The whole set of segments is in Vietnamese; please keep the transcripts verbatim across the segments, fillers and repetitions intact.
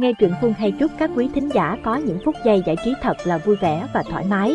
Nghe truyện Phương hay chúc các quý thính giả có những phút giây giải trí thật là vui vẻ và thoải mái.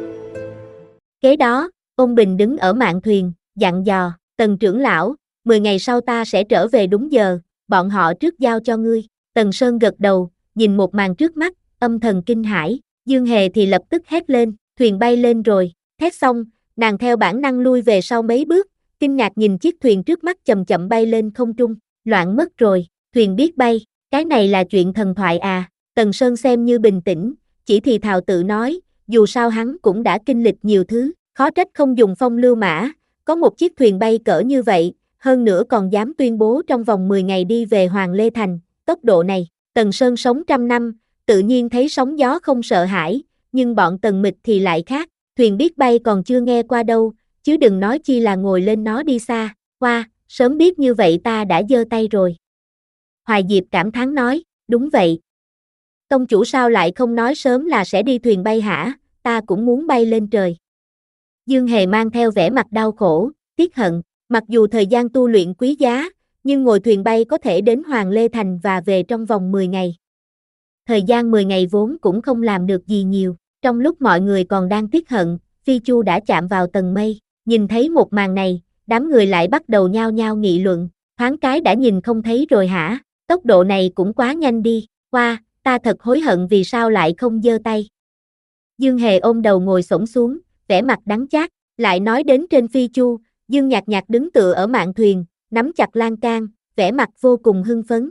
Kế đó, ông Bình đứng ở mạn thuyền, dặn dò, Tần trưởng lão, mười ngày sau ta sẽ trở về đúng giờ, bọn họ trước giao cho ngươi. Tần Sơn gật đầu, nhìn một màn trước mắt, âm thần kinh hãi, Dương Hề thì lập tức hét lên, thuyền bay lên rồi, hét xong, nàng theo bản năng lui về sau mấy bước, kinh ngạc nhìn chiếc thuyền trước mắt chậm chậm bay lên không trung, loạn mất rồi, thuyền biết bay, cái này là chuyện thần thoại à, Tần Sơn xem như bình tĩnh, chỉ thì thào tự nói, dù sao hắn cũng đã kinh lịch nhiều thứ, khó trách không dùng phong lưu mã, có một chiếc thuyền bay cỡ như vậy, hơn nữa còn dám tuyên bố trong vòng mười ngày đi về Hoàng Lê Thành, tốc độ này, Tần Sơn sống trăm năm, tự nhiên thấy sóng gió không sợ hãi, nhưng bọn Tần Mịch thì lại khác, thuyền biết bay còn chưa nghe qua đâu, chứ đừng nói chi là ngồi lên nó đi xa, hoa, sớm biết như vậy ta đã giơ tay rồi. Hoài Diệp cảm thán nói, đúng vậy. Tông chủ sao lại không nói sớm là sẽ đi thuyền bay hả, ta cũng muốn bay lên trời. Dương Hề mang theo vẻ mặt đau khổ, tiếc hận, mặc dù thời gian tu luyện quý giá, nhưng ngồi thuyền bay có thể đến Hoàng Lê Thành và về trong vòng mười ngày. Thời gian mười ngày vốn cũng không làm được gì nhiều, trong lúc mọi người còn đang tiếc hận, Phi Chu đã chạm vào tầng mây, nhìn thấy một màn này, đám người lại bắt đầu nhao nhao nghị luận, thoáng cái đã nhìn không thấy rồi hả, tốc độ này cũng quá nhanh đi, qua, ta thật hối hận vì sao lại không giơ tay. Dương Hề ôm đầu ngồi xổm xuống, vẻ mặt đắng chát, lại nói đến trên Phi Chu, Dương Nhạc Nhạc đứng tựa ở mạn thuyền, nắm chặt lan can, vẻ mặt vô cùng hưng phấn.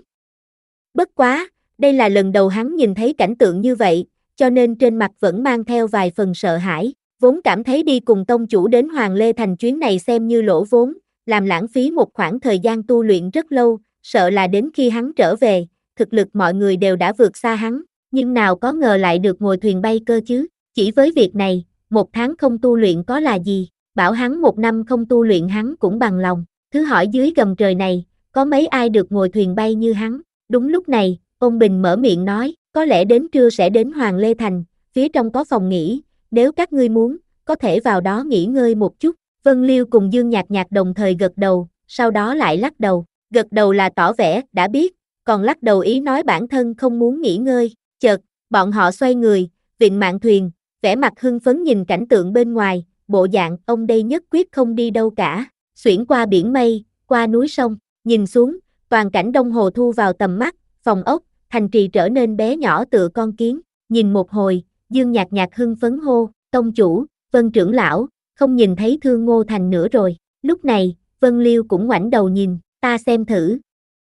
Bất quá, đây là lần đầu hắn nhìn thấy cảnh tượng như vậy, cho nên trên mặt vẫn mang theo vài phần sợ hãi, vốn cảm thấy đi cùng tông chủ đến Hoàng Lê Thành chuyến này xem như lỗ vốn, làm lãng phí một khoảng thời gian tu luyện rất lâu, sợ là đến khi hắn trở về, thực lực mọi người đều đã vượt xa hắn, nhưng nào có ngờ lại được ngồi thuyền bay cơ chứ, chỉ với việc này, một tháng không tu luyện có là gì, bảo hắn một năm không tu luyện hắn cũng bằng lòng, thứ hỏi dưới gầm trời này, có mấy ai được ngồi thuyền bay như hắn, đúng lúc này, ông Bình mở miệng nói, có lẽ đến trưa sẽ đến Hoàng Lê Thành, phía trong có phòng nghỉ, nếu các ngươi muốn, có thể vào đó nghỉ ngơi một chút, Vân Liêu cùng Dương Nhạc Nhạc đồng thời gật đầu, sau đó lại lắc đầu, gật đầu là tỏ vẻ, đã biết, còn lắc đầu ý nói bản thân không muốn nghỉ ngơi, chợt, bọn họ xoay người, vịn mạn thuyền, vẻ mặt hưng phấn nhìn cảnh tượng bên ngoài, bộ dạng ông đây nhất quyết không đi đâu cả, xuyển qua biển mây, qua núi sông, nhìn xuống, toàn cảnh Đông Hồ thu vào tầm mắt, phòng ốc, thành trì trở nên bé nhỏ tựa con kiến, nhìn một hồi, Dương Nhạc Nhạc hưng phấn hô, tông chủ, Vân trưởng lão, không nhìn thấy Thương Ngô Thành nữa rồi, lúc này, Vân Liêu cũng ngoảnh đầu nhìn, ta xem thử.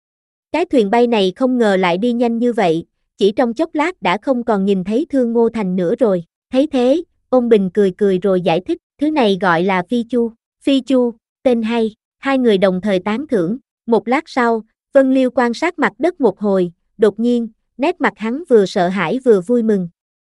Cái thuyền bay này không ngờ lại đi nhanh như vậy, chỉ trong chốc lát đã không còn nhìn thấy Thương Ngô Thành nữa rồi, thấy thế, ông Bình cười cười rồi giải thích, thứ này gọi là Phi Chu, Phi Chu, tên hay, hai người đồng thời tán thưởng, một lát sau, Vân Liêu quan sát mặt đất một hồi, đột nhiên, nét mặt hắn vừa sợ hãi vừa vui mừng.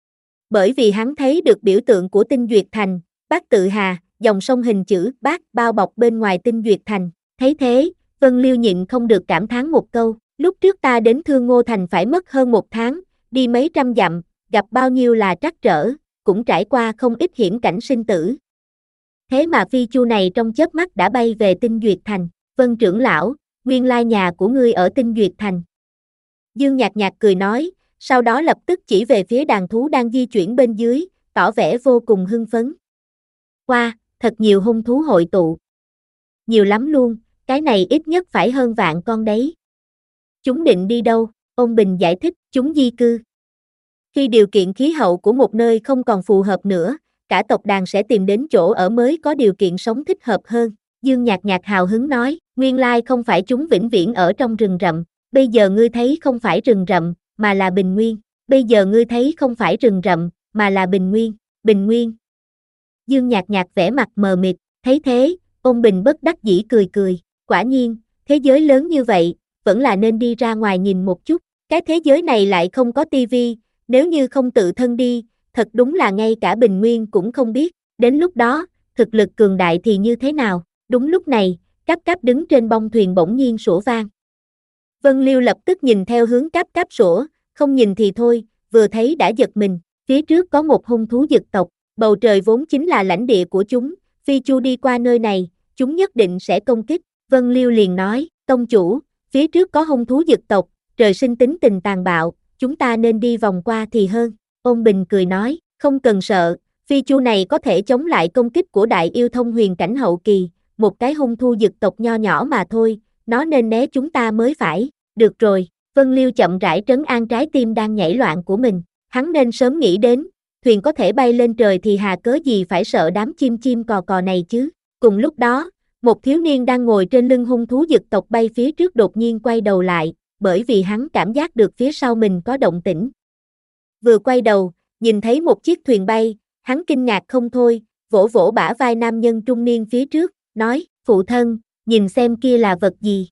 Bởi vì hắn thấy được biểu tượng của Tinh Duyệt Thành, Bát Tự Hà, dòng sông hình chữ bát bao bọc bên ngoài Tinh Duyệt Thành, thấy thế, Vân Liêu nhịn không được cảm thán một câu, lúc trước ta đến Thương Ngô Thành phải mất hơn một tháng, đi mấy trăm dặm, gặp bao nhiêu là trắc trở, cũng trải qua không ít hiểm cảnh sinh tử. Thế mà Phi Chu này trong chớp mắt đã bay về Tinh Duyệt Thành, Vân trưởng lão, nguyên lai nhà của ngươi ở Tinh Duyệt Thành. Dương Nhạc Nhạc cười nói, sau đó lập tức chỉ về phía đàn thú đang di chuyển bên dưới, tỏ vẻ vô cùng hưng phấn. Wow, thật nhiều hung thú hội tụ. Nhiều lắm luôn, cái này ít nhất phải hơn vạn con đấy. Chúng định đi đâu? Ông Bình giải thích, chúng di cư. Khi điều kiện khí hậu của một nơi không còn phù hợp nữa, cả tộc đàn sẽ tìm đến chỗ ở mới có điều kiện sống thích hợp hơn. Dương Nhạc Nhạc hào hứng nói, nguyên lai không phải chúng vĩnh viễn ở trong rừng rậm, bây giờ ngươi thấy không phải rừng rậm, mà là bình nguyên. Bây giờ ngươi thấy không phải rừng rậm, mà là bình nguyên, bình nguyên. Dương Nhạc Nhạc vẻ mặt mờ mịt, thấy thế, ông Bình bất đắc dĩ cười cười, quả nhiên, thế giới lớn như vậy, vẫn là nên đi ra ngoài nhìn một chút, cái thế giới này lại không có tivi, nếu như không tự thân đi, thật đúng là ngay cả bình nguyên cũng không biết, đến lúc đó, thực lực cường đại thì như thế nào, đúng lúc này, Cáp Cáp đứng trên bông thuyền bỗng nhiên sủa vang. Vân Liêu lập tức nhìn theo hướng Cáp Cáp sủa, không nhìn thì thôi, vừa thấy đã giật mình, phía trước có một hung thú dực tộc, bầu trời vốn chính là lãnh địa của chúng, Phi Chu đi qua nơi này, chúng nhất định sẽ công kích, Vân Liêu liền nói, tông chủ, phía trước có hung thú dực tộc, trời sinh tính tình tàn bạo, chúng ta nên đi vòng qua thì hơn. Ôn Bình cười nói, không cần sợ, phi chu này có thể chống lại công kích của đại yêu thông huyền cảnh hậu kỳ, một cái hung thu dực tộc nho nhỏ mà thôi, nó nên né chúng ta mới phải. Được rồi, Vân Liêu chậm rãi trấn an trái tim đang nhảy loạn của mình, hắn nên sớm nghĩ đến, thuyền có thể bay lên trời thì hà cớ gì phải sợ đám chim chim cò cò này chứ. Cùng lúc đó, một thiếu niên đang ngồi trên lưng hung thú dực tộc bay phía trước đột nhiên quay đầu lại, bởi vì hắn cảm giác được phía sau mình có động tĩnh. Vừa quay đầu, nhìn thấy một chiếc thuyền bay, hắn kinh ngạc không thôi, vỗ vỗ bả vai nam nhân trung niên phía trước, nói, phụ thân, nhìn xem kia là vật gì.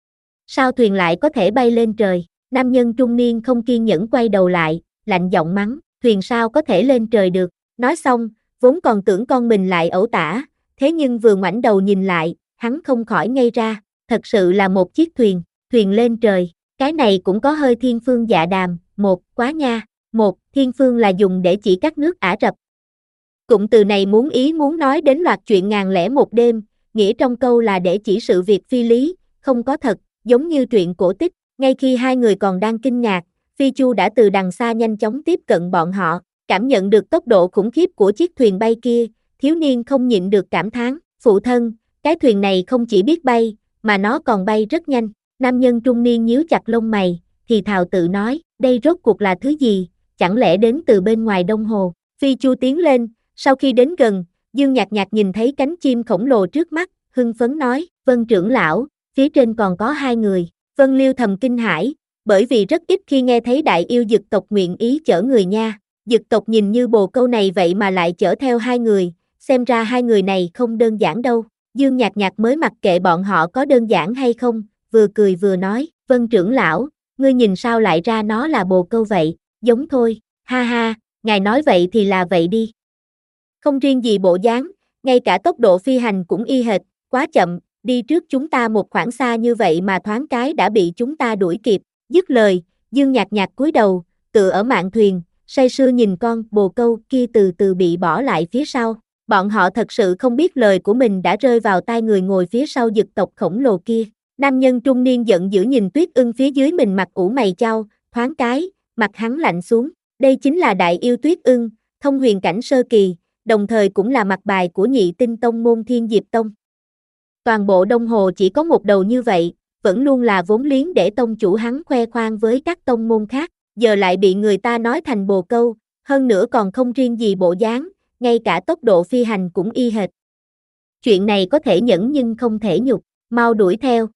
Sao thuyền lại có thể bay lên trời? Nam nhân trung niên không kiên nhẫn quay đầu lại, lạnh giọng mắng, thuyền sao có thể lên trời được. Nói xong, vốn còn tưởng con mình lại ẩu tả, thế nhưng vừa ngoảnh đầu nhìn lại, hắn không khỏi ngây ra, thật sự là một chiếc thuyền, thuyền lên trời, cái này cũng có hơi thiên phương dạ đàm, một, quá nha, một, thiên phương là dùng để chỉ các nước Ả Rập. Cụm từ này muốn ý muốn nói đến loạt chuyện ngàn lẻ một đêm, nghĩa trong câu là để chỉ sự việc phi lý, không có thật, giống như truyện cổ tích. Ngay khi hai người còn đang kinh ngạc, Phi Chu đã từ đằng xa nhanh chóng tiếp cận bọn họ, cảm nhận được tốc độ khủng khiếp của chiếc thuyền bay kia, thiếu niên không nhịn được cảm thán, phụ thân, cái thuyền này không chỉ biết bay, mà nó còn bay rất nhanh. Nam nhân trung niên nhíu chặt lông mày, thì thào tự nói, đây rốt cuộc là thứ gì, chẳng lẽ đến từ bên ngoài Đông Hồ. Phi Chu tiến lên, sau khi đến gần, Dương Nhạc Nhạc nhìn thấy cánh chim khổng lồ trước mắt, hưng phấn nói, Vân trưởng lão, phía trên còn có hai người. Vân Liêu thầm kinh hãi, bởi vì rất ít khi nghe thấy đại yêu dực tộc nguyện ý chở người nha. Dực tộc nhìn như bồ câu này vậy mà lại chở theo hai người, xem ra hai người này không đơn giản đâu. Dương Nhạc Nhạc mới mặc kệ bọn họ có đơn giản hay không, vừa cười vừa nói, Vân trưởng lão, ngươi nhìn sao lại ra nó là bồ câu vậy, giống thôi, ha ha, ngài nói vậy thì là vậy đi. Không riêng gì bộ dáng, ngay cả tốc độ phi hành cũng y hệt, quá chậm, đi trước chúng ta một khoảng xa như vậy mà thoáng cái đã bị chúng ta đuổi kịp. Dứt lời, Dương Nhạc Nhạc cúi đầu, tựa ở mạn thuyền, say sưa nhìn con bồ câu kia từ từ bị bỏ lại phía sau. Bọn họ thật sự không biết lời của mình đã rơi vào tai người ngồi phía sau dực tộc khổng lồ kia. Nam nhân trung niên giận dữ nhìn Tuyết Ưng phía dưới mình mặt ủ mày chau, thoáng cái, mặt hắn lạnh xuống. Đây chính là đại yêu Tuyết Ưng, thông huyền cảnh sơ kỳ, đồng thời cũng là mặt bài của nhị tinh tông môn Thiên Diệp Tông. Toàn bộ Đông Hồ chỉ có một đầu như vậy, vẫn luôn là vốn liếng để tông chủ hắn khoe khoang với các tông môn khác, giờ lại bị người ta nói thành bồ câu, hơn nữa còn không riêng gì bộ dáng, ngay cả tốc độ phi hành cũng y hệt. Chuyện này có thể nhẫn nhưng không thể nhục, mau đuổi theo.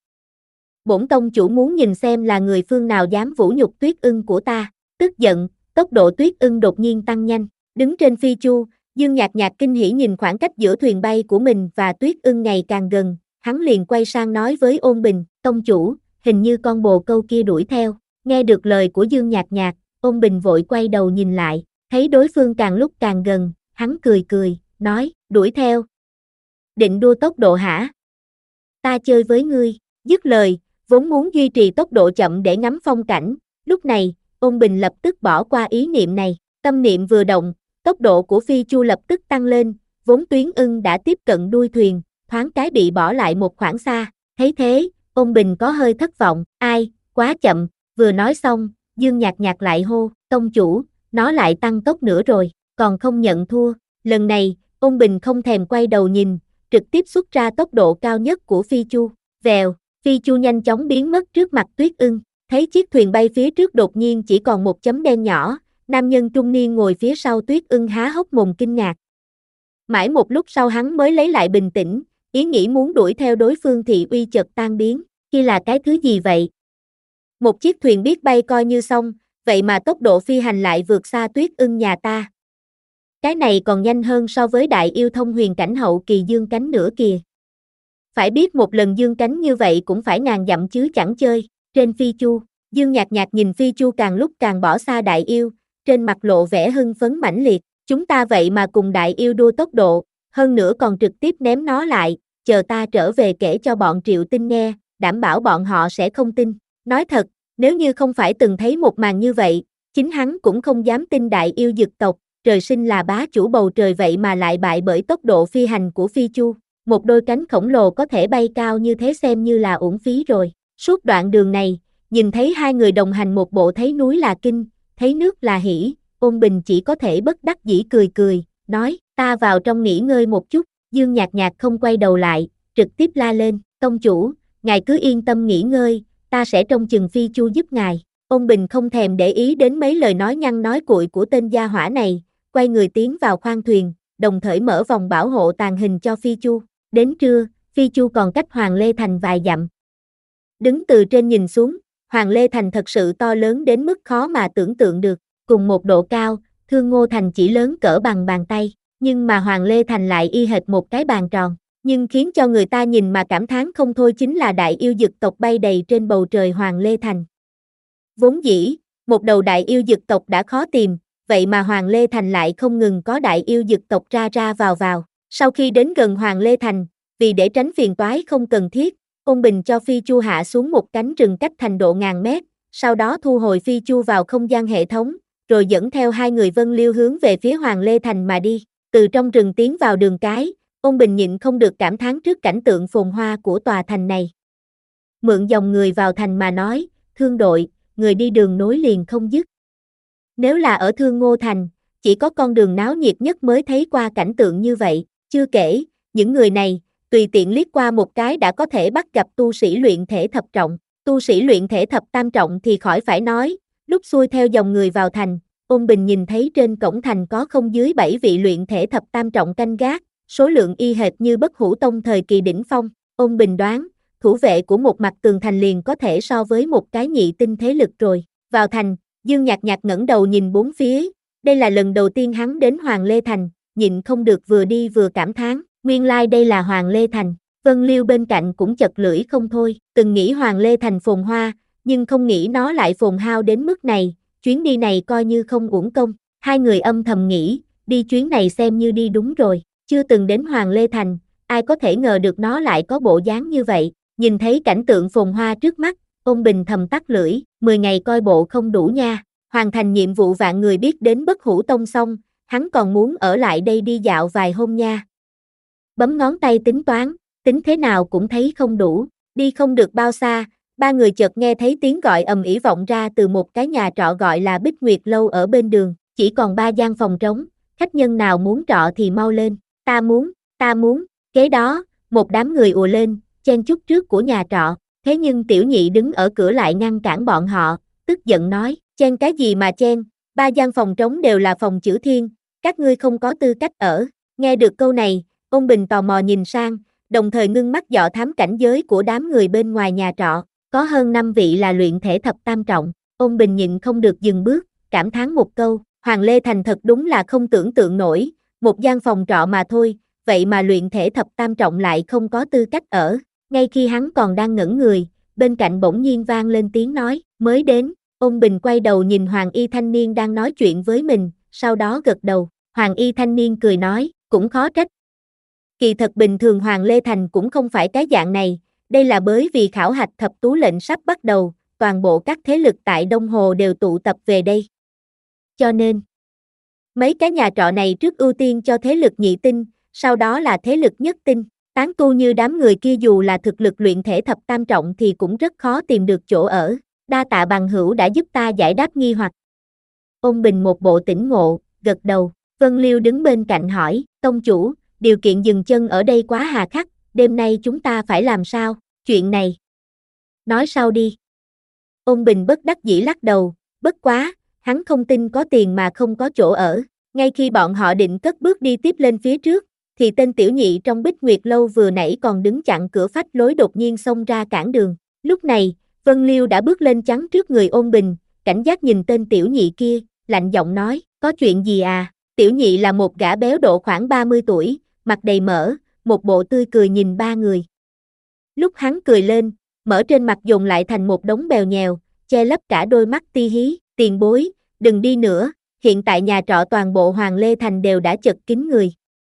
Bổn tông chủ muốn nhìn xem là người phương nào dám vũ nhục Tuyết Ưng của ta. Tức giận, tốc độ Tuyết Ưng đột nhiên tăng nhanh, đứng trên phi chu, Dương Nhạc Nhạc kinh hỉ nhìn khoảng cách giữa thuyền bay của mình và Tuyết Ưng ngày càng gần, hắn liền quay sang nói với Ôn Bình, tông chủ, hình như con bồ câu kia đuổi theo. Nghe được lời của Dương Nhạc Nhạc, Ôn Bình vội quay đầu nhìn lại, thấy đối phương càng lúc càng gần, hắn cười cười, nói, đuổi theo. Định đua tốc độ hả? Ta chơi với ngươi. Dứt lời, vốn muốn duy trì tốc độ chậm để ngắm phong cảnh, lúc này, Ôn Bình lập tức bỏ qua ý niệm này, tâm niệm vừa động, tốc độ của Phi Chu lập tức tăng lên, vốn Tuyến Ưng đã tiếp cận đuôi thuyền, thoáng cái bị bỏ lại một khoảng xa, thấy thế, Ôn Bình có hơi thất vọng, ai, quá chậm, vừa nói xong, Dương Nhạc Nhạc lại hô, tông chủ, nó lại tăng tốc nữa rồi, còn không nhận thua, lần này, Ôn Bình không thèm quay đầu nhìn, trực tiếp xuất ra tốc độ cao nhất của Phi Chu, vèo, Phi Chu nhanh chóng biến mất trước mặt Tuyết Ưng, thấy chiếc thuyền bay phía trước đột nhiên chỉ còn một chấm đen nhỏ, nam nhân trung niên ngồi phía sau Tuyết Ưng há hốc mồm kinh ngạc. Mãi một lúc sau hắn mới lấy lại bình tĩnh, ý nghĩ muốn đuổi theo đối phương thì uy chợt tan biến, kia là cái thứ gì vậy? Một chiếc thuyền biết bay coi như xong, vậy mà tốc độ phi hành lại vượt xa Tuyết Ưng nhà ta. Cái này còn nhanh hơn so với đại yêu thông huyền cảnh hậu kỳ dương cánh nữa kìa. Phải biết một lần dương cánh như vậy cũng phải ngàn dặm chứ chẳng chơi. Trên Phi Chu, Dương Nhạc Nhạc nhìn Phi Chu càng lúc càng bỏ xa đại yêu, trên mặt lộ vẻ hưng phấn mãnh liệt, chúng ta vậy mà cùng đại yêu đua tốc độ, hơn nữa còn trực tiếp ném nó lại, chờ ta trở về kể cho bọn Triệu Tinh nghe, đảm bảo bọn họ sẽ không tin. Nói thật, nếu như không phải từng thấy một màn như vậy, chính hắn cũng không dám tin đại yêu dực tộc, trời sinh là bá chủ bầu trời vậy mà lại bại bởi tốc độ phi hành của Phi Chu. Một đôi cánh khổng lồ có thể bay cao như thế xem như là uổng phí rồi. Suốt đoạn đường này, Nhìn thấy hai người đồng hành một bộ thấy núi là kinh, thấy nước là hỉ, Ôn Bình chỉ có thể bất đắc dĩ cười cười, nói, ta vào trong nghỉ ngơi một chút. Dương Nhạc Nhạc không quay đầu lại, trực tiếp la lên, tông chủ, ngài cứ yên tâm nghỉ ngơi, ta sẽ trông chừng Phi Chu giúp ngài. Ôn Bình không thèm để ý đến mấy lời nói nhăng nói cuội của tên gia hỏa này, quay người tiến vào khoang thuyền, đồng thời mở vòng bảo hộ tàng hình cho Phi Chu. Đến trưa, Phi Chu còn cách Hoàng Lê Thành vài dặm. Đứng từ trên nhìn xuống, Hoàng Lê Thành thật sự to lớn đến mức khó mà tưởng tượng được, cùng một độ cao, Thương Ngô Thành chỉ lớn cỡ bằng bàn tay, nhưng mà Hoàng Lê Thành lại y hệt một cái bàn tròn, nhưng khiến cho người ta nhìn mà cảm thán không thôi chính là đại yêu dực tộc bay đầy trên bầu trời Hoàng Lê Thành. Vốn dĩ, một đầu đại yêu dực tộc đã khó tìm, vậy mà Hoàng Lê Thành lại không ngừng có đại yêu dực tộc ra ra vào vào. Sau khi đến gần Hoàng Lê Thành, vì để tránh phiền toái không cần thiết, Ôn Bình cho Phi Chu hạ xuống một cánh rừng cách thành độ ngàn mét, sau đó thu hồi Phi Chu vào không gian hệ thống, rồi dẫn theo hai người Vân Liêu hướng về phía Hoàng Lê Thành mà đi. Từ trong rừng tiến vào đường cái, Ôn Bình nhịn không được cảm thán trước cảnh tượng phồn hoa của tòa thành này. Mượn dòng người vào thành mà nói, Thương đội, người đi đường nối liền không dứt. Nếu là ở Thương Ngô Thành, chỉ có con đường náo nhiệt nhất mới thấy qua cảnh tượng như vậy, chưa kể, những người này, tùy tiện liếc qua một cái đã có thể bắt gặp tu sĩ luyện thể thập trọng, tu sĩ luyện thể thập tam trọng thì khỏi phải nói, lúc xuôi theo dòng người vào thành, Ôn Bình nhìn thấy trên cổng thành có không dưới bảy vị luyện thể thập tam trọng canh gác, số lượng y hệt như Bất Hủ Tông thời kỳ đỉnh phong, Ôn Bình đoán, thủ vệ của một mặt tường thành liền có thể so với một cái nhị tinh thế lực rồi. Vào thành, Dương Nhạc Nhạc ngẩng đầu nhìn bốn phía, đây là lần đầu tiên hắn đến Hoàng Lê Thành, nhịn không được vừa đi vừa cảm thán, nguyên lai like đây là Hoàng Lê Thành. Vân Liêu bên cạnh cũng chật lưỡi không thôi, từng nghĩ Hoàng Lê Thành phồn hoa, nhưng không nghĩ nó lại phồn hao đến mức này, chuyến đi này coi như không uổng công. Hai người âm thầm nghĩ, đi chuyến này xem như đi đúng rồi, chưa từng đến Hoàng Lê Thành, ai có thể ngờ được nó lại có bộ dáng như vậy. Nhìn thấy cảnh tượng phồn hoa trước mắt, Ôn Bình thầm tắt lưỡi, mười ngày coi bộ không đủ nha, hoàn thành nhiệm vụ vạn người biết đến Bất Hủ Tông xong, hắn còn muốn ở lại đây đi dạo vài hôm nha. Bấm ngón tay tính toán, tính thế nào cũng thấy không đủ, đi không được bao xa, ba người chợt nghe thấy tiếng gọi ầm ĩ vọng ra từ một cái nhà trọ gọi là Bích Nguyệt Lâu ở bên đường, chỉ còn ba gian phòng trống, khách nhân nào muốn trọ thì mau lên, ta muốn, ta muốn, kế đó, một đám người ùa lên, chen chúc trước của nhà trọ, thế nhưng Tiểu Nhị đứng ở cửa lại ngăn cản bọn họ, tức giận nói, chen cái gì mà chen, ba gian phòng trống đều là phòng chữ thiên, các ngươi không có tư cách ở. Nghe được câu này, Ôn Bình tò mò nhìn sang, đồng thời ngưng mắt dò thám cảnh giới của đám người bên ngoài nhà trọ, có hơn năm vị là luyện thể thập tam trọng, Ôn Bình nhịn không được dừng bước, cảm thán một câu, Hoàng Lê Thành thật đúng là không tưởng tượng nổi, một gian phòng trọ mà thôi, vậy mà luyện thể thập tam trọng lại không có tư cách ở. Ngay khi hắn còn đang ngẩn người, bên cạnh bỗng nhiên vang lên tiếng nói, mới đến. Ôn Bình quay đầu nhìn Hoàng Y thanh niên đang nói chuyện với mình, sau đó gật đầu. Hoàng Y thanh niên cười nói, cũng khó trách. Kỳ thật bình thường Hoàng Lê Thành cũng không phải cái dạng này, đây là bởi vì khảo hạch thập tú lệnh sắp bắt đầu, toàn bộ các thế lực tại Đông Hồ đều tụ tập về đây. Cho nên, mấy cái nhà trọ này trước ưu tiên cho thế lực nhị tinh, sau đó là thế lực nhất tinh. Tán tu như đám người kia dù là thực lực luyện thể thập tam trọng thì cũng rất khó tìm được chỗ ở. Đa tạ bằng hữu đã giúp ta giải đáp nghi hoặc. Ôn Bình một bộ tỉnh ngộ, gật đầu. Vân Liêu đứng bên cạnh hỏi, tông chủ, điều kiện dừng chân ở đây quá hà khắc, đêm nay chúng ta phải làm sao? Chuyện này nói sau đi. Ôn Bình bất đắc dĩ lắc đầu, bất quá, hắn không tin có tiền mà không có chỗ ở. Ngay khi bọn họ định cất bước đi tiếp lên phía trước, thì tên Tiểu Nhị trong Bích Nguyệt Lâu vừa nãy còn đứng chặn cửa phách lối đột nhiên xông ra cản đường. Lúc này, Vân Liêu đã bước lên chắn trước người Ôn Bình, cảnh giác nhìn tên Tiểu Nhị kia, lạnh giọng nói, có chuyện gì à? Tiểu Nhị là một gã béo độ khoảng ba mươi tuổi, mặt đầy mỡ, một bộ tươi cười nhìn ba người. Lúc hắn cười lên, mỡ trên mặt dồn lại thành một đống bèo nhèo, che lấp cả đôi mắt ti hí, tiền bối, đừng đi nữa, hiện tại nhà trọ toàn bộ Hoàng Lê Thành đều đã chật kín người.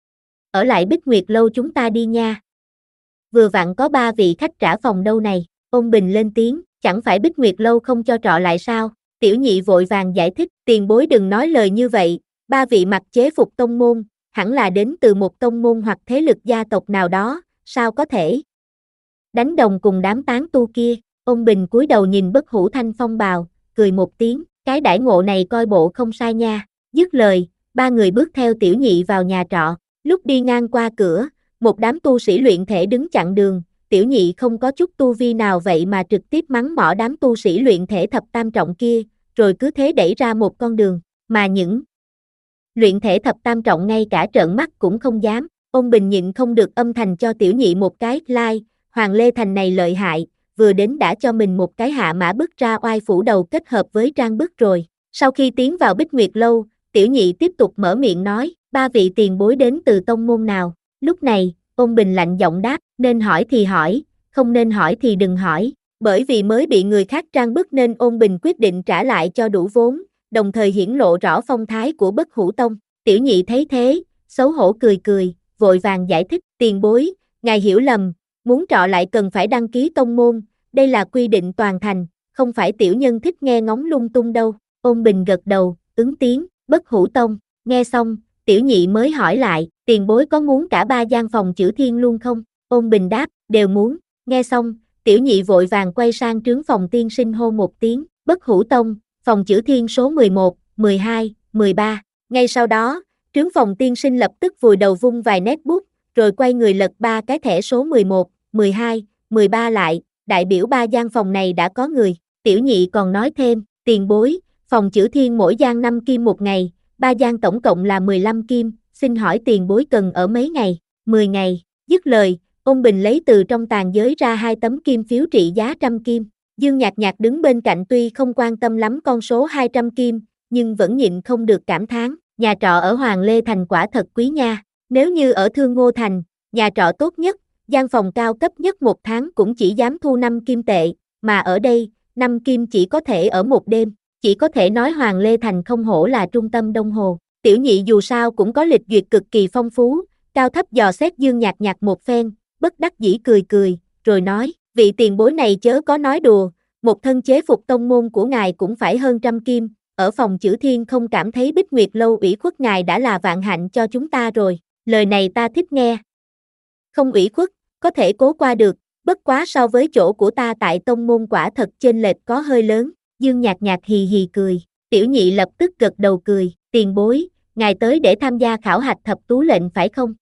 Ở lại Bích Nguyệt Lâu chúng ta đi nha. Vừa vặn có ba vị khách trả phòng đâu này, Ôn Bình lên tiếng, chẳng phải Bích Nguyệt Lâu không cho trọ lại sao? Tiểu Nhị vội vàng giải thích, tiền bối đừng nói lời như vậy, ba vị mặc chế phục tông môn, hẳn là đến từ một tông môn hoặc thế lực gia tộc nào đó, sao có thể đánh đồng cùng đám tán tu kia, Ôn Bình cúi đầu nhìn Bất Hủ Thanh Phong bào, cười một tiếng, cái đãi ngộ này coi bộ không sai nha. Dứt lời, ba người bước theo Tiểu Nhị vào nhà trọ. Lúc đi ngang qua cửa, một đám tu sĩ luyện thể đứng chặn đường. Tiểu Nhị không có chút tu vi nào vậy mà trực tiếp mắng mỏ đám tu sĩ luyện thể thập tam trọng kia, rồi cứ thế đẩy ra một con đường, mà những luyện thể thập tam trọng ngay cả trợn mắt cũng không dám. Ôn Bình nhịn không được âm thầm cho Tiểu Nhị một cái like, Hoàng Lê Thành này lợi hại, vừa đến đã cho mình một cái hạ mã bức ra oai phủ đầu kết hợp với trang bức rồi. Sau khi tiến vào Bích Nguyệt Lâu, Tiểu Nhị tiếp tục mở miệng nói, ba vị tiền bối đến từ tông môn nào? Lúc này, Ôn Bình lạnh giọng đáp, nên hỏi thì hỏi, không nên hỏi thì đừng hỏi. Bởi vì mới bị người khác trang bức nên Ôn Bình quyết định trả lại cho đủ vốn, đồng thời hiển lộ rõ phong thái của Bất Hủ Tông. Tiểu Nhị thấy thế, xấu hổ cười cười, vội vàng giải thích, tiền bối, ngài hiểu lầm, muốn trọ lại cần phải đăng ký tông môn, đây là quy định toàn thành, không phải tiểu nhân thích nghe ngóng lung tung đâu. Ôn Bình gật đầu, ứng tiếng, Bất Hủ Tông. Nghe xong, Tiểu Nhị mới hỏi lại, tiền bối có muốn cả ba gian phòng chữ thiên luôn không? Ôn Bình đáp, đều muốn. Nghe xong, Tiểu Nhị vội vàng quay sang trướng phòng tiên sinh hô một tiếng, Bất Hủ Tông, phòng chữ thiên số mười một, mười hai, mười ba. Ngay sau đó, trướng phòng tiên sinh lập tức vùi đầu vung vài nét bút, rồi quay người lật ba cái thẻ số mười một, mười hai, mười ba lại, đại biểu ba gian phòng này đã có người. Tiểu Nhị còn nói thêm, tiền bối, phòng chữ thiên mỗi gian năm kim một ngày, ba gian tổng cộng là mười lăm kim, xin hỏi tiền bối cần ở mấy ngày? mười ngày. Dứt lời, Ôn Bình lấy từ trong tàn giới ra hai tấm kim phiếu trị giá trăm kim. Dương Nhạc Nhạc đứng bên cạnh tuy không quan tâm lắm con số hai trăm kim, nhưng vẫn nhịn không được cảm thán, nhà trọ ở Hoàng Lê Thành quả thật quý nha. Nếu như ở Thương Ngô Thành, nhà trọ tốt nhất, gian phòng cao cấp nhất một tháng cũng chỉ dám thu năm kim tệ, mà ở đây, năm kim chỉ có thể ở một đêm. Chỉ có thể nói Hoàng Lê Thành không hổ là trung tâm Đông Hồ. Tiểu Nhị dù sao cũng có lịch duyệt cực kỳ phong phú, cao thấp dò xét Dương Nhạc Nhạc một phen, bất đắc dĩ cười cười, rồi nói, vị tiền bối này chớ có nói đùa, một thân chế phục tông môn của ngài cũng phải hơn trăm kim, ở phòng chữ thiên không cảm thấy Bích Nguyệt Lâu ủy khuất ngài đã là vạn hạnh cho chúng ta rồi, lời này ta thích nghe. Không ủy khuất, có thể cố qua được, bất quá so với chỗ của ta tại tông môn quả thật chênh lệch có hơi lớn. Dương Nhạc Nhạc hì hì cười, Tiểu Nhị lập tức gật đầu cười, tiền bối, ngài tới để tham gia khảo hạch thập tú lệnh phải không?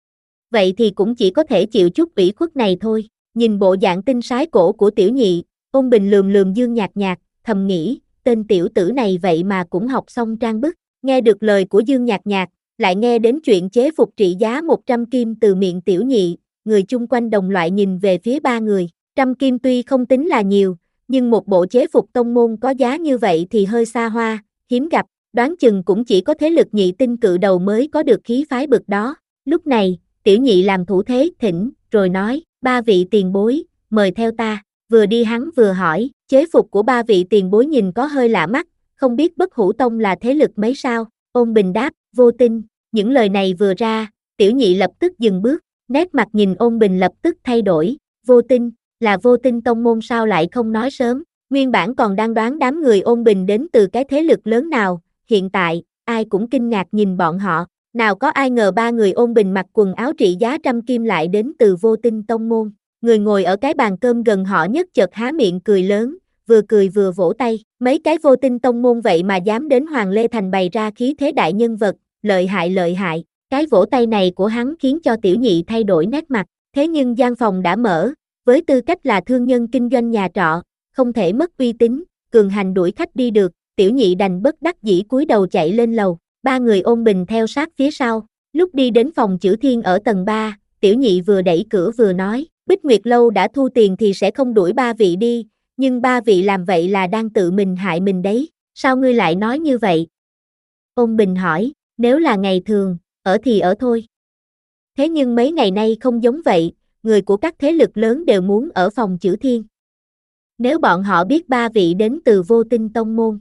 Vậy thì cũng chỉ có thể chịu chút ủy khuất này thôi. Nhìn bộ dạng tinh sái cổ của Tiểu Nhị, Ôn Bình lườm lườm Dương Nhạc Nhạc, thầm nghĩ, tên tiểu tử này vậy mà cũng học xong trang bức. Nghe được lời của Dương Nhạc Nhạc, lại nghe đến chuyện chế phục trị giá một trăm kim từ miệng Tiểu Nhị, người chung quanh đồng loại nhìn về phía ba người. Trăm kim tuy không tính là nhiều, nhưng một bộ chế phục tông môn có giá như vậy thì hơi xa hoa, hiếm gặp, đoán chừng cũng chỉ có thế lực nhị tinh cự đầu mới có được khí phái bực đó. Lúc này, Tiểu Nhị làm thủ thế thỉnh, rồi nói, ba vị tiền bối, mời theo ta. Vừa đi hắn vừa hỏi, chế phục của ba vị tiền bối nhìn có hơi lạ mắt, không biết Bất Hủ Tông là thế lực mấy sao? Ôn Bình đáp, vô tinh. Những lời này vừa ra, Tiểu Nhị lập tức dừng bước, nét mặt nhìn Ôn Bình lập tức thay đổi, vô tinh, là vô tinh tông môn sao lại không nói sớm? Nguyên bản còn đang đoán đám người Ôn Bình đến từ cái thế lực lớn nào, hiện tại, ai cũng kinh ngạc nhìn bọn họ, nào có ai ngờ ba người Ôn Bình mặc quần áo trị giá trăm kim lại đến từ vô tinh tông môn. Người ngồi ở cái bàn cơm gần họ nhất chợt há miệng cười lớn, vừa cười vừa vỗ tay, mấy cái vô tinh tông môn vậy mà dám đến Hoàng Lê Thành bày ra khí thế đại nhân vật, lợi hại lợi hại. Cái vỗ tay này của hắn khiến cho Tiểu Nhị thay đổi nét mặt, thế nhưng gian phòng đã mở, với tư cách là thương nhân kinh doanh nhà trọ, không thể mất uy tín, cường hành đuổi khách đi được, Tiểu Nhị đành bất đắc dĩ cúi đầu chạy lên lầu, ba người Ôn Bình theo sát phía sau. Lúc đi đến phòng chữ thiên ở tầng ba, Tiểu Nhị vừa đẩy cửa vừa nói, Bích Nguyệt Lâu đã thu tiền thì sẽ không đuổi ba vị đi, nhưng ba vị làm vậy là đang tự mình hại mình đấy, sao ngươi lại nói như vậy? Ôn Bình hỏi, nếu là ngày thường, ở thì ở thôi. Thế nhưng mấy ngày nay không giống vậy, người của các thế lực lớn đều muốn ở phòng chữ thiên. Nếu bọn họ biết ba vị đến từ vô tinh tông môn,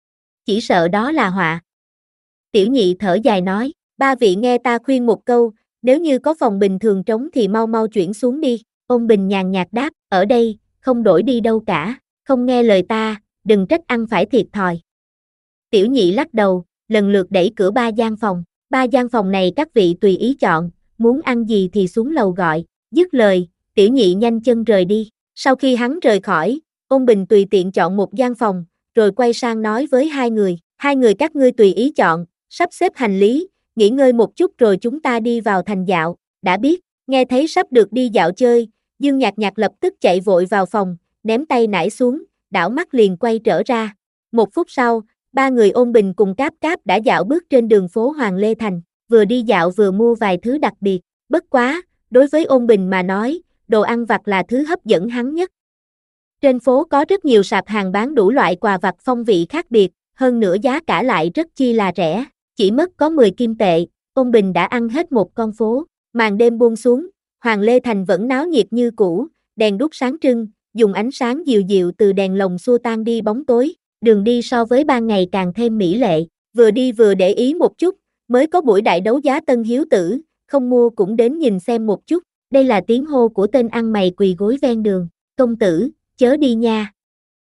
chỉ sợ đó là họa. Tiểu Nhị thở dài nói, ba vị nghe ta khuyên một câu, nếu như có phòng bình thường trống thì mau mau chuyển xuống đi. Ôn Bình nhàn nhạt đáp, ở đây, không đổi đi đâu cả, không nghe lời ta, đừng trách ăn phải thiệt thòi. Tiểu Nhị lắc đầu, lần lượt đẩy cửa ba gian phòng, ba gian phòng này các vị tùy ý chọn, muốn ăn gì thì xuống lầu gọi. Dứt lời, Tiểu Nhị nhanh chân rời đi, sau khi hắn rời khỏi, Ôn Bình tùy tiện chọn một gian phòng, rồi quay sang nói với hai người, hai người các ngươi tùy ý chọn, sắp xếp hành lý, nghỉ ngơi một chút rồi chúng ta đi vào thành dạo, đã biết, nghe thấy sắp được đi dạo chơi, Dương Nhạc Nhạc lập tức chạy vội vào phòng, ném tay nải xuống, đảo mắt liền quay trở ra. Một phút sau, ba người Ôn Bình cùng Cáp Cáp đã dạo bước trên đường phố Hoàng Lê Thành, vừa đi dạo vừa mua vài thứ đặc biệt, bất quá, đối với Ôn Bình mà nói, đồ ăn vặt là thứ hấp dẫn hắn nhất. Trên phố có rất nhiều sạp hàng bán đủ loại quà vặt phong vị khác biệt, hơn nữa giá cả lại rất chi là rẻ, chỉ mất có mười kim tệ, Ôn Bình đã ăn hết một con phố. Màn đêm buông xuống, Hoàng Lê Thành vẫn náo nhiệt như cũ, đèn đuốc sáng trưng, dùng ánh sáng dịu dịu từ đèn lồng xua tan đi bóng tối, đường đi so với ban ngày càng thêm mỹ lệ, vừa đi vừa để ý một chút, mới có buổi đại đấu giá Tân Hiếu Tử, không mua cũng đến nhìn xem một chút, đây là tiếng hô của tên ăn mày quỳ gối ven đường, công tử, chớ đi nha.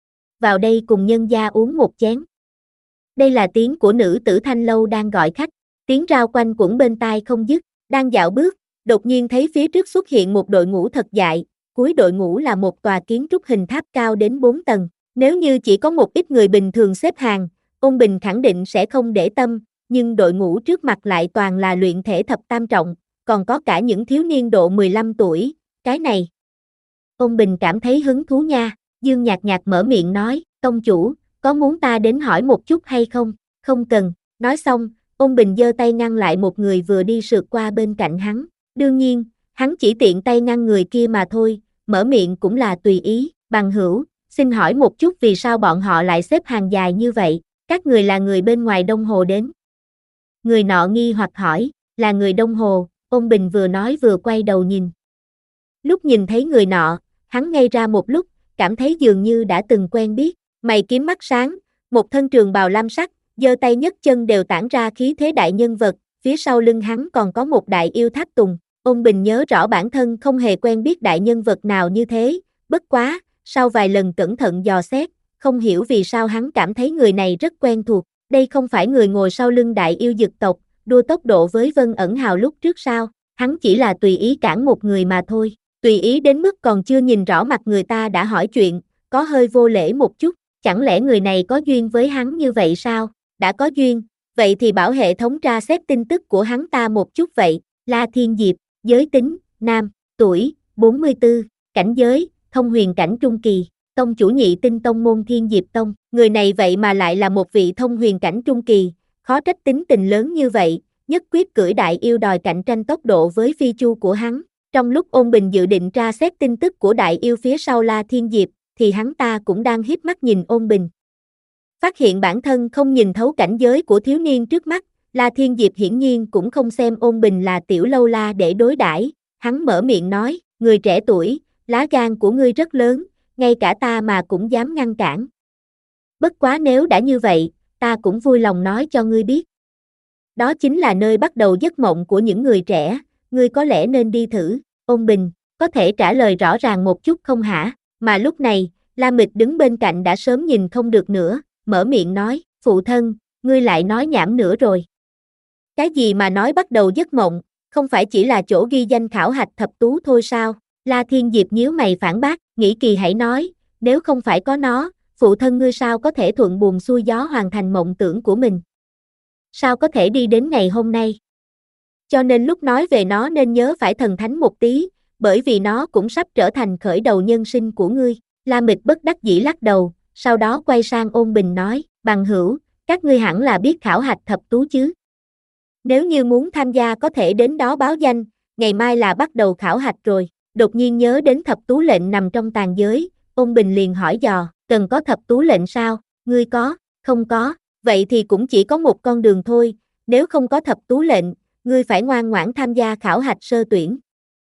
Vào đây cùng nhân gia uống một chén. Đây là tiếng của nữ tử Thanh Lâu đang gọi khách, tiếng rao quanh quẩn bên tai không dứt, đang dạo bước, đột nhiên thấy phía trước xuất hiện một đội ngũ thật dại, cuối đội ngũ là một tòa kiến trúc hình tháp cao đến bốn tầng, nếu như chỉ có một ít người bình thường xếp hàng, Ôn Bình khẳng định sẽ không để tâm, nhưng đội ngũ trước mặt lại toàn là luyện thể thập tam trọng, còn có cả những thiếu niên độ mười lăm tuổi, cái này. Ôn Bình cảm thấy hứng thú nha, Dương Nhạc Nhạc mở miệng nói, công chủ, có muốn ta đến hỏi một chút hay không? Không cần, nói xong, Ôn Bình giơ tay ngăn lại một người vừa đi sượt qua bên cạnh hắn, đương nhiên, hắn chỉ tiện tay ngăn người kia mà thôi, mở miệng cũng là tùy ý, bằng hữu, xin hỏi một chút vì sao bọn họ lại xếp hàng dài như vậy, các người là người bên ngoài Đông Hồ đến. Người nọ nghi hoặc hỏi, là người Đông Hồ, Ôn Bình vừa nói vừa quay đầu nhìn. Lúc nhìn thấy người nọ, hắn ngây ra một lúc, cảm thấy dường như đã từng quen biết, mày kiếm mắt sáng, một thân trường bào lam sắc, giơ tay nhấc chân đều tản ra khí thế đại nhân vật, phía sau lưng hắn còn có một đại yêu tháp tùng. Ôn Bình nhớ rõ bản thân không hề quen biết đại nhân vật nào như thế, bất quá, sau vài lần cẩn thận dò xét, không hiểu vì sao hắn cảm thấy người này rất quen thuộc, đây không phải người ngồi sau lưng đại yêu dực tộc, đua tốc độ với Vân Ẩn Hào lúc trước sao, hắn chỉ là tùy ý cản một người mà thôi, tùy ý đến mức còn chưa nhìn rõ mặt người ta đã hỏi chuyện, có hơi vô lễ một chút, chẳng lẽ người này có duyên với hắn như vậy sao, đã có duyên, vậy thì bảo hệ thống tra xét tin tức của hắn ta một chút vậy, La Thiên Diệp. Giới tính, nam, tuổi, bốn mươi tư, cảnh giới, thông huyền cảnh trung kỳ, tông chủ nhị tinh tông môn Thiên Diệp Tông, người này vậy mà lại là một vị thông huyền cảnh trung kỳ, khó trách tính tình lớn như vậy, nhất quyết cưỡi đại yêu đòi cạnh tranh tốc độ với phi chu của hắn, trong lúc Ôn Bình dự định tra xét tin tức của đại yêu phía sau La Thiên Diệp, thì hắn ta cũng đang híp mắt nhìn Ôn Bình. Phát hiện bản thân không nhìn thấu cảnh giới của thiếu niên trước mắt, La Thiên Diệp hiển nhiên cũng không xem Ôn Bình là tiểu lâu la để đối đãi, hắn mở miệng nói, người trẻ tuổi, lá gan của ngươi rất lớn, ngay cả ta mà cũng dám ngăn cản. Bất quá nếu đã như vậy, ta cũng vui lòng nói cho ngươi biết. Đó chính là nơi bắt đầu giấc mộng của những người trẻ, ngươi có lẽ nên đi thử, Ôn Bình, có thể trả lời rõ ràng một chút không hả? Mà lúc này, La Mịch đứng bên cạnh đã sớm nhìn không được nữa, mở miệng nói, phụ thân, ngươi lại nói nhảm nữa rồi. Cái gì mà nói bắt đầu giấc mộng, không phải chỉ là chỗ ghi danh khảo hạch thập tú thôi sao? La Thiên Diệp nhíu mày phản bác, nghĩ kỳ hãy nói, nếu không phải có nó, phụ thân ngươi sao có thể thuận buồm xuôi gió hoàn thành mộng tưởng của mình? Sao có thể đi đến ngày hôm nay? Cho nên lúc nói về nó nên nhớ phải thần thánh một tí, bởi vì nó cũng sắp trở thành khởi đầu nhân sinh của ngươi. La Mịch bất đắc dĩ lắc đầu, sau đó quay sang Ôn Bình nói, bằng hữu, các ngươi hẳn là biết khảo hạch thập tú chứ? Nếu như muốn tham gia có thể đến đó báo danh, ngày mai là bắt đầu khảo hạch rồi. Đột nhiên nhớ đến thập tú lệnh nằm trong tàn giới, Ôn Bình liền hỏi dò, cần có thập tú lệnh sao? Ngươi có, không có, vậy thì cũng chỉ có một con đường thôi, nếu không có thập tú lệnh, ngươi phải ngoan ngoãn tham gia khảo hạch sơ tuyển.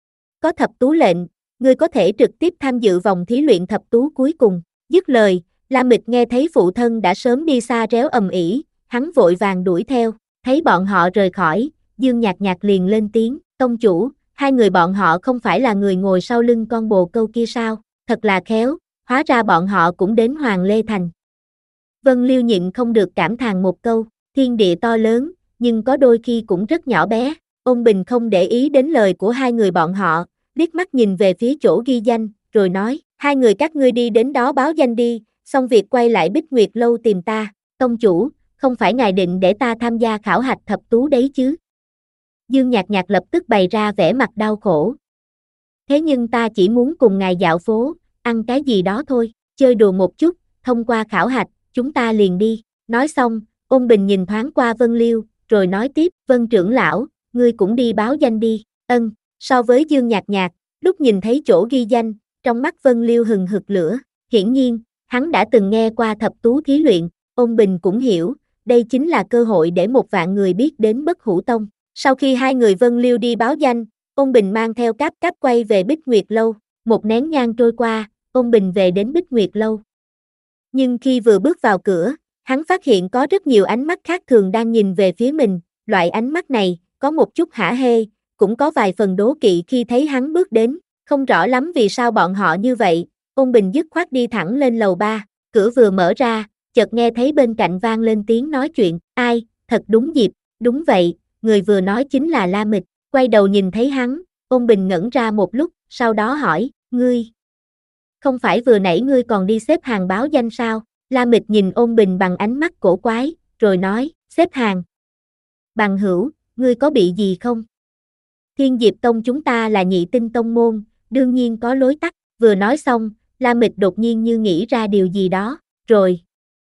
Có thập tú lệnh, ngươi có thể trực tiếp tham dự vòng thí luyện thập tú cuối cùng. Dứt lời, La Mịch nghe thấy phụ thân đã sớm đi xa réo ầm ĩ, hắn vội vàng đuổi theo, thấy bọn họ rời khỏi, Dương Nhạc Nhạc liền lên tiếng, công chủ, hai người bọn họ không phải là người ngồi sau lưng con bồ câu kia sao, thật là khéo, hóa ra bọn họ cũng đến Hoàng Lê Thành. Vân Liêu nhịn không được cảm thán một câu, thiên địa to lớn, nhưng có đôi khi cũng rất nhỏ bé, Ôn Bình không để ý đến lời của hai người bọn họ, liếc mắt nhìn về phía chỗ ghi danh, rồi nói, hai người các ngươi đi đến đó báo danh đi, xong việc quay lại Bích Nguyệt Lâu tìm ta. Tông chủ, không phải ngài định để ta tham gia khảo hạch thập tú đấy chứ? Dương Nhạc Nhạc lập tức bày ra vẻ mặt đau khổ. Thế nhưng ta chỉ muốn cùng ngài dạo phố, ăn cái gì đó thôi, chơi đùa một chút, thông qua khảo hạch, chúng ta liền đi. Nói xong, Ôn Bình nhìn thoáng qua Vân Liêu, rồi nói tiếp, Vân trưởng lão, ngươi cũng đi báo danh đi. Ân, so với Dương Nhạc Nhạc, lúc nhìn thấy chỗ ghi danh, trong mắt Vân Liêu hừng hực lửa, hiển nhiên, hắn đã từng nghe qua thập tú thí luyện, Ôn Bình cũng hiểu, đây chính là cơ hội để một vạn người biết đến Bất Hủ Tông. Sau khi hai người Vân Liêu đi báo danh, Ôn Bình mang theo Cáp Cáp quay về Bích Nguyệt Lâu, một nén nhang trôi qua, Ôn Bình về đến Bích Nguyệt Lâu. Nhưng khi vừa bước vào cửa, hắn phát hiện có rất nhiều ánh mắt khác thường đang nhìn về phía mình, loại ánh mắt này, có một chút hả hê, cũng có vài phần đố kỵ khi thấy hắn bước đến, không rõ lắm vì sao bọn họ như vậy, Ôn Bình dứt khoát đi thẳng lên lầu ba, cửa vừa mở ra, chợt nghe thấy bên cạnh vang lên tiếng nói chuyện, ai, thật đúng dịp, đúng vậy, người vừa nói chính là La Mịch, quay đầu nhìn thấy hắn, Ôn Bình ngẩn ra một lúc, sau đó hỏi, ngươi, không phải vừa nãy ngươi còn đi xếp hàng báo danh sao? La Mịch nhìn Ôn Bình bằng ánh mắt cổ quái, rồi nói, xếp hàng. Bằng hữu, ngươi có bị gì không? Thiên Diệp Tông chúng ta là nhị tinh tông môn, đương nhiên có lối tắt, vừa nói xong, La Mịch đột nhiên như nghĩ ra điều gì đó, rồi.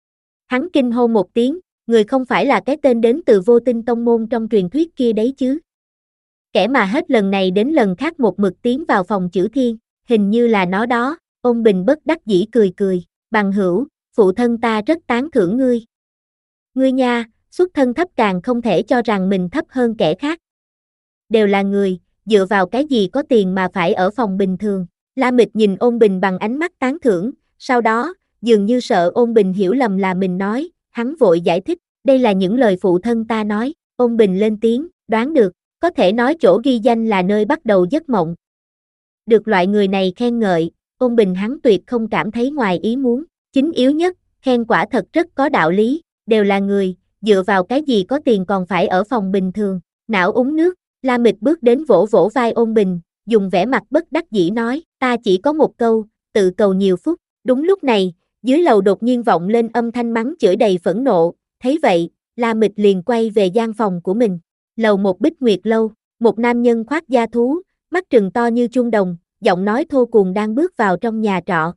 Hắn kinh hô một tiếng, người không phải là cái tên đến từ Vô Tinh Tông môn trong truyền thuyết kia đấy chứ? Kẻ mà hết lần này đến lần khác một mực tiến vào phòng chữ thiên, hình như là nó đó, Ôn Bình bất đắc dĩ cười cười, bằng hữu, phụ thân ta rất tán thưởng ngươi. Ngươi nha, xuất thân thấp càng không thể cho rằng mình thấp hơn kẻ khác. Đều là người, dựa vào cái gì có tiền mà phải ở phòng bình thường. La Mịch nhìn Ôn Bình bằng ánh mắt tán thưởng, sau đó, dường như sợ Ôn Bình hiểu lầm là mình nói, hắn vội giải thích, đây là những lời phụ thân ta nói. Ôn Bình lên tiếng, đoán được, có thể nói chỗ ghi danh là nơi bắt đầu giấc mộng. Được loại người này khen ngợi, Ôn Bình hắn tuyệt không cảm thấy ngoài ý muốn. Chính yếu nhất, khen quả thật rất có đạo lý, đều là người, dựa vào cái gì có tiền còn phải ở phòng bình thường, não uống nước, La Mịch bước đến vỗ vỗ vai Ôn Bình, dùng vẻ mặt bất đắc dĩ nói, ta chỉ có một câu, tự cầu nhiều phúc. Đúng lúc này, dưới lầu đột nhiên vọng lên âm thanh mắng chửi đầy phẫn nộ, thấy vậy, La Mịch liền quay về gian phòng của mình. Lầu một Bích Nguyệt Lâu, một nam nhân khoác da thú, mắt trừng to như chuông đồng, giọng nói thô cuồng đang bước vào trong nhà trọ.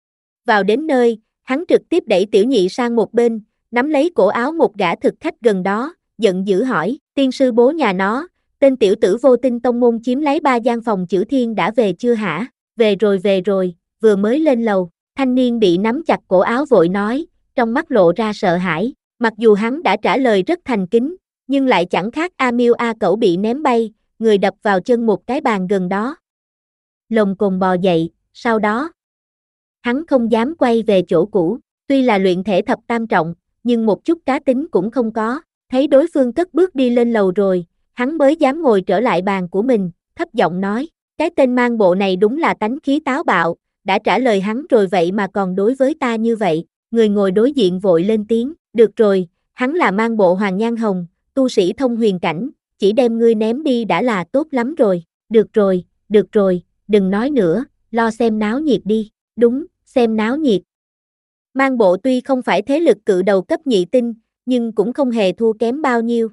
Vào đến nơi, hắn trực tiếp đẩy Tiểu Nhị sang một bên, nắm lấy cổ áo một gã thực khách gần đó, giận dữ hỏi, tiên sư bố nhà nó, tên tiểu tử Vô Tinh Tông môn chiếm lấy ba gian phòng chữ thiên đã về chưa hả? Về rồi về rồi, vừa mới lên lầu, thanh niên bị nắm chặt cổ áo vội nói, trong mắt lộ ra sợ hãi, mặc dù hắn đã trả lời rất thành kính, nhưng lại chẳng khác A Miêu A Cẩu bị ném bay, người đập vào chân một cái bàn gần đó. Lồng cồn bò dậy, sau đó, hắn không dám quay về chỗ cũ, tuy là luyện thể thập tam trọng, nhưng một chút cá tính cũng không có, thấy đối phương cất bước đi lên lầu rồi, hắn mới dám ngồi trở lại bàn của mình, thấp giọng nói, cái tên mang bộ này đúng là tánh khí táo bạo, đã trả lời hắn rồi vậy mà còn đối với ta như vậy, người ngồi đối diện vội lên tiếng, được rồi, hắn là mang bộ Hoàng Nhan Hồng, tu sĩ thông huyền cảnh, chỉ đem ngươi ném đi đã là tốt lắm rồi, được rồi, được rồi, đừng nói nữa, lo xem náo nhiệt đi, đúng, xem náo nhiệt. Mang bộ tuy không phải thế lực cự đầu cấp nhị tinh, nhưng cũng không hề thua kém bao nhiêu.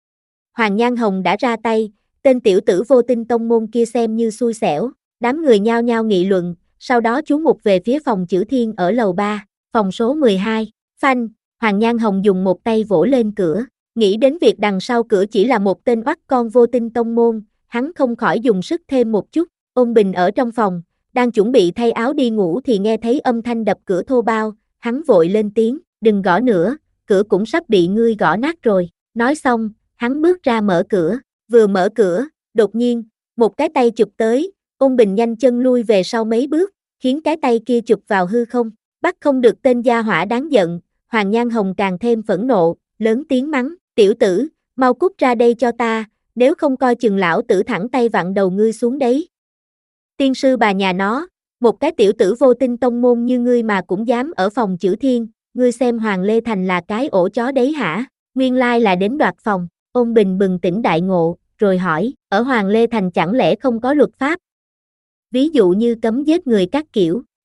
Hoàng Nhan Hồng đã ra tay, tên tiểu tử Vô Tinh Tông môn kia xem như xui xẻo, đám người nhao nhao nghị luận, sau đó chú mục về phía phòng chữ thiên ở lầu ba, phòng số mười hai, phanh, Hoàng Nhan Hồng dùng một tay vỗ lên cửa, nghĩ đến việc đằng sau cửa chỉ là một tên oắt con Vô Tinh Tông môn, hắn không khỏi dùng sức thêm một chút, Ôn Bình ở trong phòng, đang chuẩn bị thay áo đi ngủ thì nghe thấy âm thanh đập cửa thô bao, hắn vội lên tiếng, đừng gõ nữa, cửa cũng sắp bị ngươi gõ nát rồi, nói xong, hắn bước ra mở cửa, vừa mở cửa, đột nhiên, một cái tay chụp tới, Ôn Bình nhanh chân lui về sau mấy bước, khiến cái tay kia chụp vào hư không, bắt không được tên gia hỏa đáng giận, Hoàng Nhan Hồng càng thêm phẫn nộ, lớn tiếng mắng, tiểu tử, mau cút ra đây cho ta, nếu không coi chừng lão tử thẳng tay vặn đầu ngươi xuống đấy. Tiên sư bà nhà nó, một cái tiểu tử Vô Tinh Tông môn như ngươi mà cũng dám ở phòng chữ thiên, ngươi xem Hoàng Lê Thành là cái ổ chó đấy hả? Nguyên lai là đến đoạt phòng, Ôn Bình bừng tỉnh đại ngộ, rồi hỏi, ở Hoàng Lê Thành chẳng lẽ không có luật pháp? Ví dụ như cấm giết người các kiểu,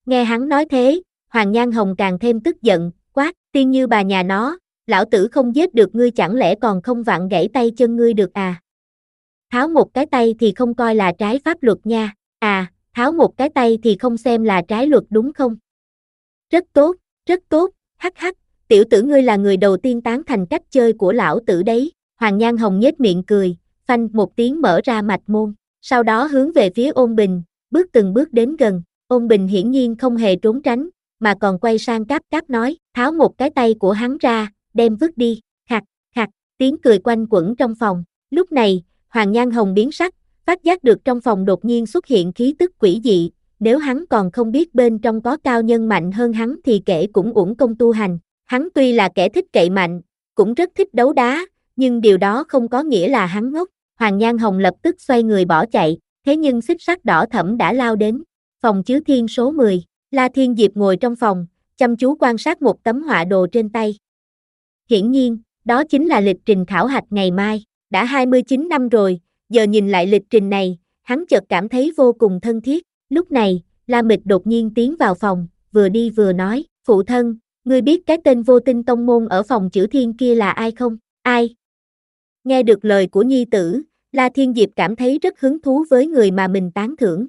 Nghe hắn nói thế, Hoàng Nhan Hồng càng thêm tức giận, quát, tiên như bà nhà nó, lão tử không giết được ngươi chẳng lẽ còn không vặn gãy tay chân ngươi được à? Tháo một cái tay thì không coi là trái pháp luật nha, à, tháo một cái tay thì không xem là trái luật đúng không? Rất tốt, rất tốt, hắc hắc, tiểu tử ngươi là người đầu tiên tán thành cách chơi của lão tử đấy. Hoàng Nhan Hồng nhếch miệng cười, phanh một tiếng mở ra mạch môn, sau đó hướng về phía Ôn Bình, bước từng bước đến gần. Ôn Bình hiển nhiên không hề trốn tránh, mà còn quay sang Cáp Cáp nói, tháo một cái tay của hắn ra, đem vứt đi, khặt, khặt, tiếng cười quanh quẩn trong phòng. Lúc này, Hoàng Nhan Hồng biến sắc, phát giác được trong phòng đột nhiên xuất hiện khí tức quỷ dị, nếu hắn còn không biết bên trong có cao nhân mạnh hơn hắn thì kể cũng uổng công tu hành. Hắn tuy là kẻ thích cậy mạnh, cũng rất thích đấu đá, nhưng điều đó không có nghĩa là hắn ngốc. Hoàng Nhan Hồng lập tức xoay người bỏ chạy, thế nhưng xích sắt đỏ thẫm đã lao đến. Phòng chứa thiên số mười, La Thiên Diệp ngồi trong phòng, chăm chú quan sát một tấm họa đồ trên tay. Hiển nhiên, đó chính là lịch trình khảo hạch ngày mai, đã hai mươi chín năm rồi, giờ nhìn lại lịch trình này, hắn chợt cảm thấy vô cùng thân thiết. Lúc này, La Mịch đột nhiên tiến vào phòng, vừa đi vừa nói, phụ thân, ngươi biết cái tên vô tinh tông môn ở phòng chữ thiên kia là ai không? Ai? Nghe được lời của nhi tử, La Thiên Diệp cảm thấy rất hứng thú với người mà mình tán thưởng.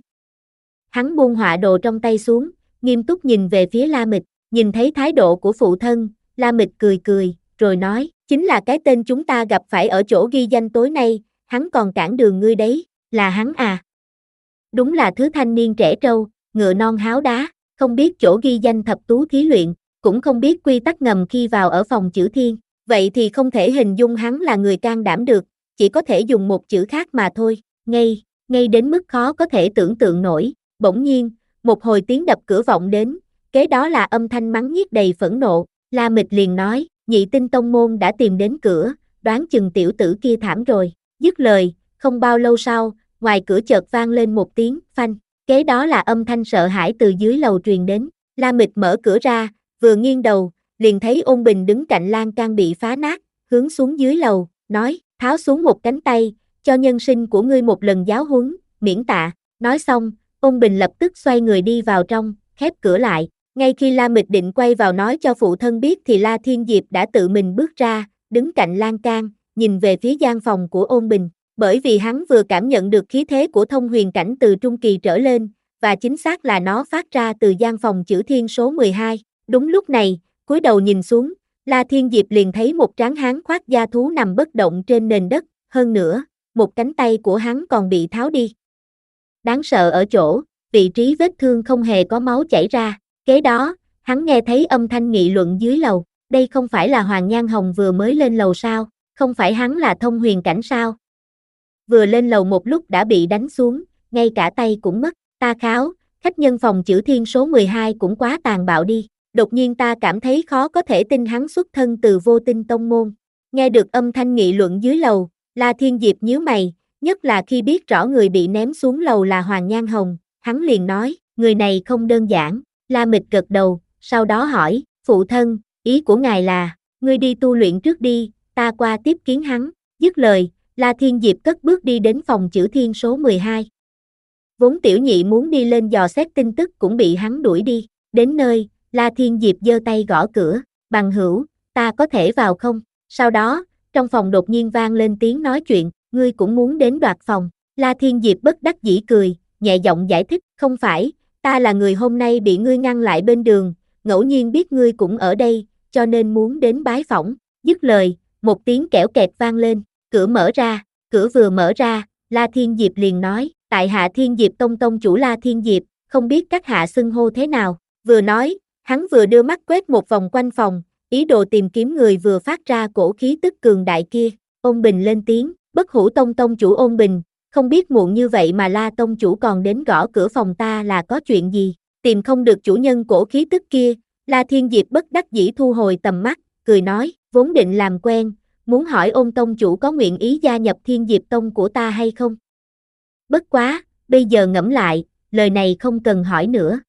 Hắn buông họa đồ trong tay xuống, nghiêm túc nhìn về phía La Mịch, nhìn thấy thái độ của phụ thân, La Mịch cười cười, rồi nói, chính là cái tên chúng ta gặp phải ở chỗ ghi danh tối nay, hắn còn cản đường ngươi đấy, là hắn à? Đúng là thứ thanh niên trẻ trâu, ngựa non háo đá, không biết chỗ ghi danh thập tú thí luyện, cũng không biết quy tắc ngầm khi vào ở phòng chữ thiên, vậy thì không thể hình dung hắn là người can đảm được, chỉ có thể dùng một chữ khác mà thôi, ngây, ngây đến mức khó có thể tưởng tượng nổi. Bỗng nhiên, một hồi tiếng đập cửa vọng đến, kế đó là âm thanh mắng nhiếc đầy phẫn nộ. La Mịch liền nói, nhị tinh tông môn đã tìm đến cửa, đoán chừng tiểu tử kia thảm rồi. Dứt lời, không bao lâu sau, ngoài cửa chợt vang lên một tiếng phanh, kế đó là âm thanh sợ hãi từ dưới lầu truyền đến. La Mịch mở cửa ra, vừa nghiêng đầu, liền thấy Ôn Bình đứng cạnh lan can bị phá nát, hướng xuống dưới lầu, nói, tháo xuống một cánh tay, cho nhân sinh của ngươi một lần giáo huấn, miễn tạ. Nói xong, Ôn Bình lập tức xoay người đi vào trong, khép cửa lại. Ngay khi La Mịch định quay vào nói cho phụ thân biết thì La Thiên Diệp đã tự mình bước ra, đứng cạnh lan can, nhìn về phía gian phòng của Ôn Bình. Bởi vì hắn vừa cảm nhận được khí thế của thông huyền cảnh từ trung kỳ trở lên, và chính xác là nó phát ra từ gian phòng chữ thiên số mười hai. Đúng lúc này, cúi đầu nhìn xuống, La Thiên Diệp liền thấy một tráng hán khoác da thú nằm bất động trên nền đất, hơn nữa, một cánh tay của hắn còn bị tháo đi. Đáng sợ ở chỗ, vị trí vết thương không hề có máu chảy ra, kế đó, hắn nghe thấy âm thanh nghị luận dưới lầu, đây không phải là Hoàng Nhan Hồng vừa mới lên lầu sao, không phải hắn là thông huyền cảnh sao? Vừa lên lầu một lúc đã bị đánh xuống, ngay cả tay cũng mất, ta kháo, khách nhân phòng chữ thiên số mười hai cũng quá tàn bạo đi, đột nhiên ta cảm thấy khó có thể tin hắn xuất thân từ vô tinh tông môn. Nghe được âm thanh nghị luận dưới lầu, La Thiên Diệp nhíu mày, nhất là khi biết rõ người bị ném xuống lầu là Hoàng Nhan Hồng, hắn liền nói, người này không đơn giản. La Mịch gật đầu, sau đó hỏi, phụ thân, ý của ngài là, ngươi đi tu luyện trước đi, ta qua tiếp kiến hắn. Dứt lời, La Thiên Diệp cất bước đi đến phòng chữ thiên số mười hai. Vốn tiểu nhị muốn đi lên dò xét tin tức cũng bị hắn đuổi đi, đến nơi, La Thiên Diệp giơ tay gõ cửa, bằng hữu, ta có thể vào không? Sau đó, trong phòng đột nhiên vang lên tiếng nói chuyện, ngươi cũng muốn đến đoạt phòng. La Thiên Diệp bất đắc dĩ cười, nhẹ giọng giải thích, không phải, ta là người hôm nay bị ngươi ngăn lại bên đường, ngẫu nhiên biết ngươi cũng ở đây, cho nên muốn đến bái phỏng. Dứt lời, một tiếng kẽo kẹt vang lên, cửa mở ra, cửa vừa mở ra, La Thiên Diệp liền nói, tại hạ Thiên Diệp Tông Tông chủ La Thiên Diệp, không biết các hạ xưng hô thế nào. Vừa nói, hắn vừa đưa mắt quét một vòng quanh phòng, ý đồ tìm kiếm người vừa phát ra cổ khí tức cường đại kia. Ôn Bình lên tiếng, Bất Hủ Tông Tông chủ Ôn Bình, không biết muộn như vậy mà La Tông chủ còn đến gõ cửa phòng ta là có chuyện gì, tìm không được chủ nhân cổ khí tức kia. La Thiên Diệp bất đắc dĩ thu hồi tầm mắt, cười nói, vốn định làm quen, muốn hỏi Ôn Tông chủ có nguyện ý gia nhập Thiên Diệp Tông của ta hay không. Bất quá, bây giờ ngẫm lại, lời này không cần hỏi nữa.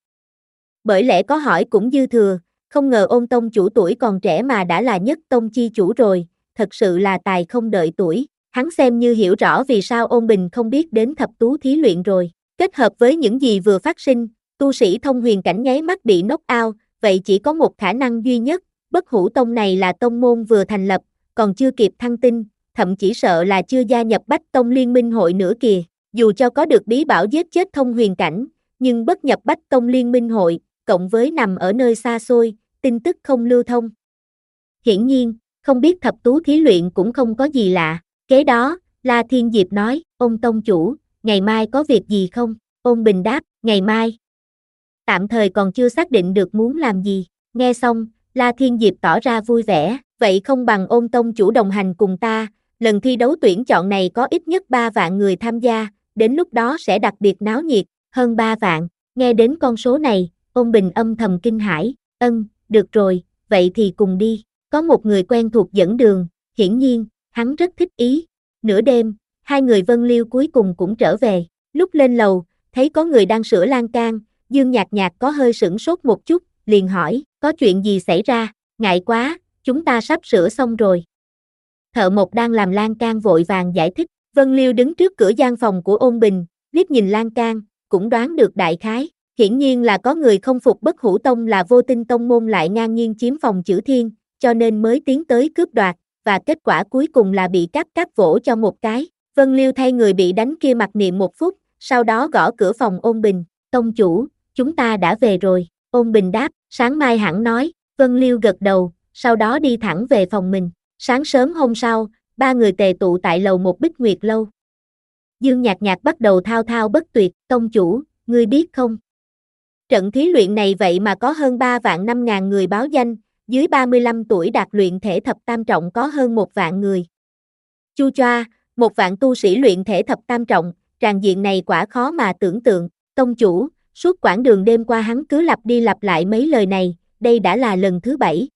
Bởi lẽ có hỏi cũng dư thừa, không ngờ Ôn Tông chủ tuổi còn trẻ mà đã là nhất tông chi chủ rồi, thật sự là tài không đợi tuổi. Hắn xem như hiểu rõ vì sao Ôn Bình không biết đến thập tú thí luyện rồi. Kết hợp với những gì vừa phát sinh, tu sĩ thông huyền cảnh nháy mắt bị knock out, vậy chỉ có một khả năng duy nhất, Bất Hủ Tông này là tông môn vừa thành lập, còn chưa kịp thăng tinh, thậm chỉ sợ là chưa gia nhập Bách Tông Liên Minh hội nữa kìa, dù cho có được bí bảo giết chết thông huyền cảnh, nhưng bất nhập Bách Tông Liên Minh hội, cộng với nằm ở nơi xa xôi, tin tức không lưu thông. Hiển nhiên, không biết thập tú thí luyện cũng không có gì lạ, kế đó, La Thiên Diệp nói, ông tông chủ, ngày mai có việc gì không? Ôn Bình đáp, ngày mai. Tạm thời còn chưa xác định được muốn làm gì, nghe xong, La Thiên Diệp tỏ ra vui vẻ, vậy không bằng Ôn tông chủ đồng hành cùng ta, lần thi đấu tuyển chọn này có ít nhất ba vạn người tham gia, đến lúc đó sẽ đặc biệt náo nhiệt, hơn ba vạn, nghe đến con số này, Ôn Bình âm thầm kinh hãi, ân, được rồi, vậy thì cùng đi, có một người quen thuộc dẫn đường, hiển nhiên, hắn rất thích ý, nửa đêm, hai người Vân Liêu cuối cùng cũng trở về, lúc lên lầu, thấy có người đang sửa lan can, Dương Nhạc Nhạc có hơi sửng sốt một chút, liền hỏi, có chuyện gì xảy ra, ngại quá, chúng ta sắp sửa xong rồi. Thợ mộc đang làm lan can vội vàng giải thích, Vân Liêu đứng trước cửa gian phòng của Ôn Bình, liếc nhìn lan can, cũng đoán được đại khái, hiển nhiên là có người không phục Bất Hủ Tông là Vô Tinh Tông môn lại ngang nhiên chiếm phòng Chữ Thiên, cho nên mới tiến tới cướp đoạt, và kết quả cuối cùng là bị cáp cáp vỗ cho một cái. Vân Liêu thay người bị đánh kia mặc niệm một phút, sau đó gõ cửa phòng Ôn Bình, tông chủ, chúng ta đã về rồi, Ôn Bình đáp, sáng mai hẳn nói, Vân Liêu gật đầu, sau đó đi thẳng về phòng mình. Sáng sớm hôm sau, ba người tề tụ tại lầu một Bích Nguyệt lâu. Dương Nhạc Nhạc bắt đầu thao thao bất tuyệt, tông chủ, ngươi biết không? Trận thí luyện này vậy mà có hơn ba vạn năm ngàn người báo danh, dưới ba mươi lăm tuổi đạt luyện thể thập tam trọng có hơn một vạn người. Chu choa, một vạn tu sĩ luyện thể thập tam trọng, tràng diện này quả khó mà tưởng tượng, tông chủ, suốt quãng đường đêm qua hắn cứ lặp đi lặp lại mấy lời này, đây đã là lần thứ bảy.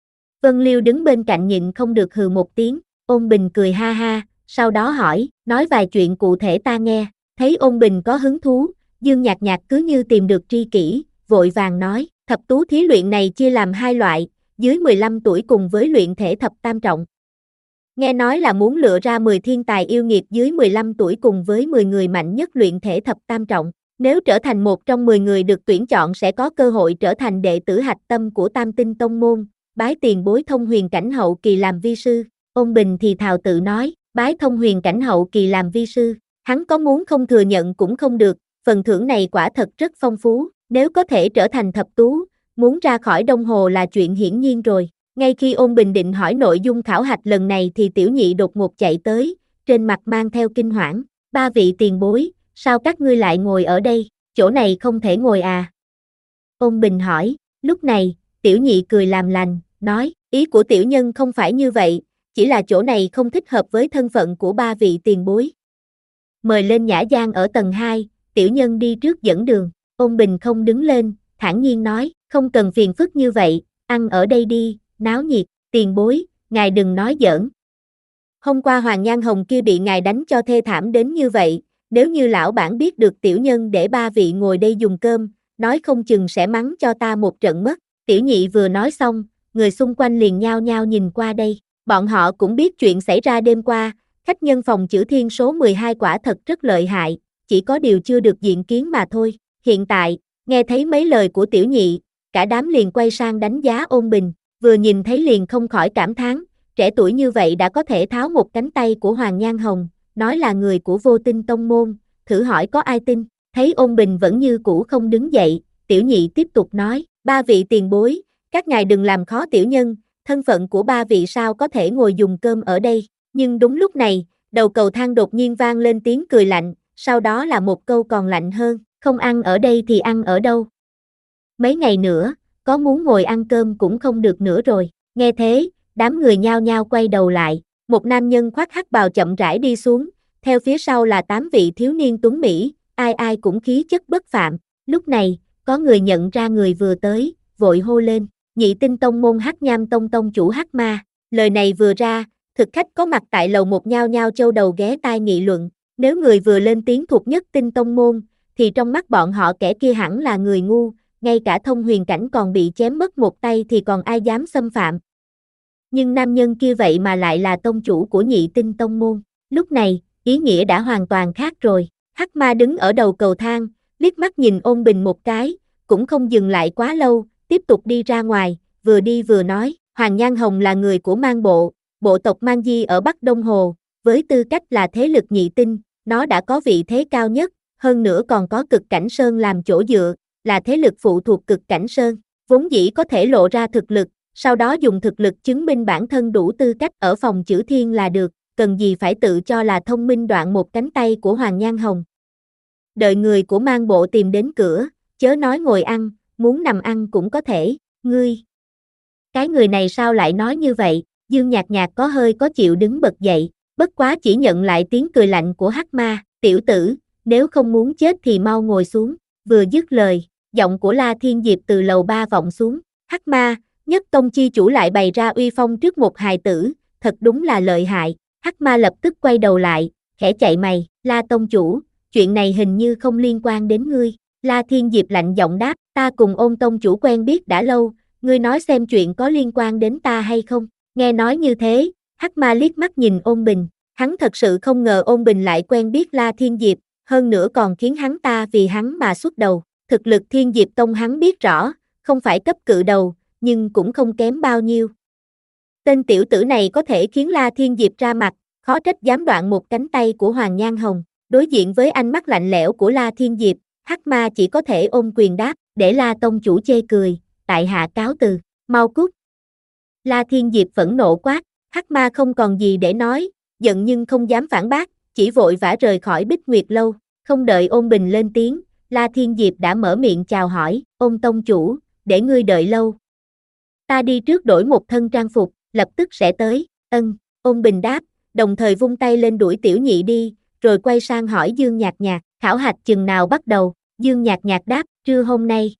Vân Liêu đứng bên cạnh nhịn không được hừ một tiếng, Ôn Bình cười ha ha, sau đó hỏi, nói vài chuyện cụ thể ta nghe, thấy Ôn Bình có hứng thú, Dương Nhạc Nhạc cứ như tìm được tri kỷ, vội vàng nói, thập tú thí luyện này chia làm hai loại, dưới mười lăm tuổi cùng với luyện thể thập tam trọng. Nghe nói là muốn lựa ra mười thiên tài yêu nghiệt dưới mười lăm tuổi cùng với mười người mạnh nhất luyện thể thập tam trọng. Nếu trở thành một trong mười người được tuyển chọn sẽ có cơ hội trở thành đệ tử hạch tâm của Tam Tinh Tông Môn, bái tiền bối thông huyền cảnh hậu kỳ làm vi sư. Ôn Bình thì thào tự nói, bái thông huyền cảnh hậu kỳ làm vi sư, hắn có muốn không thừa nhận cũng không được, phần thưởng này quả thật rất phong phú, nếu có thể trở thành thập tú, muốn ra khỏi Đông Hồ là chuyện hiển nhiên rồi. Ngay khi Ôn Bình định hỏi nội dung khảo hạch lần này thì Tiểu Nhị đột ngột chạy tới, trên mặt mang theo kinh hoảng, ba vị tiền bối, sao các ngươi lại ngồi ở đây, chỗ này không thể ngồi à? Ôn Bình hỏi, lúc này, Tiểu Nhị cười làm lành, nói, ý của tiểu nhân không phải như vậy, chỉ là chỗ này không thích hợp với thân phận của ba vị tiền bối. Mời lên nhã gian ở tầng hai, tiểu nhân đi trước dẫn đường. Ôn Bình không đứng lên, thản nhiên nói, không cần phiền phức như vậy, ăn ở đây đi, náo nhiệt, tiền bối, ngài đừng nói giỡn. Hôm qua Hoàng Nhan Hồng kia bị ngài đánh cho thê thảm đến như vậy, nếu như lão bản biết được tiểu nhân để ba vị ngồi đây dùng cơm, nói không chừng sẽ mắng cho ta một trận mất. Tiểu Nhị vừa nói xong, người xung quanh liền nhao nhao nhìn qua đây, bọn họ cũng biết chuyện xảy ra đêm qua, khách nhân phòng Chữ Thiên số mười hai quả thật rất lợi hại, chỉ có điều chưa được diện kiến mà thôi. Hiện tại, nghe thấy mấy lời của Tiểu Nhị, cả đám liền quay sang đánh giá Ôn Bình, vừa nhìn thấy liền không khỏi cảm thán, trẻ tuổi như vậy đã có thể tháo một cánh tay của Hoàng Nhan Hồng, nói là người của Vô Tinh Tông Môn, thử hỏi có ai tin. Thấy Ôn Bình vẫn như cũ không đứng dậy, Tiểu Nhị tiếp tục nói, ba vị tiền bối, các ngài đừng làm khó tiểu nhân, thân phận của ba vị sao có thể ngồi dùng cơm ở đây. Nhưng đúng lúc này, đầu cầu thang đột nhiên vang lên tiếng cười lạnh, sau đó là một câu còn lạnh hơn, không ăn ở đây thì ăn ở đâu. Mấy ngày nữa, có muốn ngồi ăn cơm cũng không được nữa rồi. Nghe thế, đám người nhao nhao quay đầu lại, một nam nhân khoác hắc bào chậm rãi đi xuống, theo phía sau là tám vị thiếu niên tuấn mỹ, ai ai cũng khí chất bất phạm. Lúc này, có người nhận ra người vừa tới, vội hô lên, Nhị Tinh Tông Môn Hắc Nham Tông tông chủ Hắc Ma. Lời này vừa ra, thực khách có mặt tại lầu một nhao nhao châu đầu ghé tai nghị luận, nếu người vừa lên tiếng thuộc Nhất Tinh Tông Môn, thì trong mắt bọn họ kẻ kia hẳn là người ngu, ngay cả thông huyền cảnh còn bị chém mất một tay thì còn ai dám xâm phạm. Nhưng nam nhân kia vậy mà lại là tông chủ của Nhị Tinh Tông Môn. Lúc này, ý nghĩa đã hoàn toàn khác rồi. Hắc Ma đứng ở đầu cầu thang, liếc mắt nhìn Ôn Bình một cái, cũng không dừng lại quá lâu, tiếp tục đi ra ngoài, vừa đi vừa nói, Hoàng Nhan Hồng là người của Mang bộ, bộ tộc Mang Di ở Bắc Đông Hồ, với tư cách là thế lực nhị tinh, nó đã có vị thế cao nhất, hơn nữa còn có Cực Cảnh Sơn làm chỗ dựa, là thế lực phụ thuộc Cực Cảnh Sơn, vốn dĩ có thể lộ ra thực lực, sau đó dùng thực lực chứng minh bản thân đủ tư cách ở phòng chữ thiên là được, cần gì phải tự cho là thông minh đoạn một cánh tay của Hoàng Nhan Hồng. Đợi người của Mang bộ tìm đến cửa, chớ nói ngồi ăn, muốn nằm ăn cũng có thể, ngươi. Cái người này sao lại nói như vậy, Dương Nhạc Nhạc có hơi có chịu đứng bật dậy, bất quá chỉ nhận lại tiếng cười lạnh của Hắc Ma, tiểu tử, nếu không muốn chết thì mau ngồi xuống, vừa dứt lời, giọng của La Thiên Diệp từ lầu ba vọng xuống, Hắc Ma, Nhất Tông chi chủ lại bày ra uy phong trước một hài tử, thật đúng là lợi hại, Hắc Ma lập tức quay đầu lại, khẽ chạy mày, La Tông chủ, chuyện này hình như không liên quan đến ngươi, La Thiên Diệp lạnh giọng đáp, ta cùng Ôn Tông chủ quen biết đã lâu, ngươi nói xem chuyện có liên quan đến ta hay không, nghe nói như thế, Hắc Ma liếc mắt nhìn Ôn Bình, hắn thật sự không ngờ Ôn Bình lại quen biết La Thiên Diệp, hơn nữa còn khiến hắn ta vì hắn mà xuất đầu, thực lực Thiên Diệp Tông hắn biết rõ, không phải cấp cự đầu, nhưng cũng không kém bao nhiêu. Tên tiểu tử này có thể khiến La Thiên Diệp ra mặt, khó trách dám đoạn một cánh tay của Hoàng Nhan Hồng, đối diện với ánh mắt lạnh lẽo của La Thiên Diệp, Hắc Ma chỉ có thể ôm quyền đáp, để La Tông chủ chê cười, tại hạ cáo từ, mau cút. La Thiên Diệp phẫn nộ quát, Hắc Ma không còn gì để nói, giận nhưng không dám phản bác, chỉ vội vã rời khỏi Bích Nguyệt lâu, không đợi Ôn Bình lên tiếng, La Thiên Diệp đã mở miệng chào hỏi, Ôn Tông chủ, để ngươi đợi lâu. Ta đi trước đổi một thân trang phục, lập tức sẽ tới, ân, Ôn Bình đáp, đồng thời vung tay lên đuổi tiểu nhị đi, rồi quay sang hỏi Dương Nhạc Nhạc, khảo hạch chừng nào bắt đầu, Dương Nhạc Nhạc đáp, trưa hôm nay.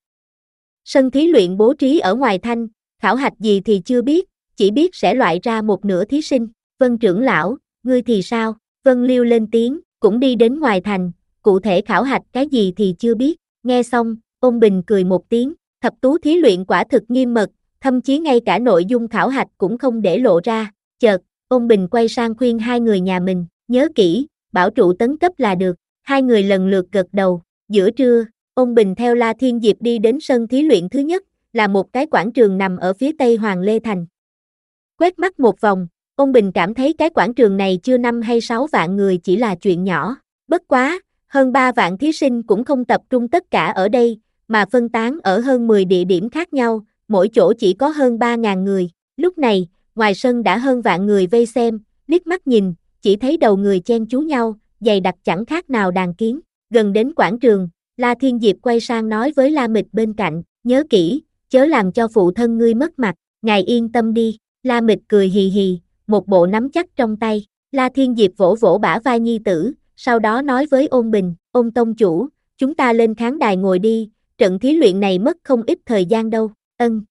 Sân thí luyện bố trí ở ngoài thành, khảo hạch gì thì chưa biết, chỉ biết sẽ loại ra một nửa thí sinh, Vân trưởng lão, ngươi thì sao, Vân Liêu lên tiếng, cũng đi đến ngoài thành, cụ thể khảo hạch cái gì thì chưa biết, nghe xong, Ôn Bình cười một tiếng, thập tú thí luyện quả thực nghiêm mật, thậm chí ngay cả nội dung khảo hạch cũng không để lộ ra, chợt, Ôn Bình quay sang khuyên hai người nhà mình, nhớ kỹ, bảo trụ tấn cấp là được, hai người lần lượt gật đầu, giữa trưa, Ôn Bình theo La Thiên Diệp đi đến sân thí luyện thứ nhất, là một cái quảng trường nằm ở phía tây Hoàng Lê Thành. Quét mắt một vòng, Ôn Bình cảm thấy cái quảng trường này chưa năm hay sáu vạn người chỉ là chuyện nhỏ, bất quá, hơn ba vạn thí sinh cũng không tập trung tất cả ở đây, mà phân tán ở hơn mười địa điểm khác nhau, mỗi chỗ chỉ có hơn ba ngàn người, lúc này, ngoài sân đã hơn vạn người vây xem, liếc mắt nhìn, chỉ thấy đầu người chen chú nhau, dày đặc chẳng khác nào đàn kiến, gần đến quảng trường, La Thiên Diệp quay sang nói với La Mịch bên cạnh, nhớ kỹ, chớ làm cho phụ thân ngươi mất mặt, ngài yên tâm đi, La Mịch cười hì hì, một bộ nắm chắc trong tay, La Thiên Diệp vỗ vỗ bả vai nhi tử, sau đó nói với Ôn Bình, Ôn Tông chủ, chúng ta lên khán đài ngồi đi, trận thí luyện này mất không ít thời gian đâu, ân.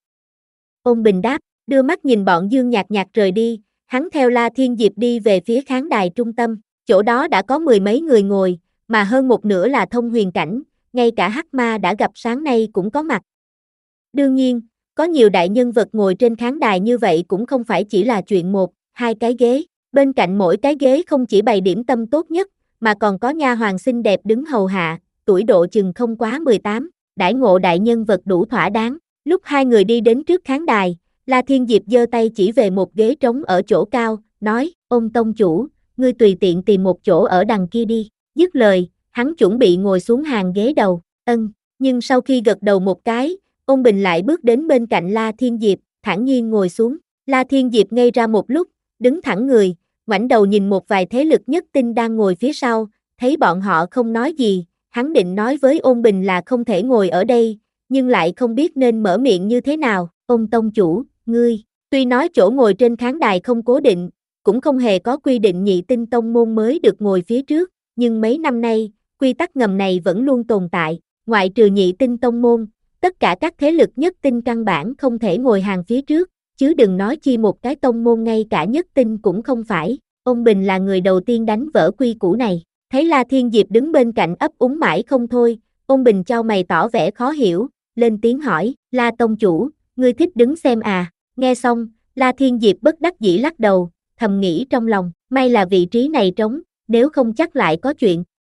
Ôn Bình đáp, đưa mắt nhìn bọn Dương Nhạc Nhạc rời đi, hắn theo La Thiên Diệp đi về phía khán đài trung tâm, chỗ đó đã có mười mấy người ngồi, mà hơn một nửa là thông huyền cảnh, ngay cả Hắc Ma đã gặp sáng nay cũng có mặt. Đương nhiên, có nhiều đại nhân vật ngồi trên khán đài như vậy cũng không phải chỉ là chuyện một, hai cái ghế, bên cạnh mỗi cái ghế không chỉ bày điểm tâm tốt nhất, mà còn có nha hoàn xinh đẹp đứng hầu hạ, tuổi độ chừng không quá mười tám, đãi ngộ đại nhân vật đủ thỏa đáng. Lúc hai người đi đến trước khán đài, La Thiên Diệp giơ tay chỉ về một ghế trống ở chỗ cao, nói, Ôn Tông chủ, ngươi tùy tiện tìm một chỗ ở đằng kia đi, dứt lời, hắn chuẩn bị ngồi xuống hàng ghế đầu, ân, nhưng sau khi gật đầu một cái, Ôn Bình lại bước đến bên cạnh La Thiên Diệp, thản nhiên ngồi xuống, La Thiên Diệp ngây ra một lúc, đứng thẳng người, ngoảnh đầu nhìn một vài thế lực nhất tinh đang ngồi phía sau, thấy bọn họ không nói gì, hắn định nói với Ôn Bình là không thể ngồi ở đây, nhưng lại không biết nên mở miệng như thế nào, Ôn Tông chủ, ngươi, tuy nói chỗ ngồi trên khán đài không cố định, cũng không hề có quy định nhị tinh tông môn mới được ngồi phía trước, nhưng mấy năm nay, quy tắc ngầm này vẫn luôn tồn tại, ngoại trừ nhị tinh tông môn, tất cả các thế lực nhất tinh căn bản không thể ngồi hàng phía trước, chứ đừng nói chi một cái tông môn ngay cả nhất tinh cũng không phải, Ôn Bình là người đầu tiên đánh vỡ quy củ này, thấy La Thiên Diệp đứng bên cạnh ấp úng mãi không thôi, Ôn Bình chau mày tỏ vẻ khó hiểu, lên tiếng hỏi, La Tông chủ, ngươi thích đứng xem à, nghe xong, La Thiên Diệp bất đắc dĩ lắc đầu, thầm nghĩ trong lòng, may là vị trí này trống, nếu không chắc lại có chuyện,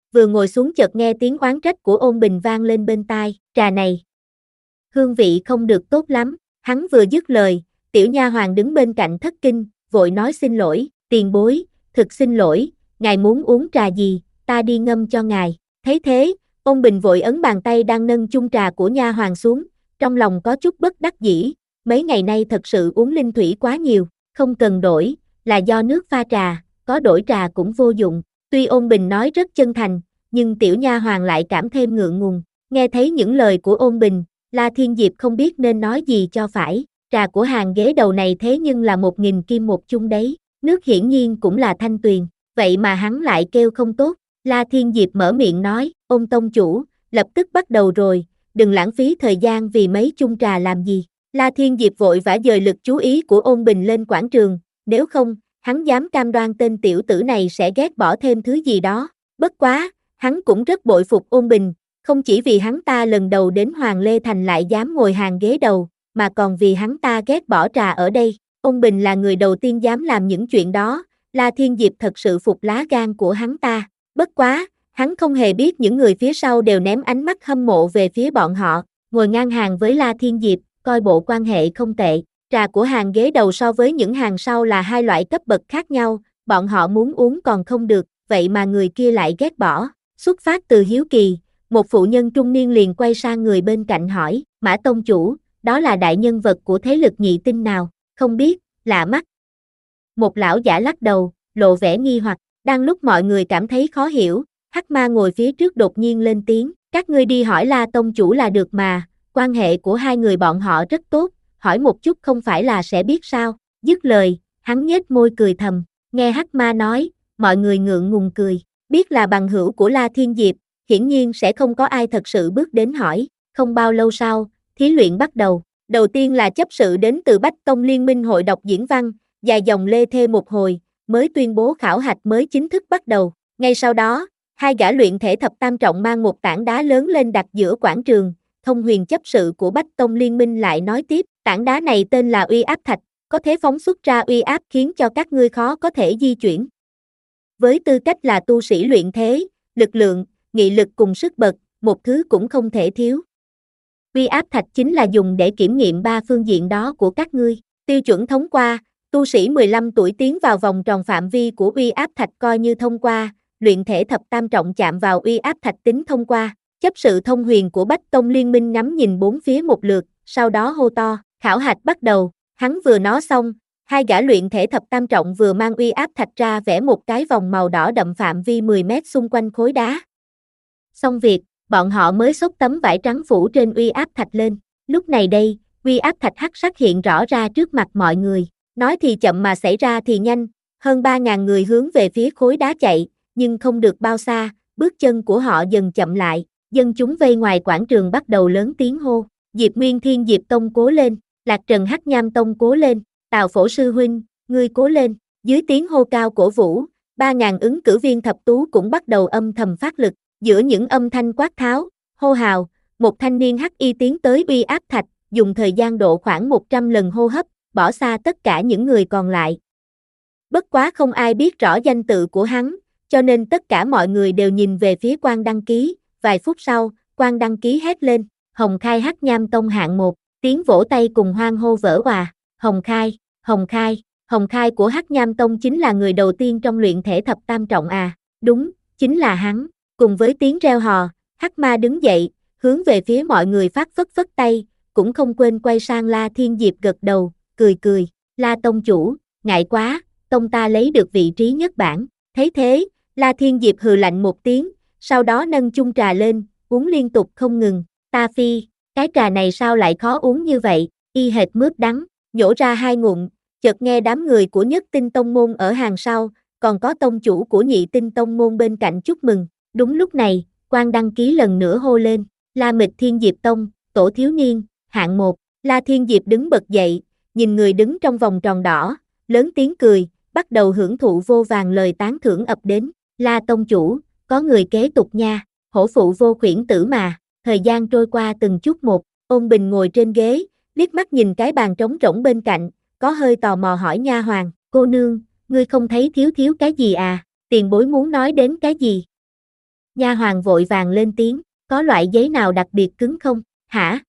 vừa ngồi xuống chợt nghe tiếng oán trách của Ôn Bình vang lên bên tai, trà này, hương vị không được tốt lắm, hắn vừa dứt lời, tiểu nha hoàn đứng bên cạnh thất kinh, vội nói xin lỗi, tiền bối, thực xin lỗi, ngài muốn uống trà gì, ta đi ngâm cho ngài, thấy thế, Ôn Bình vội ấn bàn tay đang nâng chung trà của nha hoàn xuống, trong lòng có chút bất đắc dĩ, mấy ngày nay thật sự uống linh thủy quá nhiều, không cần đổi, là do nước pha trà, có đổi trà cũng vô dụng, tuy Ôn Bình nói rất chân thành, nhưng tiểu nha hoàn lại cảm thêm ngượng ngùng, nghe thấy những lời của Ôn Bình, La Thiên Diệp không biết nên nói gì cho phải, trà của hàng ghế đầu này thế nhưng là một nghìn kim một chung đấy, nước hiển nhiên cũng là thanh tuyền, vậy mà hắn lại kêu không tốt, La Thiên Diệp mở miệng nói, Ôn tông chủ, lập tức bắt đầu rồi, đừng lãng phí thời gian vì mấy chung trà làm gì, La Thiên Diệp vội vã dời lực chú ý của Ôn Bình lên quảng trường, nếu không, hắn dám cam đoan tên tiểu tử này sẽ ghét bỏ thêm thứ gì đó, bất quá, hắn cũng rất bội phục Ôn Bình, không chỉ vì hắn ta lần đầu đến Hoàng Lê Thành lại dám ngồi hàng ghế đầu, mà còn vì hắn ta ghét bỏ trà ở đây, Ôn Bình là người đầu tiên dám làm những chuyện đó, La Thiên Diệp thật sự phục lá gan của hắn ta, bất quá, hắn không hề biết những người phía sau đều ném ánh mắt hâm mộ về phía bọn họ, ngồi ngang hàng với La Thiên Diệp, coi bộ quan hệ không tệ, trà của hàng ghế đầu so với những hàng sau là hai loại cấp bậc khác nhau, bọn họ muốn uống còn không được, vậy mà người kia lại ghét bỏ, xuất phát từ hiếu kỳ, một phụ nhân trung niên liền quay sang người bên cạnh hỏi, Mã tông chủ, đó là đại nhân vật của thế lực nhị tinh nào, không biết, lạ mắt. Một lão giả lắc đầu, lộ vẻ nghi hoặc, đang lúc mọi người cảm thấy khó hiểu, Hắc Ma ngồi phía trước đột nhiên lên tiếng, các ngươi đi hỏi La tông chủ là được mà, quan hệ của hai người bọn họ rất tốt, hỏi một chút không phải là sẽ biết sao, dứt lời, hắn nhếch môi cười thầm, nghe Hắc Ma nói, mọi người ngượng ngùng cười, biết là bằng hữu của La Thiên Diệp, hiển nhiên sẽ không có ai thật sự bước đến hỏi, không bao lâu sau, thí luyện bắt đầu, đầu tiên là chấp sự đến từ Bách Tông Liên minh hội đọc diễn văn, dài dòng lê thê một hồi, mới tuyên bố khảo hạch mới chính thức bắt đầu, ngay sau đó, hai gã luyện thể thập tam trọng mang một tảng đá lớn lên đặt giữa quảng trường, Thông Huyền chấp sự của Bách Tông Liên minh lại nói tiếp, tảng đá này tên là Uy Áp Thạch, có thể phóng xuất ra uy áp khiến cho các ngươi khó có thể di chuyển. Với tư cách là tu sĩ luyện thế, lực lượng, nghị lực cùng sức bật, một thứ cũng không thể thiếu. Uy Áp Thạch chính là dùng để kiểm nghiệm ba phương diện đó của các ngươi, tiêu chuẩn thông qua, tu sĩ mười lăm tuổi tiến vào vòng tròn phạm vi của Uy Áp Thạch coi như thông qua, luyện thể thập tam trọng chạm vào Uy Áp Thạch tính thông qua. Chấp sự Thông Huyền của Bách Tông Liên minh ngắm nhìn bốn phía một lượt, sau đó hô to, khảo hạch bắt đầu, hắn vừa nói xong, hai gã luyện thể thập tam trọng vừa mang Uy Áp Thạch ra vẽ một cái vòng màu đỏ đậm phạm vi mười mét xung quanh khối đá. Xong việc, bọn họ mới xốc tấm vải trắng phủ trên Uy Áp Thạch lên, lúc này đây, Uy Áp Thạch hắc sắc hiện rõ ra trước mặt mọi người, nói thì chậm mà xảy ra thì nhanh, hơn ba ngàn người hướng về phía khối đá chạy, nhưng không được bao xa, bước chân của họ dần chậm lại. Dân chúng vây ngoài quảng trường bắt đầu lớn tiếng hô, Diệp Nguyên Thiên Diệp Tông cố lên, Lạc Trần Hắc Nham Tông cố lên, Tào Phổ Sư Huynh, ngươi cố lên, dưới tiếng hô cao cổ vũ, ba ngàn ứng cử viên thập tú cũng bắt đầu âm thầm phát lực, giữa những âm thanh quát tháo, hô hào, một thanh niên hắc y tiến tới Uy Áp Thạch, dùng thời gian độ khoảng một trăm lần hô hấp, bỏ xa tất cả những người còn lại. Bất quá không ai biết rõ danh tự của hắn, cho nên tất cả mọi người đều nhìn về phía quan đăng ký. Vài phút sau, quan đăng ký hét lên, Hồng Khai Hắc Nham Tông hạng một, tiếng vỗ tay cùng hoan hô vỡ òa, Hồng Khai, Hồng Khai, Hồng Khai của Hắc Nham Tông chính là người đầu tiên trong luyện thể thập tam trọng à, đúng, chính là hắn, cùng với tiếng reo hò, Hắc Ma đứng dậy, hướng về phía mọi người phát phất phất tay, cũng không quên quay sang La Thiên Diệp gật đầu, cười cười, La Tông chủ, ngại quá, Tông ta lấy được vị trí nhất bảng, thấy thế, La Thiên Diệp hừ lạnh một tiếng, sau đó nâng chung trà lên, uống liên tục không ngừng, ta phi, cái trà này sao lại khó uống như vậy, y hệt mướp đắng, nhổ ra hai ngụm, chợt nghe đám người của nhất tinh tông môn ở hàng sau, còn có tông chủ của nhị tinh tông môn bên cạnh chúc mừng, đúng lúc này, quan đăng ký lần nữa hô lên, La Mịch Thiên Diệp Tông, tổ thiếu niên, hạng một, La Thiên Diệp đứng bật dậy, nhìn người đứng trong vòng tròn đỏ, lớn tiếng cười, bắt đầu hưởng thụ vô vàn lời tán thưởng ập đến, La tông chủ, có người kế tục nha, hổ phụ vô khuyển tử mà, thời gian trôi qua từng chút một, Ôn Bình ngồi trên ghế, liếc mắt nhìn cái bàn trống rỗng bên cạnh, có hơi tò mò hỏi nha hoàn, cô nương, ngươi không thấy thiếu thiếu cái gì à, tiền bối muốn nói đến cái gì? Nha hoàn vội vàng lên tiếng, có loại giấy nào đặc biệt cứng không, hả?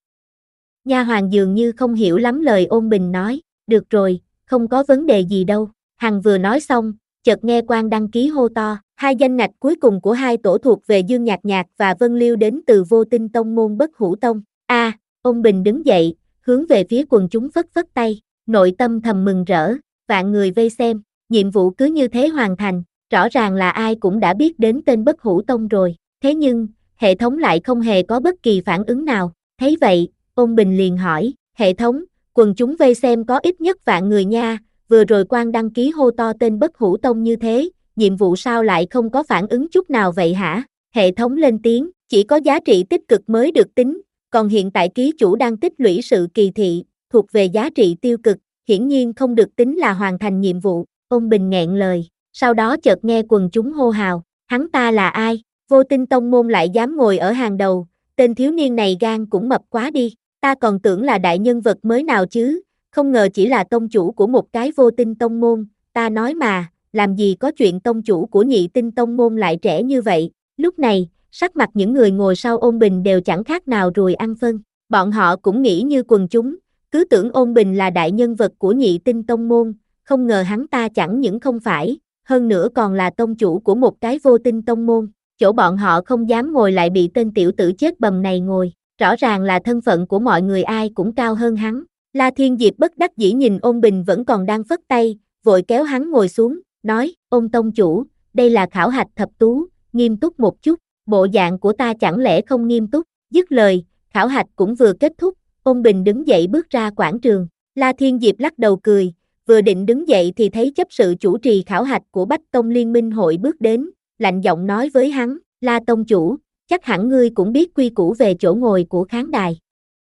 Nha hoàn dường như không hiểu lắm lời Ôn Bình nói, được rồi, không có vấn đề gì đâu. Hằng vừa nói xong, chợt nghe quan đăng ký hô to, hai danh ngạch cuối cùng của hai tổ thuộc về Dương Nhạc Nhạc và Vân Liêu đến từ Vô Tinh Tông môn Bất Hủ Tông. A, à, Ôn Bình đứng dậy, hướng về phía quần chúng phất phất tay, nội tâm thầm mừng rỡ, vạn người vây xem, nhiệm vụ cứ như thế hoàn thành, rõ ràng là ai cũng đã biết đến tên Bất Hủ Tông rồi, thế nhưng, hệ thống lại không hề có bất kỳ phản ứng nào, thấy vậy, Ôn Bình liền hỏi, hệ thống, quần chúng vây xem có ít nhất vạn người nha, vừa rồi quan đăng ký hô to tên Bất Hủ Tông như thế, nhiệm vụ sao lại không có phản ứng chút nào vậy hả? Hệ thống lên tiếng, chỉ có giá trị tích cực mới được tính, còn hiện tại ký chủ đang tích lũy sự kỳ thị, thuộc về giá trị tiêu cực, hiển nhiên không được tính là hoàn thành nhiệm vụ. Ôn Bình nghẹn lời, sau đó chợt nghe quần chúng hô hào, hắn ta là ai? Vô Tinh Tông môn lại dám ngồi ở hàng đầu, tên thiếu niên này gan cũng mập quá đi, ta còn tưởng là đại nhân vật mới nào chứ, không ngờ chỉ là tông chủ của một cái Vô Tinh Tông môn, ta nói mà, làm gì có chuyện tông chủ của Nhị Tinh Tông môn lại trẻ như vậy. Lúc này, sắc mặt những người ngồi sau Ôn Bình đều chẳng khác nào ruồi ăn phân, bọn họ cũng nghĩ như quần chúng, cứ tưởng Ôn Bình là đại nhân vật của Nhị Tinh Tông môn, không ngờ hắn ta chẳng những không phải, hơn nữa còn là tông chủ của một cái Vô Tinh Tông môn, chỗ bọn họ không dám ngồi lại bị tên tiểu tử chết bầm này ngồi, rõ ràng là thân phận của mọi người ai cũng cao hơn hắn. La Thiên Diệp bất đắc dĩ nhìn Ôn Bình vẫn còn đang phất tay, vội kéo hắn ngồi xuống, nói, Ôn tông chủ, đây là khảo hạch thập tú, nghiêm túc một chút, bộ dạng của ta chẳng lẽ không nghiêm túc, dứt lời, khảo hạch cũng vừa kết thúc, Ôn Bình đứng dậy bước ra quảng trường, La Thiên Diệp lắc đầu cười, vừa định đứng dậy thì thấy chấp sự chủ trì khảo hạch của Bách Tông Liên Minh hội bước đến, lạnh giọng nói với hắn, La tông chủ, chắc hẳn ngươi cũng biết quy củ về chỗ ngồi của khán đài.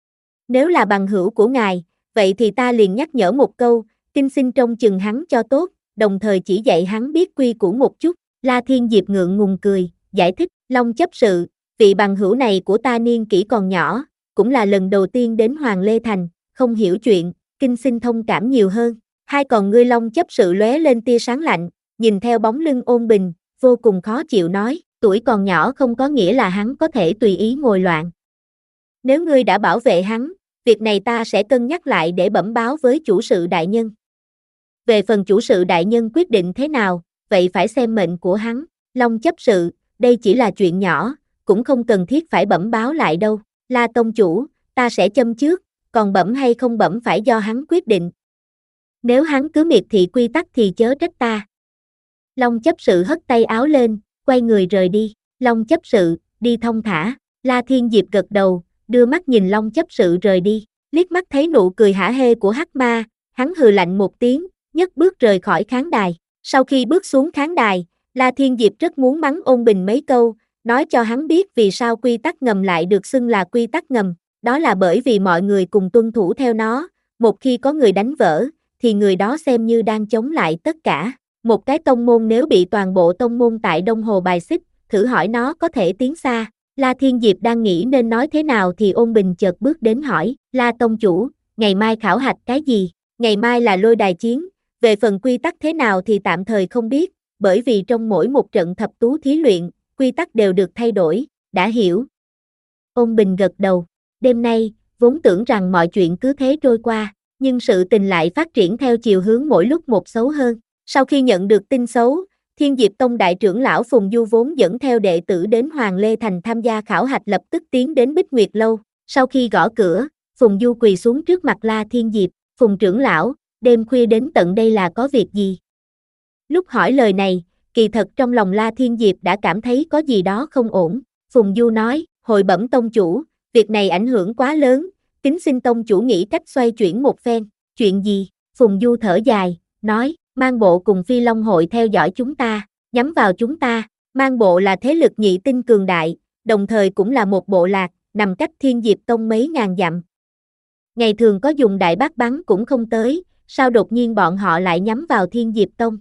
Nếu là bằng hữu của ngài, vậy thì ta liền nhắc nhở một câu, kinh xin trông chừng hắn cho tốt, đồng thời chỉ dạy hắn biết quy củ một chút. La Thiên Diệp ngượng ngùng cười, giải thích, Long chấp sự, vị bằng hữu này của ta niên kỷ còn nhỏ, cũng là lần đầu tiên đến Hoàng Lê Thành, không hiểu chuyện, kinh xin thông cảm nhiều hơn. Hai còn ngươi Long chấp sự lóe lên tia sáng lạnh, nhìn theo bóng lưng Ôn Bình, vô cùng khó chịu nói, tuổi còn nhỏ không có nghĩa là hắn có thể tùy ý ngồi loạn. Nếu ngươi đã bảo vệ hắn, việc này ta sẽ cân nhắc lại để bẩm báo với chủ sự đại nhân. Về phần chủ sự đại nhân quyết định thế nào, vậy phải xem mệnh của hắn. Long chấp sự, đây chỉ là chuyện nhỏ, cũng không cần thiết phải bẩm báo lại đâu. La tông chủ, ta sẽ châm trước, còn bẩm hay không bẩm phải do hắn quyết định. Nếu hắn cứ miệt thị quy tắc thì chớ trách ta. Long chấp sự hất tay áo lên, quay người rời đi. Long chấp sự, đi thong thả. La Thiên Diệp gật đầu, đưa mắt nhìn Long chấp sự rời đi. Liếc mắt thấy nụ cười hả hê của Hắc Ma, hắn hừ lạnh một tiếng, nhấc bước rời khỏi khán đài. Sau khi bước xuống khán đài, La Thiên Diệp rất muốn mắng Ôn Bình mấy câu, nói cho hắn biết vì sao quy tắc ngầm lại được xưng là quy tắc ngầm. Đó là bởi vì mọi người cùng tuân thủ theo nó, một khi có người đánh vỡ, thì người đó xem như đang chống lại tất cả. Một cái tông môn nếu bị toàn bộ tông môn tại Đông Hồ bài xích, thử hỏi nó có thể tiến xa. La Thiên Diệp đang nghĩ nên nói thế nào thì Ôn Bình chợt bước đến hỏi, La tông chủ, ngày mai khảo hạch cái gì? Ngày mai là lôi đài chiến, về phần quy tắc thế nào thì tạm thời không biết, bởi vì trong mỗi một trận thập tú thí luyện, quy tắc đều được thay đổi, đã hiểu. Ôn Bình gật đầu, đêm nay, vốn tưởng rằng mọi chuyện cứ thế trôi qua, nhưng sự tình lại phát triển theo chiều hướng mỗi lúc một xấu hơn. Sau khi nhận được tin xấu, Thiên Diệp Tông đại trưởng lão Phùng Du vốn dẫn theo đệ tử đến Hoàng Lê Thành tham gia khảo hạch lập tức tiến đến Bích Nguyệt Lâu. Sau khi gõ cửa, Phùng Du quỳ xuống trước mặt La Thiên Diệp, Phùng trưởng lão, đêm khuya đến tận đây là có việc gì? Lúc hỏi lời này, kỳ thật trong lòng La Thiên Diệp đã cảm thấy có gì đó không ổn. Phùng Du nói, hồi bẩm tông chủ, việc này ảnh hưởng quá lớn, kính xin tông chủ nghĩ cách xoay chuyển một phen. Chuyện gì? Phùng Du thở dài, nói, Mang Bộ cùng Phi Long hội theo dõi chúng ta, nhắm vào chúng ta. Mang Bộ là thế lực nhị tinh cường đại, đồng thời cũng là một bộ lạc, nằm cách Thiên Diệp Tông mấy ngàn dặm. Ngày thường có dùng đại bác bắn cũng không tới, sao đột nhiên bọn họ lại nhắm vào Thiên Diệp Tông?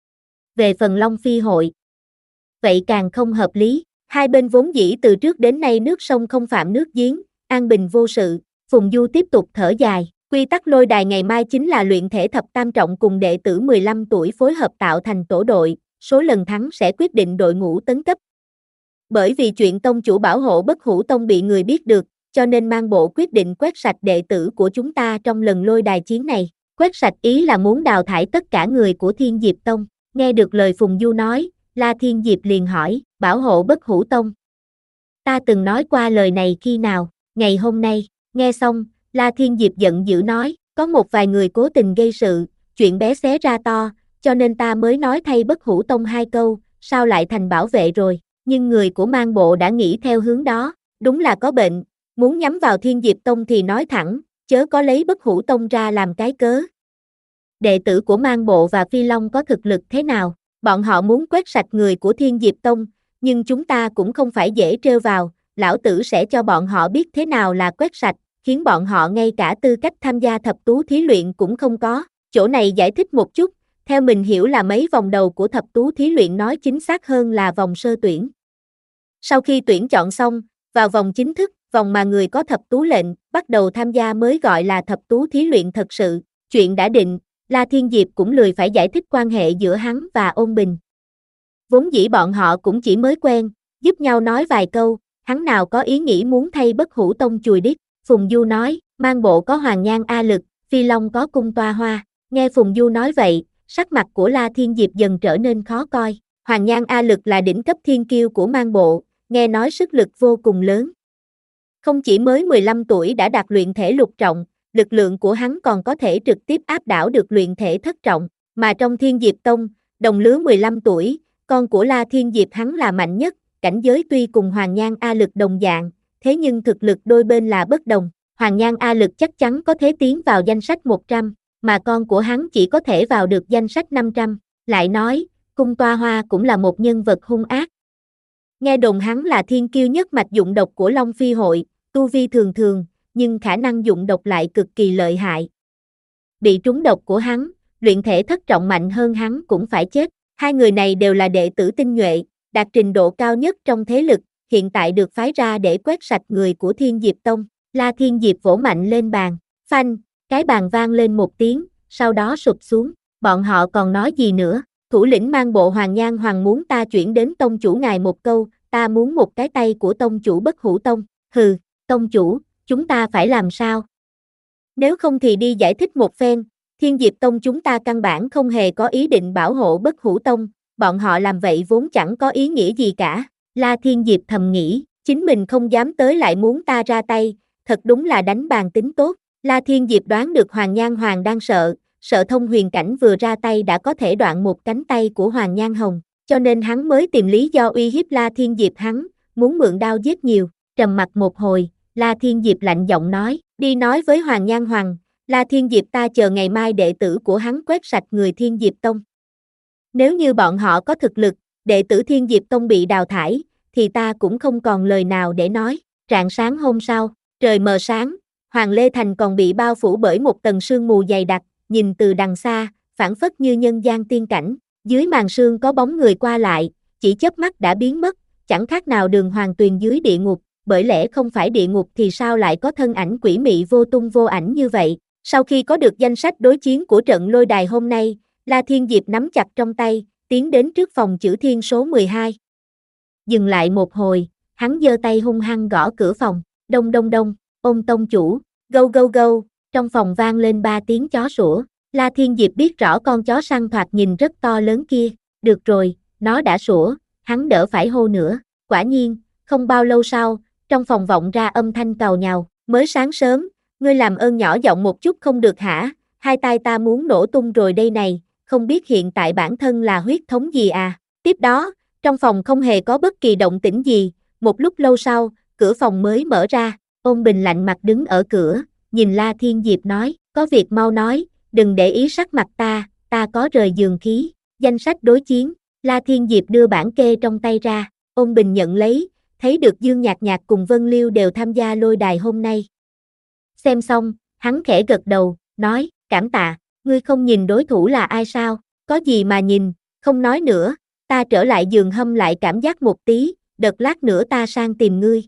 Về phần Long Phi hội, vậy càng không hợp lý, hai bên vốn dĩ từ trước đến nay nước sông không phạm nước giếng, an bình vô sự. Phùng Du tiếp tục thở dài, quy tắc lôi đài ngày mai chính là luyện thể thập tam trọng cùng đệ tử mười lăm tuổi phối hợp tạo thành tổ đội, số lần thắng sẽ quyết định đội ngũ tấn cấp. Bởi vì chuyện tông chủ bảo hộ Bất Hủ Tông bị người biết được, cho nên mang bộ quyết định quét sạch đệ tử của chúng ta trong lần lôi đài chiến này. Quét sạch ý là muốn đào thải tất cả người của Thiên Diệp Tông. Nghe được lời Phùng Du nói, La Thiên Diệp liền hỏi, bảo hộ Bất Hủ Tông. Ta từng nói qua lời này khi nào? Ngày hôm nay. Nghe xong, La Thiên Diệp giận dữ nói, có một vài người cố tình gây sự, chuyện bé xé ra to, cho nên ta mới nói thay Bất Hủ Tông hai câu, sao lại thành bảo vệ rồi. Nhưng người của mang bộ đã nghĩ theo hướng đó, đúng là có bệnh, muốn nhắm vào Thiên Diệp Tông thì nói thẳng, chớ có lấy Bất Hủ Tông ra làm cái cớ. Đệ tử của mang bộ và Phi Long có thực lực thế nào? Bọn họ muốn quét sạch người của Thiên Diệp Tông, nhưng chúng ta cũng không phải dễ trêu vào, lão tử sẽ cho bọn họ biết thế nào là quét sạch, khiến bọn họ ngay cả tư cách tham gia thập tú thí luyện cũng không có. Chỗ này giải thích một chút, theo mình hiểu là mấy vòng đầu của thập tú thí luyện, nói chính xác hơn là vòng sơ tuyển. Sau khi tuyển chọn xong, vào vòng chính thức, vòng mà người có thập tú lệnh, bắt đầu tham gia mới gọi là thập tú thí luyện thật sự. Chuyện đã định, La Thiên Diệp cũng lười phải giải thích quan hệ giữa hắn và Ôn Bình. Vốn dĩ bọn họ cũng chỉ mới quen, giúp nhau nói vài câu, hắn nào có ý nghĩ muốn thay Bất Hủ Tông chùi đít. Phùng Du nói, mang bộ có Hoàng Nhan A Lực, Phi Long có Cung Toa Hoa. Nghe Phùng Du nói vậy, sắc mặt của La Thiên Diệp dần trở nên khó coi. Hoàng Nhan A Lực là đỉnh cấp thiên kiêu của mang bộ, nghe nói sức lực vô cùng lớn. Không chỉ mới mười lăm tuổi đã đạt luyện thể lục trọng, lực lượng của hắn còn có thể trực tiếp áp đảo được luyện thể thất trọng, mà trong Thiên Diệp Tông, đồng lứa mười lăm tuổi, con của La Thiên Diệp hắn là mạnh nhất, cảnh giới tuy cùng Hoàng Nhan A Lực đồng dạng, thế nhưng thực lực đôi bên là bất đồng. Hoàng Nhan A Lực chắc chắn có thể tiến vào danh sách một trăm, mà con của hắn chỉ có thể vào được danh sách năm trăm. Lại nói, Cung Toa Hoa cũng là một nhân vật hung ác. Nghe đồn hắn là thiên kiêu nhất mạch dụng độc của Long Phi hội, tu vi thường thường, nhưng khả năng dụng độc lại cực kỳ lợi hại. Bị trúng độc của hắn, luyện thể thất trọng mạnh hơn hắn cũng phải chết. Hai người này đều là đệ tử tinh nhuệ, đạt trình độ cao nhất trong thế lực, hiện tại được phái ra để quét sạch người của Thiên Diệp Tông. La Thiên Diệp vỗ mạnh lên bàn, phanh, cái bàn vang lên một tiếng, sau đó sụp xuống. Bọn họ còn nói gì nữa? Thủ lĩnh mang bộ Hoàng Nhan Hoàng muốn ta chuyển đến tông chủ ngài một câu, ta muốn một cái tay của tông chủ Bất Hủ Tông. Hừ, tông chủ, chúng ta phải làm sao? Nếu không thì đi giải thích một phen, Thiên Diệp Tông chúng ta căn bản không hề có ý định bảo hộ Bất Hủ Tông, bọn họ làm vậy vốn chẳng có ý nghĩa gì cả. La Thiên Diệp thầm nghĩ, chính mình không dám tới lại muốn ta ra tay, thật đúng là đánh bàn tính tốt. La Thiên Diệp đoán được Hoàng Nhan Hoàng đang sợ, sợ Thông Huyền Cảnh vừa ra tay đã có thể đoạn một cánh tay của Hoàng Nhan Hồng, cho nên hắn mới tìm lý do uy hiếp La Thiên Diệp hắn, muốn mượn đao giết nhiều. Trầm mặc một hồi, La Thiên Diệp lạnh giọng nói, đi nói với Hoàng Nhan Hoàng, La Thiên Diệp ta chờ ngày mai đệ tử của hắn quét sạch người Thiên Diệp Tông. Nếu như bọn họ có thực lực, đệ tử Thiên Diệp Tông bị đào thải, thì ta cũng không còn lời nào để nói. Rạng sáng hôm sau, trời mờ sáng, Hoàng Lê Thành còn bị bao phủ bởi một tầng sương mù dày đặc, nhìn từ đằng xa, phảng phất như nhân gian tiên cảnh. Dưới màn sương có bóng người qua lại, chỉ chớp mắt đã biến mất, chẳng khác nào đường hoàng tuyền dưới địa ngục, bởi lẽ không phải địa ngục thì sao lại có thân ảnh quỷ mị vô tung vô ảnh như vậy. Sau khi có được danh sách đối chiến của trận lôi đài hôm nay, La Thiên Diệp nắm chặt trong tay, tiến đến trước phòng chữ thiên số mười hai. Dừng lại một hồi, hắn giơ tay hung hăng gõ cửa phòng, đông đông đông, Ôn tông chủ, gâu gâu gâu, trong phòng vang lên ba tiếng chó sủa. La Thiên Diệp biết rõ con chó săn thoạt nhìn rất to lớn kia, được rồi, nó đã sủa, hắn đỡ phải hô nữa. Quả nhiên, không bao lâu sau, trong phòng vọng ra âm thanh càu nhàu, mới sáng sớm, ngươi làm ơn nhỏ giọng một chút không được hả, hai tai ta muốn nổ tung rồi đây này, không biết hiện tại bản thân là huyết thống gì à. Tiếp đó, trong phòng không hề có bất kỳ động tĩnh gì, một lúc lâu sau, cửa phòng mới mở ra, Ôn Bình lạnh mặt đứng ở cửa, nhìn La Thiên Diệp nói, có việc mau nói, đừng để ý sắc mặt ta, ta có rời giường khí. Danh sách đối chiến. La Thiên Diệp đưa bản kê trong tay ra, Ôn Bình nhận lấy, thấy được Dương Nhạc Nhạc cùng Vân Liêu đều tham gia lôi đài hôm nay. Xem xong, hắn khẽ gật đầu, nói, cảm tạ, ngươi không nhìn đối thủ là ai sao, có gì mà nhìn, không nói nữa, ta trở lại giường hâm lại cảm giác một tí, đợt lát nữa ta sang tìm ngươi.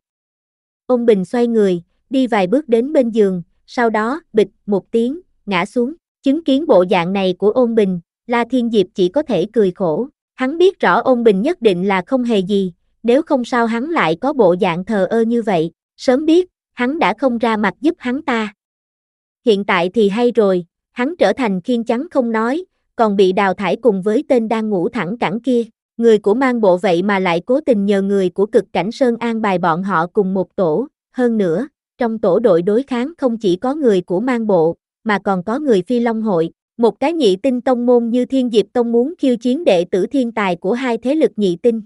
Ôn Bình xoay người, đi vài bước đến bên giường, sau đó, bịch, một tiếng, ngã xuống. Chứng kiến bộ dạng này của Ôn Bình, La Thiên Diệp chỉ có thể cười khổ. Hắn biết rõ Ôn Bình nhất định là không hề gì, nếu không sao hắn lại có bộ dạng thờ ơ như vậy, sớm biết, hắn đã không ra mặt giúp hắn ta. Hiện tại thì hay rồi, hắn trở thành khiên trắng không nói, còn bị đào thải cùng với tên đang ngủ thẳng cẳng kia. Người của mang bộ vậy mà lại cố tình nhờ người của Cực Cảnh Sơn an bài bọn họ cùng một tổ, hơn nữa, trong tổ đội đối kháng không chỉ có người của mang bộ, mà còn có người Phi Long hội, một cái nhị tinh tông môn như Thiên Diệp Tông muốn khiêu chiến đệ tử thiên tài của hai thế lực nhị tinh.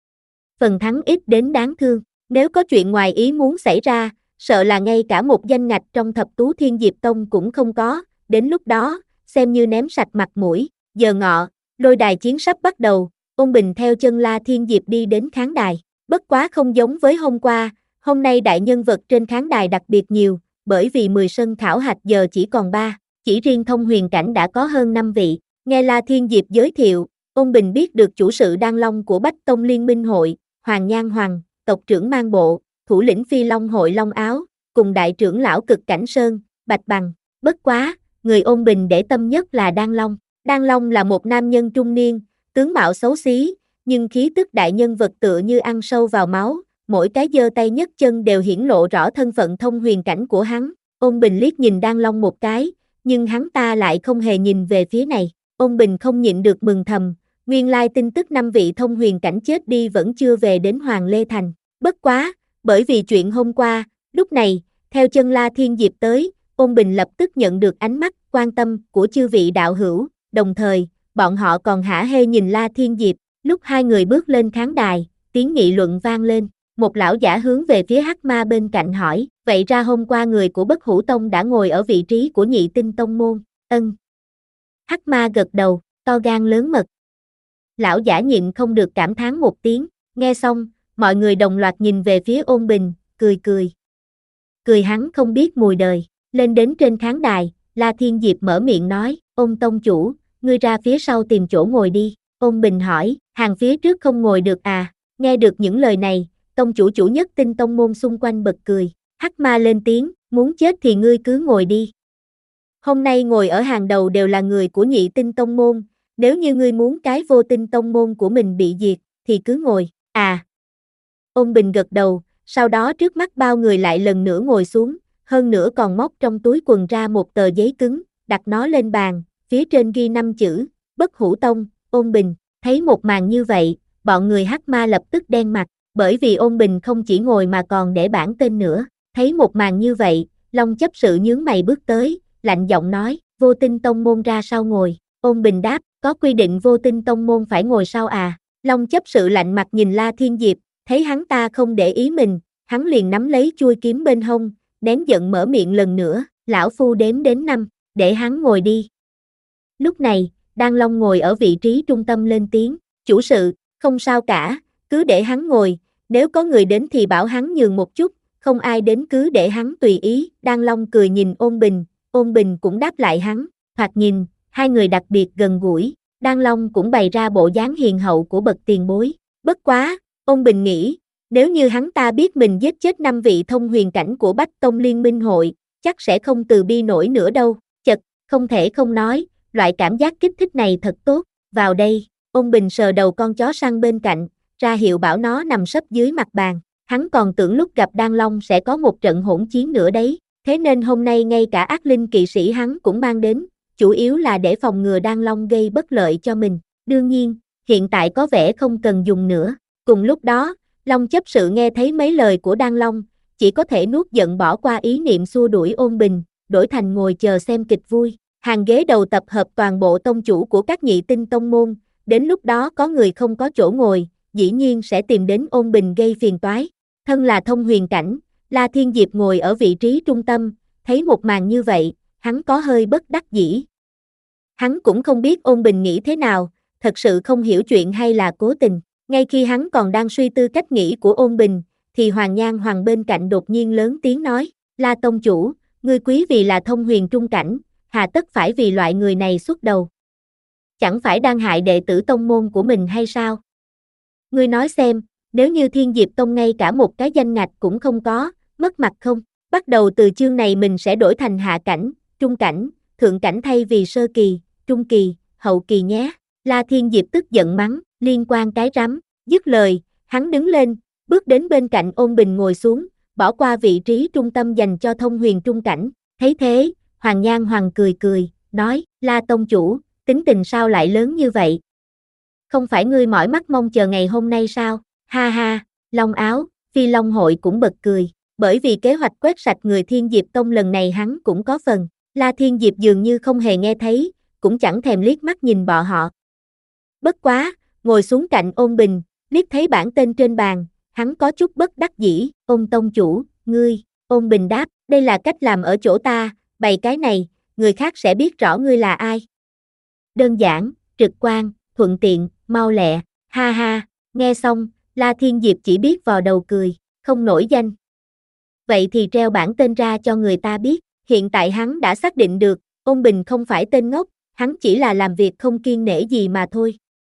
Phần thắng ít đến đáng thương, nếu có chuyện ngoài ý muốn xảy ra, sợ là ngay cả một danh ngạch trong thập tú Thiên Diệp Tông cũng không có, đến lúc đó, xem như ném sạch mặt mũi. Giờ ngọ, lôi đài chiến sắp bắt đầu, Ôn Bình theo chân La Thiên Diệp đi đến khán đài, bất quá không giống với hôm qua, hôm nay đại nhân vật trên khán đài đặc biệt nhiều, bởi vì mười sân khảo hạch giờ chỉ còn ba, chỉ riêng thông huyền cảnh đã có hơn năm vị. Nghe La Thiên Diệp giới thiệu, Ôn Bình biết được chủ sự Đan Long của Bách Tông Liên Minh hội, Hoàng Nhan Hoàng, tộc trưởng mang bộ, thủ lĩnh Phi Long hội Long Áo, cùng đại trưởng lão Cực Cảnh Sơn, Bạch Bằng. Bất quá, người Ôn Bình để tâm nhất là Đan Long. Đan Long là một nam nhân trung niên, tướng mạo xấu xí, nhưng khí tức đại nhân vật tựa như ăn sâu vào máu, mỗi cái giơ tay nhấc chân đều hiển lộ rõ thân phận thông huyền cảnh của hắn. Ôn Bình liếc nhìn Đan Long một cái, nhưng hắn ta lại không hề nhìn về phía này. Ôn Bình không nhịn được mừng thầm, nguyên lai tin tức năm vị thông huyền cảnh chết đi vẫn chưa về đến Hoàng Lê Thành. Bất quá, bởi vì chuyện hôm qua, lúc này, theo chân La Thiên Diệp tới, Ôn Bình lập tức nhận được ánh mắt quan tâm của chư vị đạo hữu, đồng thời, bọn họ còn hả hê nhìn La Thiên Diệp. Lúc hai người bước lên khán đài, tiếng nghị luận vang lên, một lão giả hướng về phía Hắc Ma bên cạnh hỏi, vậy ra hôm qua người của Bất Hủ Tông đã ngồi ở vị trí của nhị tinh tông môn, ân. Hắc Ma gật đầu, to gan lớn mật. Lão giả nhịn không được cảm thán một tiếng, nghe xong, mọi người đồng loạt nhìn về phía Ôn Bình, cười cười. Cười hắn không biết mùi đời, lên đến trên khán đài, La Thiên Diệp mở miệng nói, Ôn tông chủ, ngươi ra phía sau tìm chỗ ngồi đi. Ôn Bình hỏi, hàng phía trước không ngồi được à? Nghe được những lời này, tông chủ chủ nhất tinh tông môn xung quanh bật cười. Hắc Ma lên tiếng, muốn chết thì ngươi cứ ngồi đi. Hôm nay ngồi ở hàng đầu đều là người của nhị tinh tông môn, nếu như ngươi muốn cái vô tinh tông môn của mình bị diệt, thì cứ ngồi, à. Ôn Bình gật đầu, sau đó trước mắt bao người lại lần nữa ngồi xuống, hơn nữa còn móc trong túi quần ra một tờ giấy cứng, đặt nó lên bàn, phía trên ghi năm chữ, Bất Hủ Tông, Ôn Bình. Thấy một màn như vậy, bọn người Hắc Ma lập tức đen mặt, bởi vì Ôn Bình không chỉ ngồi mà còn để bảng tên nữa. Thấy một màn như vậy, Long chấp sự nhướng mày bước tới, lạnh giọng nói, vô tinh tông môn ra sau ngồi. Ôn Bình đáp, có quy định vô tinh tông môn phải ngồi sau à? Long chấp sự lạnh mặt nhìn La Thiên Diệp, thấy hắn ta không để ý mình, hắn liền nắm lấy chuôi kiếm bên hông, nén giận mở miệng lần nữa, lão phu đếm đến năm, để hắn ngồi đi. Lúc này, Đan Long ngồi ở vị trí trung tâm lên tiếng, chủ sự, không sao cả, cứ để hắn ngồi, nếu có người đến thì bảo hắn nhường một chút, không ai đến cứ để hắn tùy ý. Đan Long cười nhìn Ôn Bình, Ôn Bình cũng đáp lại hắn, thoạt nhìn, hai người đặc biệt gần gũi, Đan Long cũng bày ra bộ dáng hiền hậu của bậc tiền bối. Bất quá, Ôn Bình nghĩ, nếu như hắn ta biết mình giết chết năm vị thông huyền cảnh của Bách Tông Liên Minh hội, chắc sẽ không từ bi nổi nữa đâu. Chật, không thể không nói, loại cảm giác kích thích này thật tốt. Vào đây, Ôn Bình sờ đầu con chó săn bên cạnh, ra hiệu bảo nó nằm sấp dưới mặt bàn. Hắn còn tưởng lúc gặp Đan Long sẽ có một trận hỗn chiến nữa đấy, thế nên hôm nay ngay cả ác linh kỵ sĩ hắn cũng mang đến, chủ yếu là để phòng ngừa Đan Long gây bất lợi cho mình. Đương nhiên, hiện tại có vẻ không cần dùng nữa. Cùng lúc đó, Long chấp sự nghe thấy mấy lời của Đan Long, chỉ có thể nuốt giận bỏ qua ý niệm xua đuổi Ôn Bình, đổi thành ngồi chờ xem kịch vui. Hàng ghế đầu tập hợp toàn bộ tông chủ của các nhị tinh tông môn, đến lúc đó có người không có chỗ ngồi, dĩ nhiên sẽ tìm đến Ôn Bình gây phiền toái. Thân là thông huyền cảnh, La Thiên Diệp ngồi ở vị trí trung tâm, thấy một màn như vậy, hắn có hơi bất đắc dĩ. Hắn cũng không biết Ôn Bình nghĩ thế nào, thật sự không hiểu chuyện hay là cố tình. Ngay khi hắn còn đang suy tư cách nghĩ của Ôn Bình, thì Hoàng Nhan Hoàng bên cạnh đột nhiên lớn tiếng nói, La tông chủ, ngươi quý vì là thông huyền trung cảnh, hà tất phải vì loại người này xuất đầu. Chẳng phải đang hại đệ tử tông môn của mình hay sao? Ngươi nói xem, nếu như Thiên Diệp Tông ngay cả một cái danh ngạch cũng không có, mất mặt không? Bắt đầu từ chương này mình sẽ đổi thành hạ cảnh, trung cảnh, thượng cảnh thay vì sơ kỳ, trung kỳ, hậu kỳ nhé. La Thiên Diệp tức giận mắng, liên quan cái rắm, dứt lời, hắn đứng lên, bước đến bên cạnh Ôn Bình ngồi xuống, bỏ qua vị trí trung tâm dành cho thông huyền trung cảnh, thấy thế, Hoàng Nhan Hoàng cười cười, nói, La tông chủ, tính tình sao lại lớn như vậy? Không phải ngươi mỏi mắt mong chờ ngày hôm nay sao? Ha ha, Long Áo, Phi Long hội cũng bật cười, bởi vì kế hoạch quét sạch người Thiên Diệp Tông lần này hắn cũng có phần. La Thiên Diệp dường như không hề nghe thấy, cũng chẳng thèm liếc mắt nhìn bọn họ. Bất quá, ngồi xuống cạnh Ôn Bình, liếc thấy bảng tên trên bàn, hắn có chút bất đắc dĩ, Ôn tông chủ, ngươi, Ôn Bình đáp, đây là cách làm ở chỗ ta, bày cái này, người khác sẽ biết rõ ngươi là ai. Đơn giản, trực quan, thuận tiện, mau lẹ, ha ha, nghe xong, La Thiên Diệp chỉ biết vò đầu cười, không nổi danh. Vậy thì treo bảng tên ra cho người ta biết, hiện tại hắn đã xác định được, Ôn Bình không phải tên ngốc, hắn chỉ là làm việc không kiêng nể gì mà thôi.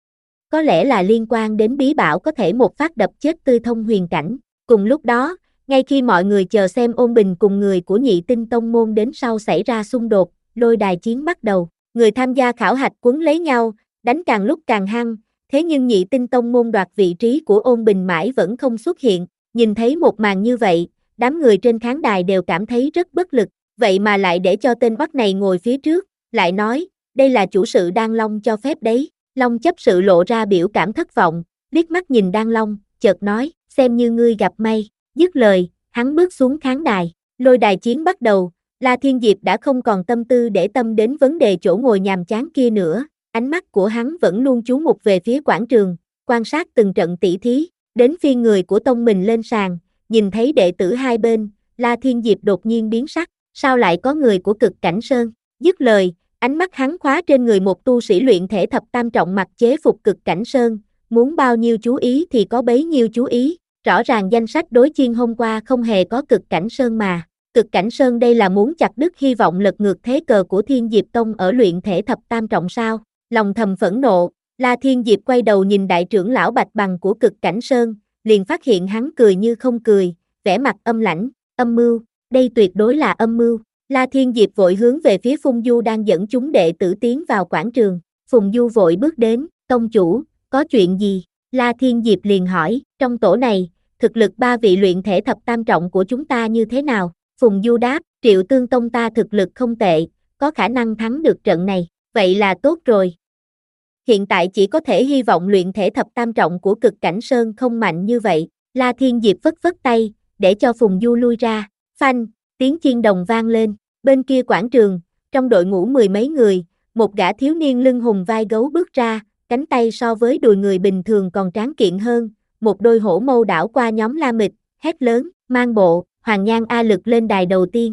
Có lẽ là liên quan đến bí bảo có thể một phát đập chết tươi thông huyền cảnh. Cùng lúc đó, ngay khi mọi người chờ xem Ôn Bình cùng người của Nhị Tinh Tông môn đến sau xảy ra xung đột, lôi đài chiến bắt đầu. Người tham gia khảo hạch quấn lấy nhau, đánh càng lúc càng hăng, thế nhưng Nhị Tinh Tông môn đoạt vị trí của Ôn Bình mãi vẫn không xuất hiện. Nhìn thấy một màn như vậy, đám người trên khán đài đều cảm thấy rất bất lực, vậy mà lại để cho tên oắt này ngồi phía trước, lại nói, đây là chủ sự Đan Long cho phép đấy. Long chấp sự lộ ra biểu cảm thất vọng, liếc mắt nhìn Đan Long, chợt nói, xem như ngươi gặp may. Dứt lời, hắn bước xuống khán đài, lôi đài chiến bắt đầu, La Thiên Diệp đã không còn tâm tư để tâm đến vấn đề chỗ ngồi nhàm chán kia nữa, ánh mắt của hắn vẫn luôn chú mục về phía quảng trường, quan sát từng trận tỷ thí, đến phiên người của tông mình lên sàn, nhìn thấy đệ tử hai bên, La Thiên Diệp đột nhiên biến sắc, sao lại có người của Cực Cảnh Sơn? Dứt lời, ánh mắt hắn khóa trên người một tu sĩ luyện thể thập tam trọng mặc chế phục Cực Cảnh Sơn, muốn bao nhiêu chú ý thì có bấy nhiêu chú ý, rõ ràng danh sách đối chiên hôm qua không hề có Cực Cảnh Sơn mà. Cực Cảnh Sơn đây là muốn chặt đứt hy vọng lật ngược thế cờ của Thiên Diệp Tông ở luyện thể thập tam trọng sao? Lòng thầm phẫn nộ, La Thiên Diệp quay đầu nhìn đại trưởng lão Bạch Bằng của Cực Cảnh Sơn, liền phát hiện hắn cười như không cười, vẻ mặt âm lãnh, âm mưu, đây tuyệt đối là âm mưu. La Thiên Diệp vội hướng về phía Phùng Du đang dẫn chúng đệ tử tiến vào quảng trường, Phùng Du vội bước đến, tông chủ, có chuyện gì? La Thiên Diệp liền hỏi, trong tổ này, thực lực ba vị luyện thể thập tam trọng của chúng ta như thế nào? Phùng Du đáp, Triệu Tương Tông ta thực lực không tệ, có khả năng thắng được trận này, vậy là tốt rồi. Hiện tại chỉ có thể hy vọng luyện thể thập tam trọng của Cực Cảnh Sơn không mạnh như vậy. La Thiên Diệp vất vất tay, để cho Phùng Du lui ra, phanh, tiếng chiên đồng vang lên, bên kia quảng trường, trong đội ngũ mười mấy người, một gã thiếu niên lưng hùng vai gấu bước ra, cánh tay so với đùi người bình thường còn tráng kiện hơn, một đôi hổ mâu đảo qua nhóm La Mịch, hét lớn, mang bộ, Hoàng Nhan A Lực lên đài đầu tiên.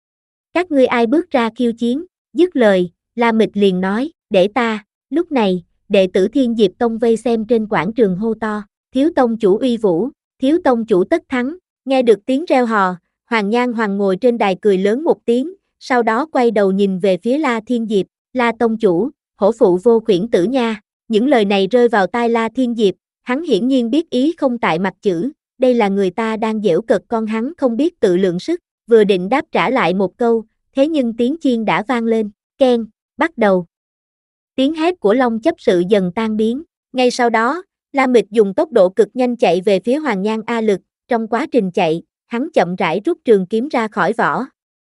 Các ngươi ai bước ra khiêu chiến? Dứt lời, La Mịch liền nói, để ta. Lúc này, đệ tử Thiên Diệp Tông vây xem trên quảng trường hô to, thiếu tông chủ uy vũ, thiếu tông chủ tất thắng. Nghe được tiếng reo hò, Hoàng Nhan Hoàng ngồi trên đài cười lớn một tiếng, sau đó quay đầu nhìn về phía La Thiên Diệp, La tông chủ, hổ phụ vô khuyển tử nha. Những lời này rơi vào tai La Thiên Diệp, hắn hiển nhiên biết ý không tại mặt chữ, đây là người ta đang giễu cợt con hắn không biết tự lượng sức, vừa định đáp trả lại một câu, thế nhưng tiếng chiên đã vang lên, keng, bắt đầu. Tiếng hét của Long chấp sự dần tan biến, ngay sau đó, La Mịch dùng tốc độ cực nhanh chạy về phía Hoàng Nhan A Lực, trong quá trình chạy, hắn chậm rãi rút trường kiếm ra khỏi vỏ.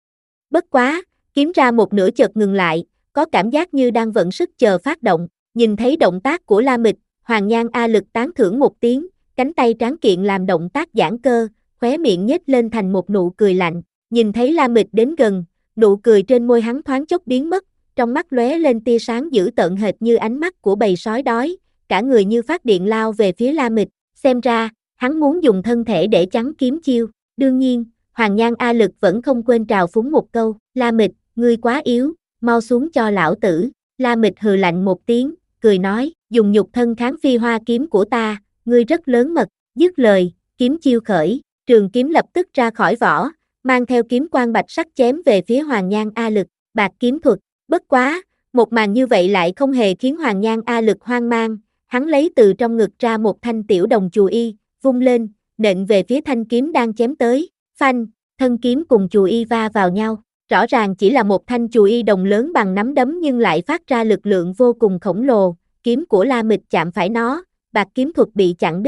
Bất quá, kiếm ra một nửa chợt ngừng lại, có cảm giác như đang vận sức chờ phát động, nhìn thấy động tác của La Mịch, Hoàng Nhan A Lực tán thưởng một tiếng, cánh tay tráng kiện làm động tác giãn cơ, khóe miệng nhếch lên thành một nụ cười lạnh, nhìn thấy La Mịch đến gần, nụ cười trên môi hắn thoáng chốc biến mất, trong mắt lóe lên tia sáng dữ tợn hệt như ánh mắt của bầy sói đói, cả người như phát điện lao về phía La Mịch, xem ra, hắn muốn dùng thân thể để chắn kiếm chiêu, đương nhiên, Hoàng Nhan A Lực vẫn không quên trào phúng một câu, La Mịch, ngươi quá yếu, mau xuống cho lão tử. La Mịch hừ lạnh một tiếng, cười nói, dùng nhục thân kháng phi hoa kiếm của ta, ngươi rất lớn mật. Dứt lời, kiếm chiêu khởi, trường kiếm lập tức ra khỏi vỏ, mang theo kiếm quang bạch sắc chém về phía Hoàng Nhan A Lực, bạc kiếm thuật. Bất quá, một màn như vậy lại không hề khiến Hoàng Nhan A Lực hoang mang, hắn lấy từ trong ngực ra một thanh tiểu đồng chù y, vung lên, nện về phía thanh kiếm đang chém tới, phanh, thân kiếm cùng chù y va vào nhau, rõ ràng chỉ là một thanh chù y đồng lớn bằng nắm đấm nhưng lại phát ra lực lượng vô cùng khổng lồ, kiếm của La Mịch chạm phải nó, bạc kiếm thuật bị chặn đứt,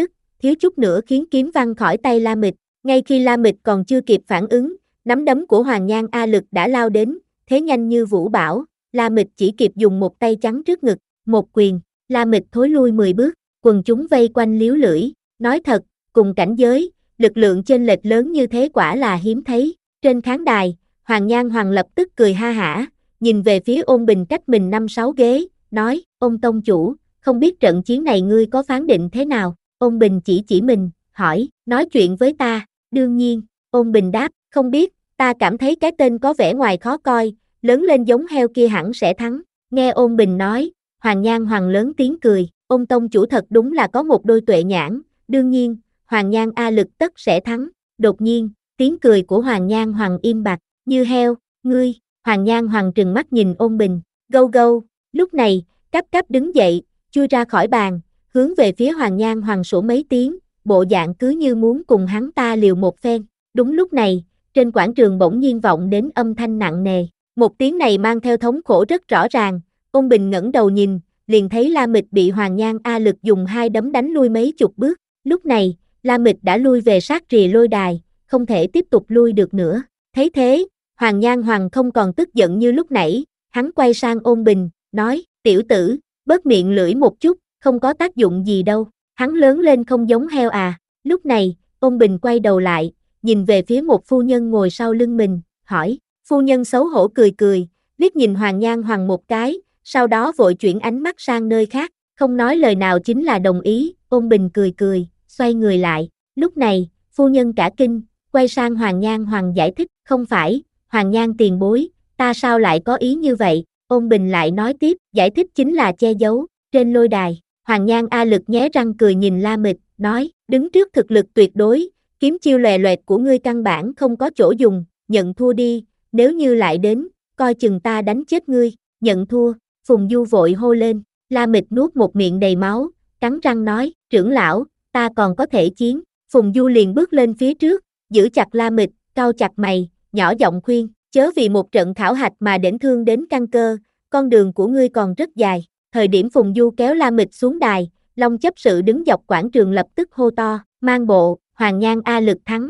thiếu chút nữa khiến kiếm văng khỏi tay La Mịch. Ngay khi La Mịch còn chưa kịp phản ứng, nắm đấm của Hoàng Nhan A Lực đã lao đến, thế nhanh như vũ bão, La Mịch chỉ kịp dùng một tay chắn trước ngực, một quyền, La Mịch thối lui mười bước, quần chúng vây quanh líu lưỡi, nói thật, cùng cảnh giới, lực lượng chênh lệch lớn như thế quả là hiếm thấy. Trên khán đài, Hoàng Nhan Hoàng lập tức cười ha hả, nhìn về phía Ôn Bình cách mình năm sáu ghế, nói, Ôn tông chủ, không biết trận chiến này ngươi có phán định thế nào? Ôn Bình chỉ chỉ mình, hỏi, nói chuyện với ta, đương nhiên, Ôn Bình đáp, không biết, ta cảm thấy cái tên có vẻ ngoài khó coi, lớn lên giống heo kia hẳn sẽ thắng. Nghe Ôn Bình nói, Hoàng Nhan Hoàng lớn tiếng cười, Ôn tông chủ thật đúng là có một đôi tuệ nhãn, đương nhiên, Hoàng Nhan A Lực tất sẽ thắng. Đột nhiên, tiếng cười của Hoàng Nhan Hoàng im bặt, như heo, ngươi, Hoàng Nhan Hoàng trừng mắt nhìn Ôn Bình, gâu gâu, lúc này, Cáp Cáp đứng dậy, chui ra khỏi bàn, hướng về phía Hoàng Nhan Hoàng sủa mấy tiếng, bộ dạng cứ như muốn cùng hắn ta liều một phen. Đúng lúc này, trên quảng trường bỗng nhiên vọng đến âm thanh nặng nề, một tiếng này mang theo thống khổ rất rõ ràng, Ôn Bình ngẩng đầu nhìn, liền thấy La Mịch bị Hoàng Nhan A Lực dùng hai đấm đánh lui mấy chục bước, lúc này, La Mịch đã lui về sát rìa lôi đài, không thể tiếp tục lui được nữa. Thấy thế, Hoàng Nhan Hoàng không còn tức giận như lúc nãy, hắn quay sang Ôn Bình, nói, tiểu tử, bớt miệng lưỡi một chút, không có tác dụng gì đâu, hắn lớn lên không giống heo à. Lúc này, Ôn Bình quay đầu lại, nhìn về phía một phu nhân ngồi sau lưng mình, hỏi, phu nhân xấu hổ cười cười, liếc nhìn Hoàng Nhan Hoàng một cái, sau đó vội chuyển ánh mắt sang nơi khác, không nói lời nào chính là đồng ý. Ôn Bình cười cười, xoay người lại, lúc này, phu nhân cả kinh, quay sang Hoàng Nhan Hoàng giải thích, không phải, Hoàng Nhan tiền bối, ta sao lại có ý như vậy? Ôn Bình lại nói tiếp, giải thích chính là che giấu. Trên lôi đài, Hoàng Nhan A Lực nhé răng cười nhìn La Mịch, nói, đứng trước thực lực tuyệt đối, kiếm chiêu lòe loẹt của ngươi căn bản không có chỗ dùng, nhận thua đi, nếu như lại đến, coi chừng ta đánh chết ngươi. Nhận thua, Phùng Du vội hô lên, La Mịch nuốt một miệng đầy máu, cắn răng nói, trưởng lão, ta còn có thể chiến. Phùng Du liền bước lên phía trước, giữ chặt La Mịch, cau chặt mày, nhỏ giọng khuyên, chớ vì một trận khảo hạch mà đển thương đến căn cơ, con đường của ngươi còn rất dài. Thời điểm Phùng Du kéo La Mịch xuống đài, Long chấp sự đứng dọc quảng trường lập tức hô to, mang bộ, Hoàng Nhan A Lực thắng.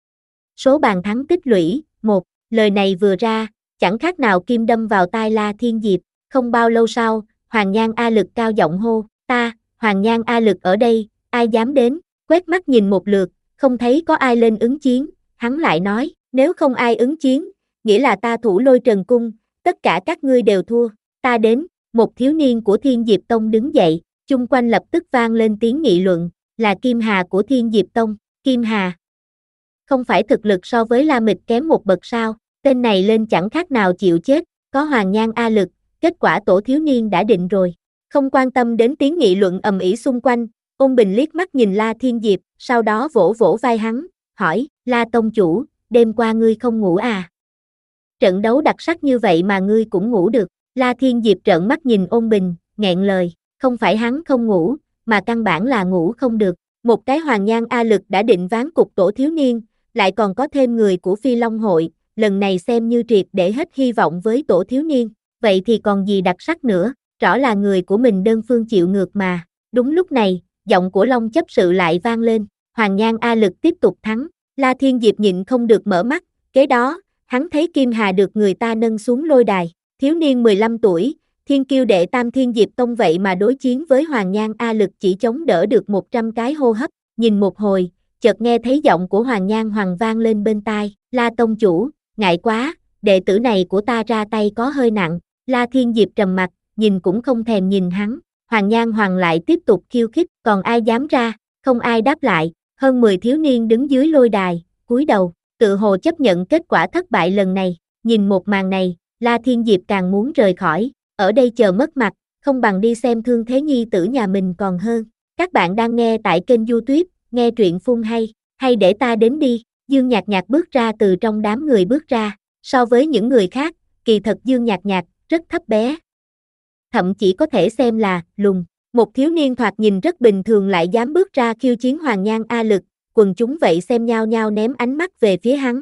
Số bàn thắng tích lũy, một, lời này vừa ra, chẳng khác nào kim đâm vào tai La Thiên Diệp. Không bao lâu sau, Hoàng Nhan A Lực cao giọng hô, ta, Hoàng Nhan A Lực ở đây, ai dám đến? Quét mắt nhìn một lượt, không thấy có ai lên ứng chiến, hắn lại nói, nếu không ai ứng chiến, nghĩa là ta thủ Lôi Trần Cung, tất cả các ngươi đều thua, ta đến. Một thiếu niên của Thiên Diệp Tông đứng dậy, chung quanh lập tức vang lên tiếng nghị luận, là Kim Hà của Thiên Diệp Tông. Kim Hà, không phải thực lực so với La Mịch kém một bậc sao? Tên này lên chẳng khác nào chịu chết, có Hoàng Nhan A Lực, kết quả tổ thiếu niên đã định rồi. Không quan tâm đến tiếng nghị luận ầm ĩ xung quanh, Ôn Bình liếc mắt nhìn La Thiên Diệp, sau đó vỗ vỗ vai hắn, hỏi, La tông chủ, đêm qua ngươi không ngủ à? Trận đấu đặc sắc như vậy mà ngươi cũng ngủ được. La Thiên Diệp trợn mắt nhìn Ôn Bình, nghẹn lời, không phải hắn không ngủ, mà căn bản là ngủ không được. Một cái Hoàng Nhan A Lực đã định ván cục tổ thiếu niên, lại còn có thêm người của Phi Long hội, lần này xem như triệt để hết hy vọng với tổ thiếu niên, vậy thì còn gì đặc sắc nữa, rõ là người của mình đơn phương chịu ngược mà. Đúng lúc này, giọng của Long chấp sự lại vang lên, Hoàng Nhan A Lực tiếp tục thắng. La Thiên Diệp nhịn không được mở mắt, kế đó, hắn thấy Kim Hà được người ta nâng xuống lôi đài. Thiếu niên mười lăm tuổi, thiên kiêu đệ tam Thiên Diệp Tông vậy mà đối chiến với Hoàng Nhan A Lực chỉ chống đỡ được một trăm cái hô hấp, nhìn một hồi, chợt nghe thấy giọng của Hoàng Nhan Hoàng vang lên bên tai, La tông chủ, ngại quá, đệ tử này của ta ra tay có hơi nặng. La Thiên Diệp trầm mặt, nhìn cũng không thèm nhìn hắn, Hoàng Nhan Hoàng lại tiếp tục khiêu khích, còn ai dám ra, không ai đáp lại, hơn mười thiếu niên đứng dưới lôi đài, cúi đầu, tự hồ chấp nhận kết quả thất bại lần này, nhìn một màn này, La Thiên Diệp càng muốn rời khỏi, ở đây chờ mất mặt, không bằng đi xem thương thế nhi tử nhà mình còn hơn. Các bạn đang nghe tại kênh YouTube, nghe truyện phun hay, hay để ta đến đi. Dương Nhạc Nhạc bước ra từ trong đám người bước ra, so với những người khác, kỳ thật Dương Nhạc Nhạc rất thấp bé. Thậm chỉ có thể xem là lùn, một thiếu niên thoạt nhìn rất bình thường lại dám bước ra khiêu chiến Hoàng Nhan A Lực, quần chúng vậy xem nhao nhao ném ánh mắt về phía hắn.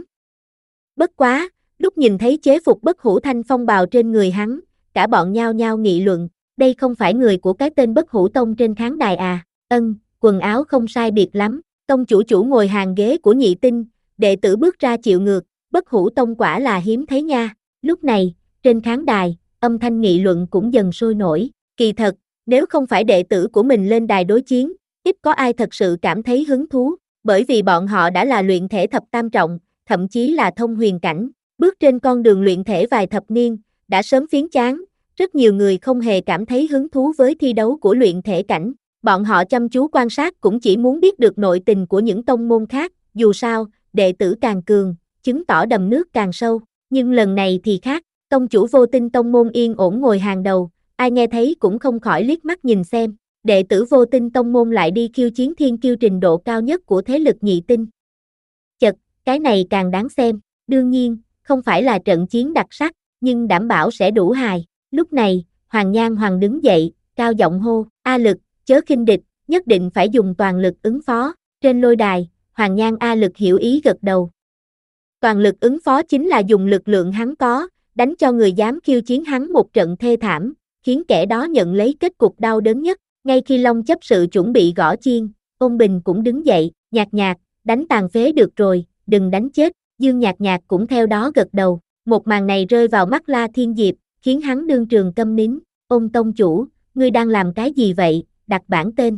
Bất quá, lúc nhìn thấy chế phục bất hủ thanh phong bào trên người hắn, cả bọn nhao nhao nghị luận, đây không phải người của cái tên bất hủ tông trên khán đài à? Ân, quần áo không sai biệt lắm, tông chủ chủ ngồi hàng ghế của nhị tinh, đệ tử bước ra chịu ngược, bất hủ tông quả là hiếm thấy nha. Lúc này, trên khán đài, âm thanh nghị luận cũng dần sôi nổi, kỳ thật, nếu không phải đệ tử của mình lên đài đối chiến, ít có ai thật sự cảm thấy hứng thú, bởi vì bọn họ đã là luyện thể thập tam trọng, thậm chí là thông huyền cảnh, bước trên con đường luyện thể vài thập niên, đã sớm phiến chán, rất nhiều người không hề cảm thấy hứng thú với thi đấu của luyện thể cảnh, bọn họ chăm chú quan sát cũng chỉ muốn biết được nội tình của những tông môn khác, dù sao, đệ tử càng cường, chứng tỏ đầm nước càng sâu, nhưng lần này thì khác, tông chủ Vô Tinh tông môn yên ổn ngồi hàng đầu, ai nghe thấy cũng không khỏi liếc mắt nhìn xem, đệ tử Vô Tinh tông môn lại đi khiêu chiến thiên kiêu trình độ cao nhất của thế lực nhị tinh. Chật, cái này càng đáng xem, đương nhiên, không phải là trận chiến đặc sắc, nhưng đảm bảo sẽ đủ hài. Lúc này, Hoàng Nhan Hoàng đứng dậy, cao giọng hô, A Lực, chớ khinh địch, nhất định phải dùng toàn lực ứng phó. Trên lôi đài, Hoàng Nhan A Lực hiểu ý gật đầu. Toàn lực ứng phó chính là dùng lực lượng hắn có, đánh cho người dám khiêu chiến hắn một trận thê thảm, khiến kẻ đó nhận lấy kết cục đau đớn nhất. Ngay khi Long chấp sự chuẩn bị gõ chiên, Ôn Bình cũng đứng dậy, nhạt nhạt, đánh tàn phế được rồi, đừng đánh chết. Dương Nhạc Nhạc cũng theo đó gật đầu. Một màn này rơi vào mắt La Thiên Diệp, khiến hắn đương trường câm nín. Ôn tông chủ, ngươi đang làm cái gì vậy, đặt bản tên.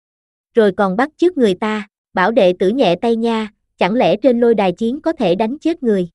Rồi còn bắt chước người ta, bảo đệ tử nhẹ tay nha, chẳng lẽ trên lôi đài chiến có thể đánh chết người.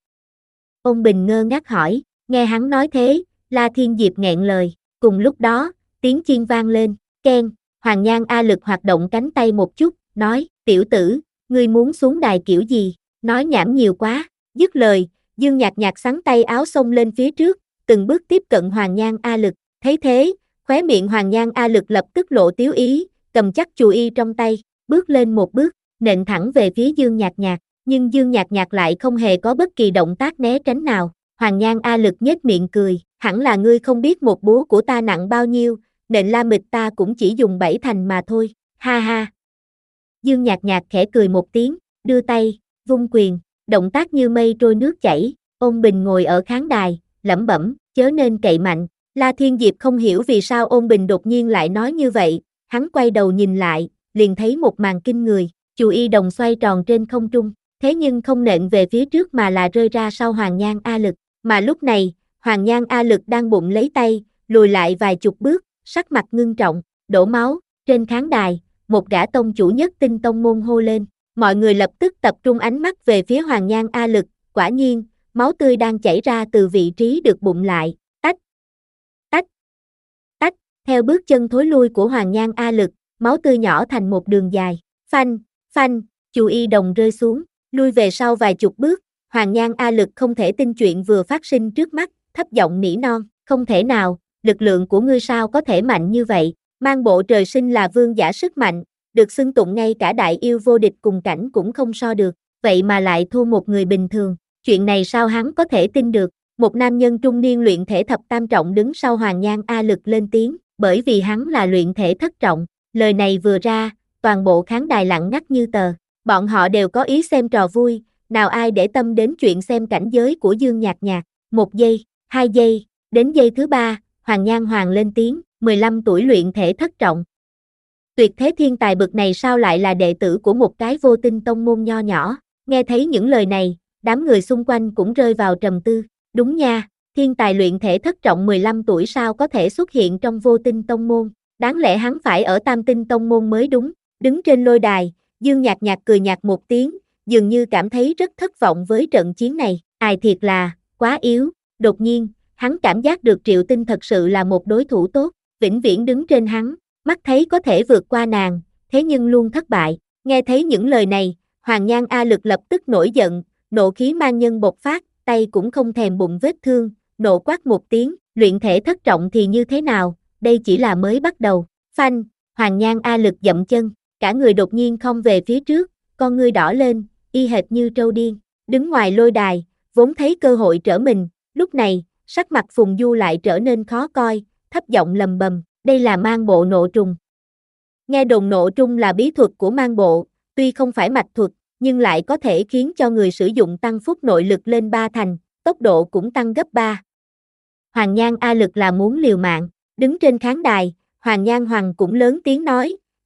Ôn Bình ngơ ngác hỏi, nghe hắn nói thế, La Thiên Diệp nghẹn lời. Cùng lúc đó, tiếng chiên vang lên, keng, Hoàng Nhan A Lực hoạt động cánh tay một chút, nói, tiểu tử, ngươi muốn xuống đài kiểu gì, nói nhảm nhiều quá, dứt lời, Dương Nhạc Nhạc xắn tay áo xông lên phía trước, từng bước tiếp cận Hoàng Nhan A Lực, thấy thế, khóe miệng Hoàng Nhan A Lực lập tức lộ tiếu ý, cầm chắc chù y trong tay, bước lên một bước, nện thẳng về phía Dương Nhạc Nhạc, nhưng Dương Nhạc Nhạc lại không hề có bất kỳ động tác né tránh nào, Hoàng Nhan A Lực nhếch miệng cười, hẳn là ngươi không biết một búa của ta nặng bao nhiêu, nện la mịch ta cũng chỉ dùng bảy thành mà thôi, ha ha. Dương Nhạc Nhạc khẽ cười một tiếng, đưa tay, vung quyền, động tác như mây trôi nước chảy, Ôn Bình ngồi ở khán đài, lẩm bẩm, chớ nên cậy mạnh. La Thiên Diệp không hiểu vì sao Ôn Bình đột nhiên lại nói như vậy, hắn quay đầu nhìn lại, liền thấy một màn kinh người, chù y đồng xoay tròn trên không trung, thế nhưng không nện về phía trước mà là rơi ra sau Hoàng Nhan A Lực, mà lúc này, Hoàng Nhan A Lực đang bụng lấy tay, lùi lại vài chục bước, sắc mặt ngưng trọng, đổ máu, trên khán đài, một gã tông chủ nhất tinh tông môn hô lên, mọi người lập tức tập trung ánh mắt về phía Hoàng Nhan A Lực, quả nhiên, máu tươi đang chảy ra từ vị trí được bụng lại, tách, tách, tách, theo bước chân thối lui của Hoàng Nhan A Lực, máu tươi nhỏ thành một đường dài, phanh, phanh, chù y đồng rơi xuống, lui về sau vài chục bước, Hoàng Nhan A Lực không thể tin chuyện vừa phát sinh trước mắt, thấp giọng nỉ non, không thể nào, lực lượng của ngươi sao có thể mạnh như vậy, mang bộ trời sinh là vương giả sức mạnh, được xưng tụng ngay cả đại yêu vô địch cùng cảnh cũng không so được, vậy mà lại thua một người bình thường, chuyện này sao hắn có thể tin được, một nam nhân trung niên luyện thể thập tam trọng đứng sau Hoàng Nhan A Lực lên tiếng, bởi vì hắn là luyện thể thất trọng, lời này vừa ra, toàn bộ khán đài lặng ngắt như tờ, bọn họ đều có ý xem trò vui, nào ai để tâm đến chuyện xem cảnh giới của Dương Nhạc Nhạc, một giây, hai giây, đến giây thứ ba, Hoàng Nhan Hoàng lên tiếng, mười lăm tuổi luyện thể thất trọng. Tuyệt thế thiên tài bực này sao lại là đệ tử của một cái Vô Tinh tông môn nho nhỏ, nghe thấy những lời này, đám người xung quanh cũng rơi vào trầm tư, đúng nha, thiên tài luyện thể thất trọng mười lăm tuổi sao có thể xuất hiện trong Vô Tinh tông môn, đáng lẽ hắn phải ở Tam Tinh tông môn mới đúng, đứng trên lôi đài, Dương Nhạc Nhạc cười nhạt một tiếng, dường như cảm thấy rất thất vọng với trận chiến này, ai thiệt là, quá yếu, đột nhiên, hắn cảm giác được Triệu Tinh thật sự là một đối thủ tốt, vĩnh viễn đứng trên hắn, mắt thấy có thể vượt qua nàng, thế nhưng luôn thất bại, nghe thấy những lời này, Hoàng Nhan A Lực lập tức nổi giận, nộ khí mang nhân bộc phát, tay cũng không thèm bụng vết thương, nộ quát một tiếng, luyện thể thất trọng thì như thế nào, đây chỉ là mới bắt đầu, phanh, Hoàng Nhan A Lực dậm chân, cả người đột nhiên không về phía trước, con ngươi đỏ lên, y hệt như trâu điên, đứng ngoài lôi đài, vốn thấy cơ hội trở mình, lúc này, sắc mặt Phùng Du lại trở nên khó coi, thấp giọng lầm bầm, đây là mang bộ nộ trùng. Nghe đồn nộ trung là bí thuật của mang bộ, tuy không phải mạch thuật, nhưng lại có thể khiến cho người sử dụng tăng phúc nội lực lên ba thành, tốc độ cũng tăng gấp ba. Hoàng Nhan A Lực là muốn liều mạng, đứng trên khán đài, Hoàng Nhan Hoàng cũng lớn tiếng nói,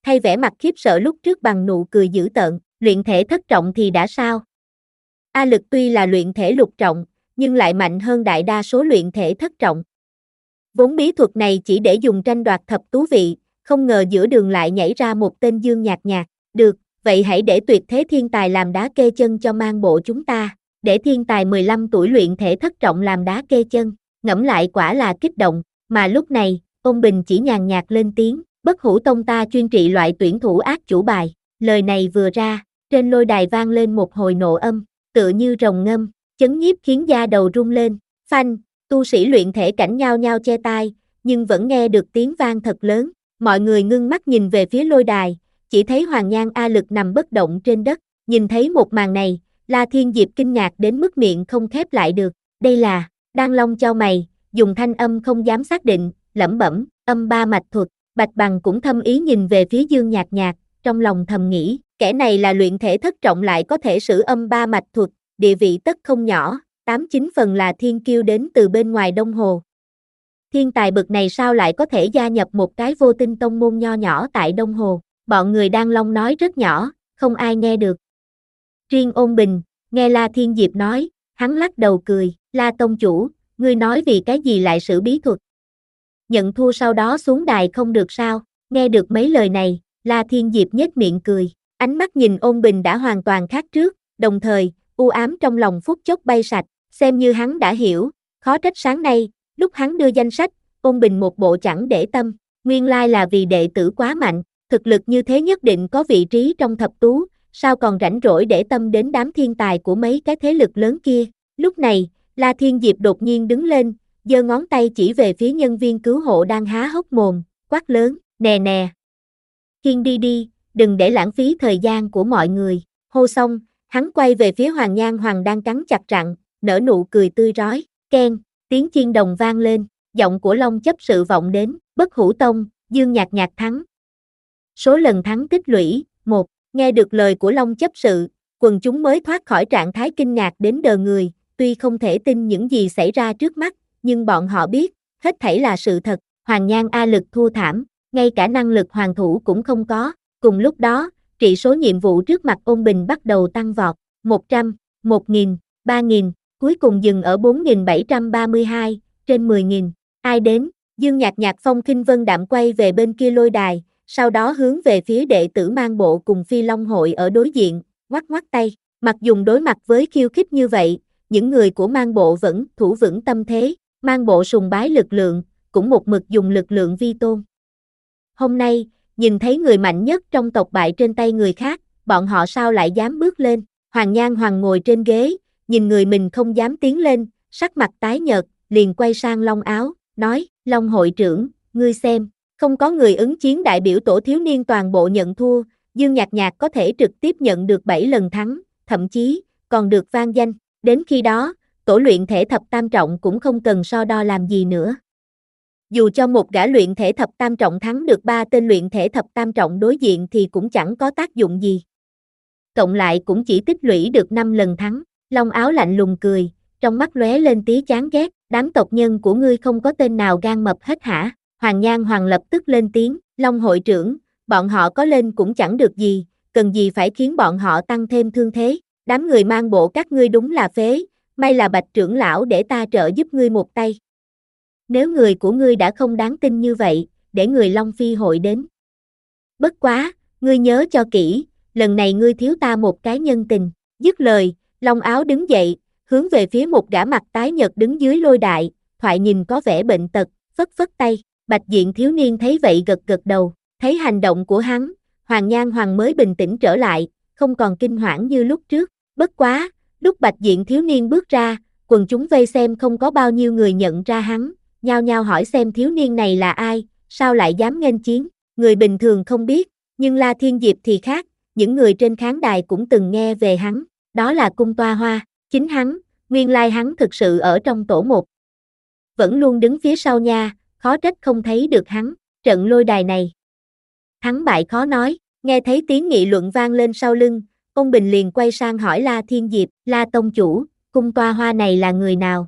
thay vẻ mặt khiếp sợ lúc trước bằng nụ cười dữ tợn, luyện thể thất trọng thì đã sao? A Lực tuy là luyện thể lục trọng, nhưng lại mạnh hơn đại đa số luyện thể thất trọng. Vốn bí thuật này chỉ để dùng tranh đoạt thập tú vị, không ngờ giữa đường lại nhảy ra một tên Dương Nhạc Nhạc. Được, vậy hãy để tuyệt thế thiên tài làm đá kê chân cho mang bộ chúng ta, để thiên tài mười lăm tuổi luyện thể thất trọng làm đá kê chân, ngẫm lại quả là kích động, mà lúc này, Ôn Bình chỉ nhàn nhạt lên tiếng, Bất Hủ Tông ta chuyên trị loại tuyển thủ ác chủ bài. Lời này vừa ra, trên lôi đài vang lên một hồi nộ âm, tựa như rồng ngâm, chấn nhiếp khiến da đầu rung lên, phanh, tu sĩ luyện thể cảnh nhao nhao che tai, nhưng vẫn nghe được tiếng vang thật lớn, mọi người ngưng mắt nhìn về phía lôi đài, chỉ thấy Hoàng Nhan A Lực nằm bất động trên đất, nhìn thấy một màn này, La Thiên Diệp kinh ngạc đến mức miệng không khép lại được, đây là, Đan Long chau mày, dùng thanh âm không dám xác định, lẩm bẩm, âm ba mạch thuật, Bạch Bằng cũng thâm ý nhìn về phía Dương Nhạc Nhạc, trong lòng thầm nghĩ, kẻ này là luyện thể thất trọng lại có thể sử âm ba mạch thuật, địa vị tất không nhỏ, tám chín phần là thiên kiêu đến từ bên ngoài Đông Hồ. Thiên tài bậc này sao lại có thể gia nhập một cái vô tinh tông môn nho nhỏ tại Đông Hồ, bọn người Đan Long nói rất nhỏ, không ai nghe được. Riêng Ôn Bình, nghe La Thiên Diệp nói, hắn lắc đầu cười, La tông chủ, ngươi nói vì cái gì lại sử bí thuật? Nhận thua sau đó xuống đài không được sao? Nghe được mấy lời này, La Thiên Diệp nhếch miệng cười, ánh mắt nhìn Ôn Bình đã hoàn toàn khác trước, đồng thời, u ám trong lòng phút chốc bay sạch, xem như hắn đã hiểu, khó trách sáng nay, lúc hắn đưa danh sách, Ôn Bình một bộ chẳng để tâm, nguyên lai là vì đệ tử quá mạnh, thực lực như thế nhất định có vị trí trong thập tú, sao còn rảnh rỗi để tâm đến đám thiên tài của mấy cái thế lực lớn kia. Lúc này, La Thiên Diệp đột nhiên đứng lên, giơ ngón tay chỉ về phía nhân viên cứu hộ đang há hốc mồm, quát lớn, nè nè. Khiêng đi đi, đừng để lãng phí thời gian của mọi người. Hô xong, hắn quay về phía Hoàng Nhan Hoàng đang cắn chặt răng, nở nụ cười tươi rói, keng, tiếng chiên đồng vang lên, giọng của Long chấp sự vọng đến, Bất Hủ Tông, Dương Nhạc Nhạc thắng. Số lần thắng tích lũy, một, nghe được lời của Long chấp sự, quần chúng mới thoát khỏi trạng thái kinh ngạc đến đờ người, tuy không thể tin những gì xảy ra trước mắt, nhưng bọn họ biết, hết thảy là sự thật, Hoàng Nhan A Lực thua thảm, ngay cả năng lực hoàng thủ cũng không có, cùng lúc đó, trị số nhiệm vụ trước mặt Ôn Bình bắt đầu tăng vọt, một trăm, một nghìn, ba nghìn, cuối cùng dừng ở bốn nghìn bảy trăm ba mươi hai, trên mười nghìn, ai đến, Dương Nhạc Nhạc phong khinh vân đạm quay về bên kia lôi đài, sau đó hướng về phía đệ tử mang bộ cùng Phi Long hội ở đối diện, ngoắc ngoắc tay, mặc dùng đối mặt với khiêu khích như vậy, những người của mang bộ vẫn thủ vững tâm thế, mang bộ sùng bái lực lượng, cũng một mực dùng lực lượng vi tôn. Hôm nay, nhìn thấy người mạnh nhất trong tộc bại trên tay người khác, bọn họ sao lại dám bước lên, Hoàng Nhan Hoàng ngồi trên ghế, nhìn người mình không dám tiến lên, sắc mặt tái nhợt, liền quay sang Long Áo, nói, Long hội trưởng, ngươi xem, không có người ứng chiến đại biểu tổ thiếu niên toàn bộ nhận thua, Dương Nhạc Nhạc có thể trực tiếp nhận được bảy lần thắng, thậm chí, còn được vang danh, đến khi đó, tổ luyện thể thập tam trọng cũng không cần so đo làm gì nữa. Dù cho một gã luyện thể thập tam trọng thắng được ba tên luyện thể thập tam trọng đối diện thì cũng chẳng có tác dụng gì. Cộng lại cũng chỉ tích lũy được năm lần thắng, Long Áo lạnh lùng cười, trong mắt lóe lên tí chán ghét, đám tộc nhân của ngươi không có tên nào gan mập hết hả? Hoàng Nhan Hoàng lập tức lên tiếng, Long hội trưởng, bọn họ có lên cũng chẳng được gì, cần gì phải khiến bọn họ tăng thêm thương thế, đám người mang bộ các ngươi đúng là phế, may là Bạch trưởng lão để ta trợ giúp ngươi một tay. Nếu người của ngươi đã không đáng tin như vậy, để người Long Phi hội đến. Bất quá, ngươi nhớ cho kỹ, lần này ngươi thiếu ta một cái nhân tình, dứt lời, Long Áo đứng dậy, hướng về phía một gã mặt tái nhợt đứng dưới lôi đại, thoại nhìn có vẻ bệnh tật, phất phất tay, Bạch diện thiếu niên thấy vậy gật gật đầu, thấy hành động của hắn, Hoàng Nhan Hoàng mới bình tĩnh trở lại, không còn kinh hoảng như lúc trước, bất quá, lúc Bạch diện thiếu niên bước ra, quần chúng vây xem không có bao nhiêu người nhận ra hắn, nhao nhao hỏi xem thiếu niên này là ai, sao lại dám nghênh chiến, người bình thường không biết, nhưng La Thiên Diệp thì khác, những người trên khán đài cũng từng nghe về hắn, đó là Cung Toa Hoa, chính hắn, nguyên lai hắn thực sự ở trong tổ một. Vẫn luôn đứng phía sau nha, khó trách không thấy được hắn, trận lôi đài này. Thắng bại khó nói, nghe thấy tiếng nghị luận vang lên sau lưng, Ôn Bình liền quay sang hỏi La Thiên Diệp, La tông chủ, Cung Toa Hoa này là người nào?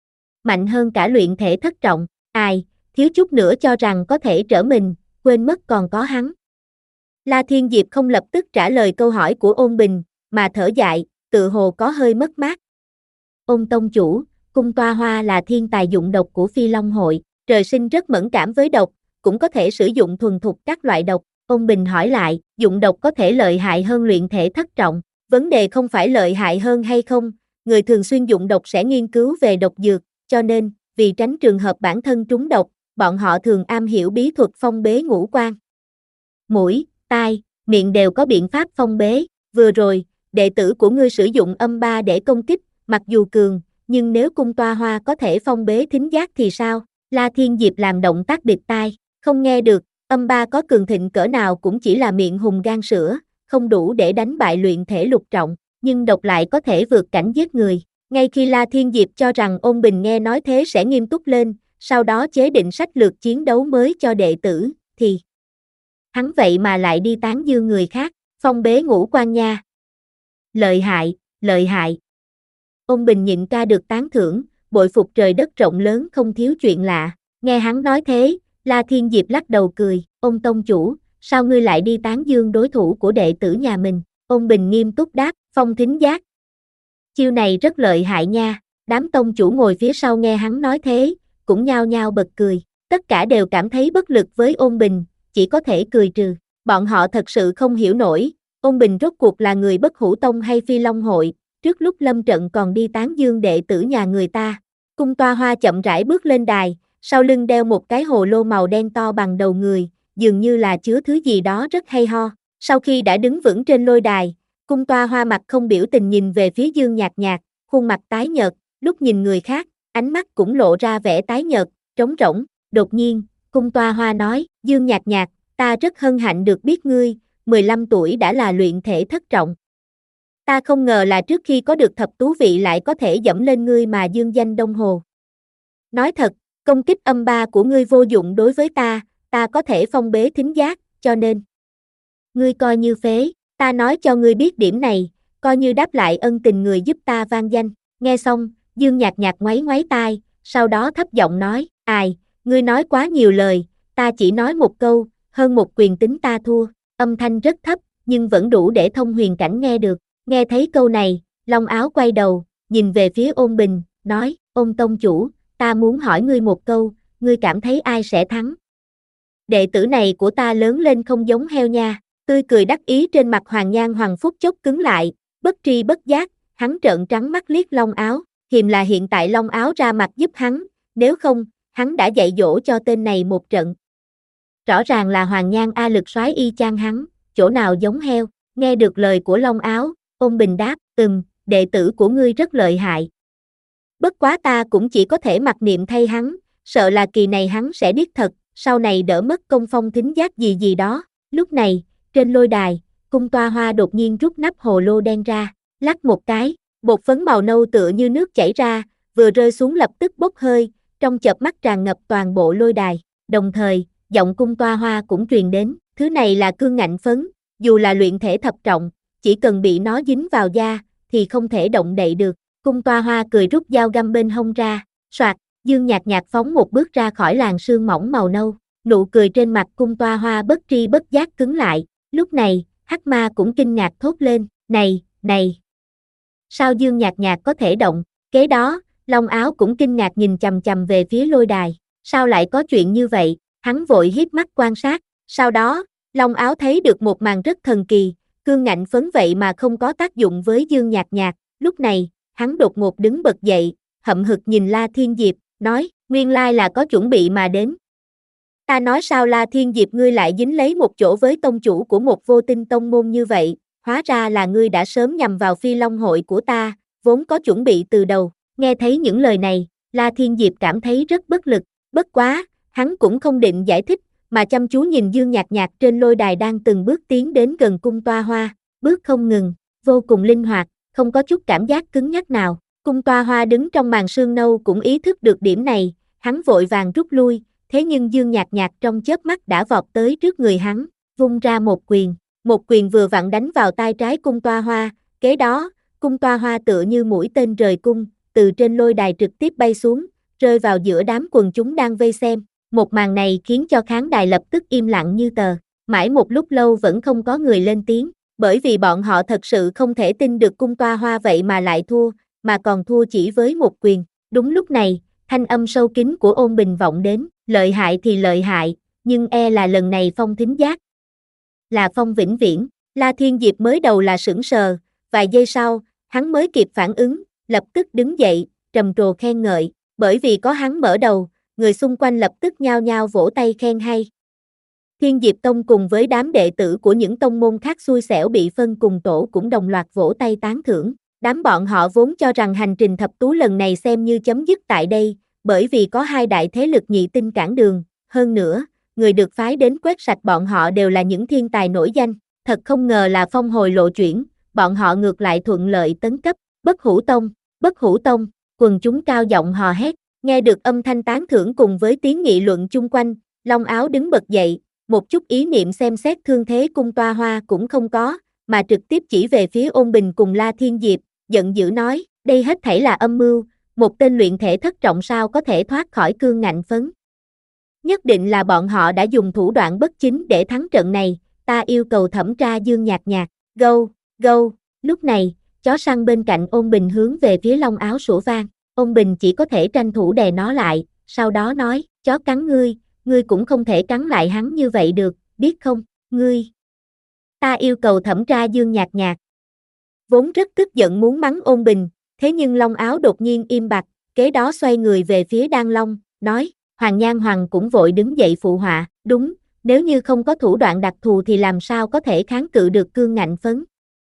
Mạnh hơn cả luyện thể thất trọng, ai, thiếu chút nữa cho rằng có thể trở mình, quên mất còn có hắn. La Thiên Diệp không lập tức trả lời câu hỏi của Ôn Bình, mà thở dại, tự hồ có hơi mất mát. Ôn tông chủ, Cung Toa Hoa là thiên tài dụng độc của Phi Long hội, trời sinh rất mẫn cảm với độc, cũng có thể sử dụng thuần thục các loại độc. Ôn Bình hỏi lại, dụng độc có thể lợi hại hơn luyện thể thất trọng, vấn đề không phải lợi hại hơn hay không, người thường xuyên dụng độc sẽ nghiên cứu về độc dược, cho nên, vì tránh trường hợp bản thân trúng độc, bọn họ thường am hiểu bí thuật phong bế ngũ quan. Mũi, tai, miệng đều có biện pháp phong bế, vừa rồi, đệ tử của ngươi sử dụng âm ba để công kích, mặc dù cường, nhưng nếu Cung Toa Hoa có thể phong bế thính giác thì sao? La Thiên Diệp làm động tác bịt tai, không nghe được, âm ba có cường thịnh cỡ nào cũng chỉ là miệng hùng gan sữa, không đủ để đánh bại luyện thể lục trọng, nhưng độc lại có thể vượt cảnh giết người. Ngay khi La Thiên Diệp cho rằng Ôn Bình nghe nói thế sẽ nghiêm túc lên, sau đó chế định sách lược chiến đấu mới cho đệ tử, thì hắn vậy mà lại đi tán dương người khác, phong bế ngũ quan nha. Lợi hại, lợi hại. Ôn Bình nhịn ca được tán thưởng, bội phục trời đất rộng lớn không thiếu chuyện lạ. Nghe hắn nói thế, La Thiên Diệp lắc đầu cười, Ôn tông chủ, sao ngươi lại đi tán dương đối thủ của đệ tử nhà mình? Ôn Bình nghiêm túc đáp, phong thính giác. Chiêu này rất lợi hại nha. Đám tông chủ ngồi phía sau nghe hắn nói thế, cũng nhao nhao bật cười. Tất cả đều cảm thấy bất lực với Ôn Bình, chỉ có thể cười trừ. Bọn họ thật sự không hiểu nổi, Ôn Bình rốt cuộc là người Bất Hủ Tông hay Phi Long hội, trước lúc lâm trận còn đi tán dương đệ tử nhà người ta. Cung Toa Hoa chậm rãi bước lên đài, sau lưng đeo một cái hồ lô màu đen to bằng đầu người, dường như là chứa thứ gì đó rất hay ho. Sau khi đã đứng vững trên lôi đài, Cung Toa Hoa mặt không biểu tình nhìn về phía Dương Nhạc Nhạc, khuôn mặt tái nhợt, lúc nhìn người khác, ánh mắt cũng lộ ra vẻ tái nhợt, trống rỗng. Đột nhiên, Cung Toa Hoa nói, Dương Nhạc Nhạc, ta rất hân hạnh được biết ngươi, mười lăm tuổi đã là luyện thể thất trọng. Ta không ngờ là trước khi có được thập tú vị lại có thể dẫm lên ngươi mà dương danh đông hồ. Nói thật, công kích âm ba của ngươi vô dụng đối với ta, ta có thể phong bế thính giác, cho nên ngươi coi như phế, ta nói cho ngươi biết điểm này, coi như đáp lại ân tình người giúp ta vang danh. Nghe xong, Dương Nhạc Nhạc ngoáy ngoáy tai, sau đó thấp giọng nói, ai, ngươi nói quá nhiều lời, ta chỉ nói một câu, hơn một quyền tính ta thua. Âm thanh rất thấp, nhưng vẫn đủ để thông huyền cảnh nghe được. Nghe thấy câu này, Long Áo quay đầu, nhìn về phía Ôn Bình, nói, Ôn tông chủ, ta muốn hỏi ngươi một câu, ngươi cảm thấy ai sẽ thắng? Đệ tử này của ta lớn lên không giống heo nha. Tươi cười đắc ý trên mặt Hoàng Nhan Hoàng phúc chốc cứng lại, bất tri bất giác, hắn trợn trắng mắt liếc Long Áo, hiềm là hiện tại Long Áo ra mặt giúp hắn, nếu không, hắn đã dạy dỗ cho tên này một trận. Rõ ràng là Hoàng Nhan A Lực soái y chang hắn, chỗ nào giống heo. Nghe được lời của Long Áo, Ôn Bình đáp, ừm, đệ tử của ngươi rất lợi hại. Bất quá ta cũng chỉ có thể mặc niệm thay hắn, sợ là kỳ này hắn sẽ điếc thật, sau này đỡ mất công phong thính giác gì gì đó. Lúc này, trên lôi đài, Cung Toa Hoa đột nhiên rút nắp hồ lô đen ra, lắc một cái, bột phấn màu nâu tựa như nước chảy ra, vừa rơi xuống lập tức bốc hơi, trong chợp mắt tràn ngập toàn bộ lôi đài. Đồng thời, giọng Cung Toa Hoa cũng truyền đến, thứ này là cương ngạnh phấn, dù là luyện thể thập trọng, chỉ cần bị nó dính vào da, thì không thể động đậy được. Cung Toa Hoa cười rút dao găm bên hông ra, soạt, Dương Nhạc Nhạc phóng một bước ra khỏi làn sương mỏng màu nâu, nụ cười trên mặt Cung Toa Hoa bất tri bất giác cứng lại. Lúc này, Hắc Ma cũng kinh ngạc thốt lên, này, này, sao Dương Nhạc Nhạc có thể động? Kế đó, Long Áo cũng kinh ngạc nhìn chằm chằm về phía lôi đài, sao lại có chuyện như vậy? Hắn vội híp mắt quan sát, sau đó, Long Áo thấy được một màn rất thần kỳ, cương ngạnh phấn vậy mà không có tác dụng với Dương Nhạc Nhạc. Lúc này, hắn đột ngột đứng bật dậy, hậm hực nhìn La Thiên Diệp, nói, nguyên lai là có chuẩn bị mà đến. Ta nói sao La Thiên Diệp ngươi lại dính lấy một chỗ với tông chủ của một vô tinh tông môn như vậy, hóa ra là ngươi đã sớm nhằm vào Phi Long hội của ta, vốn có chuẩn bị từ đầu. Nghe thấy những lời này, La Thiên Diệp cảm thấy rất bất lực, bất quá, hắn cũng không định giải thích, mà chăm chú nhìn Dương Nhạc Nhạc trên lôi đài đang từng bước tiến đến gần Cung Toa Hoa, bước không ngừng, vô cùng linh hoạt, không có chút cảm giác cứng nhắc nào. Cung Toa Hoa đứng trong màn sương nâu cũng ý thức được điểm này, hắn vội vàng rút lui, thế nhưng Dương Nhạc Nhạc trong chớp mắt đã vọt tới trước người hắn, vung ra một quyền, một quyền vừa vặn đánh vào tai trái Cung Toa Hoa, kế đó, Cung Toa Hoa tựa như mũi tên rời cung, từ trên lôi đài trực tiếp bay xuống, rơi vào giữa đám quần chúng đang vây xem. Một màn này khiến cho khán đài lập tức im lặng như tờ. Mãi một lúc lâu vẫn không có người lên tiếng, bởi vì bọn họ thật sự không thể tin được cung toa hoa vậy mà lại thua, mà còn thua chỉ với một quyền. Đúng lúc này, thanh âm sâu kín của Ôn Bình vọng đến, lợi hại thì lợi hại, nhưng e là lần này Phong thính giác là Phong vĩnh viễn. La Thiên Diệp mới đầu là sững sờ, vài giây sau, hắn mới kịp phản ứng, lập tức đứng dậy, trầm trồ khen ngợi, bởi vì có hắn mở đầu, người xung quanh lập tức nhao nhao vỗ tay khen hay. Thiên Diệp Tông cùng với đám đệ tử của những tông môn khác xui xẻo bị phân cùng tổ cũng đồng loạt vỗ tay tán thưởng. Đám bọn họ vốn cho rằng hành trình thập tú lần này xem như chấm dứt tại đây, bởi vì có hai đại thế lực nhị tinh cản đường, hơn nữa, người được phái đến quét sạch bọn họ đều là những thiên tài nổi danh, thật không ngờ là phong hồi lộ chuyển, bọn họ ngược lại thuận lợi tấn cấp, Bất Hủ Tông, Bất Hủ Tông, quần chúng cao giọng hò hét, nghe được âm thanh tán thưởng cùng với tiếng nghị luận chung quanh, Long Áo đứng bật dậy, một chút ý niệm xem xét thương thế cung toa hoa cũng không có, mà trực tiếp chỉ về phía Ôn Bình cùng La Thiên Diệp, giận dữ nói, đây hết thảy là âm mưu, một tên luyện thể thất trọng sao có thể thoát khỏi cương ngạnh phấn. Nhất định là bọn họ đã dùng thủ đoạn bất chính để thắng trận này, ta yêu cầu thẩm tra Dương Nhạc Nhạc, gâu, gâu, lúc này, chó săn bên cạnh Ôn Bình hướng về phía Long Áo sủa vang, Ôn Bình chỉ có thể tranh thủ đè nó lại, sau đó nói, chó cắn ngươi, ngươi cũng không thể cắn lại hắn như vậy được, biết không, ngươi. Ta yêu cầu thẩm tra Dương Nhạc Nhạc. Vốn rất tức giận muốn mắng Ôn Bình, thế nhưng Long Áo đột nhiên im bặt, kế đó xoay người về phía Đan Long, nói, Hoàng Nhan Hoàng cũng vội đứng dậy phụ họa, đúng, nếu như không có thủ đoạn đặc thù thì làm sao có thể kháng cự được cương ngạnh phấn.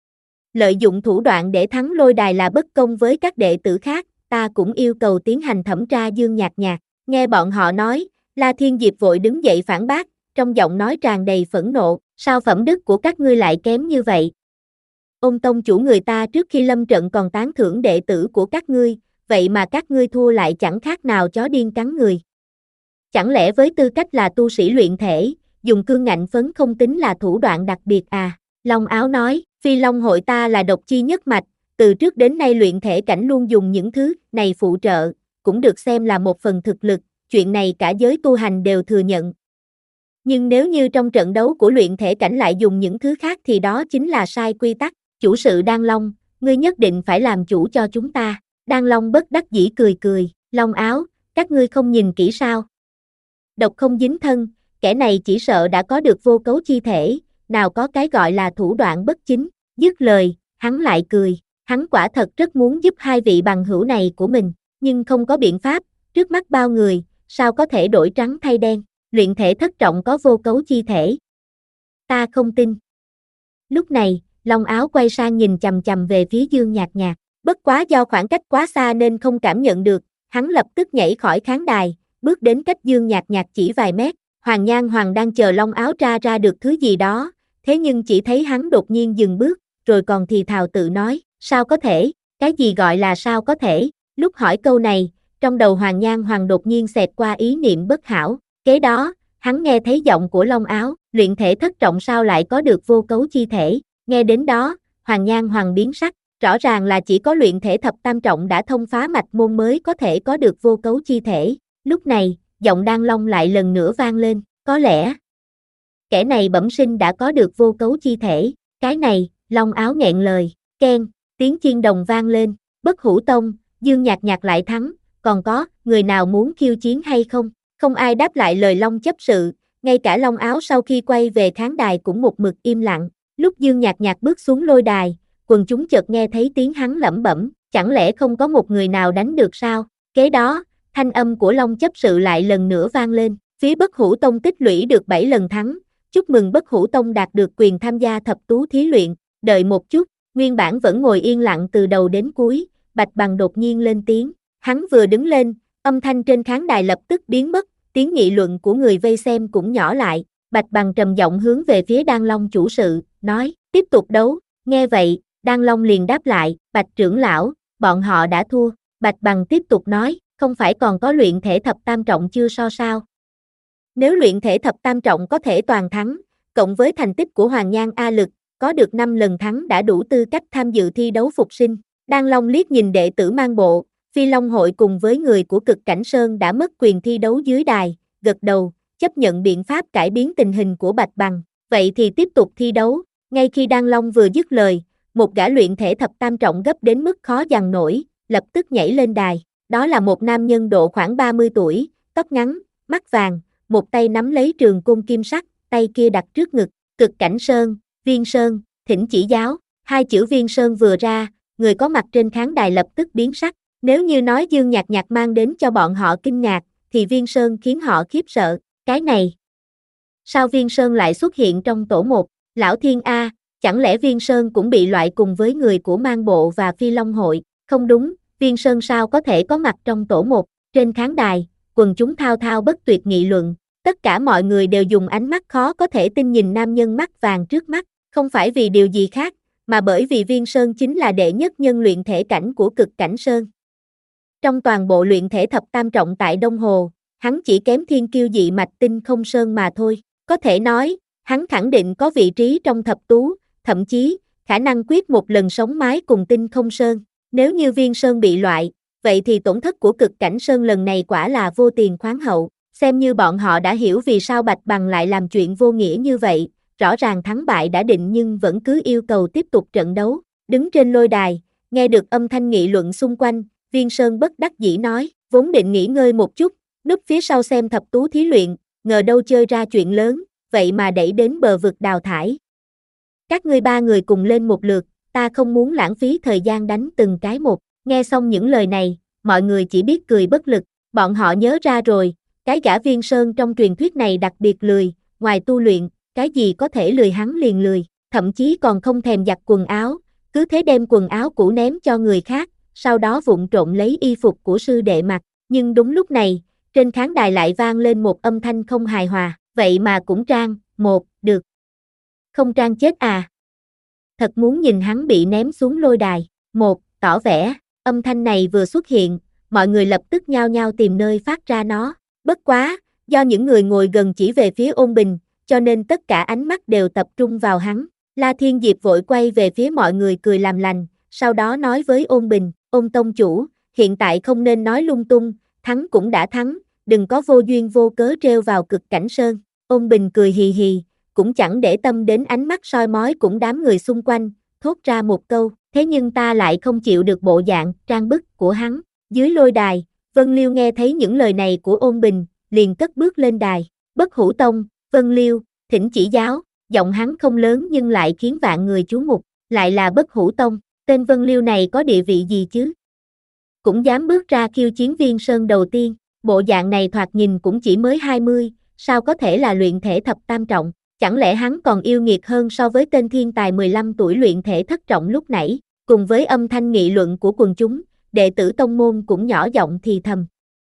Lợi dụng thủ đoạn để thắng lôi đài là bất công với các đệ tử khác, ta cũng yêu cầu tiến hành thẩm tra Dương Nhạc Nhạc. Nghe bọn họ nói, La Thiên Diệp vội đứng dậy phản bác, trong giọng nói tràn đầy phẫn nộ, sao phẩm đức của các ngươi lại kém như vậy? Ôn tông chủ người ta trước khi lâm trận còn tán thưởng đệ tử của các ngươi, vậy mà các ngươi thua lại chẳng khác nào chó điên cắn người. Chẳng lẽ với tư cách là tu sĩ luyện thể, dùng cương ngạnh phấn không tính là thủ đoạn đặc biệt à? Long Áo nói, Phi Long hội ta là độc chi nhất mạch, từ trước đến nay luyện thể cảnh luôn dùng những thứ này phụ trợ, cũng được xem là một phần thực lực, chuyện này cả giới tu hành đều thừa nhận. Nhưng nếu như trong trận đấu của luyện thể cảnh lại dùng những thứ khác thì đó chính là sai quy tắc, chủ sự Đan Long, ngươi nhất định phải làm chủ cho chúng ta. Đan Long bất đắc dĩ cười cười, Long Áo, các ngươi không nhìn kỹ sao? Độc không dính thân, kẻ này chỉ sợ đã có được vô cấu chi thể, nào có cái gọi là thủ đoạn bất chính, dứt lời, hắn lại cười, hắn quả thật rất muốn giúp hai vị bằng hữu này của mình, nhưng không có biện pháp, trước mắt bao người, sao có thể đổi trắng thay đen, luyện thể thất trọng có vô cấu chi thể. Ta không tin. Lúc này, Long Áo quay sang nhìn chằm chằm về phía Dương Nhạc Nhạc, bất quá do khoảng cách quá xa nên không cảm nhận được, hắn lập tức nhảy khỏi khán đài, bước đến cách Dương Nhạc Nhạc chỉ vài mét, Hoàng Nhan Hoàng đang chờ Long Áo tra ra được thứ gì đó, thế nhưng chỉ thấy hắn đột nhiên dừng bước, rồi còn thì thào tự nói, sao có thể, cái gì gọi là sao có thể, lúc hỏi câu này, trong đầu Hoàng Nhan Hoàng đột nhiên xẹt qua ý niệm bất hảo, kế đó, hắn nghe thấy giọng của Long Áo, luyện thể thất trọng sao lại có được vô cấu chi thể, nghe đến đó, Hoàng Nhan Hoàng biến sắc, rõ ràng là chỉ có luyện thể thập tam trọng đã thông phá mạch môn mới có thể có được vô cấu chi thể, lúc này, giọng Đan Long lại lần nữa vang lên, có lẽ, kẻ này bẩm sinh đã có được vô cấu chi thể, cái này, Long Áo nghẹn lời, keng, tiếng chiên đồng vang lên, Bất Hủ Tông, Dương Nhạc Nhạc lại thắng, còn có, người nào muốn khiêu chiến hay không? Không ai đáp lại lời Long chấp sự, ngay cả Long Áo sau khi quay về khán đài cũng một mực im lặng, lúc Dương Nhạc Nhạc bước xuống lôi đài, quần chúng chợt nghe thấy tiếng hắn lẩm bẩm, chẳng lẽ không có một người nào đánh được sao? Kế đó, thanh âm của Long chấp sự lại lần nữa vang lên, phía Bất Hủ Tông tích lũy được bảy lần thắng, chúc mừng Bất Hủ Tông đạt được quyền tham gia thập tú thí luyện, đợi một chút, nguyên bản vẫn ngồi yên lặng từ đầu đến cuối, Bạch Bằng đột nhiên lên tiếng, hắn vừa đứng lên, âm thanh trên khán đài lập tức biến mất, tiếng nghị luận của người vây xem cũng nhỏ lại, Bạch Bằng trầm giọng hướng về phía Đan Long chủ sự, nói, tiếp tục đấu, nghe vậy, Đan Long liền đáp lại, Bạch trưởng lão, bọn họ đã thua, Bạch Bằng tiếp tục nói, không phải còn có luyện thể thập tam trọng chưa so sao? Nếu luyện thể thập tam trọng có thể toàn thắng, cộng với thành tích của Hoàng Nhan A Lực, có được năm lần thắng đã đủ tư cách tham dự thi đấu phục sinh. Đan Long liếc nhìn đệ tử mang bộ, Phi Long hội cùng với người của Cực Cảnh Sơn đã mất quyền thi đấu dưới đài, gật đầu, chấp nhận biện pháp cải biến tình hình của Bạch Bằng. vậy thì tiếp tục thi đấu, ngay khi Đan Long vừa dứt lời, một gã luyện thể thập tam trọng gấp đến mức khó dằn nổi, lập tức nhảy lên đài, đó là một nam nhân độ khoảng ba mươi tuổi, tóc ngắn, mắt vàng, một tay nắm lấy trường côn kim sắc, tay kia đặt trước ngực, Cực Cảnh Sơn, Viên Sơn, thỉnh chỉ giáo, hai chữ Viên Sơn vừa ra, người có mặt trên khán đài lập tức biến sắc, nếu như nói Dương Nhạc Nhạc mang đến cho bọn họ kinh ngạc, thì Viên Sơn khiến họ khiếp sợ, cái này. Sao Viên Sơn lại xuất hiện trong tổ một, Lão Thiên A, chẳng lẽ Viên Sơn cũng bị loại cùng với người của Mang Bộ và Phi Long Hội, không đúng, Viên Sơn sao có thể có mặt trong tổ một, trên khán đài, quần chúng thao thao bất tuyệt nghị luận, tất cả mọi người đều dùng ánh mắt khó có thể tin nhìn nam nhân mắt vàng trước mắt, không phải vì điều gì khác, mà bởi vì Viên Sơn chính là đệ nhất nhân luyện thể cảnh của Cực Cảnh Sơn. Trong toàn bộ luyện thể thập tam trọng tại Đông Hồ, hắn chỉ kém thiên kiêu dị mạch Tinh Không Sơn mà thôi, có thể nói, hắn khẳng định có vị trí trong thập tú, thậm chí, khả năng quyết một lần sống mái cùng Tinh Không Sơn, nếu như Viên Sơn bị loại, vậy thì tổn thất của Cực Cảnh Sơn lần này quả là vô tiền khoáng hậu, xem như bọn họ đã hiểu vì sao Bạch Bằng lại làm chuyện vô nghĩa như vậy, rõ ràng thắng bại đã định nhưng vẫn cứ yêu cầu tiếp tục trận đấu, đứng trên lôi đài, nghe được âm thanh nghị luận xung quanh, Viên Sơn bất đắc dĩ nói, vốn định nghỉ ngơi một chút, núp phía sau xem thập tú thí luyện, ngờ đâu chơi ra chuyện lớn, vậy mà đẩy đến bờ vực đào thải. Các ngươi ba người cùng lên một lượt, ta không muốn lãng phí thời gian đánh từng cái một, nghe xong những lời này, mọi người chỉ biết cười bất lực, bọn họ nhớ ra rồi, cái gã Viên Sơn trong truyền thuyết này đặc biệt lười, ngoài tu luyện, cái gì có thể lười hắn liền lười, thậm chí còn không thèm giặt quần áo, cứ thế đem quần áo cũ ném cho người khác, sau đó vụng trộm lấy y phục của sư đệ mặc, nhưng đúng lúc này, trên khán đài lại vang lên một âm thanh không hài hòa, vậy mà cũng trang, một, được. Không trang chết à? Thật muốn nhìn hắn bị ném xuống lôi đài, một, tỏ vẻ, âm thanh này vừa xuất hiện, mọi người lập tức nhao nhao tìm nơi phát ra nó, bất quá, do những người ngồi gần chỉ về phía Ôn Bình, cho nên tất cả ánh mắt đều tập trung vào hắn, La Thiên Diệp vội quay về phía mọi người cười làm lành, sau đó nói với Ôn Bình, Ôn tông chủ, hiện tại không nên nói lung tung, thắng cũng đã thắng, đừng có vô duyên vô cớ trêu vào Cực Cảnh Sơn, Ôn Bình cười hì hì, cũng chẳng để tâm đến ánh mắt soi mói cũng đám người xung quanh, thốt ra một câu, thế nhưng ta lại không chịu được bộ dạng, trang bức của hắn, dưới lôi đài, Vân Liêu nghe thấy những lời này của Ôn Bình, liền cất bước lên đài, Bất Hủ Tông, Vân Liêu, thỉnh chỉ giáo, giọng hắn không lớn nhưng lại khiến vạn người chú mục, lại là Bất Hủ Tông, tên Vân Liêu này có địa vị gì chứ? Cũng dám bước ra khiêu chiến Viên Sơn đầu tiên, bộ dạng này thoạt nhìn cũng chỉ mới hai mươi, sao có thể là luyện thể thập tam trọng, chẳng lẽ hắn còn yêu nghiệt hơn so với tên thiên tài mười lăm tuổi luyện thể thất trọng lúc nãy, cùng với âm thanh nghị luận của quần chúng, đệ tử tông môn cũng nhỏ giọng thì thầm.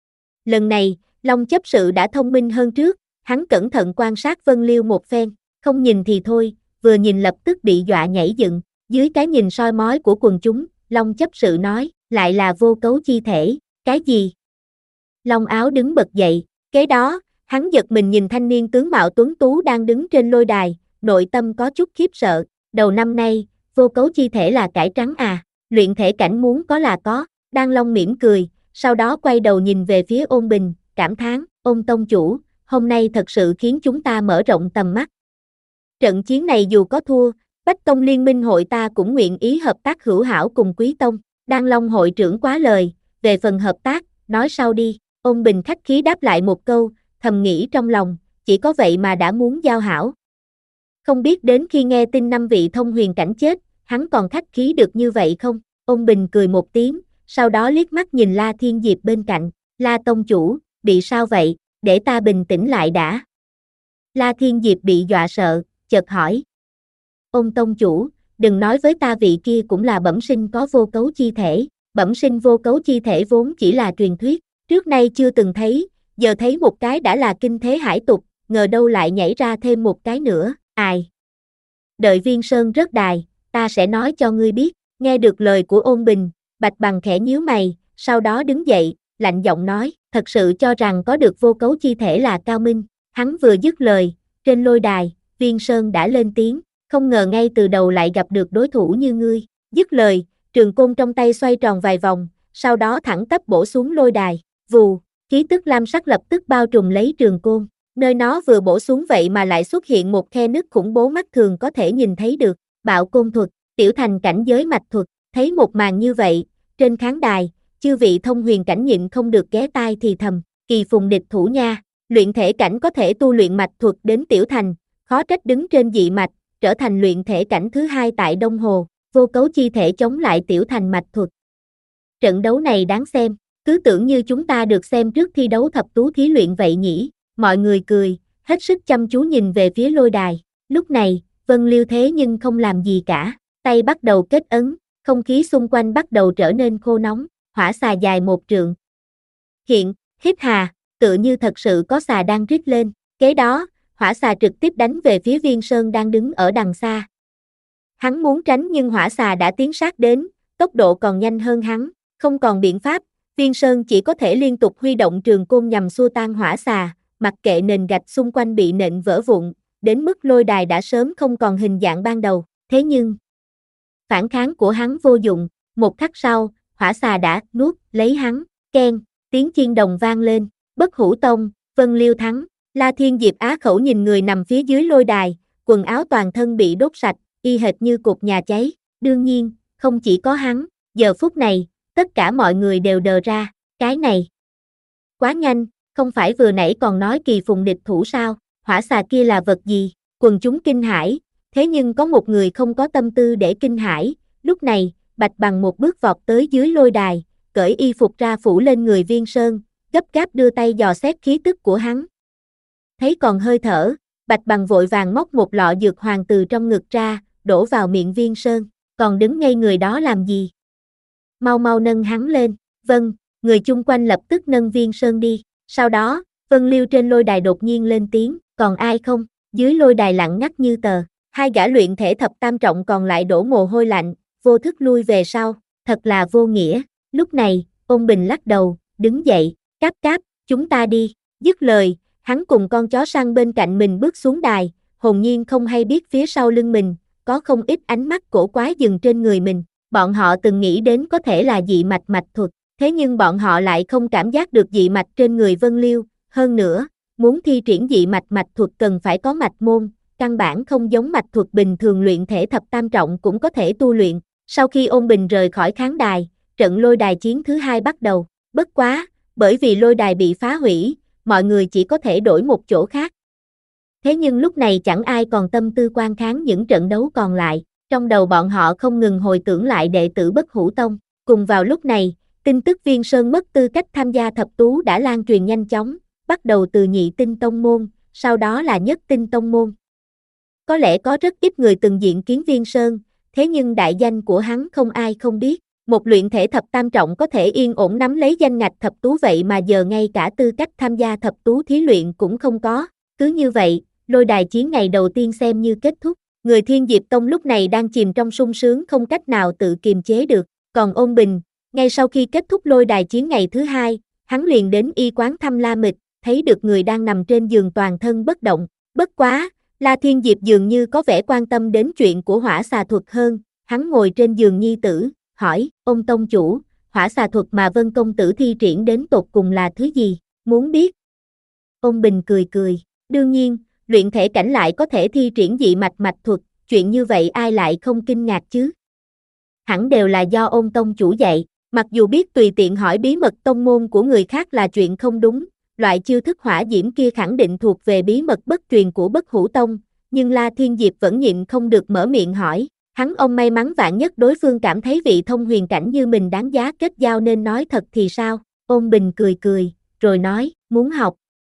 Lần này, Long chấp sự đã thông minh hơn trước, hắn cẩn thận quan sát Vân Liêu một phen, không nhìn thì thôi, vừa nhìn lập tức bị dọa nhảy dựng, dưới cái nhìn soi mói của quần chúng, Long chấp sự nói, lại là vô cấu chi thể, cái gì? Long áo đứng bật dậy, kế đó, hắn giật mình nhìn thanh niên tướng mạo tuấn tú đang đứng trên lôi đài, nội tâm có chút khiếp sợ, đầu năm nay, vô cấu chi thể là cải trắng à, luyện thể cảnh muốn có là có, Đan Long mỉm cười, sau đó quay đầu nhìn về phía Ôn Bình, cảm thán, Ôn tông chủ, hôm nay thật sự khiến chúng ta mở rộng tầm mắt. Trận chiến này dù có thua, Bách Tông Liên minh hội ta cũng nguyện ý hợp tác hữu hảo cùng Quý Tông, Đan Long hội trưởng quá lời, về phần hợp tác, nói sau đi, Ôn Bình khách khí đáp lại một câu, thầm nghĩ trong lòng, chỉ có vậy mà đã muốn giao hảo. Không biết đến khi nghe tin năm vị thông huyền cảnh chết, hắn còn khách khí được như vậy không? Ôn Bình cười một tiếng, sau đó liếc mắt nhìn La Thiên Diệp bên cạnh, La tông chủ, bị sao vậy, để ta bình tĩnh lại đã. La Thiên Diệp bị dọa sợ, chợt hỏi. Ôn tông chủ, đừng nói với ta vị kia cũng là bẩm sinh có vô cấu chi thể, bẩm sinh vô cấu chi thể vốn chỉ là truyền thuyết, trước nay chưa từng thấy, giờ thấy một cái đã là kinh thế hải tục, ngờ đâu lại nhảy ra thêm một cái nữa, ai. Đợi Viên Sơn rớt đài, ta sẽ nói cho ngươi biết, nghe được lời của Ôn Bình, Bạch Bằng khẽ nhíu mày, sau đó đứng dậy, lạnh giọng nói, thật sự cho rằng có được vô cấu chi thể là cao minh, hắn vừa dứt lời, trên lôi đài, Viên Sơn đã lên tiếng, không ngờ ngay từ đầu lại gặp được đối thủ như ngươi, dứt lời, trường côn trong tay xoay tròn vài vòng, sau đó thẳng tắp bổ xuống lôi đài, vù, khí tức lam sắc lập tức bao trùm lấy trường côn, nơi nó vừa bổ xuống vậy mà lại xuất hiện một khe nứt khủng bố mắt thường có thể nhìn thấy được. Bạo côn thuật, tiểu thành cảnh giới mạch thuật, thấy một màn như vậy, trên khán đài, chư vị thông huyền cảnh nhịn không được ghé tai thì thầm, kỳ phùng địch thủ nha, luyện thể cảnh có thể tu luyện mạch thuật đến tiểu thành, khó trách đứng trên dị mạch, trở thành luyện thể cảnh thứ hai tại Đông Hồ, vô cấu chi thể chống lại tiểu thành mạch thuật. Trận đấu này đáng xem, cứ tưởng như chúng ta được xem trước thi đấu thập tú thí luyện vậy nhỉ, mọi người cười, hết sức chăm chú nhìn về phía lôi đài, lúc này, Vân Liêu thế nhưng không làm gì cả, tay bắt đầu kết ấn, không khí xung quanh bắt đầu trở nên khô nóng, hỏa xà dài một trượng. Hiện, hít hà, tựa như thật sự có xà đang rít lên, kế đó, hỏa xà trực tiếp đánh về phía Viên Sơn đang đứng ở đằng xa. Hắn muốn tránh nhưng hỏa xà đã tiến sát đến, tốc độ còn nhanh hơn hắn, không còn biện pháp, Viên Sơn chỉ có thể liên tục huy động trường côn nhằm xua tan hỏa xà, mặc kệ nền gạch xung quanh bị nện vỡ vụn, đến mức lôi đài đã sớm không còn hình dạng ban đầu, thế nhưng phản kháng của hắn vô dụng, một khắc sau, hỏa xà đã nuốt lấy hắn, keng, tiếng chiên đồng vang lên, Bất Hủ Tông, Vân Liêu thắng, La Thiên Diệp Á khẩu nhìn người nằm phía dưới lôi đài, quần áo toàn thân bị đốt sạch, y hệt như cột nhà cháy, đương nhiên, không chỉ có hắn, giờ phút này, tất cả mọi người đều đờ ra, cái này quá nhanh, không phải vừa nãy còn nói kỳ phùng địch thủ sao, hỏa xà kia là vật gì, quần chúng kinh hãi, thế nhưng có một người không có tâm tư để kinh hãi, lúc này, Bạch Bằng một bước vọt tới dưới lôi đài, cởi y phục ra phủ lên người Viên Sơn, gấp gáp đưa tay dò xét khí tức của hắn. Thấy còn hơi thở, Bạch Bằng vội vàng móc một lọ dược hoàng từ trong ngực ra, đổ vào miệng Viên Sơn, còn đứng ngây người đó làm gì? Mau mau nâng hắn lên, vâng, người chung quanh lập tức nâng Viên Sơn đi, sau đó, Vân Liêu trên lôi đài đột nhiên lên tiếng, còn ai không? Dưới lôi đài lặng ngắt như tờ, hai gã luyện thể thập tam trọng còn lại đổ mồ hôi lạnh, vô thức lui về sau, thật là vô nghĩa, lúc này, Ôn Bình lắc đầu, đứng dậy, cáp cáp, chúng ta đi, dứt lời, hắn cùng con chó săn bên cạnh mình bước xuống đài, hồn nhiên không hay biết phía sau lưng mình, có không ít ánh mắt cổ quái dừng trên người mình, bọn họ từng nghĩ đến có thể là dị mạch mạch thuật, thế nhưng bọn họ lại không cảm giác được dị mạch trên người Vân Liêu, hơn nữa, muốn thi triển dị mạch mạch thuật cần phải có mạch môn, căn bản không giống mạch thuật bình thường luyện thể thập tam trọng cũng có thể tu luyện. Sau khi Ôn Bình rời khỏi khán đài, trận lôi đài chiến thứ hai bắt đầu, bất quá, bởi vì lôi đài bị phá hủy, mọi người chỉ có thể đổi một chỗ khác. Thế nhưng lúc này chẳng ai còn tâm tư quan kháng những trận đấu còn lại, trong đầu bọn họ không ngừng hồi tưởng lại đệ tử Bất Hủ Tông, cùng vào lúc này, tin tức Viên Sơn mất tư cách tham gia thập tú đã lan truyền nhanh chóng, bắt đầu từ nhị tinh tông môn, sau đó là nhất tinh tông môn. Có lẽ có rất ít người từng diện kiến Viên Sơn, thế nhưng đại danh của hắn không ai không biết, một luyện thể thập tam trọng có thể yên ổn nắm lấy danh ngạch thập tú vậy mà giờ ngay cả tư cách tham gia thập tú thí luyện cũng không có, cứ như vậy, lôi đài chiến ngày đầu tiên xem như kết thúc, người Thiên Diệp Tông lúc này đang chìm trong sung sướng không cách nào tự kiềm chế được, còn Ôn Bình, ngay sau khi kết thúc lôi đài chiến ngày thứ hai, hắn liền đến y quán thăm La Mịch, thấy được người đang nằm trên giường toàn thân bất động, bất quá, La Thiên Diệp dường như có vẻ quan tâm đến chuyện của hỏa xà thuật hơn, hắn ngồi trên giường nhi tử, hỏi, ông tông chủ, hỏa xà thuật mà Vân công tử thi triển đến tột cùng là thứ gì, muốn biết? Ôn Bình cười cười, đương nhiên, luyện thể cảnh lại có thể thi triển dị mạch mạch thuật, chuyện như vậy ai lại không kinh ngạc chứ? Hẳn đều là do Ôn tông chủ dạy, mặc dù biết tùy tiện hỏi bí mật tông môn của người khác là chuyện không đúng, loại chiêu thức hỏa diễm kia khẳng định thuộc về bí mật bất truyền của Bất Hủ Tông, nhưng La Thiên Diệp vẫn nhịn không được mở miệng hỏi, hắn ông may mắn vạn nhất đối phương cảm thấy vị thông huyền cảnh như mình đáng giá kết giao nên nói thật thì sao? Ôn Bình cười cười, rồi nói, muốn học.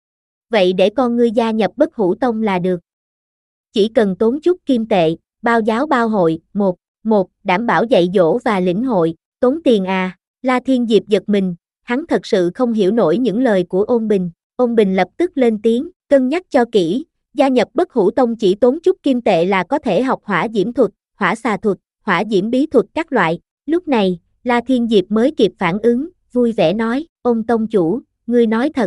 Vậy để con ngươi gia nhập Bất Hủ Tông là được. Chỉ cần tốn chút kim tệ, bao giáo bao hội, một, một, đảm bảo dạy dỗ và lĩnh hội, tốn tiền à, La Thiên Diệp giật mình, hắn thật sự không hiểu nổi những lời của Ôn Bình, Ôn Bình lập tức lên tiếng, cân nhắc cho kỹ, gia nhập Bất Hủ Tông chỉ tốn chút kim tệ là có thể học hỏa diễm thuật, hỏa xà thuật, hỏa diễm bí thuật các loại, lúc này, La Thiên Diệp mới kịp phản ứng, vui vẻ nói, Ôn tông chủ, ngươi nói thật.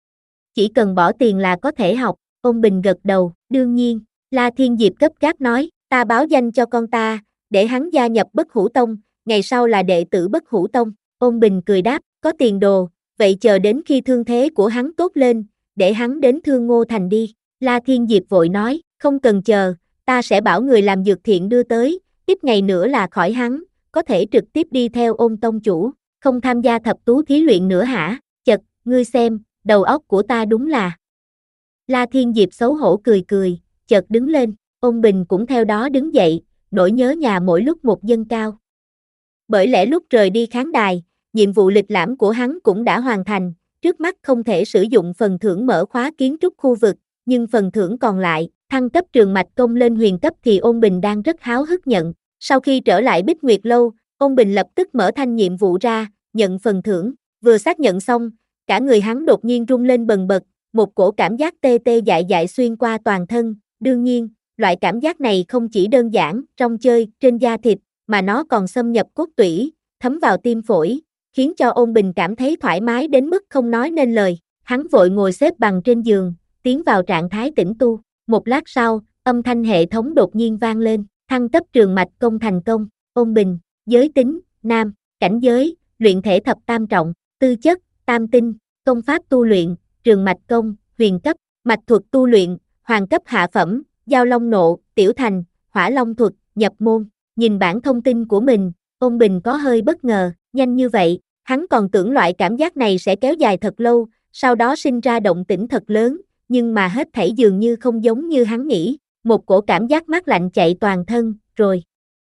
Chỉ cần bỏ tiền là có thể học, Ôn Bình gật đầu, đương nhiên, La Thiên Diệp gấp gáp nói, ta báo danh cho con ta, để hắn gia nhập Bất Hủ Tông, ngày sau là đệ tử Bất Hủ Tông, Ôn Bình cười đáp, có tiền đồ, vậy chờ đến khi thương thế của hắn tốt lên, để hắn đến Thương Ngô Thành đi. La Thiên Diệp vội nói, không cần chờ, ta sẽ bảo người làm dược thiện đưa tới, ít ngày nữa là khỏi hắn, có thể trực tiếp đi theo Ôn tông chủ, không tham gia thập tú thí luyện nữa hả? Chật, ngươi xem, đầu óc của ta đúng là. La Thiên Diệp xấu hổ cười cười, chợt đứng lên, Ôn Bình cũng theo đó đứng dậy, nỗi nhớ nhà mỗi lúc một dâng cao. Bởi lẽ lúc rời đi khán đài, nhiệm vụ lịch lãm của hắn cũng đã hoàn thành, trước mắt không thể sử dụng phần thưởng mở khóa kiến trúc khu vực, nhưng phần thưởng còn lại, thăng cấp trường mạch công lên huyền cấp thì Ôn Bình đang rất háo hức nhận. Sau khi trở lại Bích Nguyệt Lâu, Ôn Bình lập tức mở thanh nhiệm vụ ra, nhận phần thưởng, vừa xác nhận xong, cả người hắn đột nhiên rung lên bần bật, một cổ cảm giác tê tê dại dại xuyên qua toàn thân, đương nhiên, loại cảm giác này không chỉ đơn giản, trong chơi, trên da thịt, mà nó còn xâm nhập cốt tủy, thấm vào tim phổi, khiến cho Ôn Bình cảm thấy thoải mái đến mức không nói nên lời. Hắn vội ngồi xếp bằng trên giường, tiến vào trạng thái tĩnh tu. Một lát sau, âm thanh hệ thống đột nhiên vang lên, thăng cấp trường mạch công thành công. Ôn Bình, giới tính, nam, cảnh giới, luyện thể thập tam trọng, tư chất, tam tinh, công pháp tu luyện, trường mạch công, huyền cấp, mạch thuật tu luyện, hoàng cấp hạ phẩm, giao long nộ, tiểu thành, hỏa long thuật, nhập môn. Nhìn bản thông tin của mình, Ôn Bình có hơi bất ngờ, nhanh như vậy, hắn còn tưởng loại cảm giác này sẽ kéo dài thật lâu, sau đó sinh ra động tĩnh thật lớn, nhưng mà hết thảy dường như không giống như hắn nghĩ, một cổ cảm giác mát lạnh chạy toàn thân, rồi.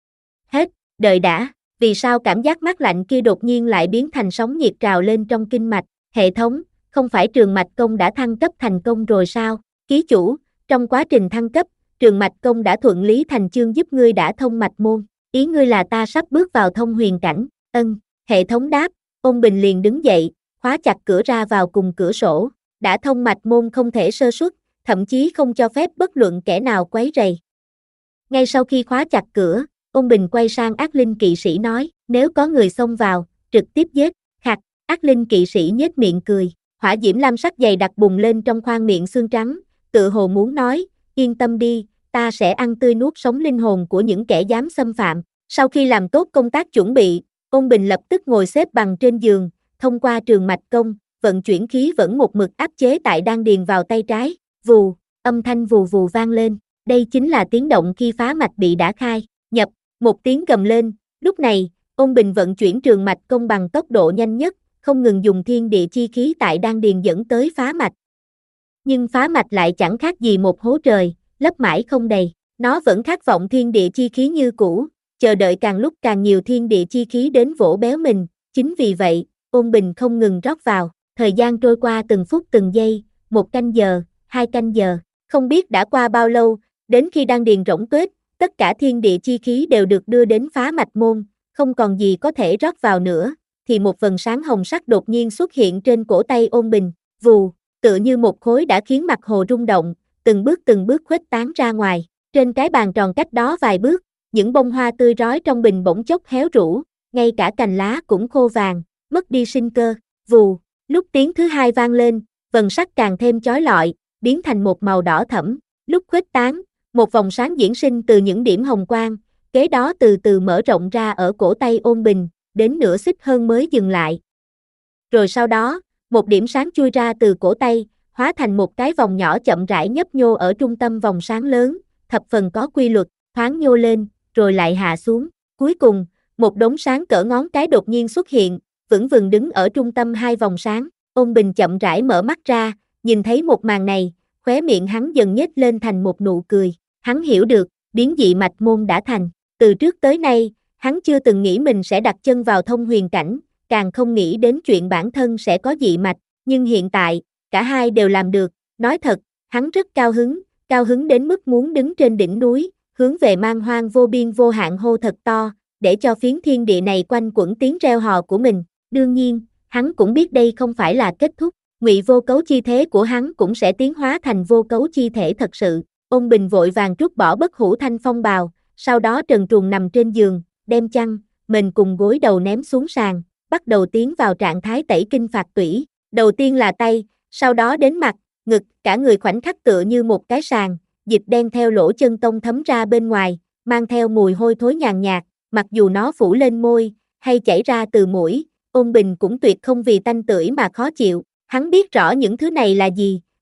Hết, đợi đã, vì sao cảm giác mát lạnh kia đột nhiên lại biến thành sóng nhiệt trào lên trong kinh mạch, hệ thống, không phải trường mạch công đã thăng cấp thành công rồi sao? Ký chủ, trong quá trình thăng cấp, trường mạch công đã thuận lý thành chương giúp ngươi đã thông mạch môn, ý ngươi là ta sắp bước vào thông huyền cảnh, ân, hệ thống đáp, Ôn Bình liền đứng dậy, khóa chặt cửa ra vào cùng cửa sổ, đã thông mạch môn không thể sơ suất, thậm chí không cho phép bất luận kẻ nào quấy rầy. Ngay sau khi khóa chặt cửa, Ôn Bình quay sang Ác Linh kỵ sĩ nói, nếu có người xông vào, trực tiếp giết, khạc, Ác Linh kỵ sĩ nhếch miệng cười, hỏa diễm lam sắc dày đặc bùng lên trong khoang miệng xương trắng, tự hồ muốn nói, yên tâm đi, ta sẽ ăn tươi nuốt sống linh hồn của những kẻ dám xâm phạm. Sau khi làm tốt công tác chuẩn bị, Ôn Bình lập tức ngồi xếp bằng trên giường, thông qua trường mạch công, vận chuyển khí vẫn một mực áp chế tại đan điền vào tay trái, vù, âm thanh vù vù vang lên, đây chính là tiếng động khi phá mạch bị đã khai, nhập, một tiếng gầm lên, lúc này, Ôn Bình vận chuyển trường mạch công bằng tốc độ nhanh nhất, không ngừng dùng thiên địa chi khí tại đan điền dẫn tới phá mạch. Nhưng phá mạch lại chẳng khác gì một hố trời, lấp mãi không đầy, nó vẫn khát vọng thiên địa chi khí như cũ, chờ đợi càng lúc càng nhiều thiên địa chi khí đến vỗ béo mình, chính vì vậy, Ôn Bình không ngừng rót vào, thời gian trôi qua từng phút từng giây, một canh giờ, hai canh giờ, không biết đã qua bao lâu, đến khi đan điền rỗng tuếch, tất cả thiên địa chi khí đều được đưa đến phá mạch môn, không còn gì có thể rót vào nữa, thì một vầng sáng hồng sắc đột nhiên xuất hiện trên cổ tay Ôn Bình, vù, tựa như một khối đã khiến mặt hồ rung động, từng bước từng bước khuếch tán ra ngoài, trên cái bàn tròn cách đó vài bước, những bông hoa tươi rói trong bình bỗng chốc héo rũ, ngay cả cành lá cũng khô vàng, mất đi sinh cơ, vù, lúc tiếng thứ hai vang lên, vầng sắc càng thêm chói lọi, biến thành một màu đỏ thẫm, lúc khuếch tán, một vòng sáng diễn sinh từ những điểm hồng quang, kế đó từ từ mở rộng ra ở cổ tay Ôn Bình, đến nửa xích hơn mới dừng lại. Rồi sau đó, một điểm sáng chui ra từ cổ tay, hóa thành một cái vòng nhỏ chậm rãi nhấp nhô ở trung tâm vòng sáng lớn, thập phần có quy luật, thoáng nhô lên, rồi lại hạ xuống. Cuối cùng, một đống sáng cỡ ngón cái đột nhiên xuất hiện, vững vừng đứng ở trung tâm hai vòng sáng. Ôn Bình chậm rãi mở mắt ra, nhìn thấy một màn này, khóe miệng hắn dần nhếch lên thành một nụ cười. Hắn hiểu được, biến dị mạch môn đã thành. Từ trước tới nay, hắn chưa từng nghĩ mình sẽ đặt chân vào thông huyền cảnh, càng không nghĩ đến chuyện bản thân sẽ có dị mạch, nhưng hiện tại, cả hai đều làm được. Nói thật, hắn rất cao hứng, cao hứng đến mức muốn đứng trên đỉnh núi, hướng về man hoang vô biên vô hạn hô thật to, để cho phiến thiên địa này quanh quẩn tiếng reo hò của mình. Đương nhiên, hắn cũng biết đây không phải là kết thúc, ngụy vô cấu chi thế của hắn cũng sẽ tiến hóa thành vô cấu chi thể thật sự. Ôn Bình vội vàng trút bỏ bất hủ thanh phong bào, sau đó trần truồng nằm trên giường, đem chăn, mình cùng gối đầu ném xuống sàn, bắt đầu tiến vào trạng thái tẩy kinh phạt tủy. Đầu tiên là tay, sau đó đến mặt, ngực, cả người khoảnh khắc tựa như một cái sàn, dịch đen theo lỗ chân tông thấm ra bên ngoài, mang theo mùi hôi thối nhàn nhạt, mặc dù nó phủ lên môi, hay chảy ra từ mũi, Ôn Bình cũng tuyệt không vì tanh tưởi mà khó chịu, hắn biết rõ những thứ này là gì,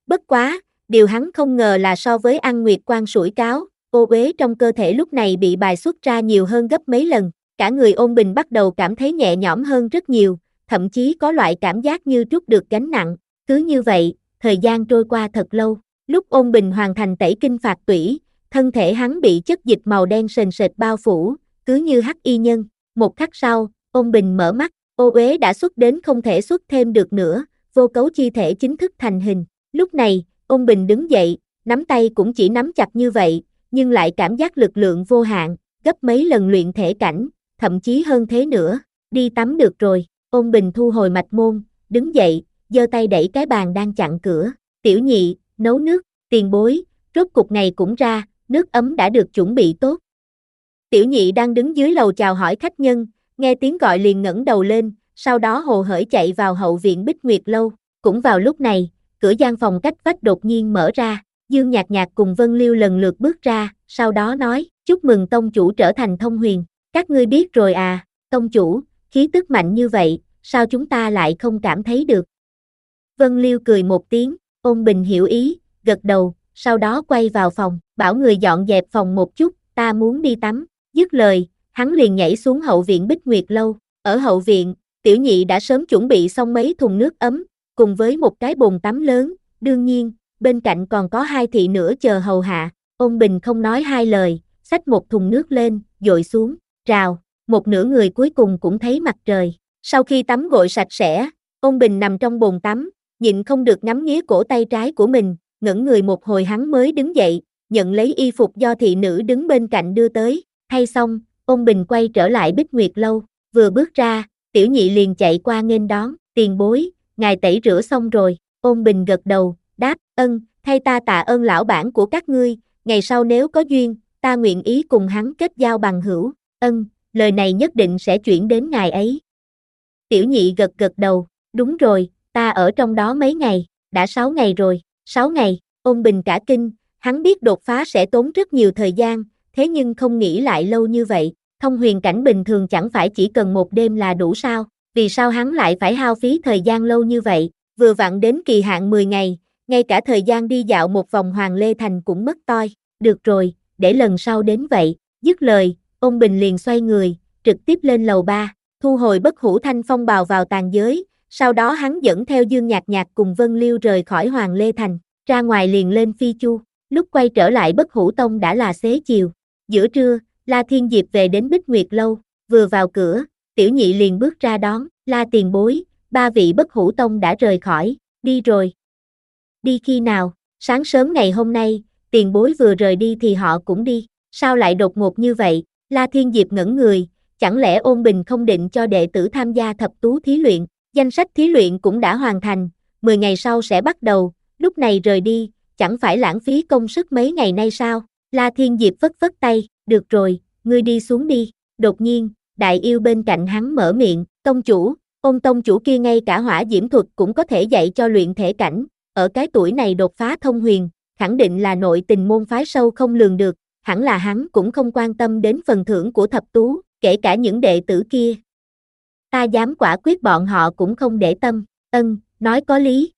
Bất quá, điều hắn không ngờ là so với ăn nguyệt quan sủi cáo, ô uế trong cơ thể lúc này bị bài xuất ra nhiều hơn gấp mấy lần, cả người Ôn Bình bắt đầu cảm thấy nhẹ nhõm hơn rất nhiều, thậm chí có loại cảm giác như trút được gánh nặng. Cứ như vậy, thời gian trôi qua thật lâu, lúc Ôn Bình hoàn thành tẩy kinh phạt tủy, thân thể hắn bị chất dịch màu đen sền sệt bao phủ, cứ như hắc y nhân. Một khắc sau, Ôn Bình mở mắt, ô uế đã xuất đến không thể xuất thêm được nữa, vô cấu chi thể chính thức thành hình. Lúc này, Ôn Bình đứng dậy, nắm tay cũng chỉ nắm chặt như vậy, nhưng lại cảm giác lực lượng vô hạn, gấp mấy lần luyện thể cảnh, thậm chí hơn thế nữa. Đi tắm được rồi, Ôn Bình thu hồi mạch môn, đứng dậy, giơ tay đẩy cái bàn đang chặn cửa. Tiểu Nhị, nấu nước. Tiền bối, rốt cục ngày cũng ra, nước ấm đã được chuẩn bị tốt. Tiểu Nhị đang đứng dưới lầu chào hỏi khách nhân, nghe tiếng gọi liền ngẩng đầu lên, sau đó hồ hởi chạy vào hậu viện Bích Nguyệt lâu. Cũng vào lúc này, cửa gian phòng cách vách đột nhiên mở ra, Dương Nhạc Nhạc cùng Vân Liêu lần lượt bước ra, sau đó nói, chúc mừng tông chủ trở thành thông huyền. Các ngươi biết rồi à, tông chủ, khí tức mạnh như vậy, sao chúng ta lại không cảm thấy được? Vân Liêu cười một tiếng, Ôn Bình hiểu ý, gật đầu, sau đó quay vào phòng, bảo người dọn dẹp phòng một chút, ta muốn đi tắm. Dứt lời, hắn liền nhảy xuống hậu viện Bích Nguyệt lâu. Ở hậu viện, Tiểu Nhị đã sớm chuẩn bị xong mấy thùng nước ấm, cùng với một cái bồn tắm lớn, đương nhiên, bên cạnh còn có hai thị nữa chờ hầu hạ. Ôn Bình không nói hai lời, xách một thùng nước lên, dội xuống, rào, một nửa người cuối cùng cũng thấy mặt trời. Sau khi tắm gội sạch sẽ, Ôn Bình nằm trong bồn tắm, nhịn không được ngắm nghía cổ tay trái của mình, ngẩn người một hồi hắn mới đứng dậy, nhận lấy y phục do thị nữ đứng bên cạnh đưa tới, thay xong, Ôn Bình quay trở lại Bích Nguyệt lâu, vừa bước ra, Tiểu Nhị liền chạy qua nghênh đón, tiền bối, ngài tẩy rửa xong rồi. Ôn Bình gật đầu, đáp, ân, thay ta tạ ơn lão bản của các ngươi, ngày sau nếu có duyên, ta nguyện ý cùng hắn kết giao bằng hữu, ân, lời này nhất định sẽ chuyển đến ngài ấy. Tiểu Nhị gật gật đầu, đúng rồi, ta ở trong đó mấy ngày, đã sáu ngày rồi, sáu ngày, Ôn Bình cả kinh, hắn biết đột phá sẽ tốn rất nhiều thời gian, thế nhưng không nghĩ lại lâu như vậy, thông huyền cảnh bình thường chẳng phải chỉ cần một đêm là đủ sao, vì sao hắn lại phải hao phí thời gian lâu như vậy, vừa vặn đến kỳ hạn mười ngày, ngay cả thời gian đi dạo một vòng Hoàng Lê Thành cũng mất toi, được rồi, để lần sau đến vậy, dứt lời, Ôn Bình liền xoay người, trực tiếp lên lầu ba, thu hồi bất hủ thanh phong bào vào tàn giới, sau đó hắn dẫn theo Dương Nhạc Nhạc cùng Vân Liêu rời khỏi Hoàng Lê Thành, ra ngoài liền lên phi chu, lúc quay trở lại bất hủ tông đã là xế chiều, giữa trưa, La Thiên Diệp về đến Bích Nguyệt lâu, vừa vào cửa, Tiểu Nhị liền bước ra đón, La tiền bối, ba vị bất hủ tông đã rời khỏi, đi rồi. Đi khi nào? Sáng sớm ngày hôm nay, tiền bối vừa rời đi thì họ cũng đi, sao lại đột ngột như vậy? La Thiên Diệp ngẩn người, chẳng lẽ Ôn Bình không định cho đệ tử tham gia thập tú thí luyện, danh sách thí luyện cũng đã hoàn thành, mười ngày sau sẽ bắt đầu, lúc này rời đi, chẳng phải lãng phí công sức mấy ngày nay sao? La Thiên Diệp vất vất tay, được rồi, ngươi đi xuống đi. Đột nhiên, đại yêu bên cạnh hắn mở miệng, tông chủ, Ôn tông chủ kia ngay cả hỏa diễm thuật cũng có thể dạy cho luyện thể cảnh, ở cái tuổi này đột phá thông huyền, khẳng định là nội tình môn phái sâu không lường được, hẳn là hắn cũng không quan tâm đến phần thưởng của thập tú, kể cả những đệ tử kia. Ta dám quả quyết bọn họ cũng không để tâm, ân, nói có lý.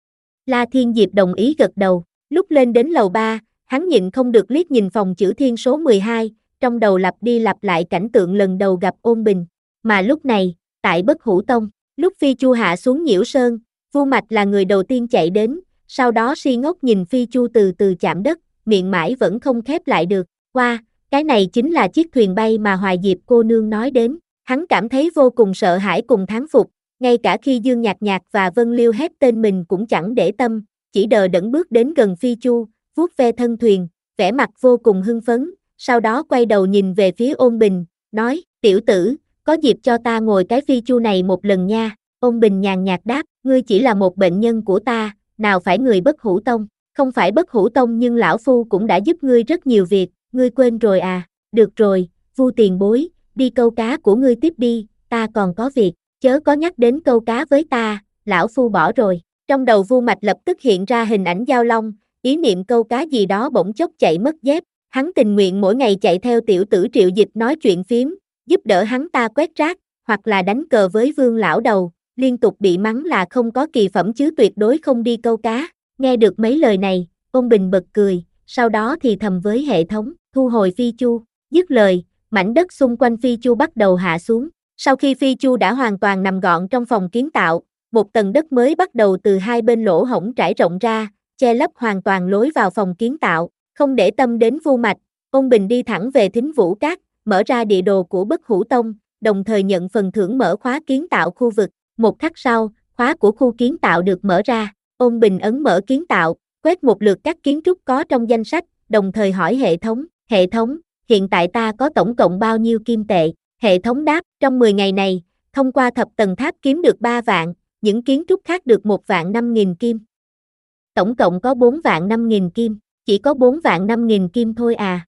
La Thiên Diệp đồng ý gật đầu, lúc lên đến lầu ba, hắn nhịn không được liếc nhìn phòng chữ thiên số mười hai, trong đầu lặp đi lặp lại cảnh tượng lần đầu gặp Ôn Bình, mà lúc này, tại Bất Hủ Tông, lúc Phi Chu hạ xuống Nhiễu Sơn, Vu Mạch là người đầu tiên chạy đến, sau đó si ngốc nhìn Phi Chu từ từ chạm đất, miệng mãi vẫn không khép lại được, qua, wow, cái này chính là chiếc thuyền bay mà Hoài Diệp cô nương nói đến, hắn cảm thấy vô cùng sợ hãi cùng thán phục, ngay cả khi Dương Nhạc Nhạc và Vân Liêu hét tên mình cũng chẳng để tâm, chỉ đờ đẫn bước đến gần Phi Chu, vuốt ve thân thuyền, vẻ mặt vô cùng hưng phấn, sau đó quay đầu nhìn về phía Ôn Bình, nói, tiểu tử, có dịp cho ta ngồi cái Phi Chu này một lần nha. Ôn Bình nhàn nhạt đáp, ngươi chỉ là một bệnh nhân của ta, nào phải người Bất Hủ Tông, không phải Bất Hủ Tông nhưng lão phu cũng đã giúp ngươi rất nhiều việc, ngươi quên rồi à, được rồi, Vu tiền bối, đi câu cá của ngươi tiếp đi, ta còn có việc, chớ có nhắc đến câu cá với ta, lão phu bỏ rồi. Trong đầu Vu Mạch lập tức hiện ra hình ảnh Giao Long, ý niệm câu cá gì đó bỗng chốc chạy mất dép, hắn tình nguyện mỗi ngày chạy theo tiểu tử Triệu Dịch nói chuyện phím, giúp đỡ hắn ta quét rác, hoặc là đánh cờ với Vương lão đầu, liên tục bị mắng là không có kỳ phẩm chứ tuyệt đối không đi câu cá. Nghe được mấy lời này, Ôn Bình bật cười, sau đó thì thầm với hệ thống, thu hồi phi chu, dứt lời, mảnh đất xung quanh phi chu bắt đầu hạ xuống. Sau khi phi chu đã hoàn toàn nằm gọn trong phòng kiến tạo, một tầng đất mới bắt đầu từ hai bên lỗ hổng trải rộng ra, che lấp hoàn toàn lối vào phòng kiến tạo. Không để tâm đến Vu Mạch, Ôn Bình đi thẳng về Thính Vũ Các, mở ra địa đồ của Bất Hủ Tông, đồng thời nhận phần thưởng mở khóa kiến tạo khu vực. Một khắc sau, khóa của khu kiến tạo được mở ra, Ôn Bình ấn mở kiến tạo, quét một lượt các kiến trúc có trong danh sách, đồng thời hỏi hệ thống, hệ thống, hiện tại ta có tổng cộng bao nhiêu kim tệ? Hệ thống đáp, trong mười ngày này, thông qua thập tầng tháp kiếm được ba vạn, những kiến trúc khác được một vạn năm nghìn kim. Tổng cộng có bốn vạn năm nghìn kim, chỉ có bốn vạn năm nghìn kim thôi à.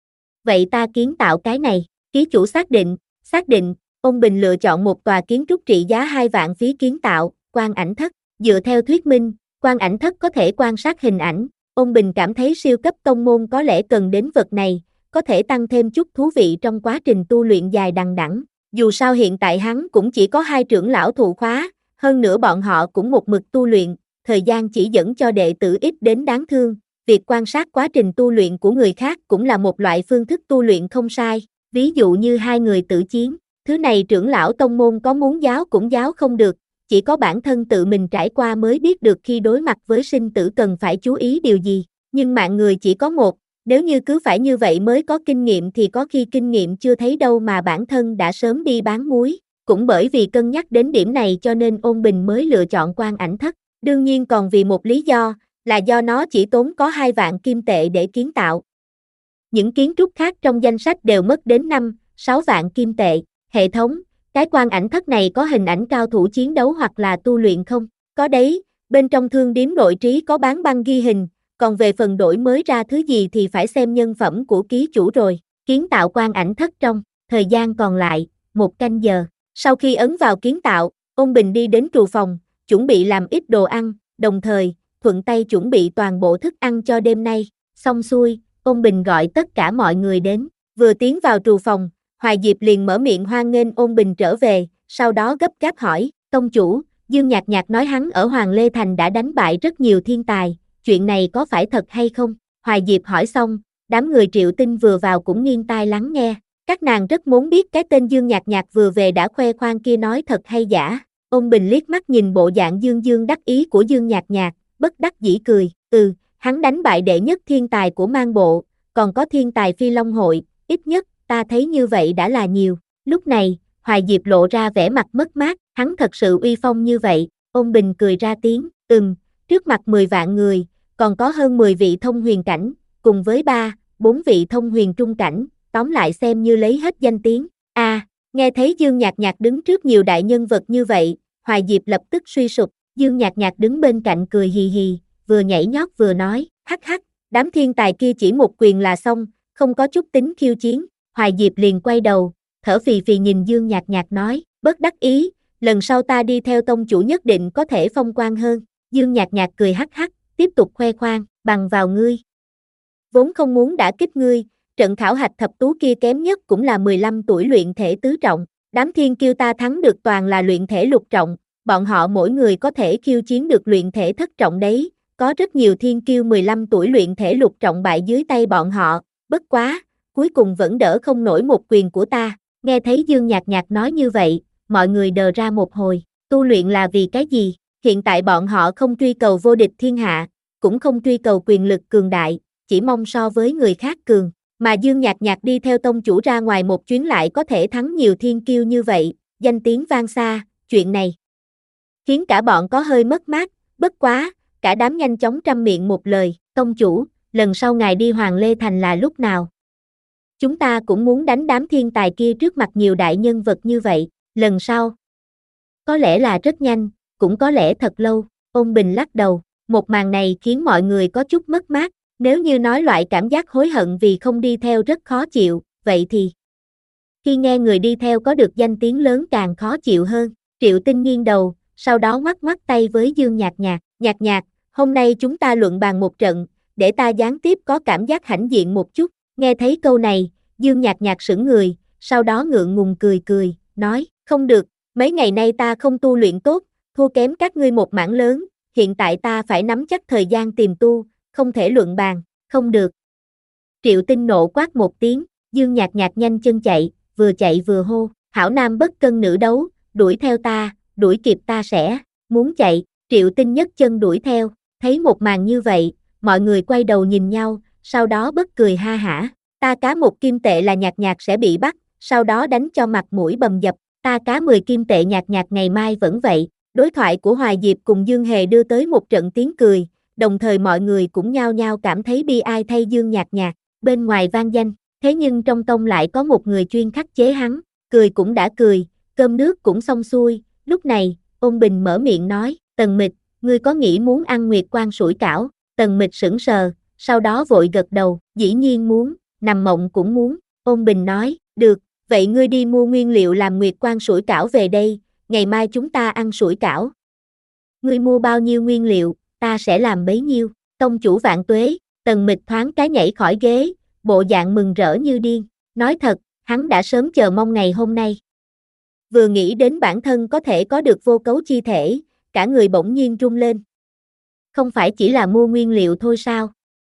Vậy ta kiến tạo cái này, ký chủ xác định, xác định, Ôn Bình lựa chọn một tòa kiến trúc trị giá hai vạn phí kiến tạo, Quan Ảnh Thất. Dựa theo thuyết minh, Quan Ảnh Thất có thể quan sát hình ảnh, Ôn Bình cảm thấy siêu cấp tông môn có lẽ cần đến vật này, có thể tăng thêm chút thú vị trong quá trình tu luyện dài đằng đẵng. Dù sao hiện tại hắn cũng chỉ có hai trưởng lão thụ khóa, hơn nữa bọn họ cũng một mực tu luyện, thời gian chỉ dẫn cho đệ tử ít đến đáng thương. Việc quan sát quá trình tu luyện của người khác cũng là một loại phương thức tu luyện không sai, ví dụ như hai người tử chiến, thứ này trưởng lão tông môn có muốn giáo cũng giáo không được, chỉ có bản thân tự mình trải qua mới biết được khi đối mặt với sinh tử cần phải chú ý điều gì, nhưng mạng người chỉ có một, nếu như cứ phải như vậy mới có kinh nghiệm thì có khi kinh nghiệm chưa thấy đâu mà bản thân đã sớm đi bán muối, cũng bởi vì cân nhắc đến điểm này cho nên Ôn Bình mới lựa chọn Quan Ảnh Thất, đương nhiên còn vì một lý do, là do nó chỉ tốn có hai vạn kim tệ để kiến tạo. Những kiến trúc khác trong danh sách đều mất đến năm, sáu vạn kim tệ. Hệ thống, cái Quan Ảnh Thất này có hình ảnh cao thủ chiến đấu hoặc là tu luyện không? Có đấy, bên trong thương điếm nội trí có bán băng ghi hình, còn về phần đổi mới ra thứ gì thì phải xem nhân phẩm của ký chủ rồi. Kiến tạo Quan Ảnh Thất trong thời gian còn lại, một canh giờ. Sau khi ấn vào kiến tạo, Ôn Bình đi đến trù phòng, chuẩn bị làm ít đồ ăn, đồng thời thuận tay chuẩn bị toàn bộ thức ăn cho đêm nay. Xong xuôi, Ôn Bình gọi tất cả mọi người đến, vừa tiến vào trù phòng, Hoài Diệp liền mở miệng hoan nghênh Ôn Bình trở về, sau đó gấp gáp hỏi, tông chủ, Dương Nhạc Nhạc nói hắn ở Hoàng Lê Thành đã đánh bại rất nhiều thiên tài, chuyện này có phải thật hay không? Hoài Diệp hỏi xong, đám người Triệu Tinh vừa vào cũng nghiêng tai lắng nghe, các nàng rất muốn biết cái tên Dương Nhạc Nhạc vừa về đã khoe khoang kia nói thật hay giả. Ôn Bình liếc mắt nhìn bộ dạng dương dương đắc ý của Dương Nhạc Nhạc, bất đắc dĩ cười, ừ, hắn đánh bại đệ nhất thiên tài của mang bộ, còn có thiên tài Phi Long hội, ít nhất, ta thấy như vậy đã là nhiều. Lúc này, Hoài Diệp lộ ra vẻ mặt mất mát, hắn thật sự uy phong như vậy, Ôn Bình cười ra tiếng, ừm, trước mặt mười vạn người, còn có hơn mười vị thông huyền cảnh, cùng với ba, bốn vị thông huyền trung cảnh, tóm lại xem như lấy hết danh tiếng. A, à, nghe thấy Dương Nhạc Nhạc đứng trước nhiều đại nhân vật như vậy, Hoài Diệp lập tức suy sụp, Dương Nhạc Nhạc đứng bên cạnh cười hì hì, vừa nhảy nhót vừa nói, hắc hắc, đám thiên tài kia chỉ một quyền là xong, không có chút tính khiêu chiến. Hoài Diệp liền quay đầu, thở phì phì nhìn Dương Nhạc Nhạc nói, bất đắc ý, lần sau ta đi theo tông chủ nhất định có thể phong quang hơn. Dương Nhạc Nhạc cười hắc hắc, tiếp tục khoe khoang, bằng vào ngươi. Vốn không muốn đả kích ngươi, trận khảo hạch thập tú kia kém nhất cũng là mười lăm tuổi luyện thể tứ trọng, đám thiên kiêu ta thắng được toàn là luyện thể lục trọng, bọn họ mỗi người có thể khiêu chiến được luyện thể thất trọng đấy, có rất nhiều thiên kiêu mười lăm tuổi luyện thể lục trọng bại dưới tay bọn họ, bất quá, cuối cùng vẫn đỡ không nổi một quyền của ta. Nghe thấy Dương Nhạc Nhạc nói như vậy, mọi người đờ ra một hồi, tu luyện là vì cái gì? Hiện tại bọn họ không truy cầu vô địch thiên hạ, cũng không truy cầu quyền lực cường đại, chỉ mong so với người khác cường, mà Dương Nhạc Nhạc đi theo tông chủ ra ngoài một chuyến lại có thể thắng nhiều thiên kiêu như vậy, danh tiếng vang xa, chuyện này khiến cả bọn có hơi mất mát, bất quá, cả đám nhanh chóng trăm miệng một lời, tông chủ, lần sau ngài đi Hoàng Lê Thành là lúc nào? Chúng ta cũng muốn đánh đám thiên tài kia trước mặt nhiều đại nhân vật như vậy, lần sau. Có lẽ là rất nhanh, cũng có lẽ thật lâu, Ôn Bình lắc đầu, một màn này khiến mọi người có chút mất mát, nếu như nói loại cảm giác hối hận vì không đi theo rất khó chịu, vậy thì khi nghe người đi theo có được danh tiếng lớn càng khó chịu hơn. Triệu Tinh nghiêng đầu, sau đó ngoắc ngoắc tay với Dương Nhạc Nhạc, Nhạc Nhạc, hôm nay chúng ta luận bàn một trận, để ta gián tiếp có cảm giác hãnh diện một chút. Nghe thấy câu này, Dương Nhạc Nhạc sững người, sau đó ngượng ngùng cười cười, nói, không được, mấy ngày nay ta không tu luyện tốt, thua kém các ngươi một mảng lớn, hiện tại ta phải nắm chắc thời gian tìm tu, không thể luận bàn, không được. Triệu Tinh nộ quát một tiếng, Dương Nhạc Nhạc nhanh chân chạy, vừa chạy vừa hô, hảo nam bất cân nữ đấu, đuổi theo ta, đuổi kịp ta sẽ, muốn chạy, Triệu Tinh nhấc chân đuổi theo, thấy một màn như vậy, mọi người quay đầu nhìn nhau, sau đó bất cười ha hả, ta cá một kim tệ là Nhạc Nhạc sẽ bị bắt, sau đó đánh cho mặt mũi bầm dập, ta cá mười kim tệ Nhạc Nhạc ngày mai vẫn vậy. Đối thoại của Hoài Diệp cùng Dương Hề đưa tới một trận tiếng cười, đồng thời mọi người cũng nhao nhao cảm thấy bi ai thay Dương Nhạc Nhạc, bên ngoài vang danh, thế nhưng trong tông lại có một người chuyên khắc chế hắn, cười cũng đã cười, cơm nước cũng xong xuôi, lúc này, Ôn Bình mở miệng nói, Tần Mịch, ngươi có nghĩ muốn ăn nguyệt quan sủi cảo, Tần Mịch sững sờ, sau đó vội gật đầu, dĩ nhiên muốn, nằm mộng cũng muốn, Ôn Bình nói, được, vậy ngươi đi mua nguyên liệu làm nguyệt quan sủi cảo về đây, ngày mai chúng ta ăn sủi cảo. Ngươi mua bao nhiêu nguyên liệu, ta sẽ làm bấy nhiêu, tông chủ vạn tuế, Tần Mịch thoáng cái nhảy khỏi ghế, bộ dạng mừng rỡ như điên, nói thật, hắn đã sớm chờ mong ngày hôm nay. Vừa nghĩ đến bản thân có thể có được vô cấu chi thể, cả người bỗng nhiên rung lên. Không phải chỉ là mua nguyên liệu thôi sao?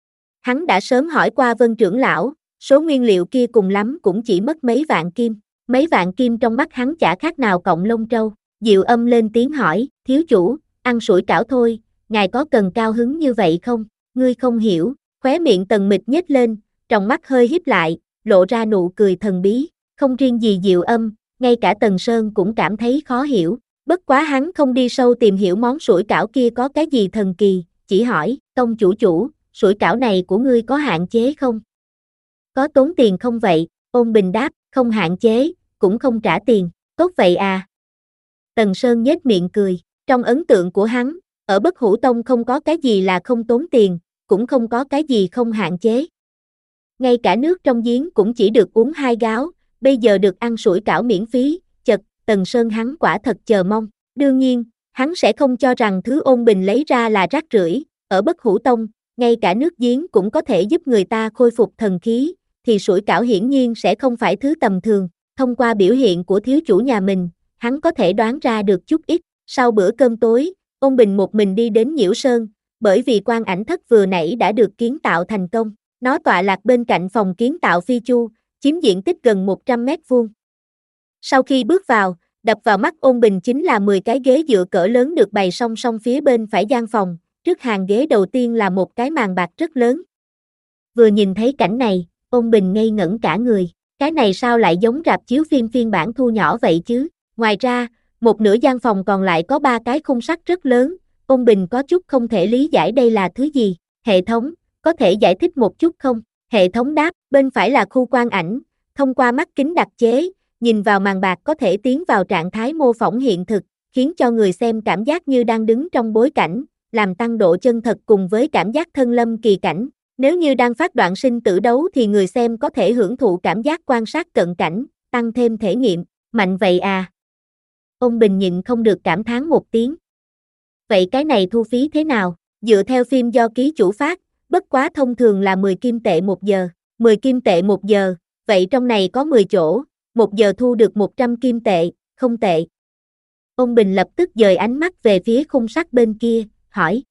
Hắn đã sớm hỏi qua Vân trưởng lão, số nguyên liệu kia cùng lắm cũng chỉ mất mấy vạn kim, mấy vạn kim trong mắt hắn chả khác nào cọng lông trâu. Diệu Âm lên tiếng hỏi, thiếu chủ, ăn sủi cảo thôi, ngài có cần cao hứng như vậy không? Ngươi không hiểu, khóe miệng Tần Mịch nhếch lên, trong mắt hơi híp lại, lộ ra nụ cười thần bí, không riêng gì Diệu Âm, ngay cả Tần Sơn cũng cảm thấy khó hiểu, bất quá hắn không đi sâu tìm hiểu món sủi cảo kia có cái gì thần kỳ, chỉ hỏi, tông chủ chủ, sủi cảo này của ngươi có hạn chế không? Có tốn tiền không vậy? Ôn Bình đáp, không hạn chế, cũng không trả tiền, tốt vậy à? Tần Sơn nhếch miệng cười, trong ấn tượng của hắn, ở Bất Hủ Tông không có cái gì là không tốn tiền, cũng không có cái gì không hạn chế. Ngay cả nước trong giếng cũng chỉ được uống hai gáo, bây giờ được ăn sủi cảo miễn phí, chật, Tần Sơn hắn quả thật chờ mong. Đương nhiên, hắn sẽ không cho rằng thứ Ôn Bình lấy ra là rác rưởi, ở Bất Hủ Tông, ngay cả nước giếng cũng có thể giúp người ta khôi phục thần khí, thì sủi cảo hiển nhiên sẽ không phải thứ tầm thường. Thông qua biểu hiện của thiếu chủ nhà mình, hắn có thể đoán ra được chút ít. Sau bữa cơm tối, Ôn Bình một mình đi đến Nhiễu Sơn, bởi vì quan ảnh thất vừa nãy đã được kiến tạo thành công. Nó tọa lạc bên cạnh phòng kiến tạo Phi Chu, chiếm diện tích gần một trăm mét vuông. Sau khi bước vào, đập vào mắt Ôn Bình chính là mười cái ghế dựa cỡ lớn được bày song song phía bên phải gian phòng, trước hàng ghế đầu tiên là một cái màn bạc rất lớn. Vừa nhìn thấy cảnh này, Ôn Bình ngây ngẩn cả người, cái này sao lại giống rạp chiếu phim phiên bản thu nhỏ vậy chứ? Ngoài ra, một nửa gian phòng còn lại có ba cái khung sắt rất lớn, Ôn Bình có chút không thể lý giải đây là thứ gì. Hệ thống, có thể giải thích một chút không? Hệ thống đáp, bên phải là khu quang ảnh, thông qua mắt kính đặc chế, nhìn vào màn bạc có thể tiến vào trạng thái mô phỏng hiện thực, khiến cho người xem cảm giác như đang đứng trong bối cảnh, làm tăng độ chân thật cùng với cảm giác thân lâm kỳ cảnh. Nếu như đang phát đoạn sinh tử đấu thì người xem có thể hưởng thụ cảm giác quan sát cận cảnh, tăng thêm thể nghiệm. Mạnh vậy à? Ôn Bình nhịn không được cảm thán một tiếng. Vậy cái này thu phí thế nào? Dựa theo phim do ký chủ phát, bất quá thông thường là mười kim tệ một giờ, mười kim tệ một giờ, vậy trong này có mười chỗ, một giờ thu được một trăm kim tệ, không tệ. Ôn Bình lập tức dời ánh mắt về phía khung sắt bên kia, hỏi.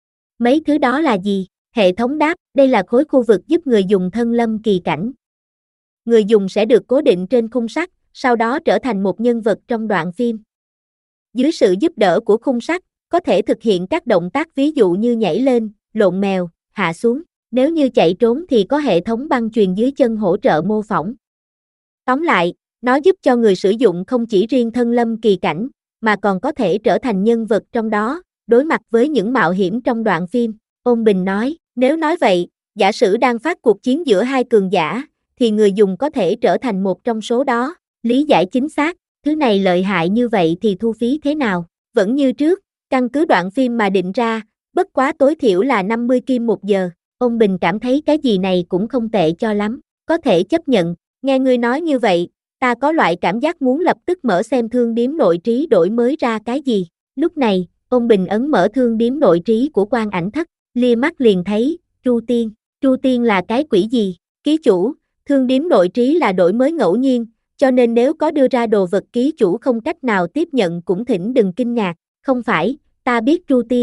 Mấy thứ đó là gì? Hệ thống đáp, đây là khối khu vực giúp người dùng thân lâm kỳ cảnh. Người dùng sẽ được cố định trên khung sắt, sau đó trở thành một nhân vật trong đoạn phim. Dưới sự giúp đỡ của khung sắt, có thể thực hiện các động tác ví dụ như nhảy lên, lộn mèo, hạ xuống. Nếu như chạy trốn thì có hệ thống băng chuyền dưới chân hỗ trợ mô phỏng. Tóm lại, nó giúp cho người sử dụng không chỉ riêng thân lâm kỳ cảnh, mà còn có thể trở thành nhân vật trong đó, đối mặt với những mạo hiểm trong đoạn phim. Ôn Bình nói, nếu nói vậy, giả sử đang phát cuộc chiến giữa hai cường giả, thì người dùng có thể trở thành một trong số đó. Lý giải chính xác, thứ này lợi hại như vậy thì thu phí thế nào? Vẫn như trước, căn cứ đoạn phim mà định ra, bất quá tối thiểu là năm mươi kim một giờ. Ôn Bình cảm thấy cái gì này cũng không tệ cho lắm, có thể chấp nhận. Nghe ngươi nói như vậy, ta có loại cảm giác muốn lập tức mở xem thương điếm nội trí đổi mới ra cái gì. Lúc này, Ôn Bình ấn mở thương điếm nội trí của quan ảnh thất, lia mắt liền thấy, Tru Tiên. Tru Tiên là cái quỷ gì? Ký chủ, thương điếm nội trí là đổi mới ngẫu nhiên, cho nên nếu có đưa ra đồ vật ký chủ không cách nào tiếp nhận cũng thỉnh đừng kinh ngạc. Không phải, ta biết Tru Tiên,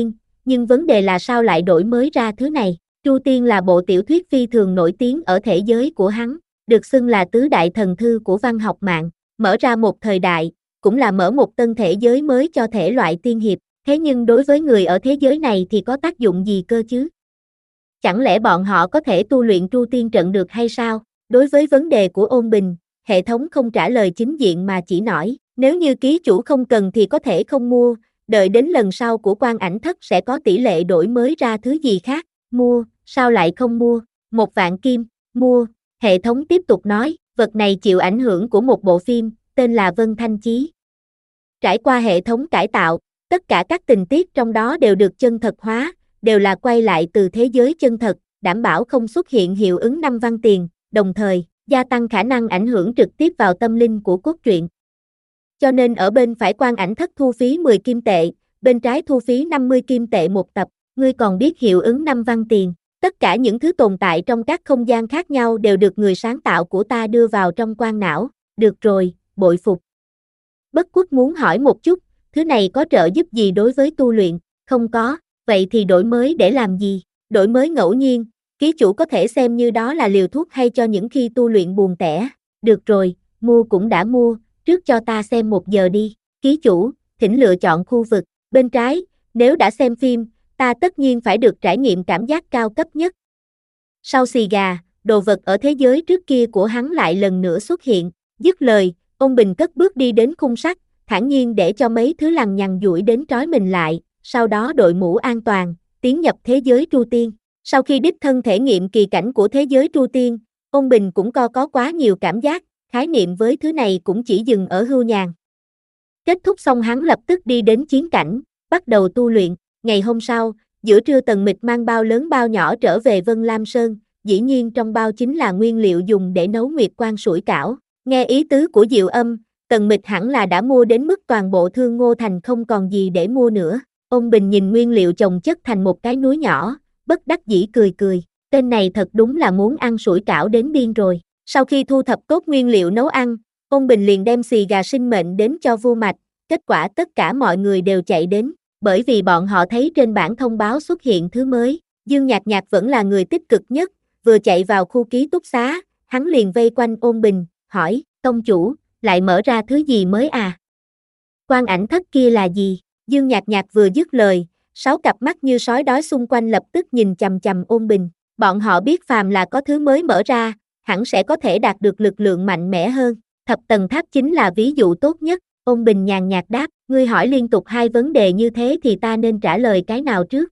nhưng vấn đề là sao lại đổi mới ra thứ này. Tru Tiên là bộ tiểu thuyết phi thường nổi tiếng ở thể giới của hắn, được xưng là tứ đại thần thư của văn học mạng, mở ra một thời đại, cũng là mở một tân thể giới mới cho thể loại tiên hiệp. Thế nhưng đối với người ở thế giới này thì có tác dụng gì cơ chứ? Chẳng lẽ bọn họ có thể tu luyện Tru Tiên trận được hay sao? Đối với vấn đề của Ôn Bình, hệ thống không trả lời chính diện mà chỉ nói, nếu như ký chủ không cần thì có thể không mua, đợi đến lần sau của Quan Ảnh Thất sẽ có tỷ lệ đổi mới ra thứ gì khác. Mua, sao lại không mua? Một vạn kim, mua. Hệ thống tiếp tục nói, vật này chịu ảnh hưởng của một bộ phim, tên là Vân Thanh Chí. Trải qua hệ thống cải tạo, tất cả các tình tiết trong đó đều được chân thật hóa, đều là quay lại từ thế giới chân thật, đảm bảo không xuất hiện hiệu ứng năm văn tiền, đồng thời, gia tăng khả năng ảnh hưởng trực tiếp vào tâm linh của cốt truyện. Cho nên ở bên phải Quan Ảnh Thất thu phí mười kim tệ, bên trái thu phí năm mươi kim tệ một tập, ngươi còn biết hiệu ứng năm văn tiền. Tất cả những thứ tồn tại trong các không gian khác nhau đều được người sáng tạo của ta đưa vào trong quan não. Được rồi, bội phục. Bất Khuất muốn hỏi một chút, thứ này có trợ giúp gì đối với tu luyện? Không có, vậy thì đổi mới để làm gì? Đổi mới ngẫu nhiên, ký chủ có thể xem như đó là liều thuốc hay cho những khi tu luyện buồn tẻ. Được rồi, mua cũng đã mua, trước cho ta xem một giờ đi. Ký chủ, thỉnh lựa chọn khu vực. Bên trái, nếu đã xem phim, ta tất nhiên phải được trải nghiệm cảm giác cao cấp nhất. Sau xì gà, đồ vật ở thế giới trước kia của hắn lại lần nữa xuất hiện. Dứt lời, Ôn Bình cất bước đi đến khung sắt, thản nhiên để cho mấy thứ lằng nhằng duỗi đến trói mình lại, sau đó đội mũ an toàn, tiến nhập thế giới Tru Tiên. Sau khi đích thân thể nghiệm kỳ cảnh của thế giới Tru Tiên, Ôn Bình cũng co có quá nhiều cảm giác, khái niệm với thứ này cũng chỉ dừng ở hưu nhàn. Kết thúc xong hắn lập tức đi đến chiến cảnh, bắt đầu tu luyện. Ngày hôm sau, giữa trưa Tần Mịch mang bao lớn bao nhỏ trở về Vân Lam Sơn, dĩ nhiên trong bao chính là nguyên liệu dùng để nấu Nguyệt Quang sủi cảo. Nghe ý tứ của Diệu Âm, Tần Mịch hẳn là đã mua đến mức toàn bộ Thương Ngô Thành không còn gì để mua nữa. Ôn Bình nhìn nguyên liệu chồng chất thành một cái núi nhỏ, bất đắc dĩ cười cười, tên này thật đúng là muốn ăn sủi cảo đến điên rồi. Sau khi thu thập tốt nguyên liệu nấu ăn, Ôn Bình liền đem xì gà sinh mệnh đến cho Vu Mạch, kết quả tất cả mọi người đều chạy đến, bởi vì bọn họ thấy trên bảng thông báo xuất hiện thứ mới. Dương Nhạc Nhạc vẫn là người tích cực nhất, vừa chạy vào khu ký túc xá, hắn liền vây quanh Ôn Bình, hỏi, tông chủ, lại mở ra thứ gì mới à? Quan Ảnh Thất kia là gì? Dương Nhạc Nhạc vừa dứt lời, sáu cặp mắt như sói đói xung quanh lập tức nhìn chằm chằm Ôn Bình. Bọn họ biết phàm là có thứ mới mở ra, hẳn sẽ có thể đạt được lực lượng mạnh mẽ hơn. Thập tầng tháp chính là ví dụ tốt nhất. Ôn Bình nhàn nhạt đáp, ngươi hỏi liên tục hai vấn đề như thế thì ta nên trả lời cái nào trước?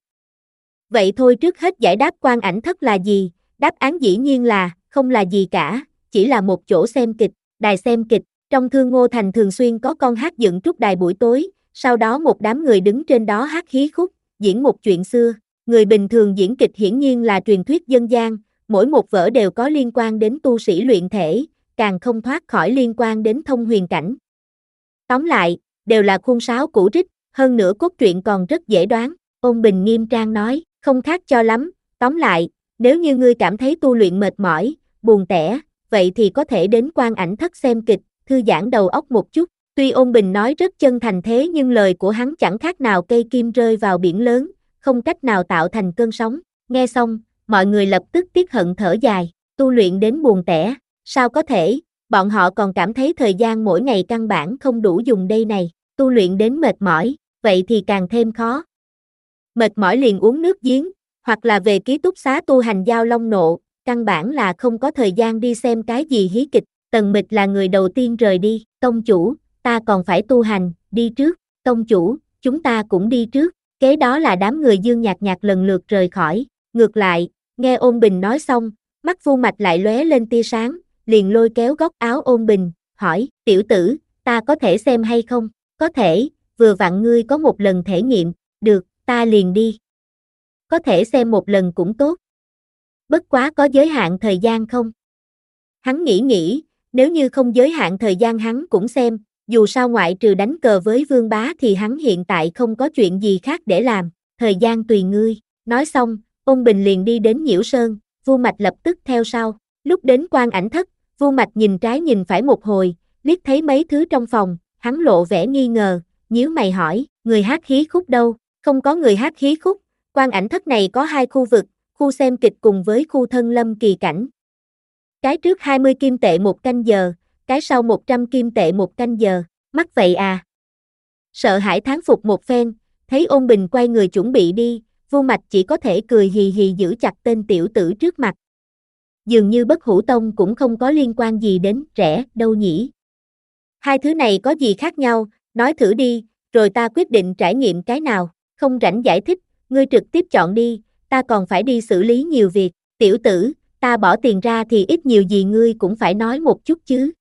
Vậy thôi trước hết giải đáp Quan Ảnh Thất là gì? Đáp án dĩ nhiên là, không là gì cả, chỉ là một chỗ xem kịch, đài xem kịch. Trong Thương Ngô Thành thường xuyên có con hát dựng trúc đài buổi tối, sau đó một đám người đứng trên đó hát hí khúc, diễn một chuyện xưa. Người bình thường diễn kịch hiển nhiên là truyền thuyết dân gian, mỗi một vở đều có liên quan đến tu sĩ luyện thể, càng không thoát khỏi liên quan đến thông huyền cảnh. Tóm lại, đều là khuôn sáo cũ rích, hơn nữa cốt truyện còn rất dễ đoán. Ôn Bình nghiêm trang nói, không khác cho lắm, tóm lại, nếu như ngươi cảm thấy tu luyện mệt mỏi, buồn tẻ, vậy thì có thể đến Quan Ảnh Thất xem kịch, thư giãn đầu óc một chút. Tuy Ôn Bình nói rất chân thành thế nhưng lời của hắn chẳng khác nào cây kim rơi vào biển lớn, không cách nào tạo thành cơn sóng. Nghe xong, mọi người lập tức tiếc hận thở dài, tu luyện đến buồn tẻ, sao có thể, bọn họ còn cảm thấy thời gian mỗi ngày căn bản không đủ dùng đây này, tu luyện đến mệt mỏi, vậy thì càng thêm khó. Mệt mỏi liền uống nước giếng, hoặc là về ký túc xá tu hành giao long nộ, căn bản là không có thời gian đi xem cái gì hí kịch. Tần Mịch là người đầu tiên rời đi, tông chủ, ta còn phải tu hành, đi trước, tông chủ, chúng ta cũng đi trước. Kế đó là đám người Dương Nhạc Nhạc lần lượt rời khỏi. Ngược lại, nghe Ôn Bình nói xong, mắt Vu Mạch lại lóe lên tia sáng, liền lôi kéo góc áo Ôn Bình, hỏi, tiểu tử, ta có thể xem hay không? Có thể, vừa vặn ngươi có một lần thể nghiệm, được, ta liền đi. Có thể xem một lần cũng tốt. Bất quá có giới hạn thời gian không? Hắn nghĩ nghĩ, nếu như không giới hạn thời gian hắn cũng xem, dù sao ngoại trừ đánh cờ với Vương Bá thì hắn hiện tại không có chuyện gì khác để làm, thời gian tùy ngươi. Nói xong, Ôn Bình liền đi đến Nhiễu Sơn, Vu Mạch lập tức theo sau. Lúc đến Quan Ảnh Thất, Vu Mạch nhìn trái nhìn phải một hồi, liếc thấy mấy thứ trong phòng, hắn lộ vẻ nghi ngờ, nhíu mày hỏi, người hát hí khúc đâu? không có người hát hí khúc. Quan Ảnh Thất này có hai khu vực, khu xem kịch cùng với khu thân lâm kỳ cảnh. Cái trước hai mươi kim tệ một canh giờ, cái sau một trăm kim tệ một canh giờ. Mắc vậy à? Sợ hãi thán phục một phen, thấy Ôn Bình quay người chuẩn bị đi, Vu Mạch chỉ có thể cười hì hì giữ chặt tên tiểu tử trước mặt. Dường như Bất Hủ Tông cũng không có liên quan gì đến rẻ đâu nhỉ. Hai thứ này có gì khác nhau, nói thử đi, rồi ta quyết định trải nghiệm cái nào. Không rảnh giải thích, ngươi trực tiếp chọn đi, ta còn phải đi xử lý nhiều việc. Tiểu tử, ta bỏ tiền ra thì ít nhiều gì ngươi cũng phải nói một chút chứ.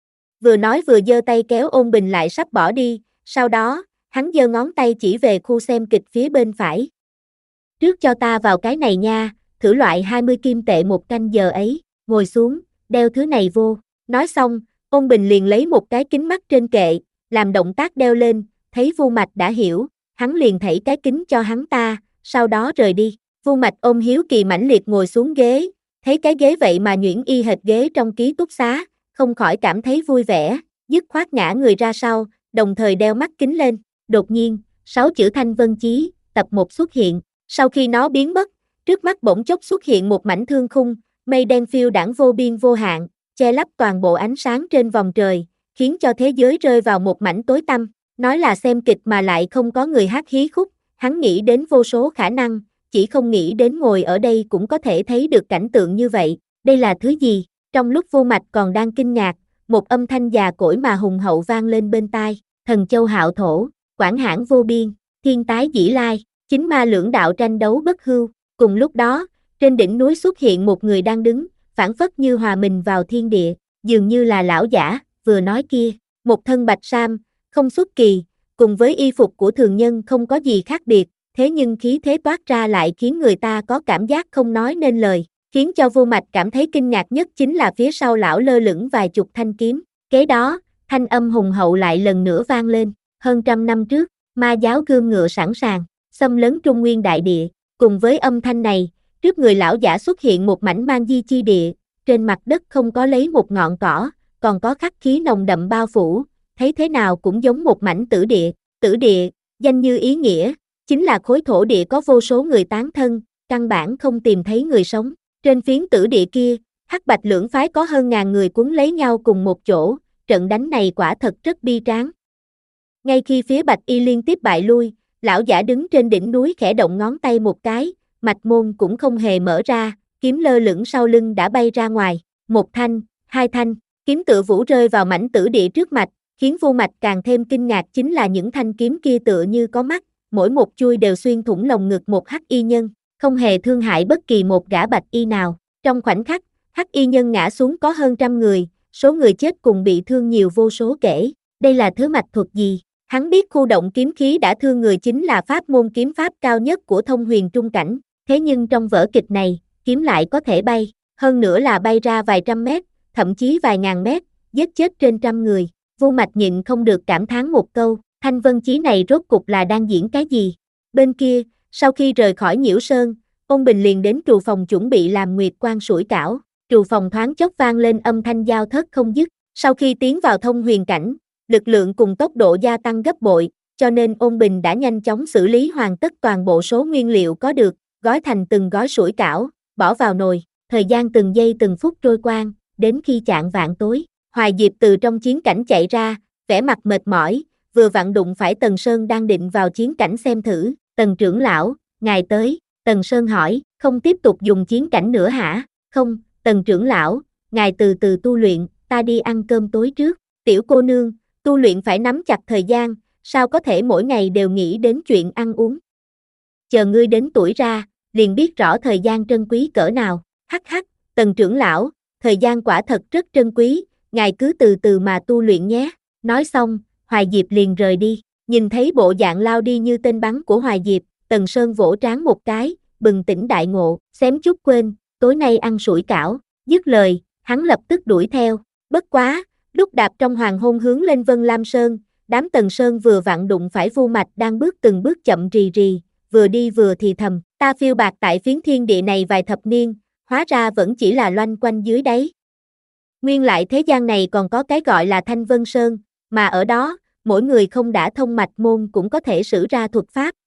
Vừa nói vừa giơ tay kéo Ôn Bình lại sắp bỏ đi, sau đó, hắn giơ ngón tay chỉ về khu xem kịch phía bên phải. Trước cho ta vào cái này nha, thử loại hai mươi kim tệ một canh giờ ấy, ngồi xuống, đeo thứ này vô. Nói xong, Ôn Bình liền lấy một cái kính mắt trên kệ, làm động tác đeo lên, thấy Vu Mạch đã hiểu, hắn liền thảy cái kính cho hắn ta, sau đó rời đi. Vu Mạch ôm hiếu kỳ mãnh liệt ngồi xuống ghế, thấy cái ghế vậy mà nhuyễn y hệt ghế trong ký túc xá, không khỏi cảm thấy vui vẻ, dứt khoát ngã người ra sau, đồng thời đeo mắt kính lên. Đột nhiên, sáu chữ Thanh Vân Chí, tập một xuất hiện, sau khi nó biến mất, trước mắt bỗng chốc xuất hiện một mảnh thương khung, mây đen phiêu đãng vô biên vô hạn, che lấp toàn bộ ánh sáng trên vòng trời, khiến cho thế giới rơi vào một mảnh tối tăm. Nói là xem kịch mà lại không có người hát hí khúc, hắn nghĩ đến vô số khả năng, chỉ không nghĩ đến ngồi ở đây cũng có thể thấy được cảnh tượng như vậy. Đây là thứ gì? Trong lúc Vô Mạch còn đang kinh ngạc, một âm thanh già cỗi mà hùng hậu vang lên bên tai. Thần châu hạo thổ, quảng hãn vô biên, thiên tái dĩ lai, chính ma lưỡng đạo tranh đấu bất hưu. Cùng lúc đó, trên đỉnh núi xuất hiện một người đang đứng, phảng phất như hòa mình vào thiên địa, dường như là lão giả, vừa nói kia, một thân bạch sam, không xuất kỳ, cùng với y phục của thường nhân không có gì khác biệt, thế nhưng khí thế toát ra lại khiến người ta có cảm giác không nói nên lời, khiến cho Vô Mạch cảm thấy kinh ngạc nhất chính là phía sau lão lơ lửng vài chục thanh kiếm. Kế đó, thanh âm hùng hậu lại lần nữa vang lên, hơn trăm năm trước, ma giáo gươm ngựa sẵn sàng, xâm lấn Trung Nguyên đại địa, cùng với âm thanh này, trước người lão giả xuất hiện một mảnh man di chi địa, trên mặt đất không có lấy một ngọn cỏ, còn có khắc khí nồng đậm bao phủ, thấy thế nào cũng giống một mảnh tử địa. Tử địa, danh như ý nghĩa, chính là khối thổ địa có vô số người tán thân, căn bản không tìm thấy người sống. Trên phiến tử địa kia, Hắc Bạch lưỡng phái có hơn ngàn người cuốn lấy nhau cùng một chỗ, trận đánh này quả thật rất bi tráng. Ngay khi phía Bạch Y liên tiếp bại lui, lão giả đứng trên đỉnh núi khẽ động ngón tay một cái, mạch môn cũng không hề mở ra, kiếm lơ lửng sau lưng đã bay ra ngoài, một thanh, hai thanh, kiếm tựa vũ rơi vào mảnh tử địa trước mạch, khiến Vô Mạch càng thêm kinh ngạc chính là những thanh kiếm kia tựa như có mắt, mỗi một chui đều xuyên thủng lồng ngực một hắc y nhân, không hề thương hại bất kỳ một gã bạch y nào. Trong khoảnh khắc, hắc y nhân ngã xuống có hơn trăm người, số người chết cùng bị thương nhiều vô số kể. Đây là thứ mạch thuật gì? Hắn biết khu động kiếm khí đã thương người chính là pháp môn kiếm pháp cao nhất của thông huyền trung cảnh, thế nhưng trong vở kịch này, kiếm lại có thể bay, hơn nữa là bay ra vài trăm mét, thậm chí vài ngàn mét, giết chết trên trăm người. Vô Mạch nhịn không được cảm thán một câu, Thanh Vân Chí này rốt cục là đang diễn cái gì? Bên kia, sau khi rời khỏi Nhiễu Sơn, Ôn Bình liền đến trù phòng chuẩn bị làm nguyệt quan sủi cảo. Trù phòng thoáng chốc vang lên âm thanh giao thớt không dứt. Sau khi tiến vào thông huyền cảnh, lực lượng cùng tốc độ gia tăng gấp bội, cho nên Ôn Bình đã nhanh chóng xử lý hoàn tất toàn bộ số nguyên liệu có được, gói thành từng gói sủi cảo, bỏ vào nồi. Thời gian từng giây từng phút trôi qua, đến khi chạng vạng tối, Hoài Diệp từ trong chiến cảnh chạy ra, vẻ mặt mệt mỏi, vừa vặn đụng phải Tần Sơn đang định vào chiến cảnh xem thử. Tần trưởng lão, ngài tới. Tần Sơn hỏi, không tiếp tục dùng chiến cảnh nữa hả? Không, Tần trưởng lão, ngài từ từ tu luyện, ta đi ăn cơm tối trước. Tiểu cô nương, tu luyện phải nắm chặt thời gian, sao có thể mỗi ngày đều nghĩ đến chuyện ăn uống. Chờ ngươi đến tuổi ra, liền biết rõ thời gian trân quý cỡ nào. Hắc hắc, Tần trưởng lão, thời gian quả thật rất trân quý, ngài cứ từ từ mà tu luyện nhé. Nói xong, Hoài Diệp liền rời đi. Nhìn thấy bộ dạng lao đi như tên bắn của Hoài Diệp, Tần Sơn vỗ trán một cái, bừng tỉnh đại ngộ, xém chút quên, tối nay ăn sủi cảo. Dứt lời, hắn lập tức đuổi theo. Bất quá, lúc đạp trong hoàng hôn hướng lên Vân Lam Sơn, đám Tần Sơn vừa vặn đụng phải Vu Mạch đang bước từng bước chậm rì rì, vừa đi vừa thì thầm, ta phiêu bạt tại phiến thiên địa này vài thập niên, hóa ra vẫn chỉ là loanh quanh dưới đáy. Nguyên lại thế gian này còn có cái gọi là Thanh Vân Sơn, mà ở đó, mỗi người không đã thông mạch môn cũng có thể sử ra thuật pháp,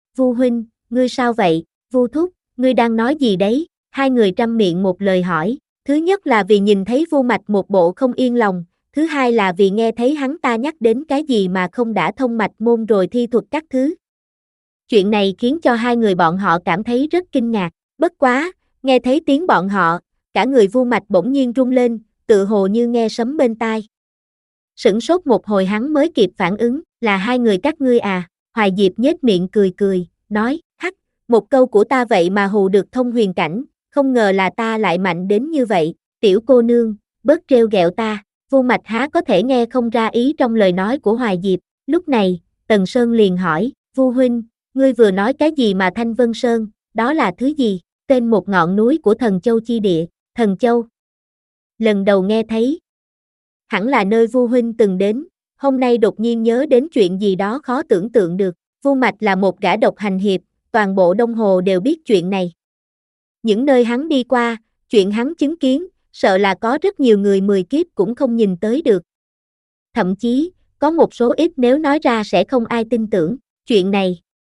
Vu huynh, ngươi sao vậy? Vu thúc, ngươi đang nói gì đấy? Hai người trăm miệng một lời hỏi, thứ nhất là vì nhìn thấy Vu Mạch một bộ không yên lòng, thứ hai là vì nghe thấy hắn ta nhắc đến cái gì mà không đã thông mạch môn rồi thi thuật các thứ. Chuyện này khiến cho hai người bọn họ cảm thấy rất kinh ngạc, bất quá, nghe thấy tiếng bọn họ, cả người Vu Mạch bỗng nhiên rung lên, tự hồ như nghe sấm bên tai. Sửng sốt một hồi hắn mới kịp phản ứng, là hai người các ngươi à? Hoài Diệp nhếch miệng cười cười, nói, hắc, một câu của ta vậy mà hù được thông huyền cảnh, không ngờ là ta lại mạnh đến như vậy, tiểu cô nương, bớt trêu ghẹo ta. Vu Mạch há có thể nghe không ra ý trong lời nói của Hoài Diệp, lúc này, Tần Sơn liền hỏi, Vu huynh, ngươi vừa nói cái gì mà Thanh Vân Sơn, đó là thứ gì? Tên một ngọn núi của Thần Châu chi địa. Thần Châu. Lần đầu nghe thấy. Hẳn là nơi Vu huynh từng đến, hôm nay đột nhiên nhớ đến chuyện gì đó khó tưởng tượng được. Vu Mạch là một gã độc hành hiệp, toàn bộ Đông Hồ đều biết chuyện này. Những nơi hắn đi qua, chuyện hắn chứng kiến, sợ là có rất nhiều người mười kiếp cũng không nhìn tới được. Thậm chí, có một số ít nếu nói ra sẽ không ai tin tưởng, chuyện này.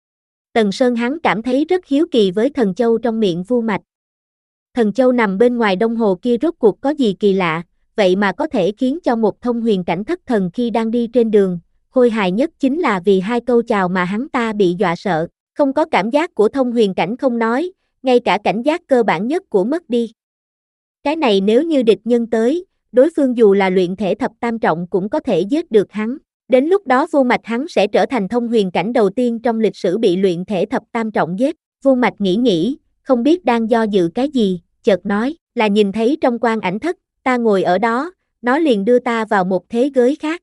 Tần Sơn hắn cảm thấy rất hiếu kỳ với Thần Châu trong miệng Vu Mạch. Thần Châu nằm bên ngoài Đông Hồ kia rốt cuộc có gì kỳ lạ, vậy mà có thể khiến cho một thông huyền cảnh thất thần khi đang đi trên đường, khôi hài nhất chính là vì hai câu chào mà hắn ta bị dọa sợ, không có cảm giác của thông huyền cảnh không nói, ngay cả cảnh giác cơ bản nhất của mất đi. Cái này nếu như địch nhân tới, đối phương dù là luyện thể thập tam trọng cũng có thể giết được hắn. Đến lúc đó Vu Mạch hắn sẽ trở thành thông huyền cảnh đầu tiên trong lịch sử bị luyện thể thập tam trọng giết. Vu Mạch nghĩ nghĩ, không biết đang do dự cái gì, chợt nói, là nhìn thấy trong quan ảnh thất, ta ngồi ở đó, nó liền đưa ta vào một thế giới khác.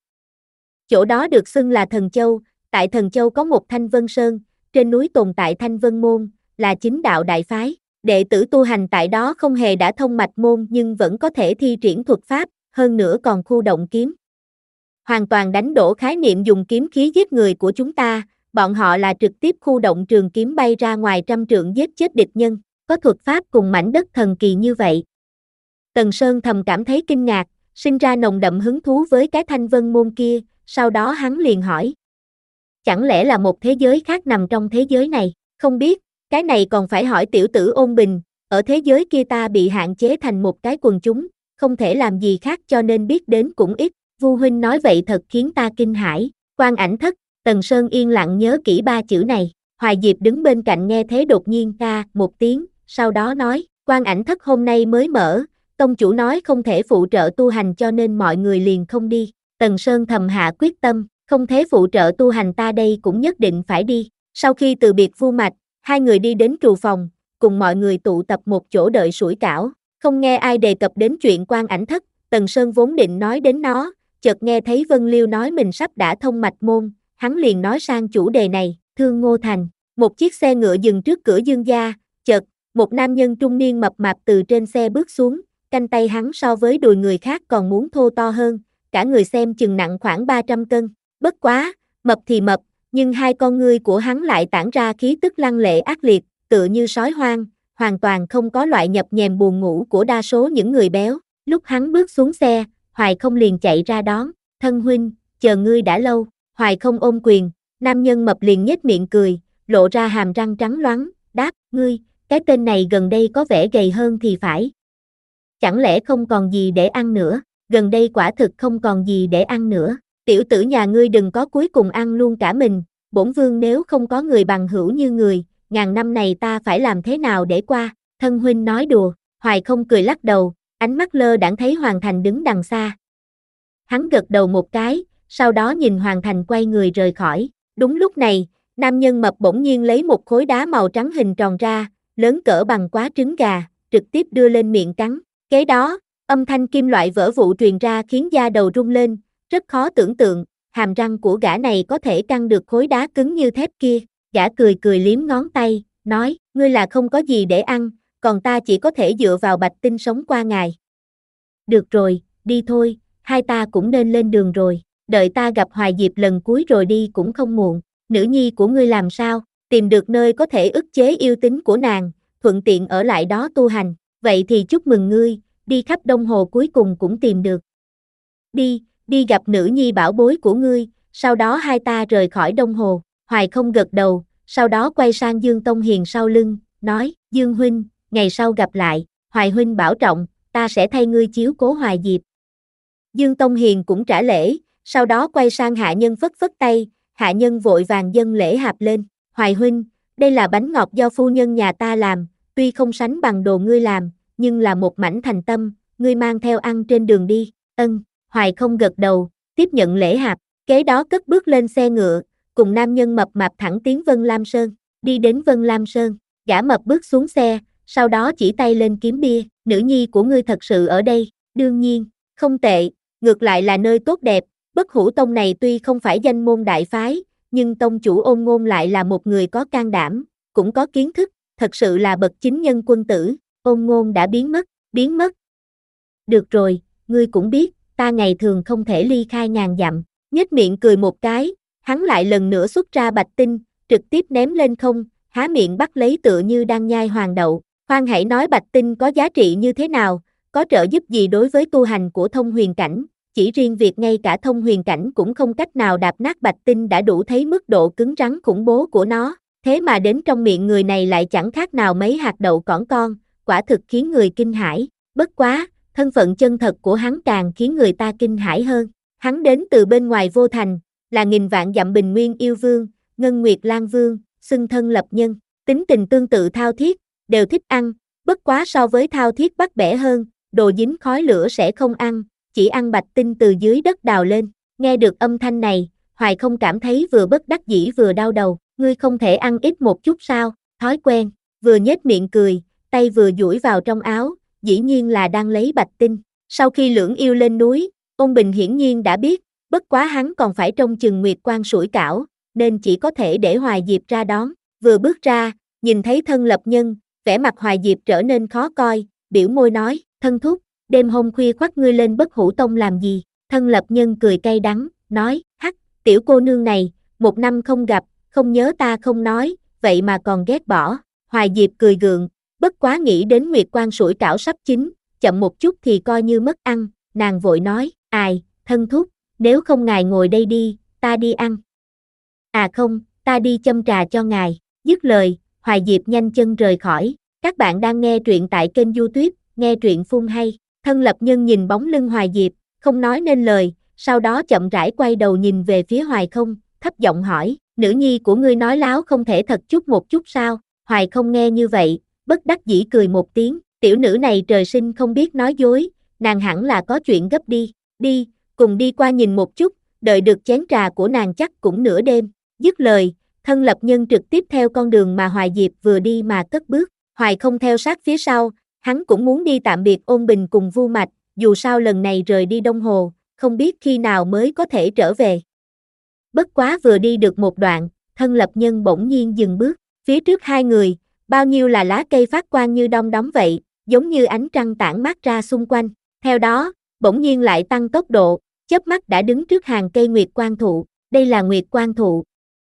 Chỗ đó được xưng là Thần Châu, tại Thần Châu có một Thanh Vân Sơn, trên núi tồn tại Thanh Vân Môn, là chính đạo đại phái. Đệ tử tu hành tại đó không hề đã thông mạch môn nhưng vẫn có thể thi triển thuật pháp, hơn nữa còn khu động kiếm. Hoàn toàn đánh đổ khái niệm dùng kiếm khí giết người của chúng ta, bọn họ là trực tiếp khu động trường kiếm bay ra ngoài trăm trượng giết chết địch nhân, có thuật pháp cùng mảnh đất thần kỳ như vậy. Tần Sơn thầm cảm thấy kinh ngạc, sinh ra nồng đậm hứng thú với cái Thanh Vân môn kia, sau đó hắn liền hỏi. Chẳng lẽ là một thế giới khác nằm trong thế giới này, không biết. Cái này còn phải hỏi tiểu tử Ôn Bình, ở thế giới kia ta bị hạn chế thành một cái quần chúng, không thể làm gì khác cho nên biết đến cũng ít. Vu huynh nói vậy thật khiến ta kinh hãi. Quan ảnh thất, Tần Sơn yên lặng nhớ kỹ ba chữ này. Hoài Diệp đứng bên cạnh nghe thế đột nhiên ca một tiếng, sau đó nói, quan ảnh thất hôm nay mới mở, tông chủ nói không thể phụ trợ tu hành cho nên mọi người liền không đi. Tần Sơn thầm hạ quyết tâm, không thể phụ trợ tu hành ta đây cũng nhất định phải đi. Sau khi từ biệt Vu Mạch, hai người đi đến trù phòng, cùng mọi người tụ tập một chỗ đợi sủi cảo, không nghe ai đề cập đến chuyện quan ảnh thất, Tần Sơn vốn định nói đến nó, chợt nghe thấy Vân Liêu nói mình sắp đã thông mạch môn, hắn liền nói sang chủ đề này, Thương Ngô Thành, một chiếc xe ngựa dừng trước cửa Dương gia, chợt, một nam nhân trung niên mập mạp từ trên xe bước xuống, canh tay hắn so với đùi người khác còn muốn thô to hơn, cả người xem chừng nặng khoảng ba trăm cân, bất quá, mập thì mập, nhưng hai con ngươi của hắn lại tản ra khí tức lăng lệ ác liệt, tựa như sói hoang, hoàn toàn không có loại nhập nhèm buồn ngủ của đa số những người béo. Lúc hắn bước xuống xe, Hoài Không liền chạy ra đón, thân huynh, chờ ngươi đã lâu. Hoài Không ôm quyền, nam nhân mập liền nhếch miệng cười, lộ ra hàm răng trắng loáng, đáp, ngươi, cái tên này gần đây có vẻ gầy hơn thì phải. Chẳng lẽ không còn gì để ăn nữa? Gần đây quả thực không còn gì để ăn nữa. Tiểu tử nhà ngươi đừng có cuối cùng ăn luôn cả mình, bổn vương nếu không có người bằng hữu như người, ngàn năm này ta phải làm thế nào để qua, thân huynh nói đùa. Hoài Không cười lắc đầu, ánh mắt lơ đãng thấy Hoàng Thành đứng đằng xa. Hắn gật đầu một cái, sau đó nhìn Hoàng Thành quay người rời khỏi. Đúng lúc này, nam nhân mập bỗng nhiên lấy một khối đá màu trắng hình tròn ra, lớn cỡ bằng quả trứng gà, trực tiếp đưa lên miệng cắn. Kế đó, âm thanh kim loại vỡ vụn truyền ra khiến da đầu rung lên, rất khó tưởng tượng, hàm răng của gã này có thể căng được khối đá cứng như thép kia. Gã cười cười liếm ngón tay, nói, ngươi là không có gì để ăn, còn ta chỉ có thể dựa vào bạch tinh sống qua ngày. Được rồi, đi thôi, hai ta cũng nên lên đường rồi, đợi ta gặp Hoài Diệp lần cuối rồi đi cũng không muộn. Nữ nhi của ngươi làm sao, tìm được nơi có thể ức chế yêu tính của nàng, thuận tiện ở lại đó tu hành, vậy thì chúc mừng ngươi, đi khắp Đông Hồ cuối cùng cũng tìm được. Đi, đi gặp nữ nhi bảo bối của ngươi, sau đó hai ta rời khỏi Đông Hồ. Hoài Không gật đầu, sau đó quay sang Dương Tông Hiền sau lưng, nói, Dương huynh, ngày sau gặp lại, Hoài huynh bảo trọng, ta sẽ thay ngươi chiếu cố Hoài Diệp. Dương Tông Hiền cũng trả lễ, sau đó quay sang hạ nhân phất phất tay, hạ nhân vội vàng dâng lễ hạp lên, Hoài huynh, đây là bánh ngọt do phu nhân nhà ta làm, tuy không sánh bằng đồ ngươi làm, nhưng là một mảnh thành tâm, ngươi mang theo ăn trên đường đi, ân, Hoài không gật đầu, tiếp nhận lễ hạp, kế đó cất bước lên xe ngựa, cùng nam nhân mập mạp thẳng tiến Vân Lam Sơn, đi đến Vân Lam Sơn, gã mập bước xuống xe, sau đó chỉ tay lên kiếm bia, nữ nhi của ngươi thật sự ở đây, đương nhiên, không tệ, ngược lại là nơi tốt đẹp, Bất Hủ Tông này tuy không phải danh môn đại phái, nhưng tông chủ Ôn Ngôn lại là một người có can đảm, cũng có kiến thức, thật sự là bậc chính nhân quân tử, Ôn Ngôn đã biến mất, biến mất. Được rồi, ngươi cũng biết, ta ngày thường không thể ly khai ngàn dặm, nhếch miệng cười một cái, hắn lại lần nữa xuất ra bạch tinh, trực tiếp ném lên không, há miệng bắt lấy tựa như đang nhai hoàng đậu, khoan hãy nói bạch tinh có giá trị như thế nào, có trợ giúp gì đối với tu hành của thông huyền cảnh, chỉ riêng việc ngay cả thông huyền cảnh cũng không cách nào đạp nát bạch tinh đã đủ thấy mức độ cứng rắn khủng bố của nó, thế mà đến trong miệng người này lại chẳng khác nào mấy hạt đậu cỏn con, quả thực khiến người kinh hãi, bất quá, thân phận chân thật của hắn càng khiến người ta kinh hãi hơn, hắn đến từ bên ngoài vô thành, là nghìn vạn dặm bình nguyên yêu vương, Ngân Nguyệt Lan Vương, xưng thân lập nhân, tính tình tương tự Thao Thiết, đều thích ăn, bất quá so với Thao Thiết bắt bẻ hơn, đồ dính khói lửa sẽ không ăn, chỉ ăn bạch tinh từ dưới đất đào lên, nghe được âm thanh này, Hoài không cảm thấy vừa bất đắc dĩ vừa đau đầu, ngươi không thể ăn ít một chút sao, thói quen, vừa nhếch miệng cười, tay vừa duỗi vào trong áo, dĩ nhiên là đang lấy bạch tinh, sau khi lưỡng yêu lên núi, Ôn Bình hiển nhiên đã biết, bất quá hắn còn phải trông chừng Nguyệt Quang sủi cảo, nên chỉ có thể để Hoài Diệp ra đón, vừa bước ra, nhìn thấy thân lập nhân, vẻ mặt Hoài Diệp trở nên khó coi, biểu môi nói, thân thúc, đêm hôm khuya khoắt ngươi lên Bất Hủ Tông làm gì, thân lập nhân cười cay đắng, nói, hắc, tiểu cô nương này, một năm không gặp, không nhớ ta không nói, vậy mà còn ghét bỏ, Hoài Diệp cười gượng, bất quá nghĩ đến Nguyệt Quang sủi cảo sắp chín, chậm một chút thì coi như mất ăn, nàng vội nói, ai, thân thúc, nếu không ngài ngồi đây đi, ta đi ăn. À không, ta đi châm trà cho ngài, dứt lời, Hoài Diệp nhanh chân rời khỏi, các bạn đang nghe truyện tại kênh YouTube, nghe truyện phun hay, thân lập nhân nhìn bóng lưng Hoài Diệp, không nói nên lời, sau đó chậm rãi quay đầu nhìn về phía Hoài không, thấp giọng hỏi, nữ nhi của ngươi nói láo không thể thật chút một chút sao, Hoài không nghe như vậy, bất đắc dĩ cười một tiếng, tiểu nữ này trời sinh không biết nói dối, nàng hẳn là có chuyện gấp đi, đi, cùng đi qua nhìn một chút, đợi được chén trà của nàng chắc cũng nửa đêm, dứt lời, thân lập nhân trực tiếp theo con đường mà Hoài Diệp vừa đi mà cất bước, Hoài không theo sát phía sau, hắn cũng muốn đi tạm biệt Ôn Bình cùng Vu Mạch, dù sao lần này rời đi Đông Hồ, không biết khi nào mới có thể trở về. Bất quá vừa đi được một đoạn, thân lập nhân bỗng nhiên dừng bước, phía trước hai người, bao nhiêu là lá cây phát quang như đom đóm vậy, giống như ánh trăng tản mát ra xung quanh, theo đó, bỗng nhiên lại tăng tốc độ, chớp mắt đã đứng trước hàng cây Nguyệt Quang thụ, đây là Nguyệt Quang thụ.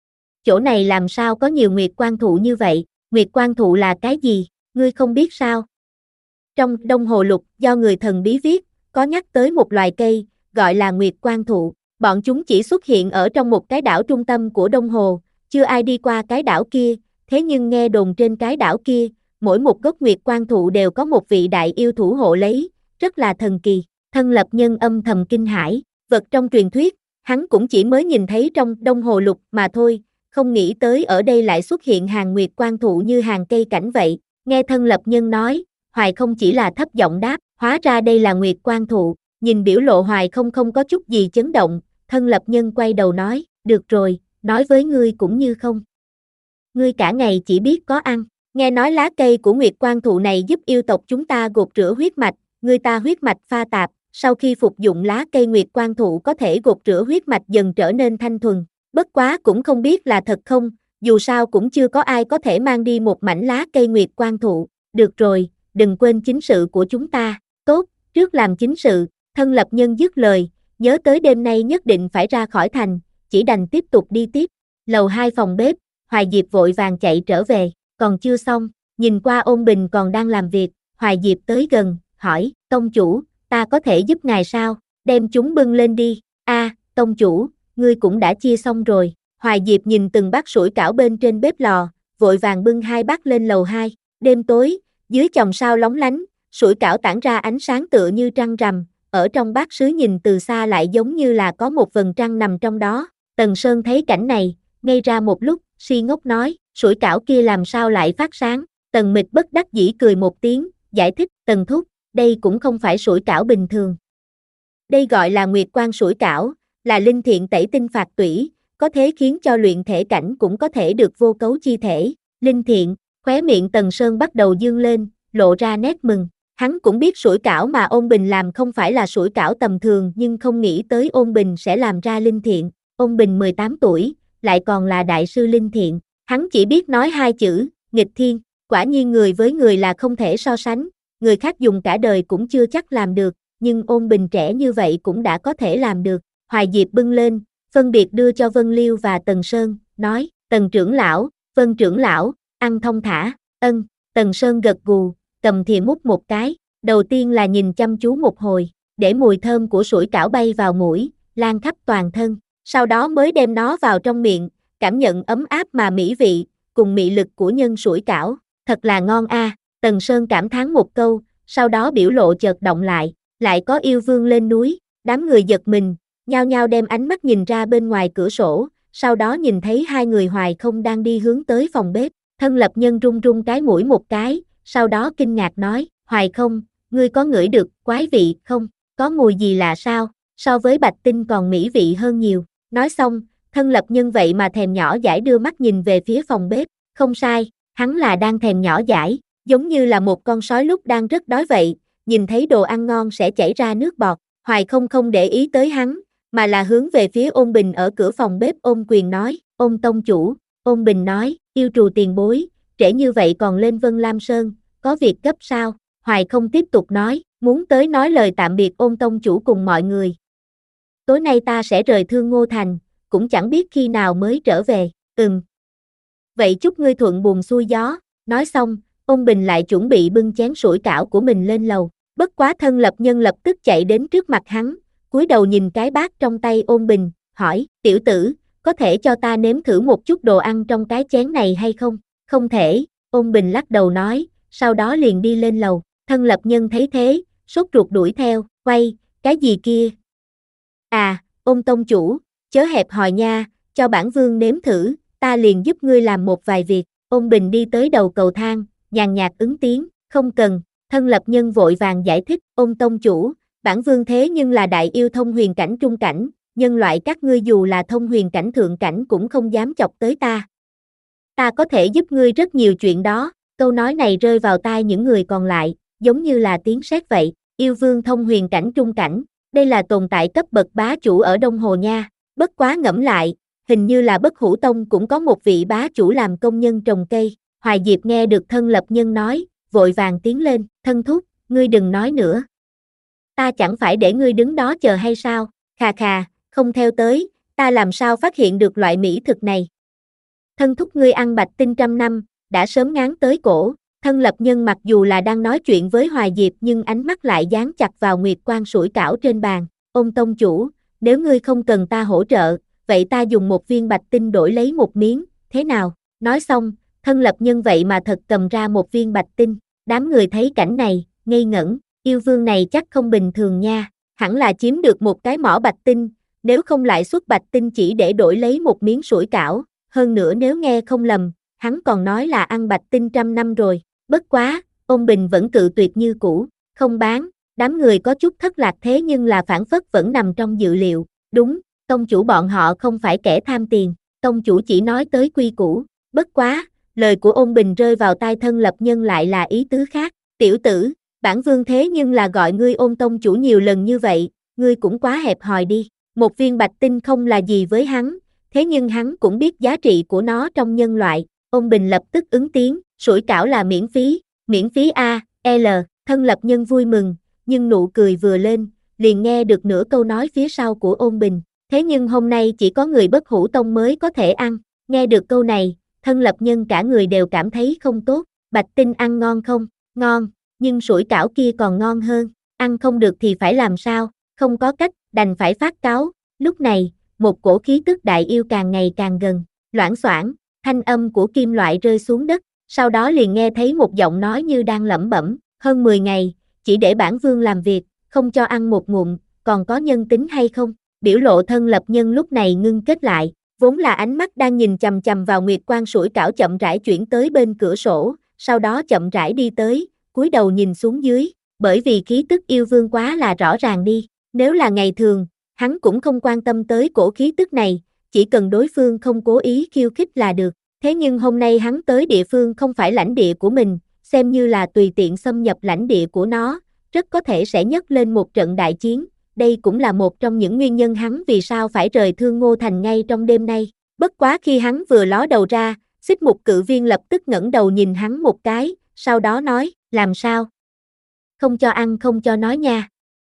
Chỗ này làm sao có nhiều Nguyệt Quang thụ như vậy, Nguyệt Quang thụ là cái gì, ngươi không biết sao? Trong Đông Hồ Lục do người thần bí viết, có nhắc tới một loài cây, gọi là Nguyệt Quang thụ, bọn chúng chỉ xuất hiện ở trong một cái đảo trung tâm của Đông Hồ, chưa ai đi qua cái đảo kia, thế nhưng nghe đồn trên cái đảo kia, mỗi một gốc Nguyệt Quang thụ đều có một vị đại yêu thủ hộ lấy, rất là thần kỳ, thân lập nhân âm thầm kinh hãi, vật trong truyền thuyết, hắn cũng chỉ mới nhìn thấy trong Đông Hồ Lục mà thôi, không nghĩ tới ở đây lại xuất hiện hàng Nguyệt Quang thụ như hàng cây cảnh vậy, nghe thân lập nhân nói, Hoài không chỉ là thấp giọng đáp, hóa ra đây là Nguyệt Quang thụ, nhìn biểu lộ Hoài không không có chút gì chấn động, thân lập nhân quay đầu nói, được rồi, nói với ngươi cũng như không. Ngươi cả ngày chỉ biết có ăn, nghe nói lá cây của Nguyệt Quang thụ này giúp yêu tộc chúng ta gột rửa huyết mạch, người ta huyết mạch pha tạp, sau khi phục dụng lá cây Nguyệt Quang thụ có thể gột rửa huyết mạch dần trở nên thanh thuần, bất quá cũng không biết là thật không, dù sao cũng chưa có ai có thể mang đi một mảnh lá cây Nguyệt Quang thụ, được rồi, đừng quên chính sự của chúng ta, tốt, trước làm chính sự, thân lập nhân dứt lời, nhớ tới đêm nay nhất định phải ra khỏi thành, chỉ đành tiếp tục đi tiếp, lầu hai phòng bếp, Hoài Diệp vội vàng chạy trở về, còn chưa xong, nhìn qua Ôn Bình còn đang làm việc, Hoài Diệp tới gần, hỏi, tông chủ, ta có thể giúp ngài sao, đem chúng bưng lên đi, a, tông chủ, ngươi cũng đã chia xong rồi, Hoài Diệp nhìn từng bát sủi cảo bên trên bếp lò, vội vàng bưng hai bát lên lầu hai. Đêm tối, dưới chòm sao lóng lánh, sủi cảo tản ra ánh sáng tựa như trăng rằm, ở trong bát sứ nhìn từ xa lại giống như là có một vầng trăng nằm trong đó. Tần Sơn thấy cảnh này, ngây ra một lúc, si ngốc nói, sủi cảo kia làm sao lại phát sáng. Tần Mịch bất đắc dĩ cười một tiếng, giải thích, Tần thúc, đây cũng không phải sủi cảo bình thường. Đây gọi là nguyệt quang sủi cảo, là linh thiện tẩy tinh phạt tủy, có thế khiến cho luyện thể cảnh cũng có thể được vô cấu chi thể. Linh thiện, khóe miệng Tần Sơn bắt đầu dương lên, lộ ra nét mừng. Hắn cũng biết sủi cảo mà Ôn Bình làm không phải là sủi cảo tầm thường, nhưng không nghĩ tới Ôn Bình sẽ làm ra linh thiện. Ôn Bình mười tám tuổi, lại còn là đại sư linh thiện. Hắn chỉ biết nói hai chữ, nghịch thiên. Quả nhiên người với người là không thể so sánh, người khác dùng cả đời cũng chưa chắc làm được, nhưng Ôn Bình trẻ như vậy cũng đã có thể làm được. Hoài Diệp bưng lên, phân biệt đưa cho Vân Liêu và Tần Sơn, nói, Tần trưởng lão, Vân trưởng lão, ăn thông thả, ân. Tần Sơn gật gù, cầm thìa múc một cái, đầu tiên là nhìn chăm chú một hồi, để mùi thơm của sủi cảo bay vào mũi, lan khắp toàn thân, sau đó mới đem nó vào trong miệng, cảm nhận ấm áp mà mỹ vị, cùng mị lực của nhân sủi cảo, thật là ngon a. À. Tần Sơn cảm thán một câu, sau đó biểu lộ chợt động lại, lại có yêu vương lên núi, đám người giật mình, nhao nhao đem ánh mắt nhìn ra bên ngoài cửa sổ, sau đó nhìn thấy hai người Hoài Không đang đi hướng tới phòng bếp, Thân Lập Nhân run run cái mũi một cái, sau đó kinh ngạc nói, Hoài Không, ngươi có ngửi được quái vị không, có mùi gì lạ sao, so với bạch tinh còn mỹ vị hơn nhiều. Nói xong, Thân Lập Nhân vậy mà thèm nhỏ dãi đưa mắt nhìn về phía phòng bếp, không sai, hắn là đang thèm nhỏ dãi, giống như là một con sói lúc đang rất đói vậy, nhìn thấy đồ ăn ngon sẽ chảy ra nước bọt. Hoài Không không để ý tới hắn, mà là hướng về phía Ôn Bình ở cửa phòng bếp ôm quyền nói, Ôn tông chủ. Ôn Bình nói, yêu trù tiền bối, trễ như vậy còn lên Vân Lam Sơn, có việc gấp sao? Hoài Không tiếp tục nói, muốn tới nói lời tạm biệt Ôn tông chủ cùng mọi người. Tối nay ta sẽ rời Thương Ngô Thành, cũng chẳng biết khi nào mới trở về, ừm. Vậy chúc ngươi thuận buồm xuôi gió. Nói xong, Ôn Bình lại chuẩn bị bưng chén sủi cảo của mình lên lầu, bất quá Thân Lập Nhân lập tức chạy đến trước mặt hắn, cúi đầu nhìn cái bát trong tay Ôn Bình, hỏi, tiểu tử, có thể cho ta nếm thử một chút đồ ăn trong cái chén này hay không? Không thể, Ôn Bình lắc đầu nói, sau đó liền đi lên lầu. Thân Lập Nhân thấy thế, sốt ruột đuổi theo, quay, cái gì kia? À, Ôn tông chủ, chớ hẹp hòi nha, cho bản vương nếm thử, ta liền giúp ngươi làm một vài việc. Ôn Bình đi tới đầu cầu thang, nhàn nhạt ứng tiếng, không cần. Thân Lập Nhân vội vàng giải thích, Ôn tông chủ, bản vương thế nhưng là đại yêu thông huyền cảnh trung cảnh, nhân loại các ngươi dù là thông huyền cảnh thượng cảnh cũng không dám chọc tới ta. Ta có thể giúp ngươi rất nhiều chuyện đó. Câu nói này rơi vào tai những người còn lại, giống như là tiếng sét vậy. Yêu vương thông huyền cảnh trung cảnh, đây là tồn tại cấp bậc bá chủ ở Đông Hồ nha. Bất quá ngẫm lại, hình như là Bất Hủ Tông cũng có một vị bá chủ làm công nhân trồng cây. Hoài Diệp nghe được Thân Lập Nhân nói, vội vàng tiến lên, thân thúc, ngươi đừng nói nữa. Ta chẳng phải để ngươi đứng đó chờ hay sao? Khà khà, không theo tới, ta làm sao phát hiện được loại mỹ thực này? Thân thúc ngươi ăn bạch tinh trăm năm, đã sớm ngán tới cổ. Thân Lập Nhân mặc dù là đang nói chuyện với Hoài Diệp nhưng ánh mắt lại dán chặt vào nguyệt quang sủi cảo trên bàn. Ôn tông chủ, nếu ngươi không cần ta hỗ trợ, vậy ta dùng một viên bạch tinh đổi lấy một miếng, thế nào? Nói xong, Thân Lập Nhân vậy mà thật cầm ra một viên bạch tinh. Đám người thấy cảnh này, ngây ngẩn, yêu vương này chắc không bình thường nha, hẳn là chiếm được một cái mỏ bạch tinh, nếu không lại xuất bạch tinh chỉ để đổi lấy một miếng sủi cảo. Hơn nữa nếu nghe không lầm, hắn còn nói là ăn bạch tinh trăm năm rồi. Bất quá, Ôn Bình vẫn cự tuyệt như cũ, không bán. Đám người có chút thất lạc thế nhưng là phản phất vẫn nằm trong dự liệu. Đúng, tông chủ bọn họ không phải kẻ tham tiền, tông chủ chỉ nói tới quy củ. Bất quá, lời của Ôn Bình rơi vào tai Thân Lập Nhân lại là ý tứ khác. Tiểu tử, bản vương thế nhưng là gọi ngươi Ôn tông chủ nhiều lần như vậy, ngươi cũng quá hẹp hòi đi. Một viên bạch tinh không là gì với hắn, thế nhưng hắn cũng biết giá trị của nó trong nhân loại. Ôn Bình lập tức ứng tiếng, sủi cảo là miễn phí, miễn phí A, L. Thân Lập Nhân vui mừng, nhưng nụ cười vừa lên, liền nghe được nửa câu nói phía sau của Ôn Bình. Thế nhưng hôm nay chỉ có người Bất Hủ Tông mới có thể ăn. Nghe được câu này, Thân Lập Nhân cả người đều cảm thấy không tốt. Bạch tinh ăn ngon không? Ngon, nhưng sủi cảo kia còn ngon hơn. Ăn không được thì phải làm sao? Không có cách, đành phải phát cáo. Lúc này, một cổ khí tức đại yêu càng ngày càng gần, loảng xoảng, thanh âm của kim loại rơi xuống đất, sau đó liền nghe thấy một giọng nói như đang lẩm bẩm, hơn mười ngày, chỉ để bản vương làm việc, không cho ăn một ngụm, còn có nhân tính hay không? Biểu lộ Thân Lập Nhân lúc này ngưng kết lại, vốn là ánh mắt đang nhìn chằm chằm vào Nguyệt Quang sủi cảo chậm rãi chuyển tới bên cửa sổ, sau đó chậm rãi đi tới, cúi đầu nhìn xuống dưới, bởi vì khí tức yêu vương quá là rõ ràng đi, nếu là ngày thường, hắn cũng không quan tâm tới cổ khí tức này, chỉ cần đối phương không cố ý khiêu khích là được, thế nhưng hôm nay hắn tới địa phương không phải lãnh địa của mình, xem như là tùy tiện xâm nhập lãnh địa của nó, rất có thể sẽ nhấc lên một trận đại chiến. Đây cũng là một trong những nguyên nhân hắn vì sao phải rời Thương Ngô Thành ngay trong đêm nay. Bất quá khi hắn vừa ló đầu ra, Xích Mục Cự Viên lập tức ngẩng đầu nhìn hắn một cái, sau đó nói, làm sao? Không cho ăn không cho nói nha.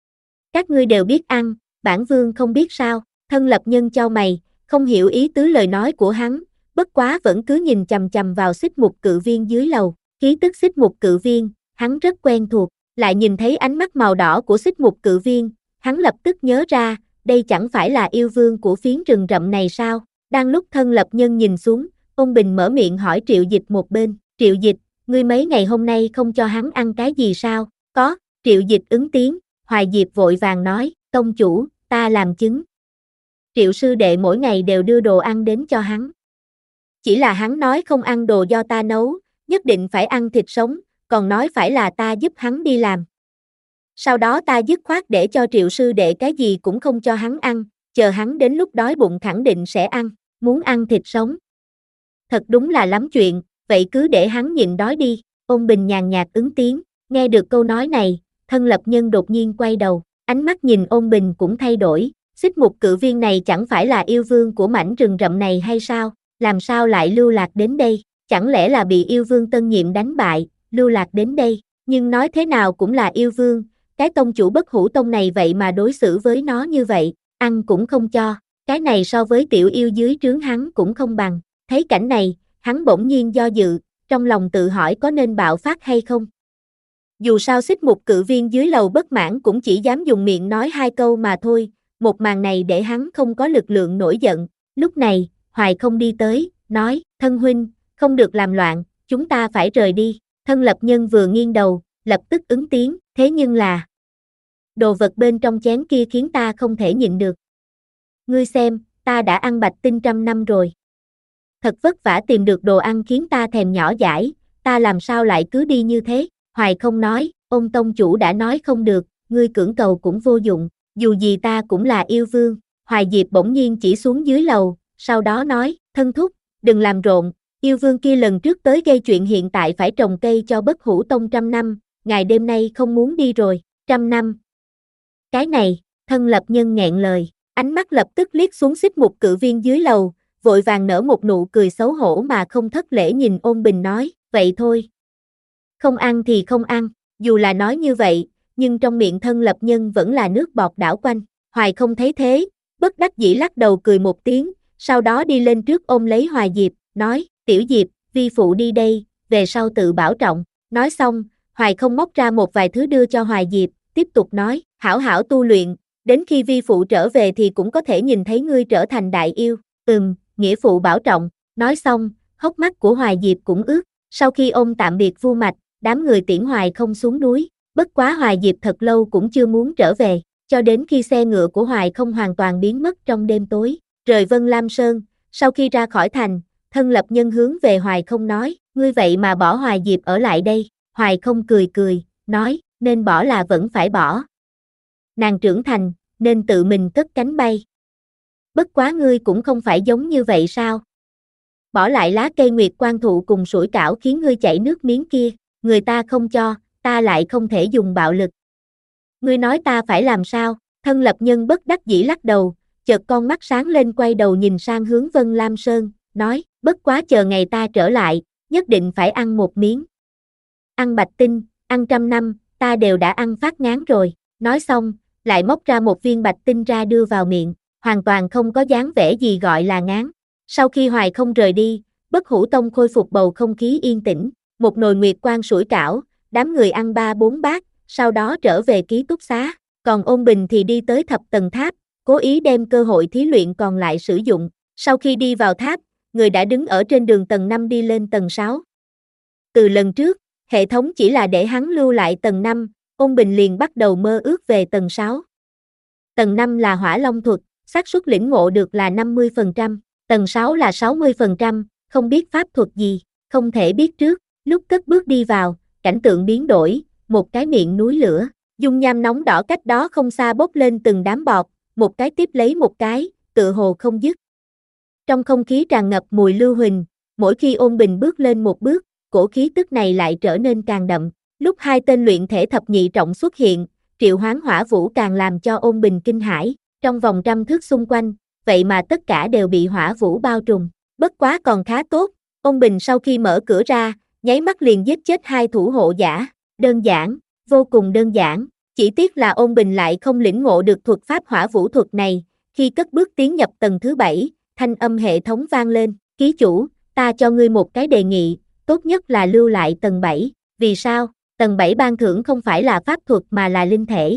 Các ngươi đều biết ăn, bản vương không biết sao? Thân Lập Nhân chau mày, không hiểu ý tứ lời nói của hắn, bất quá vẫn cứ nhìn chằm chằm vào Xích Mục Cự Viên dưới lầu. Khí tức Xích Mục Cự Viên, hắn rất quen thuộc, lại nhìn thấy ánh mắt màu đỏ của Xích Mục Cự Viên. Hắn lập tức nhớ ra, đây chẳng phải là yêu vương của phiến rừng rậm này sao? Đang lúc Thân Lập Nhân nhìn xuống, Ôn Bình mở miệng hỏi Triệu Dịch một bên, Triệu Dịch, ngươi mấy ngày hôm nay không cho hắn ăn cái gì sao? Có, Triệu Dịch ứng tiếng, Hoài Diệp vội vàng nói, tông chủ, ta làm chứng. Triệu sư đệ mỗi ngày đều đưa đồ ăn đến cho hắn. Chỉ là hắn nói không ăn đồ do ta nấu, nhất định phải ăn thịt sống, còn nói phải là ta giúp hắn đi làm. Sau đó ta dứt khoát để cho Triệu sư đệ cái gì cũng không cho hắn ăn, chờ hắn đến lúc đói bụng khẳng định sẽ ăn, muốn ăn thịt sống. Thật đúng là lắm chuyện, vậy cứ để hắn nhịn đói đi, Ôn Bình nhàn nhạt ứng tiếng, nghe được câu nói này, Thân Lập Nhân đột nhiên quay đầu, ánh mắt nhìn Ôn Bình cũng thay đổi, Xích Mục Cự Viên này chẳng phải là yêu vương của mảnh rừng rậm này hay sao, làm sao lại lưu lạc đến đây, chẳng lẽ là bị yêu vương tân nhiệm đánh bại, lưu lạc đến đây, nhưng nói thế nào cũng là yêu vương. Cái tông chủ Bất Hủ Tông này vậy mà đối xử với nó như vậy, ăn cũng không cho, cái này so với tiểu yêu dưới trướng hắn cũng không bằng. Thấy cảnh này, hắn bỗng nhiên do dự, trong lòng tự hỏi có nên bạo phát hay không. Dù sao Xích Mục Cự Viên dưới lầu bất mãn cũng chỉ dám dùng miệng nói hai câu mà thôi, một màn này để hắn không có lực lượng nổi giận. Lúc này, Hoài Không đi tới, nói, Thân huynh, không được làm loạn, chúng ta phải rời đi. Thân Lập Nhân vừa nghiêng đầu, lập tức ứng tiếng, thế nhưng là đồ vật bên trong chén kia khiến ta không thể nhịn được. Ngươi xem, ta đã ăn bạch tinh trăm năm rồi. Thật vất vả tìm được đồ ăn khiến ta thèm nhỏ dãi, ta làm sao lại cứ đi như thế? Hoài Không nói, Ôn tông chủ đã nói không được, ngươi cưỡng cầu cũng vô dụng, dù gì ta cũng là yêu vương. Hoài Diệp bỗng nhiên chỉ xuống dưới lầu, sau đó nói, thân thúc, đừng làm rộn, yêu vương kia lần trước tới gây chuyện hiện tại phải trồng cây cho Bất Hủ Tông trăm năm, ngài đêm nay không muốn đi rồi, trăm năm. Cái này, Thân Lập Nhân nghẹn lời, ánh mắt lập tức liếc xuống Xích Mục Cự Viên dưới lầu, vội vàng nở một nụ cười xấu hổ mà không thất lễ nhìn Ôn Bình nói, vậy thôi. Không ăn thì không ăn, dù là nói như vậy, nhưng trong miệng Thân Lập Nhân vẫn là nước bọt đảo quanh. Hoài Không thấy thế, bất đắc dĩ lắc đầu cười một tiếng, sau đó đi lên trước ôm lấy Hoài Diệp, nói, tiểu Diệp, vi phụ đi đây, về sau tự bảo trọng. Nói xong, Hoài Không móc ra một vài thứ đưa cho Hoài Diệp, tiếp tục nói, hảo hảo tu luyện, đến khi vi phụ trở về thì cũng có thể nhìn thấy ngươi trở thành đại yêu. Ừm, nghĩa phụ bảo trọng. Nói xong, hốc mắt của Hoài Diệp cũng ướt. Sau khi ôm tạm biệt Vu Mạch, đám người tiễn Hoài Không xuống núi. Bất quá Hoài Diệp thật lâu cũng chưa muốn trở về, cho đến khi xe ngựa của Hoài Không hoàn toàn biến mất trong đêm tối. Rời Vân Lam Sơn, sau khi ra khỏi thành, Thân Lập Nhân hướng về Hoài Không nói, ngươi vậy mà bỏ Hoài Diệp ở lại đây. Hoài Không cười cười, nói, nên bỏ là vẫn phải bỏ. Nàng trưởng thành, nên tự mình cất cánh bay. Bất quá ngươi cũng không phải giống như vậy sao? Bỏ lại lá cây nguyệt quan thụ cùng sủi cảo khiến ngươi chảy nước miếng kia, người ta không cho, ta lại không thể dùng bạo lực. Ngươi nói ta phải làm sao? Thân Lập Nhân bất đắc dĩ lắc đầu, chợt con mắt sáng lên quay đầu nhìn sang hướng Vân Lam Sơn, nói, bất quá chờ ngày ta trở lại, nhất định phải ăn một miếng. Ăn bạch tinh, ăn trăm năm, ta đều đã ăn phát ngán rồi. Nói xong, lại móc ra một viên bạch tinh ra đưa vào miệng, hoàn toàn không có dáng vẻ gì gọi là ngán. Sau khi Hoài Không rời đi, Bất Hủ Tông khôi phục bầu không khí yên tĩnh, một nồi nguyệt quan sủi cảo, đám người ăn ba bốn bát, sau đó trở về ký túc xá, còn Ôn Bình thì đi tới thập tầng tháp, cố ý đem cơ hội thí luyện còn lại sử dụng. Sau khi đi vào tháp, người đã đứng ở trên đường tầng năm đi lên tầng sáu. Từ lần trước, hệ thống chỉ là để hắn lưu lại tầng năm, Ôn Bình liền bắt đầu mơ ước về tầng sáu. Tầng năm là Hỏa Long thuật, xác suất lĩnh ngộ được là năm mươi phần trăm, tầng sáu là sáu mươi phần trăm, không biết pháp thuật gì, không thể biết trước. Lúc cất bước đi vào, cảnh tượng biến đổi, một cái miệng núi lửa, dung nham nóng đỏ cách đó không xa bốc lên từng đám bọt, một cái tiếp lấy một cái, tựa hồ không dứt. Trong không khí tràn ngập mùi lưu huỳnh, mỗi khi Ôn Bình bước lên một bước, cổ khí tức này lại trở nên càng đậm. Lúc hai tên luyện thể thập nhị trọng xuất hiện, triệu hoán hỏa vũ càng làm cho Ôn Bình kinh hãi. Trong vòng trăm thước xung quanh, vậy mà tất cả đều bị hỏa vũ bao trùm. Bất quá còn khá tốt, Ôn Bình sau khi mở cửa ra, nháy mắt liền giết chết hai thủ hộ giả. Đơn giản, vô cùng đơn giản. Chỉ tiếc là Ôn Bình lại không lĩnh ngộ được thuật pháp hỏa vũ thuật này. Khi cất bước tiến nhập tầng thứ bảy, thanh âm hệ thống vang lên. Ký chủ, ta cho ngươi một cái đề nghị, tốt nhất là lưu lại tầng bảy. Vì sao? Tầng bảy ban thưởng không phải là pháp thuật mà là linh thể.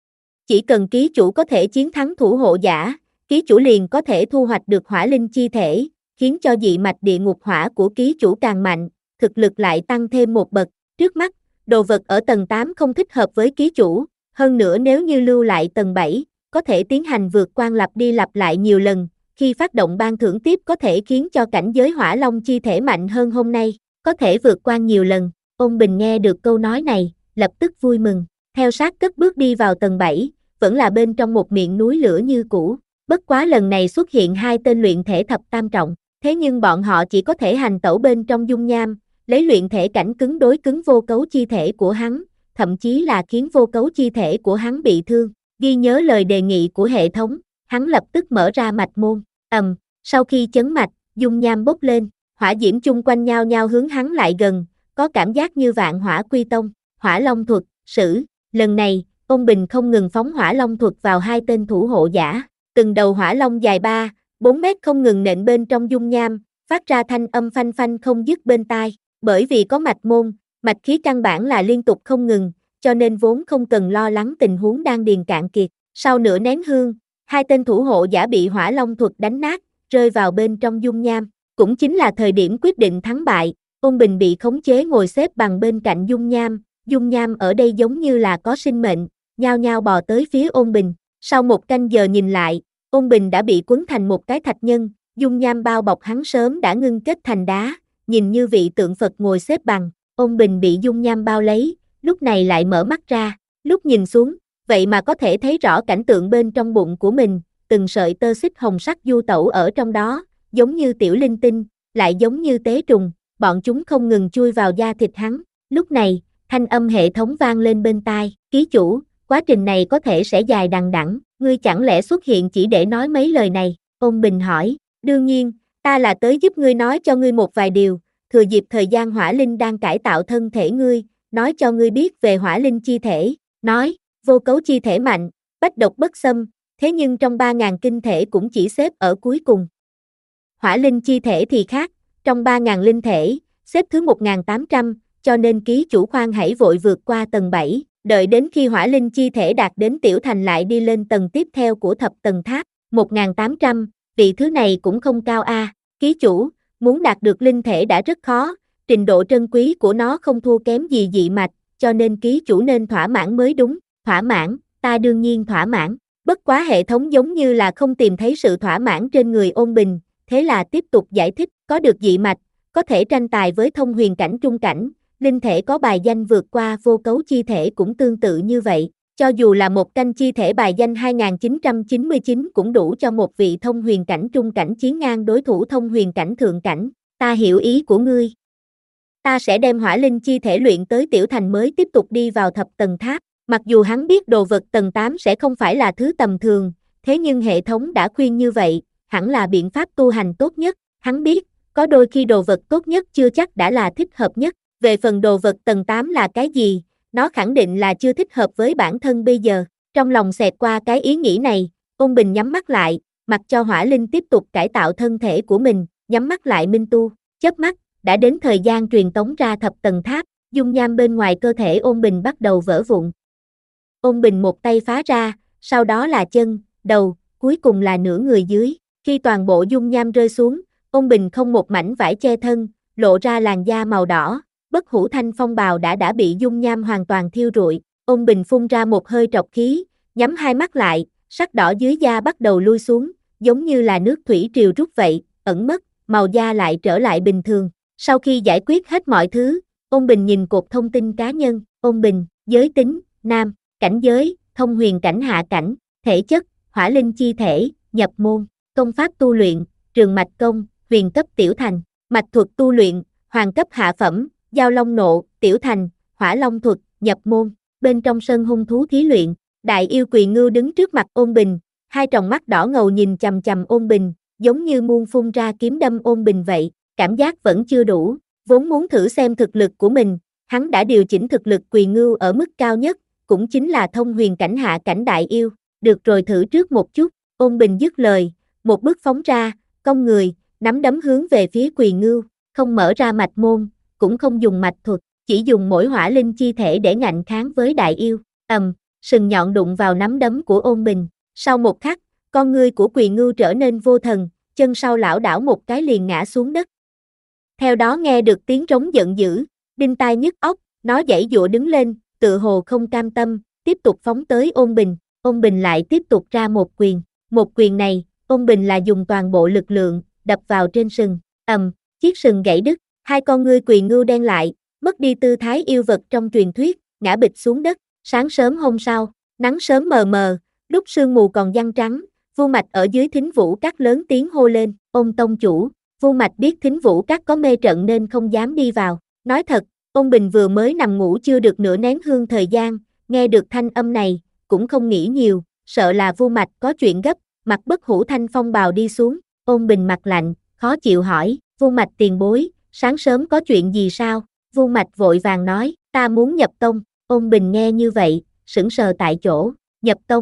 Chỉ cần ký chủ có thể chiến thắng thủ hộ giả, ký chủ liền có thể thu hoạch được hỏa linh chi thể, khiến cho dị mạch địa ngục hỏa của ký chủ càng mạnh, thực lực lại tăng thêm một bậc. Trước mắt, đồ vật ở tầng tám không thích hợp với ký chủ, hơn nữa nếu như lưu lại tầng bảy, có thể tiến hành vượt quan lặp đi lặp lại nhiều lần, khi phát động ban thưởng tiếp có thể khiến cho cảnh giới hỏa long chi thể mạnh hơn hôm nay, có thể vượt quan nhiều lần. Ôn Bình nghe được câu nói này, lập tức vui mừng, theo sát cất bước đi vào tầng bảy, vẫn là bên trong một miệng núi lửa như cũ. Bất quá lần này xuất hiện hai tên luyện thể thập tam trọng, thế nhưng bọn họ chỉ có thể hành tẩu bên trong dung nham, lấy luyện thể cảnh cứng đối cứng vô cấu chi thể của hắn, thậm chí là khiến vô cấu chi thể của hắn bị thương. Ghi nhớ lời đề nghị của hệ thống, hắn lập tức mở ra mạch môn, ầm, sau khi chấn mạch, dung nham bốc lên, hỏa diễm chung quanh nhau nhau hướng hắn lại gần, có cảm giác như vạn hỏa quy tông. Hỏa long thuật, sử, lần này, Ôn Bình không ngừng phóng hỏa long thuật vào hai tên thủ hộ giả, từng đầu hỏa long dài ba, bốn mét không ngừng nện bên trong dung nham, phát ra thanh âm phanh phanh không dứt bên tai. Bởi vì có mạch môn, mạch khí căn bản là liên tục không ngừng, cho nên vốn không cần lo lắng tình huống đang điền cạn kiệt. Sau nửa nén hương, hai tên thủ hộ giả bị hỏa long thuật đánh nát, rơi vào bên trong dung nham. Cũng chính là thời điểm quyết định thắng bại, Ôn Bình bị khống chế ngồi xếp bằng bên cạnh dung nham. Dung nham ở đây giống như là có sinh mệnh, nhao nhao bò tới phía Ôn Bình. Sau một canh giờ nhìn lại, Ôn Bình đã bị quấn thành một cái thạch nhân, dung nham bao bọc hắn sớm đã ngưng kết thành đá, nhìn như vị tượng Phật ngồi xếp bằng. Ôn Bình bị dung nham bao lấy, lúc này lại mở mắt ra, lúc nhìn xuống, vậy mà có thể thấy rõ cảnh tượng bên trong bụng của mình, từng sợi tơ xích hồng sắc du tẩu ở trong đó, giống như tiểu linh tinh, lại giống như tế trùng, bọn chúng không ngừng chui vào da thịt hắn. Lúc này, thanh âm hệ thống vang lên bên tai, ký chủ, quá trình này có thể sẽ dài đằng đẵng, ngươi chẳng lẽ xuất hiện chỉ để nói mấy lời này? Ôn Bình hỏi, đương nhiên, ta là tới giúp ngươi nói cho ngươi một vài điều, thừa dịp thời gian hỏa linh đang cải tạo thân thể ngươi, nói cho ngươi biết về hỏa linh chi thể. Nói, vô cấu chi thể mạnh, bách độc bất xâm, thế nhưng trong ba ngàn kinh thể cũng chỉ xếp ở cuối cùng. Hỏa linh chi thể thì khác, trong ba ngàn linh thể, xếp thứ một nghìn tám trăm, cho nên ký chủ khoan hãy vội vượt qua tầng bảy, đợi đến khi hỏa linh chi thể đạt đến tiểu thành lại đi lên tầng tiếp theo của thập tầng tháp. một nghìn tám trăm, vị thứ này cũng không cao a. À. Ký chủ, muốn đạt được linh thể đã rất khó, trình độ trân quý của nó không thua kém gì dị mạch, cho nên ký chủ nên thỏa mãn mới đúng. Thỏa mãn, ta đương nhiên thỏa mãn. Bất quá hệ thống giống như là không tìm thấy sự thỏa mãn trên người Ôn Bình, thế là tiếp tục giải thích, có được dị mạch, có thể tranh tài với thông huyền cảnh trung cảnh, linh thể có bài danh vượt qua vô cấu chi thể cũng tương tự như vậy, cho dù là một canh chi thể bài danh hai nghìn chín trăm chín mươi chín cũng đủ cho một vị thông huyền cảnh trung cảnh chiến ngang đối thủ thông huyền cảnh thượng cảnh. Ta hiểu ý của ngươi. Ta sẽ đem hỏa linh chi thể luyện tới tiểu thành mới tiếp tục đi vào thập tầng tháp. Mặc dù hắn biết đồ vật tầng tám sẽ không phải là thứ tầm thường, thế nhưng hệ thống đã khuyên như vậy, hẳn là biện pháp tu hành tốt nhất. Hắn biết, có đôi khi đồ vật tốt nhất chưa chắc đã là thích hợp nhất. Về phần đồ vật tầng tám là cái gì, nó khẳng định là chưa thích hợp với bản thân bây giờ. Trong lòng xẹt qua cái ý nghĩ này, Ôn Bình nhắm mắt lại, mặc cho hỏa linh tiếp tục cải tạo thân thể của mình, nhắm mắt lại minh tu. Chớp mắt, đã đến thời gian truyền tống ra thập tầng tháp, dung nham bên ngoài cơ thể Ôn Bình bắt đầu vỡ vụn. Ôn Bình một tay phá ra, sau đó là chân, đầu, cuối cùng là nửa người dưới. Khi toàn bộ dung nham rơi xuống, ôn bình không một mảnh vải che thân, lộ ra làn da màu đỏ, bất hủ thanh phong bào đã đã bị dung nham hoàn toàn thiêu rụi. Ôn bình phun ra một hơi trọc khí, nhắm hai mắt lại, sắc đỏ dưới da bắt đầu lui xuống, giống như là nước thủy triều rút vậy, ẩn mất, màu da lại trở lại bình thường. Sau khi giải quyết hết mọi thứ, ôn bình nhìn cột thông tin cá nhân. Ôn bình, giới tính, nam, cảnh giới, thông huyền cảnh hạ cảnh, thể chất, hỏa linh chi thể, nhập môn, công pháp tu luyện, trường mạch công, huyền cấp tiểu thành, mạch thuật tu luyện, hoàng cấp hạ phẩm, giao long nộ, tiểu thành, hỏa long thuật, nhập môn. Bên trong sân hung thú thí luyện, đại yêu Quỳ Ngưu đứng trước mặt ôn bình, hai tròng mắt đỏ ngầu nhìn chằm chằm ôn bình, giống như muôn phun ra kiếm đâm ôn bình vậy. Cảm giác vẫn chưa đủ, vốn muốn thử xem thực lực của mình, hắn đã điều chỉnh thực lực Quỳ Ngưu ở mức cao nhất, cũng chính là thông huyền cảnh hạ cảnh đại yêu. Được rồi, thử trước một chút. Ôn bình dứt lời, một bước phóng ra, cong người, nắm đấm hướng về phía Quỳ Ngưu, không mở ra mạch môn, cũng không dùng mạch thuật, chỉ dùng mỗi hỏa linh chi thể để ngạnh kháng với đại yêu. Ầm, sừng nhọn đụng vào nắm đấm của ôn bình. Sau một khắc, con ngươi của Quỳ Ngưu trở nên vô thần, chân sau lảo đảo một cái liền ngã xuống đất. Theo đó nghe được tiếng trống giận dữ, đinh tai nhức óc, nó giãy giụa đứng lên, tự hồ không cam tâm, tiếp tục phóng tới ôn bình. Ôn bình lại tiếp tục ra một quyền. Một quyền này, ôn bình là dùng toàn bộ lực lượng, đập vào trên sừng. Ầm, chiếc sừng gãy đứt, hai con ngươi Quỳ Ngưu đen lại, mất đi tư thái yêu vật trong truyền thuyết, ngã bịch xuống đất. Sáng sớm hôm sau, nắng sớm mờ mờ, lúc sương mù còn giăng trắng, Vu Mạch ở dưới Thính Vũ Các lớn tiếng hô lên, ôn tông chủ. Vu Mạch biết Thính Vũ Các có mê trận nên không dám đi vào. Nói thật, ôn bình vừa mới nằm ngủ chưa được nửa nén hương thời gian, nghe được thanh âm này, cũng không nghĩ nhiều, sợ là Vu Mạch có chuyện gấp, mặc bất hủ thanh phong bào đi xuống. Ôn bình mặt lạnh, khó chịu hỏi, Vu Mạch tiền bối, sáng sớm có chuyện gì sao? Vu Mạch vội vàng nói, ta muốn nhập tông. Ôn bình nghe như vậy, sững sờ tại chỗ, nhập tông.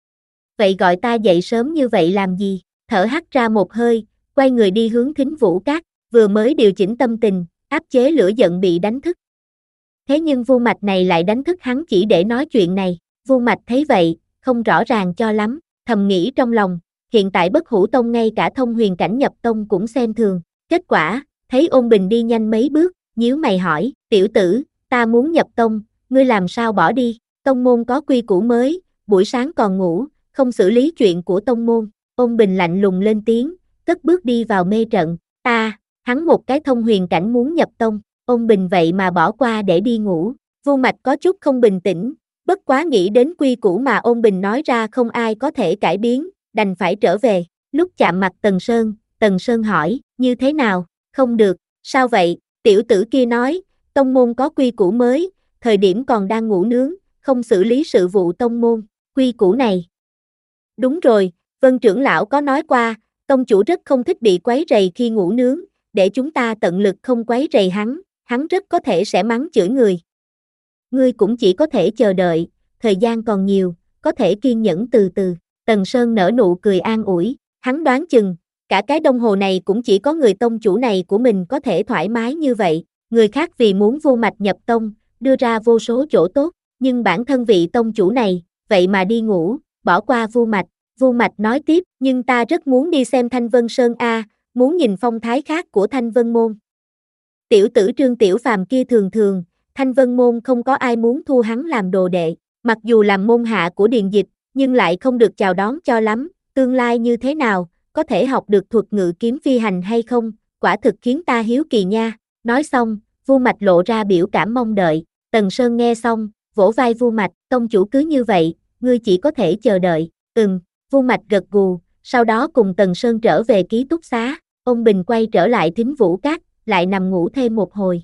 Vậy gọi ta dậy sớm như vậy làm gì? Thở hắt ra một hơi, quay người đi hướng Thính Vũ Các, vừa mới điều chỉnh tâm tình, áp chế lửa giận bị đánh thức. Thế nhưng Vu Mạch này lại đánh thức hắn chỉ để nói chuyện này. Vu Mạch thấy vậy, không rõ ràng cho lắm, thầm nghĩ trong lòng, hiện tại bất hủ tông ngay cả thông huyền cảnh nhập tông cũng xem thường. Kết quả, thấy ôn bình đi nhanh mấy bước, nhíu mày hỏi, tiểu tử, ta muốn nhập tông, ngươi làm sao bỏ đi? Tông môn có quy củ mới, buổi sáng còn ngủ, không xử lý chuyện của tông môn. Ôn bình lạnh lùng lên tiếng, cất bước đi vào mê trận. Ta, hắn một cái thông huyền cảnh muốn nhập tông, ôn bình vậy mà bỏ qua để đi ngủ. Vu Mạch có chút không bình tĩnh, bất quá nghĩ đến quy củ mà ôn bình nói ra không ai có thể cải biến, đành phải trở về. Lúc chạm mặt Tần Sơn, Tần Sơn hỏi, như thế nào? Không được, sao vậy? Tiểu tử kia nói, tông môn có quy củ mới, thời điểm còn đang ngủ nướng, không xử lý sự vụ tông môn. Quy củ này? Đúng rồi, Vân trưởng lão có nói qua, tông chủ rất không thích bị quấy rầy khi ngủ nướng, để chúng ta tận lực không quấy rầy hắn, hắn rất có thể sẽ mắng chửi người. Ngươi cũng chỉ có thể chờ đợi, thời gian còn nhiều, có thể kiên nhẫn từ từ. Tần Sơn nở nụ cười an ủi, hắn đoán chừng, cả cái đồng hồ này cũng chỉ có người tông chủ này của mình có thể thoải mái như vậy. Người khác vì muốn Vu Mạch nhập tông, đưa ra vô số chỗ tốt, nhưng bản thân vị tông chủ này, vậy mà đi ngủ, bỏ qua Vu Mạch. Vu Mạch nói tiếp, nhưng ta rất muốn đi xem Thanh Vân Sơn a, muốn nhìn phong thái khác của Thanh Vân môn. Tiểu tử Trương Tiểu Phàm kia thường thường, Thanh Vân môn không có ai muốn thu hắn làm đồ đệ, mặc dù làm môn hạ của Điền Dịch, nhưng lại không được chào đón cho lắm, tương lai như thế nào, có thể học được thuật ngự kiếm phi hành hay không, quả thực khiến ta hiếu kỳ nha. Nói xong, Vu Mạch lộ ra biểu cảm mong đợi. Tần Sơn nghe xong, vỗ vai Vu Mạch, tông chủ cứ như vậy, ngươi chỉ có thể chờ đợi. Ừm, Vu Mạch gật gù, sau đó cùng Tần Sơn trở về ký túc xá. Ôn bình quay trở lại Thính Vũ Các, lại nằm ngủ thêm một hồi.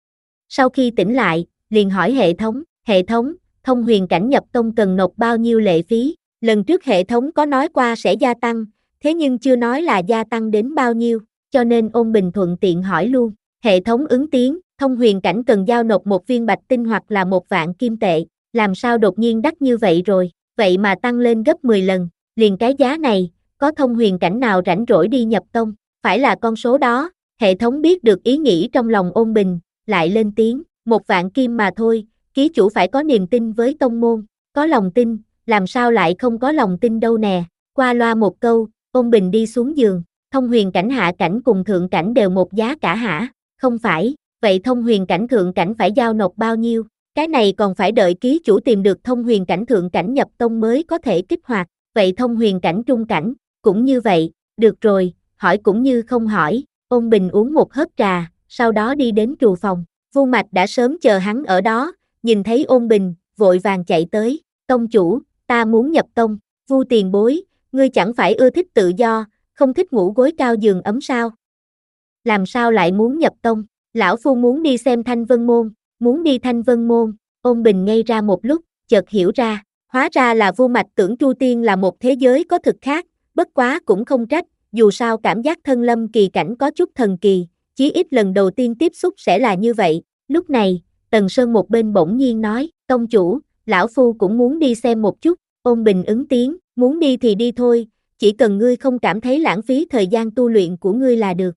Sau khi tỉnh lại, liền hỏi hệ thống, hệ thống, thông huyền cảnh nhập tông cần nộp bao nhiêu lệ phí? Lần trước hệ thống có nói qua sẽ gia tăng, thế nhưng chưa nói là gia tăng đến bao nhiêu, cho nên ôn bình thuận tiện hỏi luôn. Hệ thống ứng tiếng, thông huyền cảnh cần giao nộp một viên bạch tinh hoặc là một vạn kim tệ, làm sao đột nhiên đắt như vậy rồi, vậy mà tăng lên gấp mười lần, liền cái giá này, có thông huyền cảnh nào rảnh rỗi đi nhập tông, phải là con số đó. Hệ thống biết được ý nghĩ trong lòng ôn bình, lại lên tiếng, một vạn kim mà thôi, ký chủ phải có niềm tin với tông môn, có lòng tin, làm sao lại không có lòng tin đâu nè, qua loa một câu, ôn bình đi xuống giường. Thông huyền cảnh hạ cảnh cùng thượng cảnh đều một giá cả hả? Không phải, vậy thông huyền cảnh thượng cảnh phải giao nộp bao nhiêu? Cái này còn phải đợi ký chủ tìm được thông huyền cảnh thượng cảnh nhập tông mới có thể kích hoạt. Vậy thông huyền cảnh trung cảnh, cũng như vậy, được rồi, hỏi cũng như không hỏi. Ôn bình uống một hớp trà, sau đó đi đến trù phòng. Vu Mạch đã sớm chờ hắn ở đó, nhìn thấy ôn bình, vội vàng chạy tới. Tông chủ, ta muốn nhập tông. Vu tiền bối, ngươi chẳng phải ưa thích tự do, không thích ngủ gối cao giường ấm sao? Làm sao lại muốn nhập tông? Lão phu muốn đi xem Thanh Vân Môn, muốn đi Thanh Vân Môn. Ôn bình ngây ra một lúc, chợt hiểu ra, hóa ra là Vu Mạch tưởng Tru Tiên là một thế giới có thực khác, bất quá cũng không trách, dù sao cảm giác thân lâm kỳ cảnh có chút thần kỳ, chí ít lần đầu tiên tiếp xúc sẽ là như vậy. Lúc này, Tần Sơn một bên bỗng nhiên nói, tông chủ, lão phu cũng muốn đi xem một chút. Ôn bình ứng tiếng, muốn đi thì đi thôi, chỉ cần ngươi không cảm thấy lãng phí thời gian tu luyện của ngươi là được.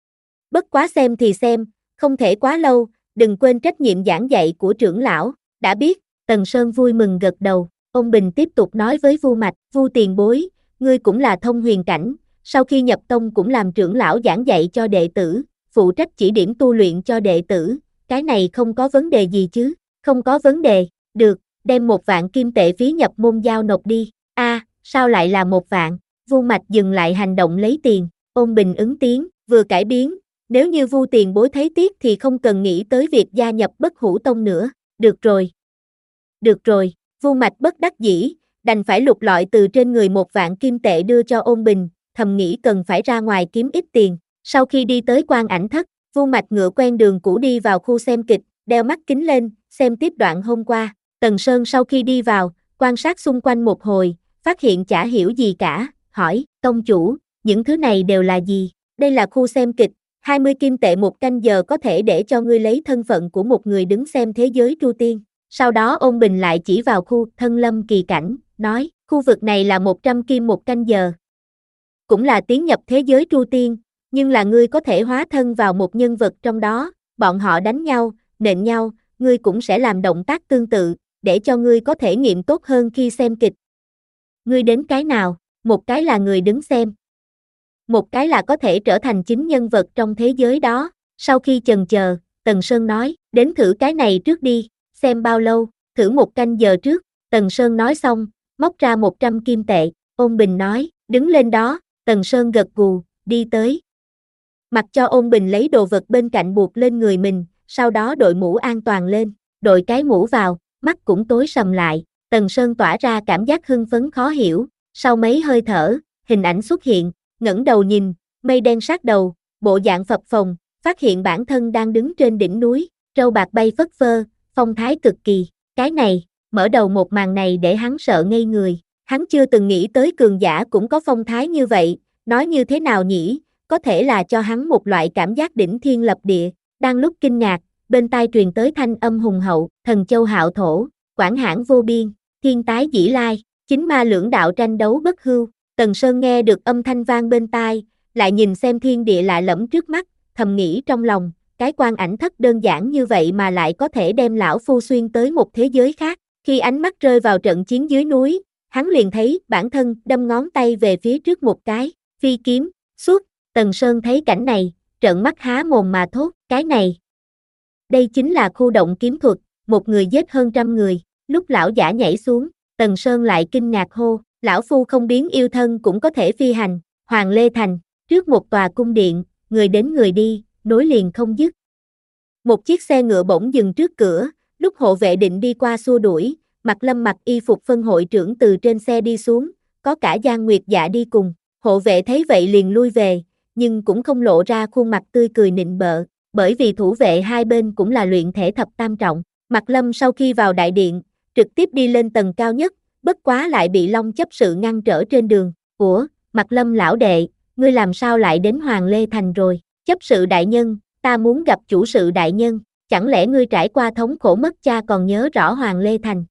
Bất quá xem thì xem, không thể quá lâu, đừng quên trách nhiệm giảng dạy của trưởng lão. Đã biết. Tần Sơn vui mừng gật đầu. Ôn bình tiếp tục nói với Vu Mạch, Vu tiền bối, ngươi cũng là thông huyền cảnh, sau khi nhập tông cũng làm trưởng lão giảng dạy cho đệ tử, phụ trách chỉ điểm tu luyện cho đệ tử, cái này không có vấn đề gì chứ? Không có vấn đề, được, đem một vạn kim tệ phí nhập môn giao nộp đi. A, à, sao lại là một vạn? Vu Mạch dừng lại hành động lấy tiền. Ôn bình ứng tiếng, vừa cải biến, nếu như Vu tiền bối thấy tiếc thì không cần nghĩ tới việc gia nhập Bất Hủ Tông nữa. Được rồi. Được rồi, Vu Mạch bất đắc dĩ, đành phải lục lọi từ trên người một vạn kim tệ đưa cho ôn bình, thầm nghĩ cần phải ra ngoài kiếm ít tiền. Sau khi đi tới Quan Ảnh Thất, Vu Mạch ngựa quen đường cũ đi vào khu xem kịch, đeo mắt kính lên, xem tiếp đoạn hôm qua. Tần Sơn sau khi đi vào, quan sát xung quanh một hồi, phát hiện chả hiểu gì cả, hỏi, tông chủ, những thứ này đều là gì? Đây là khu xem kịch, hai mươi kim tệ một canh giờ có thể để cho ngươi lấy thân phận của một người đứng xem thế giới Tru Tiên. Sau đó ôn bình lại chỉ vào khu thân lâm kỳ cảnh, nói, khu vực này là một trăm kim một canh giờ. Cũng là tiến nhập thế giới Tru Tiên, nhưng là ngươi có thể hóa thân vào một nhân vật trong đó, bọn họ đánh nhau, nện nhau, ngươi cũng sẽ làm động tác tương tự, để cho ngươi có thể nghiệm tốt hơn khi xem kịch. Ngươi đến cái nào? Một cái là người đứng xem. Một cái là có thể trở thành chính nhân vật trong thế giới đó. Sau khi chần chờ, Tần Sơn nói, đến thử cái này trước đi, xem bao lâu, thử một canh giờ trước. Tần Sơn nói xong, móc ra một trăm kim tệ, Ôn Bình nói, đứng lên đó. Tần Sơn gật gù, đi tới. Mặc cho Ôn Bình lấy đồ vật bên cạnh buộc lên người mình, sau đó đội mũ an toàn lên, đội cái mũ vào, mắt cũng tối sầm lại. Tần Sơn tỏa ra cảm giác hưng phấn khó hiểu, sau mấy hơi thở, hình ảnh xuất hiện, ngẩng đầu nhìn, mây đen sát đầu, bộ dạng phập phồng, phát hiện bản thân đang đứng trên đỉnh núi, râu bạc bay phất phơ, phong thái cực kỳ. Cái này, mở đầu một màn này để hắn sợ ngây người, hắn chưa từng nghĩ tới cường giả cũng có phong thái như vậy, nói như thế nào nhỉ, có thể là cho hắn một loại cảm giác đỉnh thiên lập địa. Đang lúc kinh ngạc, bên tai truyền tới thanh âm hùng hậu, thần châu hạo thổ, quảng hãn vô biên, thiên tái dĩ lai, chính ma lưỡng đạo tranh đấu bất hưu. Tần Sơn nghe được âm thanh vang bên tai, lại nhìn xem thiên địa lạ lẫm trước mắt, thầm nghĩ trong lòng, cái Quan Ảnh Thất đơn giản như vậy mà lại có thể đem lão phu xuyên tới một thế giới khác. Khi ánh mắt rơi vào trận chiến dưới núi, hắn liền thấy bản thân đâm ngón tay về phía trước một cái, phi kiếm, xuất. Tần Sơn thấy cảnh này, trợn mắt há mồm mà thốt, cái này. Đây chính là khu động kiếm thuật, một người giết hơn trăm người. Lúc lão giả nhảy xuống, Tần Sơn lại kinh ngạc hô, lão phu không biến yêu thân cũng có thể phi hành. Hoàng Lê Thành, trước một tòa cung điện, người đến người đi, nối liền không dứt. Một chiếc xe ngựa bỗng dừng trước cửa, lúc hộ vệ định đi qua xua đuổi, Mạc Lâm mặc y phục phân hội trưởng từ trên xe đi xuống, có cả Giang Nguyệt Dạ đi cùng. Hộ vệ thấy vậy liền lui về, nhưng cũng không lộ ra khuôn mặt tươi cười nịnh bợ, bởi vì thủ vệ hai bên cũng là luyện thể thập tam trọng. Mạc Lâm sau khi vào đại điện, trực tiếp đi lên tầng cao nhất, bất quá lại bị Long chấp sự ngăn trở trên đường. Ủa, Mạc Lâm lão đệ, ngươi làm sao lại đến Hoàng Lê Thành rồi? Chấp sự đại nhân, ta muốn gặp chủ sự đại nhân, chẳng lẽ ngươi trải qua thống khổ mất cha còn nhớ rõ Hoàng Lê Thành?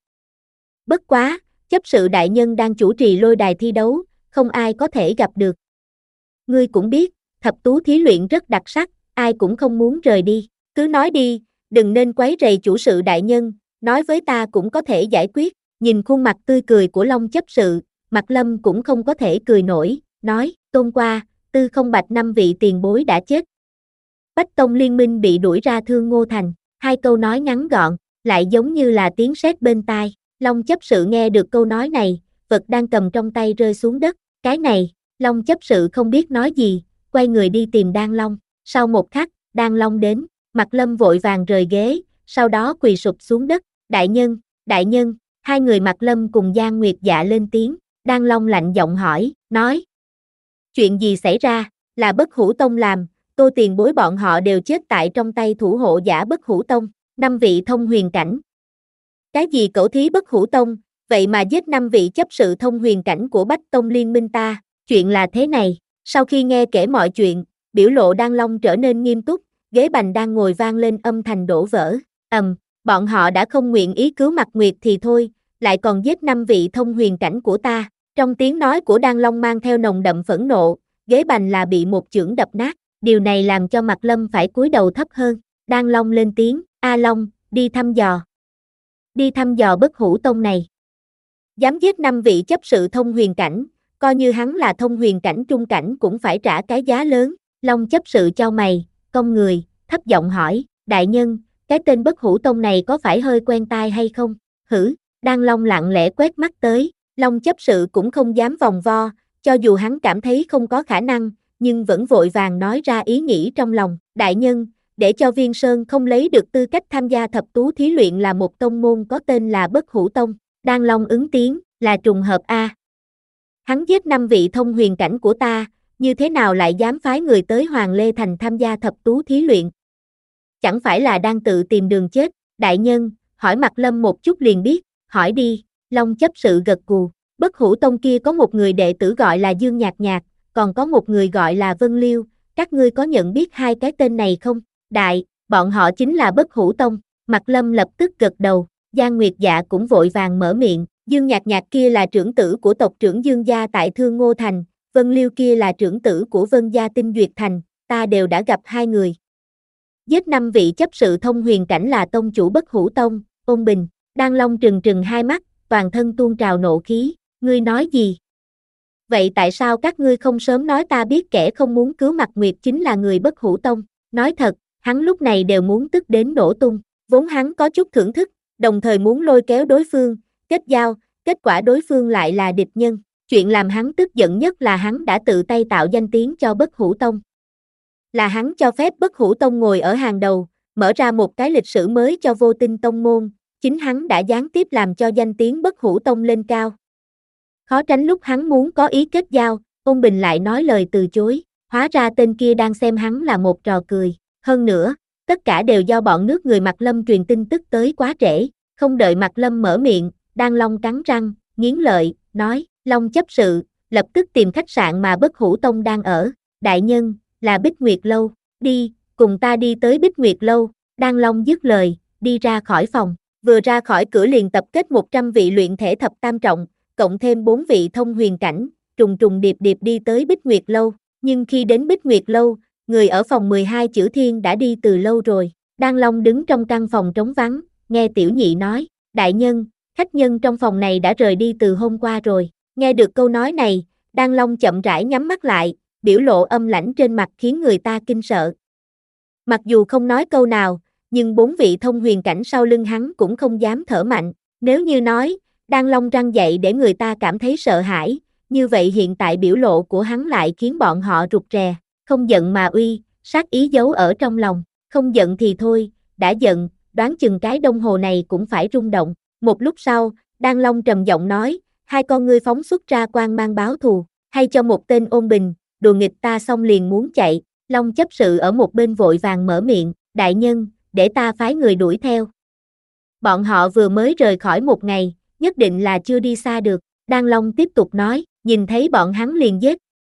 Bất quá, chấp sự đại nhân đang chủ trì lôi đài thi đấu, không ai có thể gặp được. Ngươi cũng biết, thập tú thí luyện rất đặc sắc, ai cũng không muốn rời đi. Cứ nói đi, đừng nên quấy rầy chủ sự đại nhân, nói với ta cũng có thể giải quyết. Nhìn khuôn mặt tươi cười của Long chấp sự, Mạc Lâm cũng không có thể cười nổi, nói, Tôn qua, Tư Không Bạch năm vị tiền bối đã chết. Bách Tông Liên minh bị đuổi ra Thương Ngô Thành, hai câu nói ngắn gọn, lại giống như là tiếng sét bên tai. Long chấp sự nghe được câu nói này, vật đang cầm trong tay rơi xuống đất, cái này, Long chấp sự không biết nói gì, quay người đi tìm Đan Long. Sau một khắc, Đan Long đến, Mạc Lâm vội vàng rời ghế, sau đó quỳ sụp xuống đất, đại nhân, đại nhân, hai người Mạc Lâm cùng Giang Nguyệt Dạ lên tiếng, Đan Long lạnh giọng hỏi, nói. Chuyện gì xảy ra, là Bất Hủ Tông làm, Tô tiền bối bọn họ đều chết tại trong tay thủ hộ giả Bất Hủ Tông, năm vị thông huyền cảnh. Cái gì cẩu thí Bất Hủ Tông, vậy mà giết năm vị chấp sự thông huyền cảnh của Bách Tông Liên minh ta, chuyện là thế này. Sau khi nghe kể mọi chuyện, biểu lộ Đan Long trở nên nghiêm túc, ghế bành đang ngồi vang lên âm thanh đổ vỡ, ầm, bọn họ đã không nguyện ý cứu Mạc Nguyệt thì thôi, lại còn giết năm vị thông huyền cảnh của ta. Trong tiếng nói của Đan Long mang theo nồng đậm phẫn nộ, ghế bành là bị một chưởng đập nát, điều này làm cho Mạc Lâm phải cúi đầu thấp hơn. Đan Long lên tiếng, A Long, đi thăm dò. Đi thăm dò Bất Hủ Tông này. Dám giết năm vị chấp sự thông huyền cảnh, coi như hắn là thông huyền cảnh trung cảnh cũng phải trả cái giá lớn. Long chấp sự chau mày, cong người, thấp giọng hỏi, đại nhân, cái tên Bất Hủ Tông này có phải hơi quen tai hay không? Hử, Đan Long lặng lẽ quét mắt tới, Long chấp sự cũng không dám vòng vo, cho dù hắn cảm thấy không có khả năng, nhưng vẫn vội vàng nói ra ý nghĩ trong lòng, đại nhân, để cho Viên Sơn không lấy được tư cách tham gia thập tú thí luyện là một tông môn có tên là Bất Hủ Tông. Đan Long ứng tiếng, là trùng hợp a. Hắn giết năm vị thông huyền cảnh của ta, như thế nào lại dám phái người tới Hoàng Lê Thành tham gia thập tú thí luyện? Chẳng phải là đang tự tìm đường chết, đại nhân, hỏi Mạc Lâm một chút liền biết, hỏi đi. Long chấp sự gật gù, Bất Hủ Tông kia có một người đệ tử gọi là Dương Nhạc Nhạc, còn có một người gọi là Vân Liêu, các ngươi có nhận biết hai cái tên này không? Đại, bọn họ chính là Bất Hủ Tông. Mạc Lâm lập tức gật đầu, Giang Nguyệt Dạ cũng vội vàng mở miệng, Dương Nhạc Nhạc kia là trưởng tử của tộc trưởng Dương gia tại Thương Ngô Thành, Vân Liêu kia là trưởng tử của Vân gia Tinh Duyệt Thành, ta đều đã gặp hai người. Giết năm vị chấp sự thông huyền cảnh là tông chủ Bất Hủ Tông, Ôn Bình. Đan Long trừng trừng hai mắt, toàn thân tuôn trào nộ khí, ngươi nói gì? Vậy tại sao các ngươi không sớm nói ta biết kẻ không muốn cứu Mạc Nguyệt chính là người Bất Hủ Tông? Nói thật, hắn lúc này đều muốn tức đến nổ tung, vốn hắn có chút thưởng thức, đồng thời muốn lôi kéo đối phương, kết giao, kết quả đối phương lại là địch nhân. Chuyện làm hắn tức giận nhất là hắn đã tự tay tạo danh tiếng cho Bất Hủ Tông. Là hắn cho phép Bất Hủ Tông ngồi ở hàng đầu, mở ra một cái lịch sử mới cho Vô Tinh Tông môn, chính hắn đã gián tiếp làm cho danh tiếng Bất Hủ Tông lên cao. Khó tránh lúc hắn muốn có ý kết giao, Ôn Bình lại nói lời từ chối, hóa ra tên kia đang xem hắn là một trò cười. Hơn nữa, tất cả đều do bọn nước người Mạc Lâm truyền tin tức tới quá trễ, không đợi Mạc Lâm mở miệng, Đan Long cắn răng, nghiến lợi, nói, Long chấp sự, lập tức tìm khách sạn mà Bất Hủ Tông đang ở, đại nhân, là Bích Nguyệt Lâu, đi, cùng ta đi tới Bích Nguyệt Lâu. Đan Long dứt lời, đi ra khỏi phòng, vừa ra khỏi cửa liền tập kết một trăm vị luyện thể thập tam trọng, cộng thêm bốn vị thông huyền cảnh, trùng trùng điệp điệp đi tới Bích Nguyệt Lâu, nhưng khi đến Bích Nguyệt Lâu, người ở phòng mười hai chữ thiên đã đi từ lâu rồi. Đan Long đứng trong căn phòng trống vắng, nghe tiểu nhị nói, đại nhân, khách nhân trong phòng này đã rời đi từ hôm qua rồi. Nghe được câu nói này, Đan Long chậm rãi nhắm mắt lại, biểu lộ âm lãnh trên mặt khiến người ta kinh sợ. Mặc dù không nói câu nào, nhưng bốn vị thông huyền cảnh sau lưng hắn cũng không dám thở mạnh. Nếu như nói, Đan Long răng dậy để người ta cảm thấy sợ hãi, như vậy hiện tại biểu lộ của hắn lại khiến bọn họ rụt rè. Không giận mà uy, sát ý giấu ở trong lòng, không giận thì thôi, đã giận, đoán chừng cái đồng hồ này cũng phải rung động. Một lúc sau, Đan Long trầm giọng nói, hai con ngươi phóng xuất ra quang mang báo thù, hay cho một tên Ôn Bình, đùa nghịch ta xong liền muốn chạy. Long chấp sự ở một bên vội vàng mở miệng, đại nhân, để ta phái người đuổi theo. Bọn họ vừa mới rời khỏi một ngày, nhất định là chưa đi xa được. Đan Long tiếp tục nói, nhìn thấy bọn hắn liền giết.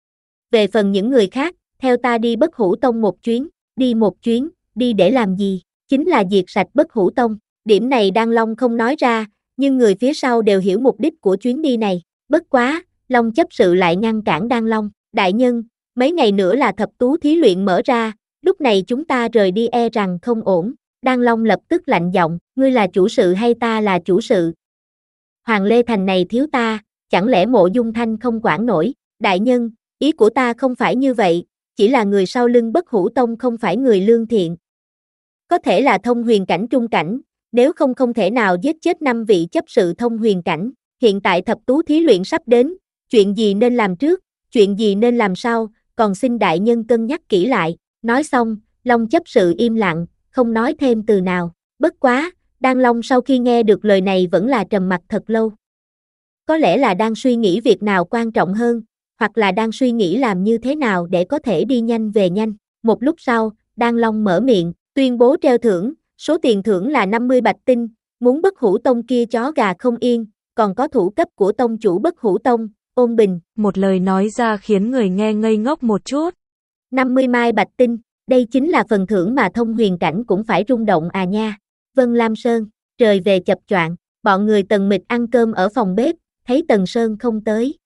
Về phần những người khác, theo ta đi Bất Hủ Tông một chuyến, đi một chuyến, đi để làm gì? Chính là diệt sạch Bất Hủ Tông. Điểm này Đan Long không nói ra, nhưng người phía sau đều hiểu mục đích của chuyến đi này. Bất quá, Long chấp sự lại ngăn cản Đan Long, đại nhân, mấy ngày nữa là thập tú thí luyện mở ra, lúc này chúng ta rời đi e rằng không ổn. Đan Long lập tức lạnh giọng, ngươi là chủ sự hay ta là chủ sự? Hoàng Lê Thành này thiếu ta, chẳng lẽ Mộ Dung Thanh không quản nổi, đại nhân, ý của ta không phải như vậy, chỉ là người sau lưng Bất Hủ Tông không phải người lương thiện. Có thể là thông huyền cảnh trung cảnh, nếu không không thể nào giết chết năm vị chấp sự thông huyền cảnh, hiện tại thập tú thí luyện sắp đến, chuyện gì nên làm trước, chuyện gì nên làm sau, còn xin đại nhân cân nhắc kỹ lại, nói xong, Long chấp sự im lặng, không nói thêm từ nào, bất quá, Đan Long sau khi nghe được lời này vẫn là trầm mặc thật lâu. Có lẽ là đang suy nghĩ việc nào quan trọng hơn, hoặc là đang suy nghĩ làm như thế nào để có thể đi nhanh về nhanh, một lúc sau, Đan Long mở miệng, tuyên bố treo thưởng, số tiền thưởng là năm mươi bạch tinh, muốn Bất Hủ Tông kia chó gà không yên, còn có thủ cấp của tông chủ Bất Hủ Tông, Ôn Bình. Một lời nói ra khiến người nghe ngây ngốc một chút. năm mươi mai bạch tinh, đây chính là phần thưởng mà thông huyền cảnh cũng phải rung động à nha. Vân Lam Sơn, trời về chập choạng, bọn người Tần Mịch ăn cơm ở phòng bếp, thấy Tần Sơn không tới.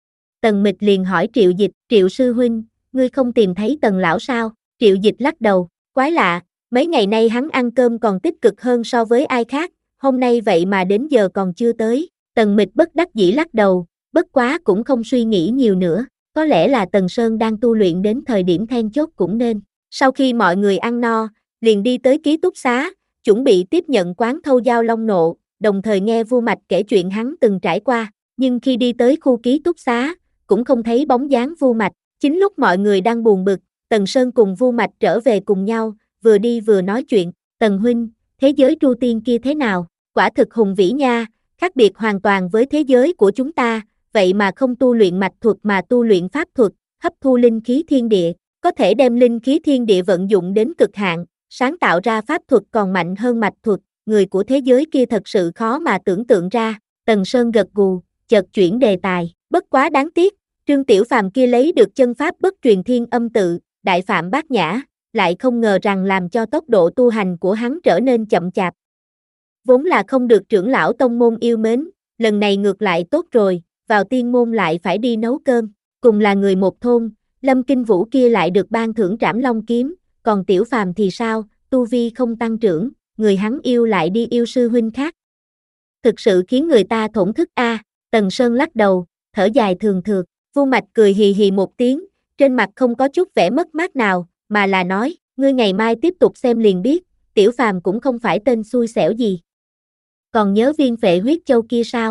Tần Mịch liền hỏi Triệu Dịch, Triệu sư huynh, ngươi không tìm thấy Tần lão sao? Triệu Dịch lắc đầu, quái lạ, mấy ngày nay hắn ăn cơm còn tích cực hơn so với ai khác, hôm nay vậy mà đến giờ còn chưa tới. Tần Mịch bất đắc dĩ lắc đầu, bất quá cũng không suy nghĩ nhiều nữa, có lẽ là Tần Sơn đang tu luyện đến thời điểm then chốt cũng nên. Sau khi mọi người ăn no, liền đi tới ký túc xá, chuẩn bị tiếp nhận quán thâu giao long nộ, đồng thời nghe Vu Mạch kể chuyện hắn từng trải qua, nhưng khi đi tới khu ký túc xá, cũng không thấy bóng dáng Vu Mạch. Chính lúc mọi người đang buồn bực, Tần Sơn cùng Vu Mạch trở về cùng nhau, vừa đi vừa nói chuyện, Tần huynh, thế giới Tru Tiên kia thế nào, quả thực hùng vĩ nha, khác biệt hoàn toàn với thế giới của chúng ta, vậy mà không tu luyện mạch thuật mà tu luyện pháp thuật, hấp thu linh khí thiên địa, có thể đem linh khí thiên địa vận dụng đến cực hạn, sáng tạo ra pháp thuật còn mạnh hơn mạch thuật, người của thế giới kia thật sự khó mà tưởng tượng ra. Tần Sơn gật gù, chợt chuyển đề tài, bất quá đáng tiếc, Trương Tiểu Phàm kia lấy được chân pháp bất truyền thiên âm tự, đại phạm bát nhã, lại không ngờ rằng làm cho tốc độ tu hành của hắn trở nên chậm chạp. Vốn là không được trưởng lão tông môn yêu mến, lần này ngược lại tốt rồi, vào tiên môn lại phải đi nấu cơm, cùng là người một thôn, Lâm Kinh Vũ kia lại được ban thưởng Trảm Long kiếm, còn Tiểu Phàm thì sao, tu vi không tăng trưởng, người hắn yêu lại đi yêu sư huynh khác. Thực sự khiến người ta thổn thức a. À. Tần Sơn lắc đầu, thở dài thường thượt, Vu Mạch cười hì hì một tiếng, trên mặt không có chút vẻ mất mát nào, mà là nói, ngươi ngày mai tiếp tục xem liền biết, Tiểu Phàm cũng không phải tên xui xẻo gì. Còn nhớ viên phệ huyết châu kia sao?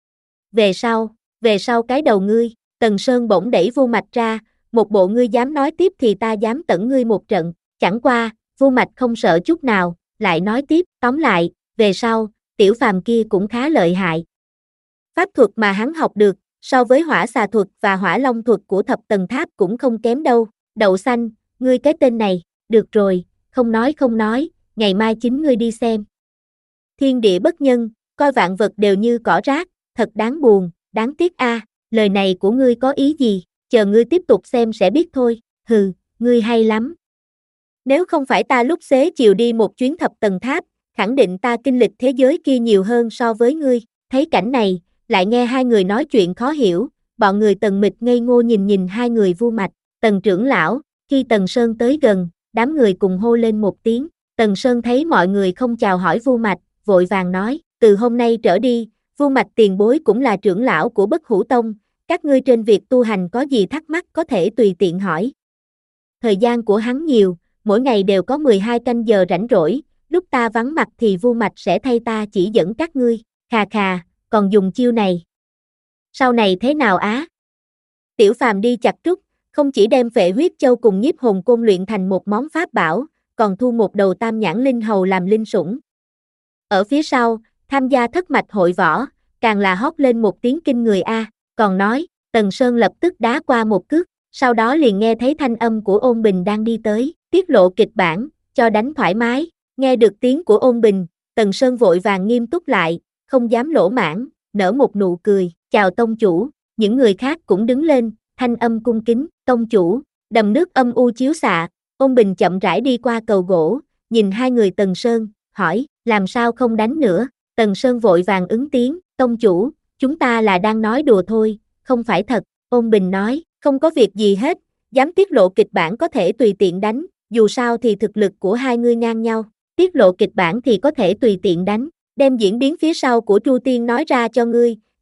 Về sau, về sau cái đầu ngươi, Tần Sơn bỗng đẩy Vu Mạch ra, một bộ ngươi dám nói tiếp thì ta dám tẩn ngươi một trận, chẳng qua, Vu Mạch không sợ chút nào, lại nói tiếp, tóm lại, về sau, Tiểu Phàm kia cũng khá lợi hại. Pháp thuật mà hắn học được, so với hỏa xà thuật và hỏa long thuật của thập tầng tháp cũng không kém đâu, đậu xanh, ngươi cái tên này, được rồi, không nói không nói, ngày mai chính ngươi đi xem. Thiên địa bất nhân, coi vạn vật đều như cỏ rác, thật đáng buồn, đáng tiếc a. À, lời này của ngươi có ý gì, chờ ngươi tiếp tục xem sẽ biết thôi, hừ, ngươi hay lắm. Nếu không phải ta lúc xế chiều đi một chuyến thập tầng tháp, khẳng định ta kinh lịch thế giới kia nhiều hơn so với ngươi, thấy cảnh này, lại nghe hai người nói chuyện khó hiểu, bọn người Tần Mịch ngây ngô nhìn nhìn hai người Vu Mạch, Tần trưởng lão, khi Tần Sơn tới gần, đám người cùng hô lên một tiếng, Tần Sơn thấy mọi người không chào hỏi Vu Mạch, vội vàng nói, từ hôm nay trở đi, Vu Mạch tiền bối cũng là trưởng lão của Bất Hủ Tông, các ngươi trên việc tu hành có gì thắc mắc có thể tùy tiện hỏi. Thời gian của hắn nhiều, mỗi ngày đều có mười hai canh giờ rảnh rỗi, lúc ta vắng mặt thì Vu Mạch sẽ thay ta chỉ dẫn các ngươi, khà khà, còn dùng chiêu này. Sau này thế nào á? Tiểu Phàm đi chặt trúc, không chỉ đem phệ huyết châu cùng nhiếp hồn côn luyện thành một món pháp bảo, còn thu một đầu tam nhãn linh hầu làm linh sủng. Ở phía sau, tham gia thất mạch hội võ, càng là hót lên một tiếng kinh người a, còn nói, Tần Sơn lập tức đá qua một cước, sau đó liền nghe thấy thanh âm của Ôn Bình đang đi tới, tiết lộ kịch bản, cho đánh thoải mái, nghe được tiếng của Ôn Bình, Tần Sơn vội vàng nghiêm túc lại, không dám lỗ mãng, nở một nụ cười, chào tông chủ, những người khác cũng đứng lên, thanh âm cung kính, tông chủ, đầm nước âm u chiếu xạ, Ôn Bình chậm rãi đi qua cầu gỗ, nhìn hai người Tần Sơn, hỏi, làm sao không đánh nữa, Tần Sơn vội vàng ứng tiếng, tông chủ, chúng ta là đang nói đùa thôi, không phải thật, Ôn Bình nói, không có việc gì hết, dám tiết lộ kịch bản có thể tùy tiện đánh, dù sao thì thực lực của hai ngươi ngang nhau, tiết lộ kịch bản thì có thể tùy tiện đánh, đem diễn biến phía sau của Tru Tiên nói ra cho ngươi,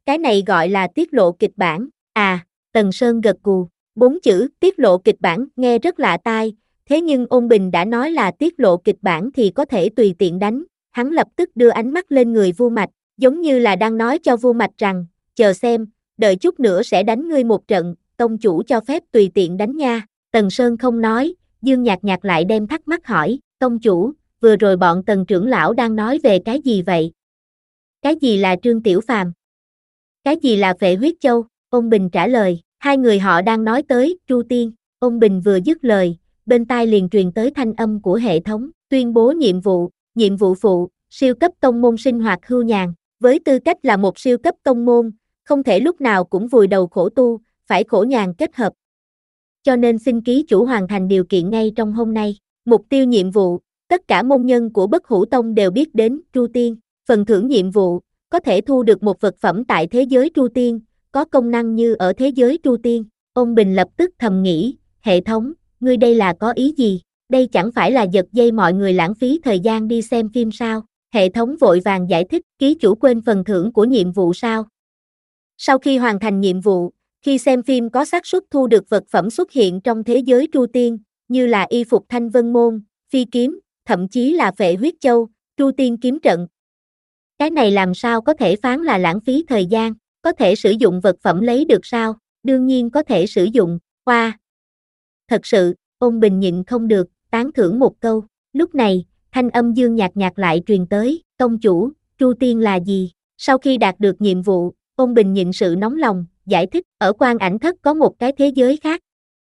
Cái này gọi là tiết lộ kịch bản. À, Tần Sơn gật gù. Bốn chữ tiết lộ kịch bản nghe rất lạ tai, thế nhưng Ôn Bình đã nói là tiết lộ kịch bản thì có thể tùy tiện đánh. Hắn lập tức đưa ánh mắt lên người Vu Mạch, giống như là đang nói cho Vu Mạch rằng, chờ xem, đợi chút nữa sẽ đánh ngươi một trận, tông chủ cho phép tùy tiện đánh nha. Tần Sơn không nói, Dương Nhạc Nhạc lại đem thắc mắc hỏi, tông chủ, vừa rồi bọn Tần trưởng lão đang nói về cái gì vậy? Cái gì là Trương Tiểu Phàm? Cái gì là Phệ Huyết Châu? Ôn Bình trả lời, hai người họ đang nói tới Tru Tiên. Ôn Bình vừa dứt lời, bên tai liền truyền tới thanh âm của hệ thống, tuyên bố nhiệm vụ, nhiệm vụ phụ, siêu cấp tông môn sinh hoạt hưu nhàn. Với tư cách là một siêu cấp tông môn, không thể lúc nào cũng vùi đầu khổ tu, phải khổ nhàn kết hợp. Cho nên xin ký chủ hoàn thành điều kiện ngay trong hôm nay. Mục tiêu nhiệm vụ, tất cả môn nhân của Bất Hủ Tông đều biết đến Tru Tiên. Phần thưởng nhiệm vụ, có thể thu được một vật phẩm tại thế giới Tru Tiên, có công năng như ở thế giới Tru Tiên. Ôn Bình lập tức thầm nghĩ, hệ thống, ngươi đây là có ý gì? Đây chẳng phải là giật dây mọi người lãng phí thời gian đi xem phim sao? Hệ thống vội vàng giải thích, ký chủ quên phần thưởng của nhiệm vụ sao? Sau khi hoàn thành nhiệm vụ, khi xem phim có xác suất thu được vật phẩm xuất hiện trong thế giới Tru Tiên, như là y phục Thanh Vân Môn, phi kiếm, thậm chí là Phệ Huyết Châu, Tru Tiên kiếm trận. Cái này làm sao có thể phán là lãng phí thời gian, có thể sử dụng vật phẩm lấy được sao? Đương nhiên có thể sử dụng, hoa. Thật sự, Ôn Bình nhịn không được, tán thưởng một câu. Lúc này, thanh âm Dương Nhạc Nhạc lại truyền tới, tông chủ, Tru Tiên là gì? Sau khi đạt được nhiệm vụ, Ôn Bình nhịn sự nóng lòng, giải thích, ở Quan Ảnh Thất có một cái thế giới khác.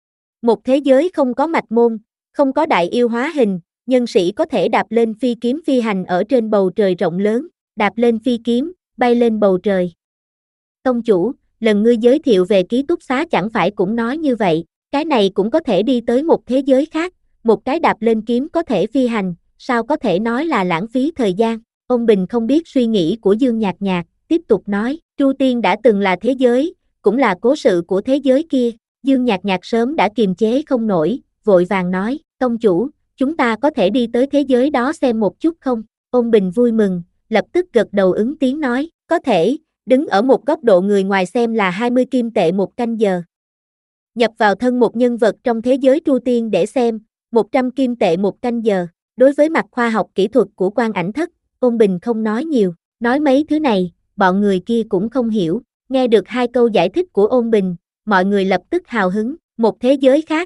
Một thế giới không có mạch môn, không có đại yêu hóa hình, nhân sĩ có thể đạp lên phi kiếm phi hành ở trên bầu trời rộng lớn, đạp lên phi kiếm, bay lên bầu trời. Tông chủ, lần ngươi giới thiệu về ký túc xá chẳng phải cũng nói như vậy, cái này cũng có thể đi tới một thế giới khác, một cái đạp lên kiếm có thể phi hành, sao có thể nói là lãng phí thời gian? Ôn Bình không biết suy nghĩ của Dương Nhạc Nhạc, tiếp tục nói, Tru Tiên đã từng là thế giới, cũng là cố sự của thế giới kia. Dương Nhạc Nhạc sớm đã kiềm chế không nổi, vội vàng nói, tông chủ, chúng ta có thể đi tới thế giới đó xem một chút không? Ôn Bình vui mừng, lập tức gật đầu ứng tiếng nói, có thể, đứng ở một góc độ người ngoài xem là hai mươi kim tệ một canh giờ. Nhập vào thân một nhân vật trong thế giới Tru Tiên để xem, một trăm kim tệ một canh giờ. Đối với mặt khoa học kỹ thuật của Quan Ảnh Thất, Ôn Bình không nói nhiều, nói mấy thứ này, bọn người kia cũng không hiểu. Nghe được hai câu giải thích của Ôn Bình, mọi người lập tức hào hứng, một thế giới khác.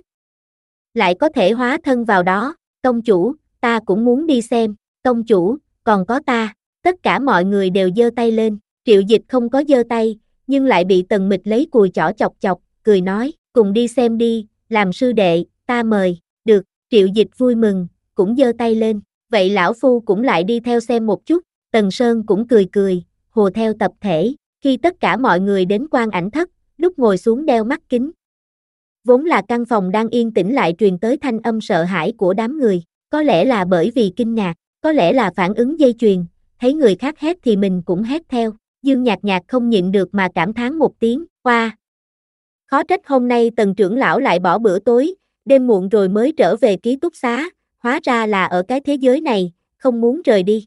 Lại có thể hóa thân vào đó, tông chủ, ta cũng muốn đi xem, tông chủ, còn có ta, tất cả mọi người đều giơ tay lên, Triệu Dịch không có giơ tay, nhưng lại bị Tần Mịch lấy cùi chỏ chọc chọc, cười nói, cùng đi xem đi, làm sư đệ, ta mời, được, Triệu Dịch vui mừng, cũng giơ tay lên, vậy lão phu cũng lại đi theo xem một chút, Tần Sơn cũng cười cười, hùa theo tập thể, khi tất cả mọi người đến Quan Ảnh Thất, lúc ngồi xuống đeo mắt kính. Vốn là căn phòng đang yên tĩnh lại truyền tới thanh âm sợ hãi của đám người, có lẽ là bởi vì kinh ngạc, có lẽ là phản ứng dây chuyền, thấy người khác hét thì mình cũng hét theo, Dương Nhạc Nhạc không nhịn được mà cảm thán một tiếng, qua. Khó trách hôm nay Tần trưởng lão lại bỏ bữa tối, đêm muộn rồi mới trở về ký túc xá, hóa ra là ở cái thế giới này, không muốn rời đi.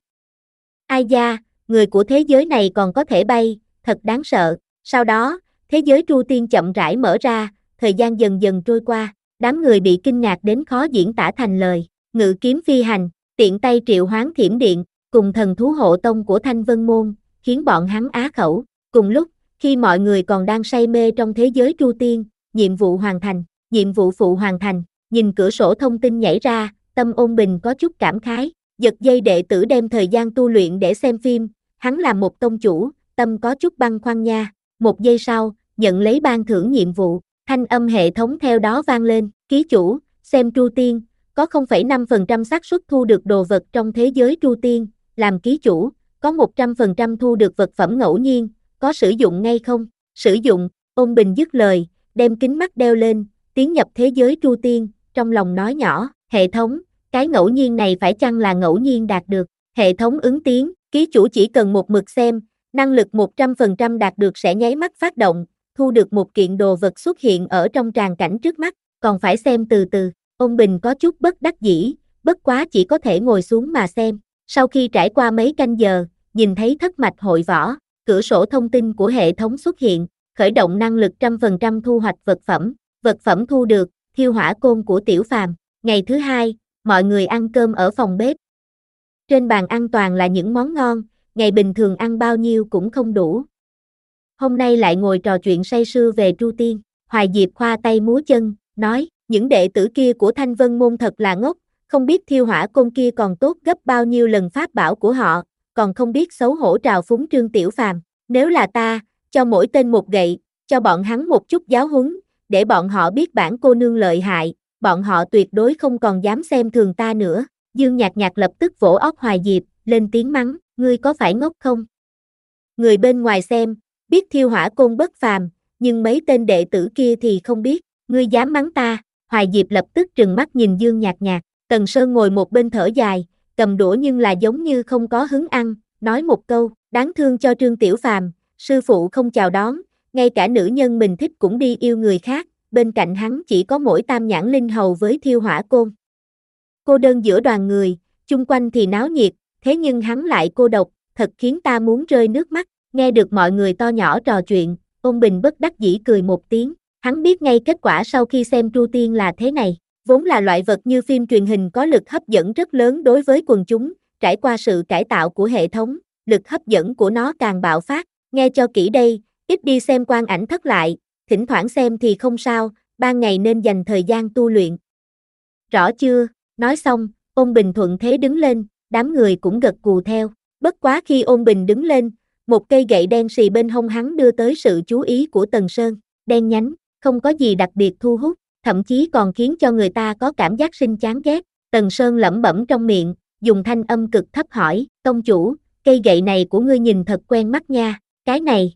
Ai da, người của thế giới này còn có thể bay, thật đáng sợ. Sau đó, thế giới Tru Tiên chậm rãi mở ra, thời gian dần dần trôi qua, đám người bị kinh ngạc đến khó diễn tả thành lời. Ngự kiếm phi hành, tiện tay triệu hoán thiểm điện, cùng thần thú hộ tông của Thanh Vân Môn, khiến bọn hắn á khẩu. Cùng lúc, khi mọi người còn đang say mê trong thế giới Tru Tiên, nhiệm vụ hoàn thành, nhiệm vụ phụ hoàn thành, nhìn cửa sổ thông tin nhảy ra, tâm Ôn Bình có chút cảm khái, giật dây đệ tử đem thời gian tu luyện để xem phim, hắn làm một tông chủ, tâm có chút băn khoăn nha. Một giây sau, nhận lấy ban thưởng nhiệm vụ, thanh âm hệ thống theo đó vang lên, ký chủ, xem Tru Tiên, có không phẩy năm phần trăm xác suất thu được đồ vật trong thế giới Tru Tiên, làm ký chủ, có một trăm phần trăm thu được vật phẩm ngẫu nhiên, có sử dụng ngay không? Sử dụng, Ôn Bình dứt lời, đem kính mắt đeo lên, tiến nhập thế giới Tru Tiên, trong lòng nói nhỏ, hệ thống, cái ngẫu nhiên này phải chăng là ngẫu nhiên đạt được? Hệ thống ứng tiếng, ký chủ chỉ cần một mực xem, năng lực một trăm phần trăm đạt được sẽ nháy mắt phát động, thu được một kiện đồ vật xuất hiện ở trong tràng cảnh trước mắt, còn phải xem từ từ. Ôn Bình có chút bất đắc dĩ, bất quá chỉ có thể ngồi xuống mà xem. Sau khi trải qua mấy canh giờ, nhìn thấy thất mạch hội võ, cửa sổ thông tin của hệ thống xuất hiện, khởi động năng lực trăm phần trăm thu hoạch vật phẩm, vật phẩm thu được, thiêu hỏa côn của Tiểu Phàm. Ngày thứ hai, mọi người ăn cơm ở phòng bếp. Trên bàn ăn toàn là những món ngon, ngày bình thường ăn bao nhiêu cũng không đủ. Hôm nay lại ngồi trò chuyện say sưa về Tru Tiên, Hoài Diệp khoa tay múa chân, nói, những đệ tử kia của Thanh Vân Môn thật là ngốc, không biết thiêu hỏa côn kia còn tốt gấp bao nhiêu lần pháp bảo của họ, còn không biết xấu hổ trào phúng Trương Tiểu Phàm. Nếu là ta, cho mỗi tên một gậy, cho bọn hắn một chút giáo huấn, để bọn họ biết bản cô nương lợi hại, bọn họ tuyệt đối không còn dám xem thường ta nữa. Dương Nhạc Nhạc lập tức vỗ óc Hoài Diệp, lên tiếng mắng, ngươi có phải ngốc không? Người bên ngoài xem, biết thiêu hỏa côn bất phàm, nhưng mấy tên đệ tử kia thì không biết, ngươi dám mắng ta. Hoài Diệp lập tức trừng mắt nhìn Dương Nhạc Nhạc. Tần Sơn ngồi một bên thở dài, cầm đũa nhưng là giống như không có hứng ăn, nói một câu, đáng thương cho Trương Tiểu Phàm, sư phụ không chào đón, ngay cả nữ nhân mình thích cũng đi yêu người khác, bên cạnh hắn chỉ có mỗi Tam Nhãn Linh Hầu với thiêu hỏa côn. Cô đơn giữa đoàn người, chung quanh thì náo nhiệt, thế nhưng hắn lại cô độc, thật khiến ta muốn rơi nước mắt. Nghe được mọi người to nhỏ trò chuyện, Ôn Bình bất đắc dĩ cười một tiếng, hắn biết ngay kết quả sau khi xem Tru Tiên là thế này. Vốn là loại vật như phim truyền hình có lực hấp dẫn rất lớn đối với quần chúng, trải qua sự cải tạo của hệ thống, lực hấp dẫn của nó càng bạo phát. Nghe cho kỹ đây, ít đi xem quan ảnh thất lại, thỉnh thoảng xem thì không sao, ban ngày nên dành thời gian tu luyện. Rõ chưa? Nói xong, Ôn Bình thuận thế đứng lên, đám người cũng gật gù theo. Bất quá khi Ôn Bình đứng lên, một cây gậy đen xì bên hông hắn đưa tới sự chú ý của Tần Sơn, đen nhánh, không có gì đặc biệt thu hút, thậm chí còn khiến cho người ta có cảm giác sinh chán ghét. Tần Sơn lẩm bẩm trong miệng, dùng thanh âm cực thấp hỏi, tông chủ, cây gậy này của ngươi nhìn thật quen mắt nha, cái này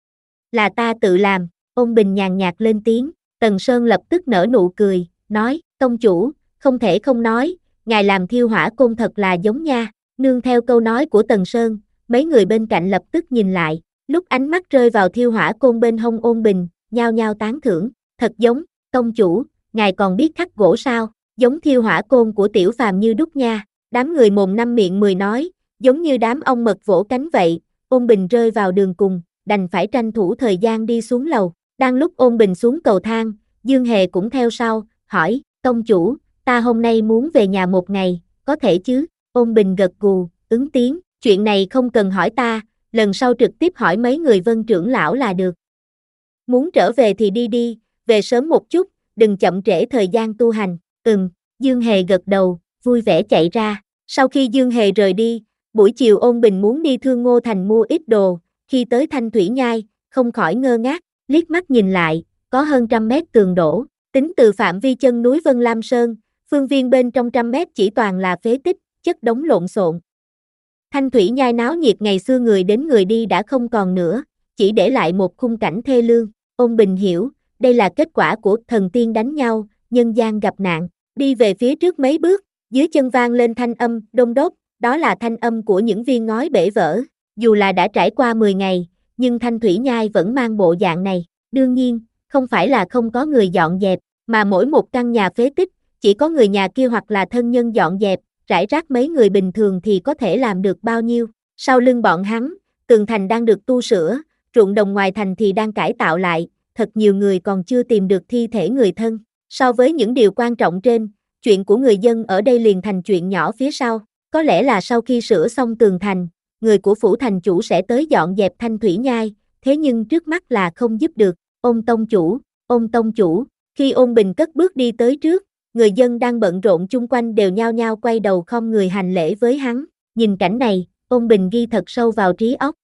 là ta tự làm. Ôn Bình nhàn nhạt lên tiếng. Tần Sơn lập tức nở nụ cười, nói, tông chủ, không thể không nói, ngài làm thiêu hỏa côn thật là giống nha. Nương theo câu nói của Tần Sơn, mấy người bên cạnh lập tức nhìn lại, lúc ánh mắt rơi vào thiêu hỏa côn bên hông Ôn Bình, nhao nhao tán thưởng, thật giống. Tông chủ, ngài còn biết khắc gỗ sao? Giống thiêu hỏa côn của Tiểu Phàm như đúc nha. Đám người mồm năm miệng mười nói, giống như đám ong mật vỗ cánh vậy. Ôn Bình rơi vào đường cùng, đành phải tranh thủ thời gian đi xuống lầu. Đang lúc Ôn Bình xuống cầu thang, Dương Hề cũng theo sau, hỏi, tông chủ, ta hôm nay muốn về nhà một ngày, có thể chứ? Ôn Bình gật gù, ứng tiếng, chuyện này không cần hỏi ta, lần sau trực tiếp hỏi mấy người Vân trưởng lão là được. Muốn trở về thì đi đi, về sớm một chút, đừng chậm trễ thời gian tu hành. Ừm, Dương Hề gật đầu, vui vẻ chạy ra. Sau khi Dương Hề rời đi, buổi chiều Ôn Bình muốn đi Thương Ngô Thành mua ít đồ, khi tới Thanh Thủy Nhai, không khỏi ngơ ngác, liếc mắt nhìn lại, có hơn trăm mét tường đổ, tính từ phạm vi chân núi Vân Lam Sơn, phương viên bên trong trăm mét chỉ toàn là phế tích, chất đống lộn xộn. Thanh Thủy Nhai náo nhiệt ngày xưa người đến người đi đã không còn nữa, chỉ để lại một khung cảnh thê lương. Ôn Bình hiểu, đây là kết quả của thần tiên đánh nhau, nhân gian gặp nạn. Đi về phía trước mấy bước, dưới chân vang lên thanh âm đôn đốt, đó là thanh âm của những viên ngói bể vỡ. Dù là đã trải qua mười ngày, nhưng Thanh Thủy Nhai vẫn mang bộ dạng này. Đương nhiên, không phải là không có người dọn dẹp, mà mỗi một căn nhà phế tích, chỉ có người nhà kia hoặc là thân nhân dọn dẹp, rải rác mấy người bình thường thì có thể làm được bao nhiêu. Sau lưng bọn hắn, tường thành đang được tu sửa, ruộng đồng ngoài thành thì đang cải tạo lại, thật nhiều người còn chưa tìm được thi thể người thân. So với những điều quan trọng trên, chuyện của người dân ở đây liền thành chuyện nhỏ phía sau. Có lẽ là sau khi sửa xong tường thành, người của phủ thành chủ sẽ tới dọn dẹp Thanh Thủy Nhai, thế nhưng trước mắt là không giúp được. Ôn tông chủ, ôn tông chủ, khi Ôn Bình cất bước đi tới trước, người dân đang bận rộn chung quanh đều nhao nhao quay đầu khom người hành lễ với hắn. Nhìn cảnh này, Ôn Bình ghi thật sâu vào trí óc.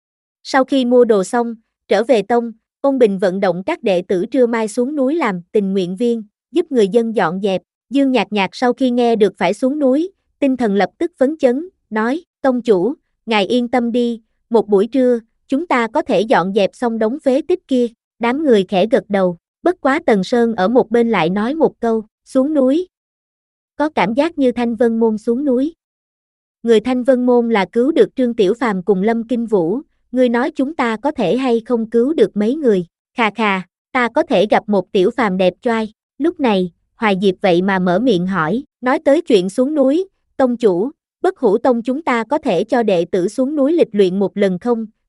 Sau khi mua đồ xong, trở về tông, Ôn Bình vận động các đệ tử trưa mai xuống núi làm tình nguyện viên, giúp người dân dọn dẹp. Dương Nhạc Nhạc sau khi nghe được phải xuống núi, tinh thần lập tức phấn chấn, nói, tông chủ, ngài yên tâm đi, một buổi trưa, chúng ta có thể dọn dẹp xong đống phế tích kia. Đám người khẽ gật đầu, bất quá Tần Sơn ở một bên lại nói một câu, xuống núi. Có cảm giác như Thanh Vân Môn xuống núi. Người Thanh Vân Môn là cứu được Trương Tiểu Phàm cùng Lâm Kinh Vũ, ngươi nói chúng ta có thể hay không cứu được mấy người? Khà khà, ta có thể gặp một Tiểu Phàm đẹp trai. Lúc này, Hoài Diệp vậy mà mở miệng hỏi, nói tới chuyện xuống núi, tông chủ, Bất Hủ Tông chúng ta có thể cho đệ tử xuống núi lịch luyện một lần không?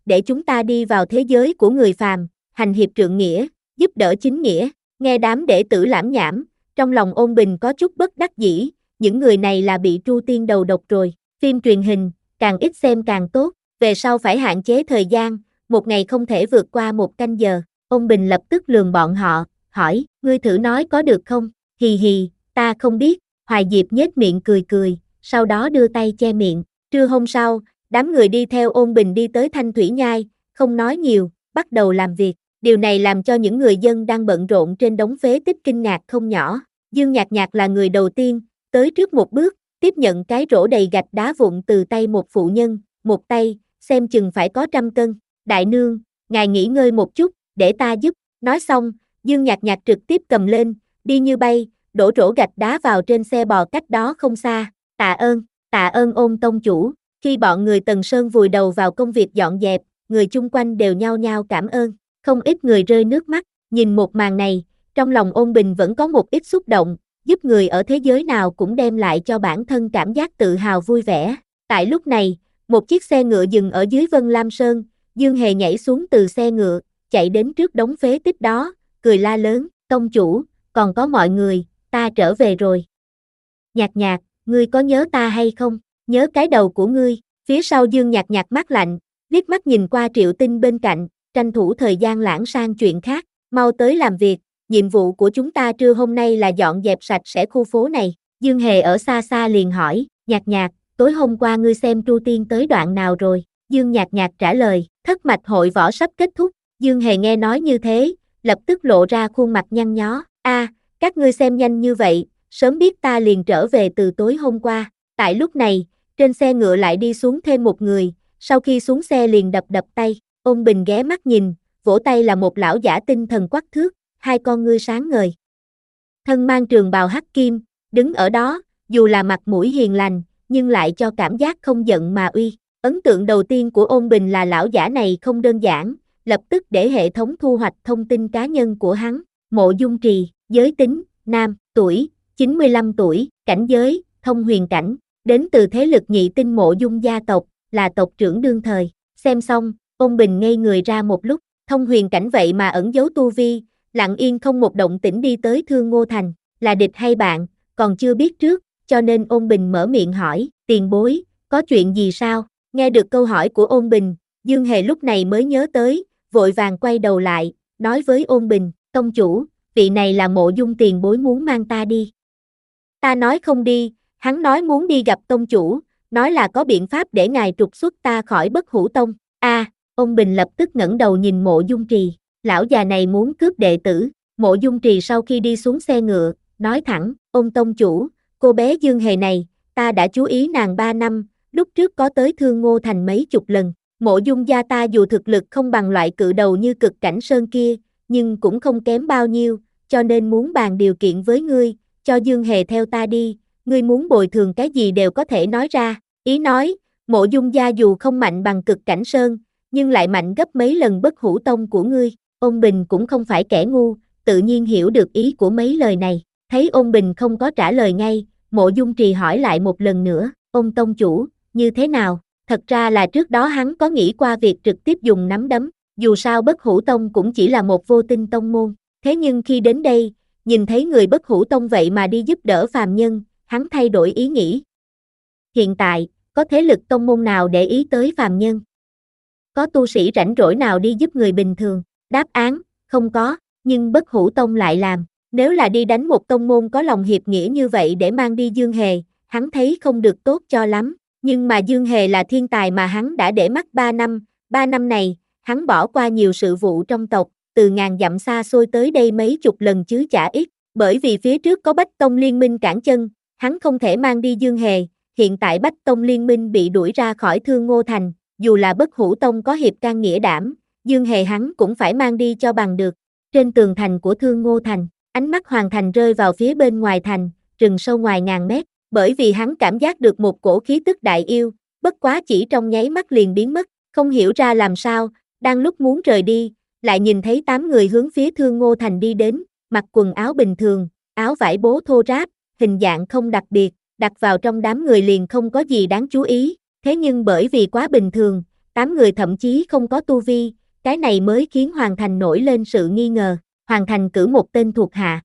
để chúng ta đi vào thế giới của người phàm, hành hiệp trượng nghĩa, giúp đỡ chính nghĩa. Nghe đám đệ tử lảm nhảm, trong lòng Ôn Bình có chút bất đắc dĩ, những người này là bị Tru Tiên đầu độc rồi. Phim truyền hình, càng ít xem càng tốt, về sau phải hạn chế thời gian, một ngày không thể vượt qua một canh giờ. Ôn Bình lập tức lườm bọn họ, hỏi, ngươi thử nói có được không? Hì hì, ta không biết. Hoài Diệp nhếch miệng cười cười, sau đó đưa tay che miệng. Trưa hôm sau, đám người đi theo Ôn Bình đi tới Thanh Thủy Nhai, không nói nhiều, bắt đầu làm việc. Điều này làm cho những người dân đang bận rộn trên đống phế tích kinh ngạc không nhỏ. Dương Nhạc Nhạc là người đầu tiên, tới trước một bước, tiếp nhận cái rổ đầy gạch đá vụn từ tay một phụ nhân, một tay, xem chừng phải có trăm cân. Đại nương, ngài nghỉ ngơi một chút, để ta giúp. Nói xong, Dương Nhạc Nhạc trực tiếp cầm lên, đi như bay, đổ rổ gạch đá vào trên xe bò cách đó không xa. Tạ ơn, tạ ơn Ôn tông chủ. Khi bọn người Tần Sơn vùi đầu vào công việc dọn dẹp, người chung quanh đều nhao nhao cảm ơn. Không ít người rơi nước mắt, nhìn một màn này, trong lòng Ôn Bình vẫn có một ít xúc động, giúp người ở thế giới nào cũng đem lại cho bản thân cảm giác tự hào vui vẻ. Tại lúc này, một chiếc xe ngựa dừng ở dưới Vân Lam Sơn, Dương Hề nhảy xuống từ xe ngựa, chạy đến trước đống phế tích đó, cười la lớn, tông chủ, còn có mọi người, ta trở về rồi. Nhạc Nhạc, ngươi có nhớ ta hay không? Nhớ cái đầu của ngươi. Phía sau Dương Nhạc Nhạc mắt lạnh, liếc mắt nhìn qua Triệu Tinh bên cạnh, tranh thủ thời gian lãng sang chuyện khác, mau tới làm việc, nhiệm vụ của chúng ta trưa hôm nay là dọn dẹp sạch sẽ khu phố này. Dương Hề ở xa xa liền hỏi, Nhạc Nhạc, tối hôm qua ngươi xem Tru Tiên tới đoạn nào rồi? Dương Nhạc Nhạc trả lời, thất mạch hội võ sắp kết thúc. Dương Hề nghe nói như thế, lập tức lộ ra khuôn mặt nhăn nhó, a, à, các ngươi xem nhanh như vậy, sớm biết ta liền trở về từ tối hôm qua. Tại lúc này, trên xe ngựa lại đi xuống thêm một người, sau khi xuống xe liền đập đập tay. Ôn Bình ghé mắt nhìn, vỗ tay là một lão giả tinh thần quắc thước, hai con ngươi sáng ngời. Thân mang trường bào hắc kim, đứng ở đó, dù là mặt mũi hiền lành, nhưng lại cho cảm giác không giận mà uy. Ấn tượng đầu tiên của Ôn Bình là lão giả này không đơn giản, lập tức để hệ thống thu hoạch thông tin cá nhân của hắn. Mộ Dung Trì, giới tính, nam, tuổi, chín mươi lăm tuổi, cảnh giới, thông huyền cảnh, đến từ thế lực nhị tinh Mộ Dung gia tộc, là tộc trưởng đương thời. Xem xong, Ôn Bình ngây người ra một lúc, thông huyền cảnh vậy mà ẩn giấu tu vi, lặng yên không một động tĩnh đi tới Thương Ngô Thành, là địch hay bạn, còn chưa biết trước, cho nên Ôn Bình mở miệng hỏi, tiền bối, có chuyện gì sao? Nghe được câu hỏi của Ôn Bình, Dương Hề lúc này mới nhớ tới, vội vàng quay đầu lại, nói với Ôn Bình, tông chủ, vị này là Mộ Dung tiền bối muốn mang ta đi. Ta nói không đi, hắn nói muốn đi gặp tông chủ, nói là có biện pháp để ngài trục xuất ta khỏi Bất Hủ Tông. A, à, Ôn Bình lập tức ngẩng đầu nhìn Mộ Dung Trì, lão già này muốn cướp đệ tử. Mộ Dung Trì sau khi đi xuống xe ngựa, nói thẳng, Ôn tông chủ, cô bé Dương Hề này, ta đã chú ý nàng ba năm, lúc trước có tới Thương Ngô Thành mấy chục lần. Mộ Dung gia ta dù thực lực không bằng loại cự đầu như Cực Cảnh Sơn kia, nhưng cũng không kém bao nhiêu, cho nên muốn bàn điều kiện với ngươi, cho Dương Hề theo ta đi, ngươi muốn bồi thường cái gì đều có thể nói ra. Ý nói, Mộ Dung gia dù không mạnh bằng Cực Cảnh Sơn, nhưng lại mạnh gấp mấy lần Bất Hủ Tông của ngươi. Ôn Bình cũng không phải kẻ ngu, tự nhiên hiểu được ý của mấy lời này. Thấy Ôn Bình không có trả lời ngay, Mộ Dung Trì hỏi lại một lần nữa, Ôn tông chủ, như thế nào? Thật ra là trước đó hắn có nghĩ qua việc trực tiếp dùng nắm đấm, dù sao Bất Hủ Tông cũng chỉ là một vô tinh tông môn. Thế nhưng khi đến đây, nhìn thấy người Bất Hủ Tông vậy mà đi giúp đỡ phàm nhân, hắn thay đổi ý nghĩ. Hiện tại, có thế lực tông môn nào để ý tới phàm nhân? Có tu sĩ rảnh rỗi nào đi giúp người bình thường? Đáp án, không có, nhưng Bất Hủ Tông lại làm. Nếu là đi đánh một tông môn có lòng hiệp nghĩa như vậy để mang đi Dương Hề, hắn thấy không được tốt cho lắm. Nhưng mà Dương Hề là thiên tài mà hắn đã để mắt ba năm, ba năm này, hắn bỏ qua nhiều sự vụ trong tộc, từ ngàn dặm xa xôi tới đây mấy chục lần chứ chả ít, bởi vì phía trước có Bách Tông Liên Minh cản chân, hắn không thể mang đi Dương Hề, hiện tại Bách Tông Liên Minh bị đuổi ra khỏi Thương Ngô Thành, dù là Bất Hủ Tông có hiệp can nghĩa đảm, Dương Hề hắn cũng phải mang đi cho bằng được. Trên tường thành của Thương Ngô Thành, ánh mắt Hoàng Thành rơi vào phía bên ngoài thành, rừng sâu ngoài ngàn mét, bởi vì hắn cảm giác được một cổ khí tức đại yêu, bất quá chỉ trong nháy mắt liền biến mất, không hiểu ra làm sao, đang lúc muốn rời đi, lại nhìn thấy tám người hướng phía Thương Ngô Thành đi đến, mặc quần áo bình thường, áo vải bố thô ráp, hình dạng không đặc biệt, đặt vào trong đám người liền không có gì đáng chú ý, thế nhưng bởi vì quá bình thường, tám người thậm chí không có tu vi, cái này mới khiến Hoàng Thành nổi lên sự nghi ngờ. Hoàng Thành cử một tên thuộc hạ.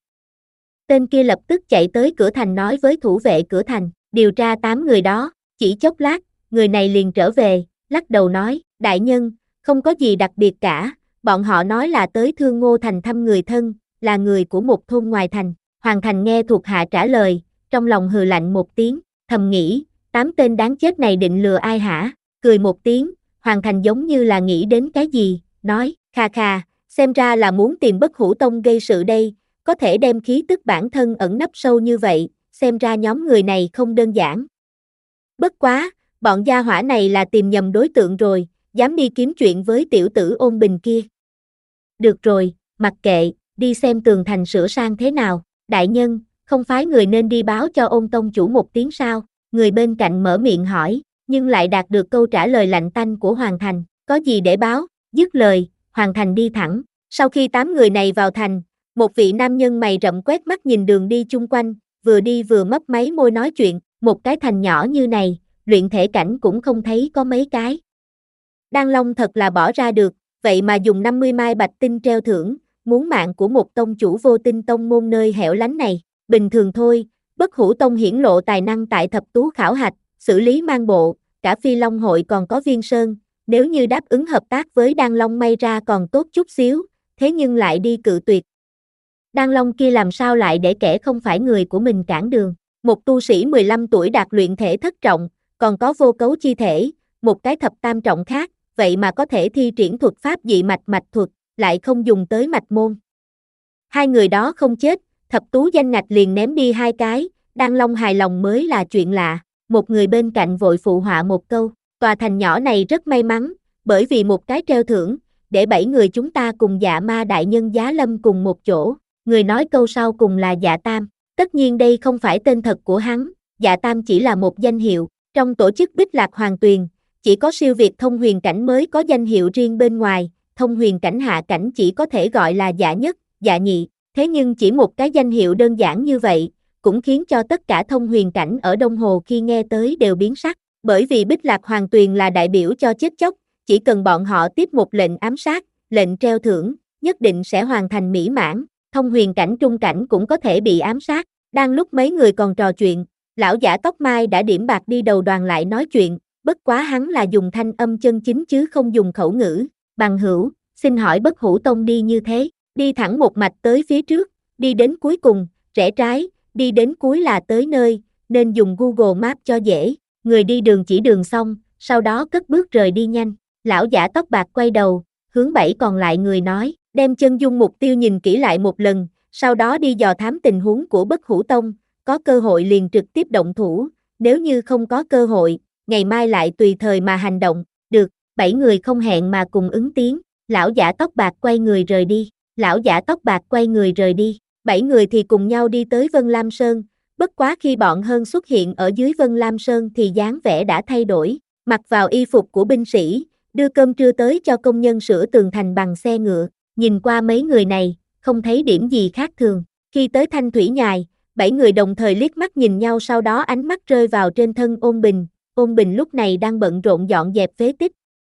Tên kia lập tức chạy tới cửa thành nói với thủ vệ cửa thành, điều tra tám người đó, chỉ chốc lát, người này liền trở về, lắc đầu nói, đại nhân, không có gì đặc biệt cả, bọn họ nói là tới Thương Ngô Thành thăm người thân, là người của một thôn ngoài thành. Hoàng Thành nghe thuộc hạ trả lời, trong lòng hừ lạnh một tiếng, thầm nghĩ, tám tên đáng chết này định lừa ai hả? Cười một tiếng, Hoàng Thành giống như là nghĩ đến cái gì, nói, kha kha, xem ra là muốn tìm Bất Hủ Tông gây sự đây, có thể đem khí tức bản thân ẩn nấp sâu như vậy, xem ra nhóm người này không đơn giản. Bất quá, bọn gia hỏa này là tìm nhầm đối tượng rồi, dám đi kiếm chuyện với tiểu tử Ôn Bình kia. Được rồi, mặc kệ, đi xem tường thành sửa sang thế nào, đại nhân, không phái người nên đi báo cho Ôn tông chủ một tiếng sao? Người bên cạnh mở miệng hỏi, nhưng lại đạt được câu trả lời lạnh tanh của Hoàng Thành, có gì để báo? Dứt lời, Hoàng Thành đi thẳng. Sau khi tám người này vào thành, một vị nam nhân mày rậm quét mắt nhìn đường đi chung quanh, vừa đi vừa mấp máy môi nói chuyện, một cái thành nhỏ như này, luyện thể cảnh cũng không thấy có mấy cái. Đan Long thật là bỏ ra được, vậy mà dùng năm mươi mai bạch tinh treo thưởng, muốn mạng của một tông chủ vô tinh tông môn nơi hẻo lánh này, bình thường thôi, Bất Hủ Tông hiển lộ tài năng tại thập tú khảo hạch, xử lý mang bộ, cả Phi Long hội còn có Viên Sơn, nếu như đáp ứng hợp tác với Đan Long may ra còn tốt chút xíu, thế nhưng lại đi cự tuyệt. Đan Long kia làm sao lại để kẻ không phải người của mình cản đường, một tu sĩ mười lăm tuổi đạt luyện thể thất trọng, còn có vô cấu chi thể, một cái thập tam trọng khác, vậy mà có thể thi triển thuật pháp dị mạch mạch thuật, lại không dùng tới mạch môn. Hai người đó không chết, thập tú danh ngạch liền ném đi hai cái, Đan Long hài lòng mới là chuyện lạ. Một người bên cạnh vội phụ họa một câu, tòa thành nhỏ này rất may mắn, bởi vì một cái treo thưởng, để bảy người chúng ta cùng Dạ Ma đại nhân giá lâm cùng một chỗ. Người nói câu sau cùng là Dạ Tam, tất nhiên đây không phải tên thật của hắn, Dạ Tam chỉ là một danh hiệu, trong tổ chức Bích Lạc Hoàng Tuyền, chỉ có siêu việt thông huyền cảnh mới có danh hiệu riêng bên ngoài, thông huyền cảnh hạ cảnh chỉ có thể gọi là Dạ Nhất, Dạ Nhị, thế nhưng chỉ một cái danh hiệu đơn giản như vậy, cũng khiến cho tất cả thông huyền cảnh ở Đông Hồ khi nghe tới đều biến sắc, bởi vì Bích Lạc Hoàng Tuyền là đại biểu cho chết chóc, chỉ cần bọn họ tiếp một lệnh ám sát, lệnh treo thưởng, nhất định sẽ hoàn thành mỹ mãn, thông huyền cảnh trung cảnh cũng có thể bị ám sát. Đang lúc mấy người còn trò chuyện, lão giả tóc mai đã điểm bạc đi đầu đoàn lại nói chuyện, bất quá hắn là dùng thanh âm chân chính chứ không dùng khẩu ngữ. Bằng hữu, xin hỏi Bất Hủ Tông đi như thế, đi thẳng một mạch tới phía trước, đi đến cuối cùng, rẽ trái, đi đến cuối là tới nơi, nên dùng Google Maps cho dễ. Người đi đường chỉ đường xong, sau đó cất bước rời đi nhanh. Lão giả tóc bạc quay đầu, hướng bảy còn lại người nói, đem chân dung mục tiêu nhìn kỹ lại một lần, sau đó đi dò thám tình huống của Bất Hủ Tông, có cơ hội liền trực tiếp động thủ, nếu như không có cơ hội, ngày mai lại tùy thời mà hành động. Được, bảy người không hẹn mà cùng ứng tiếng, lão giả tóc bạc quay người rời đi, lão giả tóc bạc quay người rời đi, bảy người thì cùng nhau đi tới Vân Lam Sơn, bất quá khi bọn Hơn xuất hiện ở dưới Vân Lam Sơn thì dáng vẻ đã thay đổi, mặc vào y phục của binh sĩ, đưa cơm trưa tới cho công nhân sửa tường thành bằng xe ngựa, nhìn qua mấy người này, không thấy điểm gì khác thường. Khi tới Thanh Thủy Nhài, bảy người đồng thời liếc mắt nhìn nhau, sau đó ánh mắt rơi vào trên thân Ôn Bình, Ôn Bình lúc này đang bận rộn dọn dẹp phế tích.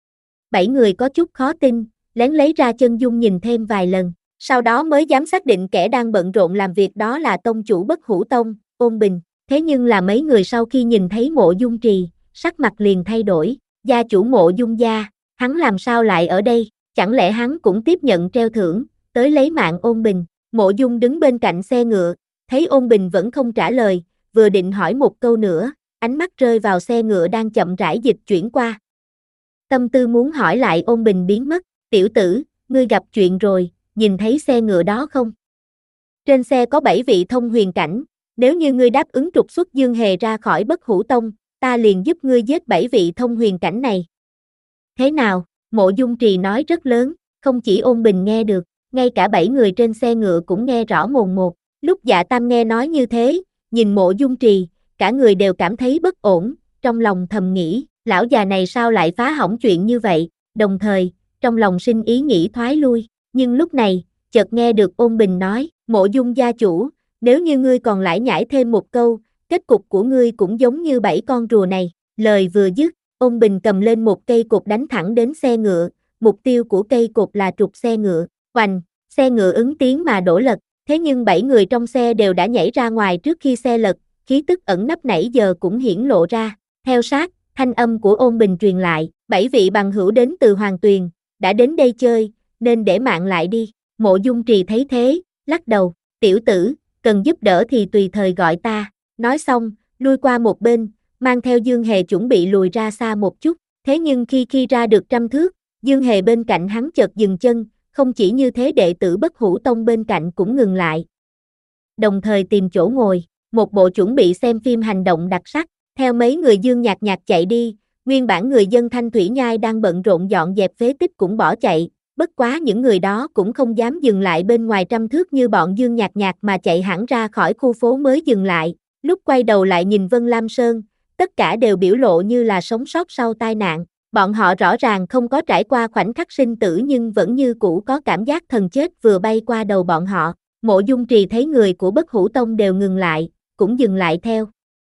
Bảy người có chút khó tin, lén lấy ra chân dung nhìn thêm vài lần, sau đó mới dám xác định kẻ đang bận rộn làm việc đó là tông chủ Bất Hủ Tông, Ôn Bình. Thế nhưng là mấy người sau khi nhìn thấy Mộ Dung Trì, sắc mặt liền thay đổi, gia chủ Mộ Dung gia, hắn làm sao lại ở đây, chẳng lẽ hắn cũng tiếp nhận treo thưởng, tới lấy mạng Ôn Bình. Mộ Dung đứng bên cạnh xe ngựa, thấy Ôn Bình vẫn không trả lời, vừa định hỏi một câu nữa, ánh mắt rơi vào xe ngựa đang chậm rãi dịch chuyển qua. Tâm tư muốn hỏi lại Ôn Bình biến mất, tiểu tử, ngươi gặp chuyện rồi, nhìn thấy xe ngựa đó không? Trên xe có bảy vị thông huyền cảnh, nếu như ngươi đáp ứng trục xuất Dương Hề ra khỏi Bất Hủ Tông, ta liền giúp ngươi giết bảy vị thông huyền cảnh này. Thế nào? Mộ Dung Trì nói rất lớn, không chỉ Ôn Bình nghe được, ngay cả bảy người trên xe ngựa cũng nghe rõ mồn một. Lúc Dạ Tam nghe nói như thế, nhìn Mộ Dung Trì, cả người đều cảm thấy bất ổn, trong lòng thầm nghĩ, lão già này sao lại phá hỏng chuyện như vậy, đồng thời, trong lòng sinh ý nghĩ thoái lui, nhưng lúc này, chợt nghe được Ôn Bình nói, Mộ Dung gia chủ, nếu như ngươi còn lải nhải thêm một câu, kết cục của ngươi cũng giống như bảy con rùa này. Lời vừa dứt, Ôn Bình cầm lên một cây cột đánh thẳng đến xe ngựa, mục tiêu của cây cột là trục xe ngựa, oành, xe ngựa ứng tiếng mà đổ lật, thế nhưng bảy người trong xe đều đã nhảy ra ngoài trước khi xe lật, khí tức ẩn nấp nãy giờ cũng hiển lộ ra, theo sát, thanh âm của Ôn Bình truyền lại, bảy vị bằng hữu đến từ Hoàng Tuyền, đã đến đây chơi, nên để mạng lại đi, Mộ Dung Trì thấy thế, lắc đầu, tiểu tử, cần giúp đỡ thì tùy thời gọi ta, nói xong, lui qua một bên, mang theo Dương Hề chuẩn bị lùi ra xa một chút, thế nhưng khi khi ra được trăm thước, Dương Hề bên cạnh hắn chợt dừng chân, không chỉ như thế đệ tử Bất Hủ Tông bên cạnh cũng ngừng lại. Đồng thời tìm chỗ ngồi, một bộ chuẩn bị xem phim hành động đặc sắc, theo mấy người Dương Nhạc Nhạc chạy đi, nguyên bản người dân Thanh Thủy Nhai đang bận rộn dọn dẹp phế tích cũng bỏ chạy, bất quá những người đó cũng không dám dừng lại bên ngoài trăm thước như bọn Dương Nhạc Nhạc mà chạy hẳn ra khỏi khu phố mới dừng lại, lúc quay đầu lại nhìn Vân Lam Sơn, tất cả đều biểu lộ như là sống sót sau tai nạn, bọn họ rõ ràng không có trải qua khoảnh khắc sinh tử nhưng vẫn như cũ có cảm giác thần chết vừa bay qua đầu bọn họ, Mộ Dung Trì thấy người của Bất Hủ Tông đều ngừng lại, cũng dừng lại theo.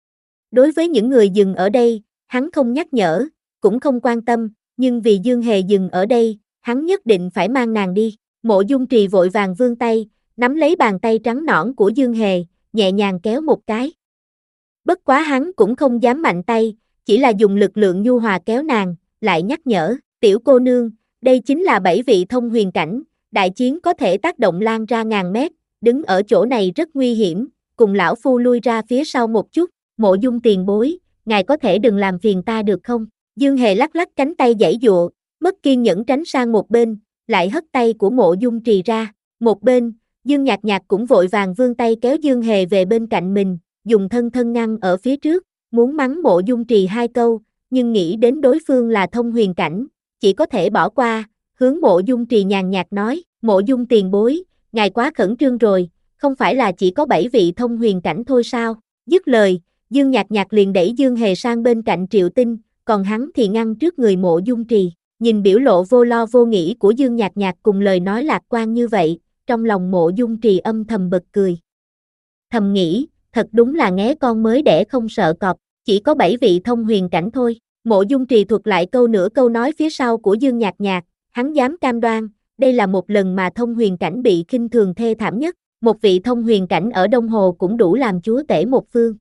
Đối với những người dừng ở đây, hắn không nhắc nhở, cũng không quan tâm, nhưng vì Dương Hề dừng ở đây, hắn nhất định phải mang nàng đi. Mộ Dung Trì vội vàng vươn tay, nắm lấy bàn tay trắng nõn của Dương Hề, nhẹ nhàng kéo một cái. Bất quá hắn cũng không dám mạnh tay, chỉ là dùng lực lượng nhu hòa kéo nàng, lại nhắc nhở, tiểu cô nương, đây chính là bảy vị thông huyền cảnh, đại chiến có thể tác động lan ra ngàn mét, đứng ở chỗ này rất nguy hiểm, cùng lão phu lui ra phía sau một chút, Mộ Dung tiền bối, ngài có thể đừng làm phiền ta được không? Dương Hề lắc lắc cánh tay giãy giụa, mất kiên nhẫn tránh sang một bên, lại hất tay của Mộ Dung Trì ra, một bên, Dương Nhạc Nhạc cũng vội vàng vươn tay kéo Dương Hề về bên cạnh mình, dùng thân thân ngăn ở phía trước, muốn mắng Mộ Dung Trì hai câu, nhưng nghĩ đến đối phương là thông huyền cảnh, chỉ có thể bỏ qua, hướng Mộ Dung Trì nhàn nhạt nói, Mộ Dung tiền bối, ngài quá khẩn trương rồi, không phải là chỉ có bảy vị thông huyền cảnh thôi sao? Dứt lời, Dương Nhạc Nhạc liền đẩy Dương Hề sang bên cạnh Triệu Tinh, còn hắn thì ngăn trước người Mộ Dung Trì, nhìn biểu lộ vô lo vô nghĩ của Dương Nhạc Nhạc cùng lời nói lạc quan như vậy, trong lòng Mộ Dung Trì âm thầm bật cười. Thầm nghĩ, thật đúng là nghé con mới đẻ không sợ cọp, chỉ có bảy vị thông huyền cảnh thôi. Mộ Dung Trì thuật lại câu nửa câu nói phía sau của Dương Nhạc Nhạc, hắn dám cam đoan, đây là một lần mà thông huyền cảnh bị khinh thường thê thảm nhất, một vị thông huyền cảnh ở Đông Hồ cũng đủ làm chúa tể một phương.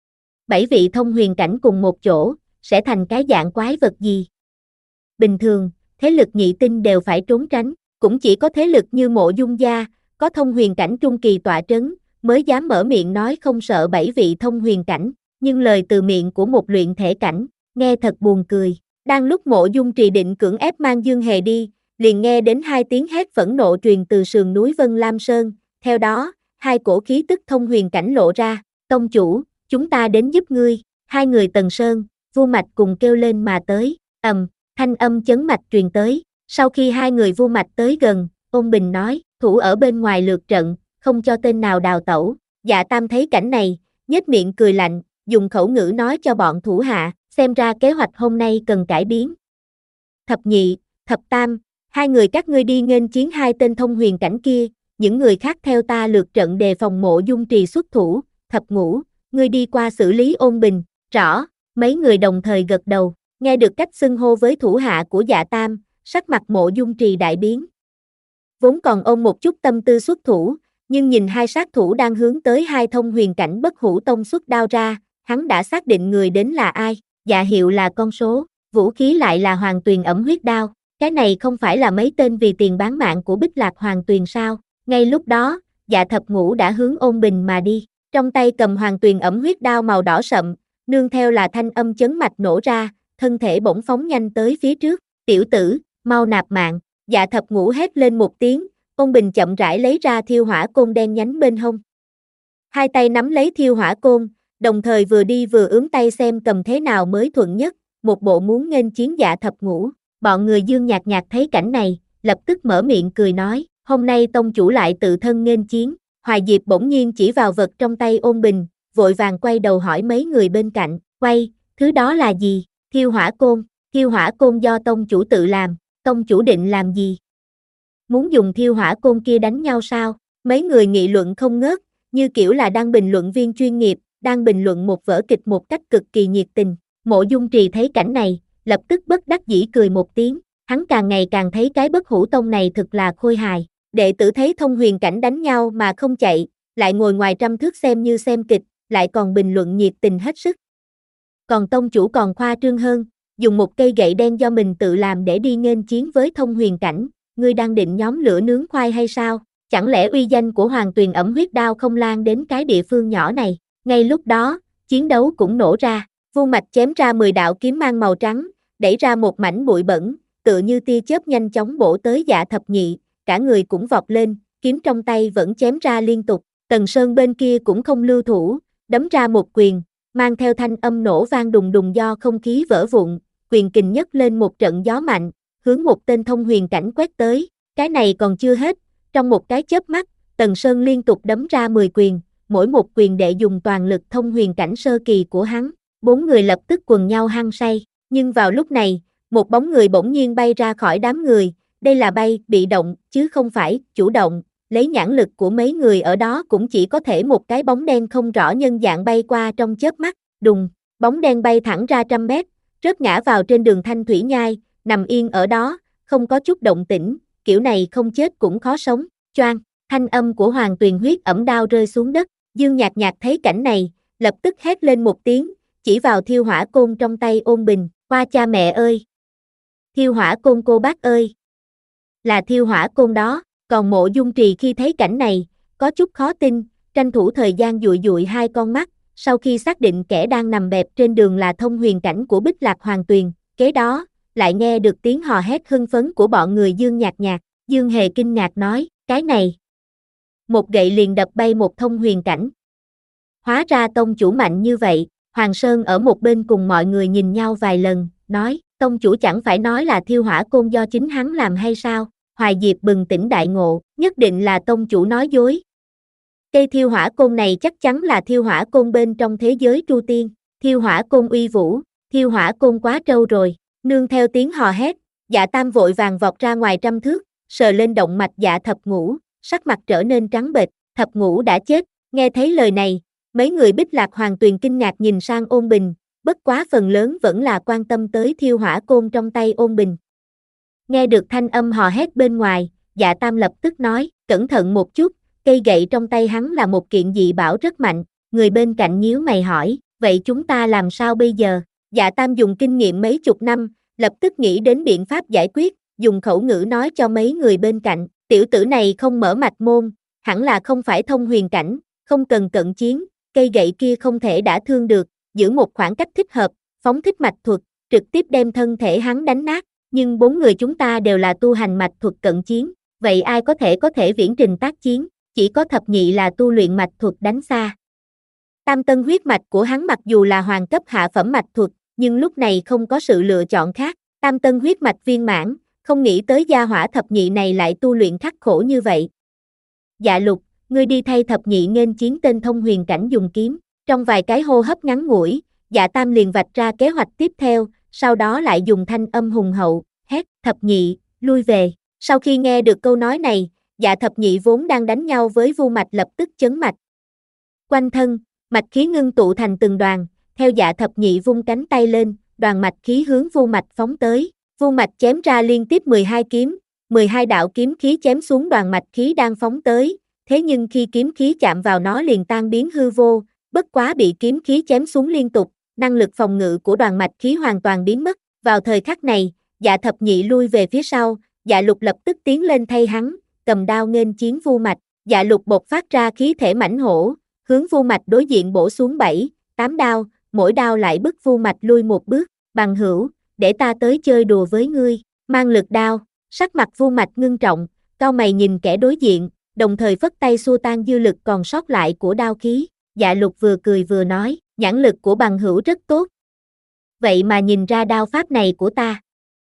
Bảy vị thông huyền cảnh cùng một chỗ, sẽ thành cái dạng quái vật gì? Bình thường, thế lực nhị tinh đều phải trốn tránh, cũng chỉ có thế lực như Mộ Dung gia, có thông huyền cảnh trung kỳ tọa trấn, mới dám mở miệng nói không sợ bảy vị thông huyền cảnh, nhưng lời từ miệng của một luyện thể cảnh, nghe thật buồn cười. Đang lúc Mộ Dung Trì định cưỡng ép mang Dương Hề đi, liền nghe đến hai tiếng hét phẫn nộ truyền từ sườn núi Vân Lam Sơn, theo đó, hai cổ khí tức thông huyền cảnh lộ ra, tông chủ, chúng ta đến giúp ngươi, hai người Tần Sơn, Vu Mạch cùng kêu lên mà tới, ầm, thanh âm chấn mạch truyền tới, sau khi hai người Vu Mạch tới gần, Ôn Bình nói, thủ ở bên ngoài lượt trận, không cho tên nào đào tẩu, Dạ Tam thấy cảnh này, nhếch miệng cười lạnh, dùng khẩu ngữ nói cho bọn thủ hạ, xem ra kế hoạch hôm nay cần cải biến. Thập nhị, thập tam, hai người các ngươi đi nghênh chiến hai tên thông huyền cảnh kia, những người khác theo ta lượt trận đề phòng Mộ Dung Trì xuất thủ, thập ngũ, ngươi đi qua xử lý Ôn Bình, rõ, mấy người đồng thời gật đầu, nghe được cách xưng hô với thủ hạ của Dạ Tam, sắc mặt Mộ Dung Trì đại biến. Vốn còn ôm một chút tâm tư xuất thủ, nhưng nhìn hai sát thủ đang hướng tới hai thông huyền cảnh Bất Hủ Tông xuất đao ra, hắn đã xác định người đến là ai, dạ hiệu là con số, vũ khí lại là Hoàng Tuyền ẩm huyết đao, cái này không phải là mấy tên vì tiền bán mạng của Bích Lạc Hoàng Tuyền sao? Ngay lúc đó, Dạ Thập Ngũ đã hướng Ôn Bình mà đi, trong tay cầm Hoàng Tuyền ẩm huyết đao màu đỏ sậm, nương theo là thanh âm chấn mạch nổ ra, thân thể bỗng phóng nhanh tới phía trước, tiểu tử, mau nạp mạng, Dạ Thập Ngũ hét lên một tiếng, Ôn Bình chậm rãi lấy ra thiêu hỏa côn đen nhánh bên hông. Hai tay nắm lấy thiêu hỏa côn, đồng thời vừa đi vừa ướm tay xem cầm thế nào mới thuận nhất, một bộ muốn nghênh chiến Dạ Thập Ngũ. Bọn người Dương Nhạc Nhạc thấy cảnh này, lập tức mở miệng cười nói, hôm nay tông chủ lại tự thân nghênh chiến. Hoài Diệp bỗng nhiên chỉ vào vật trong tay Ôn Bình, vội vàng quay đầu hỏi mấy người bên cạnh, quay, thứ đó là gì? Thiêu hỏa côn, thiêu hỏa côn do tông chủ tự làm, tông chủ định làm gì? Muốn dùng thiêu hỏa côn kia đánh nhau sao? Mấy người nghị luận không ngớt, như kiểu là đang bình luận viên chuyên nghiệp, đang bình luận một vở kịch một cách cực kỳ nhiệt tình. Mộ Dung Trì thấy cảnh này, lập tức bất đắc dĩ cười một tiếng, hắn càng ngày càng thấy cái Bất Hủ Tông này thực là khôi hài, đệ tử thấy thông huyền cảnh đánh nhau mà không chạy, lại ngồi ngoài trăm thước xem như xem kịch, lại còn bình luận nhiệt tình hết sức. Còn tông chủ còn khoa trương hơn, dùng một cây gậy đen do mình tự làm để đi nghênh chiến với thông huyền cảnh, ngươi đang định nhóm lửa nướng khoai hay sao? Chẳng lẽ uy danh của Hoàng Tuyền ẩm huyết đao không lan đến cái địa phương nhỏ này? Ngay lúc đó, chiến đấu cũng nổ ra, Vu Mạch chém ra mười đạo kiếm mang màu trắng, đẩy ra một mảnh bụi bẩn, tựa như tia chớp nhanh chóng bổ tới Dạ Thập Nhị, cả người cũng vọt lên, kiếm trong tay vẫn chém ra liên tục. Tần Sơn bên kia cũng không lưu thủ, đấm ra một quyền, mang theo thanh âm nổ vang đùng đùng do không khí vỡ vụn, quyền kình nhấc lên một trận gió mạnh, hướng một tên thông huyền cảnh quét tới. Cái này còn chưa hết, trong một cái chớp mắt, Tần Sơn liên tục đấm ra mười quyền, mỗi một quyền đệ dùng toàn lực thông huyền cảnh sơ kỳ của hắn. Bốn người lập tức quần nhau hăng say, nhưng vào lúc này, một bóng người bỗng nhiên bay ra khỏi đám người, đây là bay bị động chứ không phải chủ động. Lấy nhãn lực của mấy người ở đó cũng chỉ có thể một cái bóng đen không rõ nhân dạng bay qua trong chớp mắt, đùng, bóng đen bay thẳng ra trăm mét, rớt ngã vào trên đường Thanh Thủy Nhai, nằm yên ở đó, không có chút động tĩnh, kiểu này không chết cũng khó sống. Choang, thanh âm của Hoàng Tuyền huyết ẩm đao rơi xuống đất, Dương Nhạc Nhạc thấy cảnh này, lập tức hét lên một tiếng, chỉ vào thiêu hỏa côn trong tay ôn bình, qua cha mẹ ơi! Thiêu hỏa côn cô bác ơi! Là thiêu hỏa côn đó. Còn Mộ Dung Trì khi thấy cảnh này, có chút khó tin, tranh thủ thời gian dụi dụi hai con mắt, sau khi xác định kẻ đang nằm bẹp trên đường là thông huyền cảnh của Bích Lạc Hoàng Tuyền, kế đó, lại nghe được tiếng hò hét hưng phấn của bọn người Dương Nhạc Nhạc, Dương Hề kinh ngạc nói, cái này. Một gậy liền đập bay một thông huyền cảnh. Hóa ra tông chủ mạnh như vậy, Hoàng Sơn ở một bên cùng mọi người nhìn nhau vài lần, nói, tông chủ chẳng phải nói là thiêu hỏa côn do chính hắn làm hay sao? Hoài Diệp bừng tỉnh đại ngộ, nhất định là tông chủ nói dối. Cây thiêu hỏa côn này chắc chắn là thiêu hỏa côn bên trong thế giới Tru Tiên, thiêu hỏa côn uy vũ, thiêu hỏa côn quá trâu rồi, nương theo tiếng hò hét, Dạ Tam vội vàng vọt ra ngoài trăm thước, sờ lên động mạch Dạ Thập Ngũ, sắc mặt trở nên trắng bệch, Thập Ngũ đã chết, nghe thấy lời này, mấy người Bích Lạc Hoàng Tuyền kinh ngạc nhìn sang Ôn Bình, bất quá phần lớn vẫn là quan tâm tới thiêu hỏa côn trong tay Ôn Bình. Nghe được thanh âm hò hét bên ngoài, Dạ Tam lập tức nói, cẩn thận một chút, cây gậy trong tay hắn là một kiện dị bảo rất mạnh, người bên cạnh nhíu mày hỏi, vậy chúng ta làm sao bây giờ? Dạ Tam dùng kinh nghiệm mấy chục năm, lập tức nghĩ đến biện pháp giải quyết, dùng khẩu ngữ nói cho mấy người bên cạnh, tiểu tử này không mở mạch môn, hẳn là không phải thông huyền cảnh, không cần cận chiến, cây gậy kia không thể đả thương được, giữ một khoảng cách thích hợp, phóng thích mạch thuật, trực tiếp đem thân thể hắn đánh nát. Nhưng bốn người chúng ta đều là tu hành mạch thuật cận chiến, vậy ai có thể có thể viễn trình tác chiến, chỉ có Thập Nhị là tu luyện mạch thuật đánh xa. Tam tân huyết mạch của hắn mặc dù là hoàng cấp hạ phẩm mạch thuật, nhưng lúc này không có sự lựa chọn khác, tam tân huyết mạch viên mãn, không nghĩ tới gia hỏa Thập Nhị này lại tu luyện khắc khổ như vậy. Dạ Lục, ngươi đi thay Thập Nhị nghênh chiến tên thông huyền cảnh dùng kiếm, trong vài cái hô hấp ngắn ngủi, Dạ Tam liền vạch ra kế hoạch tiếp theo. Sau đó lại dùng thanh âm hùng hậu, hét, Thập Nhị, lui về. Sau khi nghe được câu nói này, Dạ Thập Nhị vốn đang đánh nhau với Vu Mạch lập tức chấn mạch. Quanh thân, mạch khí ngưng tụ thành từng đoàn, theo Dạ Thập Nhị vung cánh tay lên, đoàn mạch khí hướng Vu Mạch phóng tới. Vu Mạch chém ra liên tiếp mười hai kiếm, mười hai đạo kiếm khí chém xuống đoàn mạch khí đang phóng tới, thế nhưng khi kiếm khí chạm vào nó liền tan biến hư vô, bất quá bị kiếm khí chém xuống liên tục. Năng lực phòng ngự của đoàn mạch khí hoàn toàn biến mất, vào thời khắc này, Dạ Thập Nhị lui về phía sau, Dạ Lục lập tức tiến lên thay hắn, cầm đao nghênh chiến Vu Mạch, Dạ Lục bộc phát ra khí thể mãnh hổ, hướng Vu Mạch đối diện bổ xuống bảy, tám đao, mỗi đao lại bức Vu Mạch lui một bước, bằng hữu, để ta tới chơi đùa với ngươi, mang lực đao, sắc mặt Vu Mạch ngưng trọng, cau mày nhìn kẻ đối diện, đồng thời phất tay xua tan dư lực còn sót lại của đao khí, Dạ Lục vừa cười vừa nói, nhãn lực của bằng hữu rất tốt. Vậy mà nhìn ra đao pháp này của ta.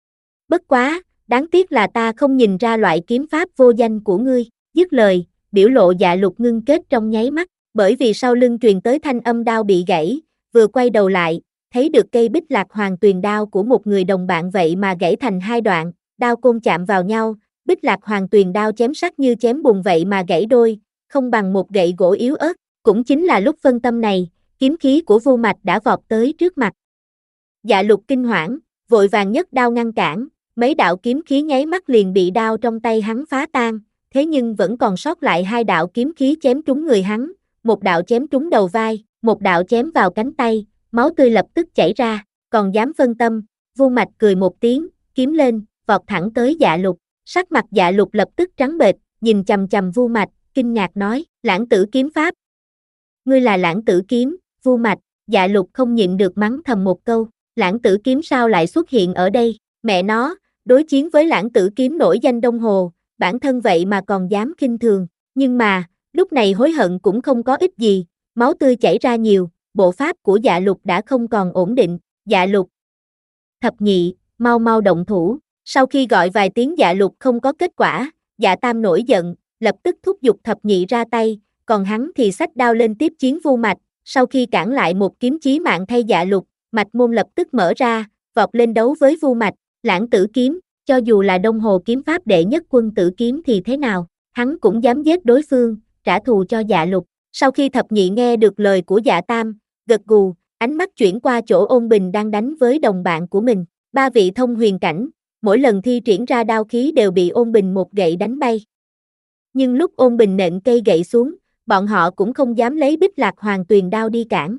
Bất quá, đáng tiếc là ta không nhìn ra loại kiếm pháp vô danh của ngươi, dứt lời, biểu lộ Dạ Lục ngưng kết trong nháy mắt, bởi vì sau lưng truyền tới thanh âm đao bị gãy, vừa quay đầu lại, thấy được cây Bích Lạc Hoàng Tuyền đao của một người đồng bạn vậy mà gãy thành hai đoạn, đao côn chạm vào nhau, Bích Lạc Hoàng Tuyền đao chém sắc như chém bùn vậy mà gãy đôi, không bằng một gậy gỗ yếu ớt, cũng chính là lúc phân tâm này, kiếm khí của Vu Mạch đã vọt tới trước mặt. Dạ Lục kinh hoảng, vội vàng nhấc đao ngăn cản, mấy đạo kiếm khí nháy mắt liền bị đao trong tay hắn phá tan, thế nhưng vẫn còn sót lại hai đạo kiếm khí chém trúng người hắn, một đạo chém trúng đầu vai, một đạo chém vào cánh tay, máu tươi lập tức chảy ra, còn dám phân tâm, Vu Mạch cười một tiếng, kiếm lên, vọt thẳng tới Dạ Lục, sắc mặt Dạ Lục lập tức trắng bệch, nhìn chằm chằm Vu Mạch, kinh ngạc nói, Lãng Tử kiếm pháp. Ngươi là Lãng Tử kiếm, Vu Mạch, Dạ Lục không nhịn được mắng thầm một câu, Lãng Tử kiếm sao lại xuất hiện ở đây, mẹ nó, đối chiến với Lãng Tử kiếm nổi danh Đông Hồ, bản thân vậy mà còn dám khinh thường, nhưng mà, lúc này hối hận cũng không có ích gì, máu tươi chảy ra nhiều, bộ pháp của Dạ Lục đã không còn ổn định, Dạ Lục. Thập nhị, mau mau động thủ, sau khi gọi vài tiếng Dạ Lục không có kết quả, Dạ Tam nổi giận, lập tức thúc giục thập nhị ra tay, còn hắn thì xách đao lên tiếp chiến Vu Mạch, sau khi cản lại một kiếm chí mạng thay Dạ Lục, Mạch Môn lập tức mở ra, vọt lên đấu với Vu Mạch, Lãng Tử kiếm, cho dù là Đông Hồ kiếm pháp đệ nhất quân tử kiếm thì thế nào, hắn cũng dám giết đối phương, trả thù cho Dạ Lục. Sau khi thập nhị nghe được lời của Dạ Tam, gật gù, ánh mắt chuyển qua chỗ Ôn Bình đang đánh với đồng bạn của mình, ba vị thông huyền cảnh, mỗi lần thi triển ra đao khí đều bị Ôn Bình một gậy đánh bay. Nhưng lúc Ôn Bình nện cây gậy xuống, bọn họ cũng không dám lấy Bích Lạc Hoàng Tuyền đao đi cản.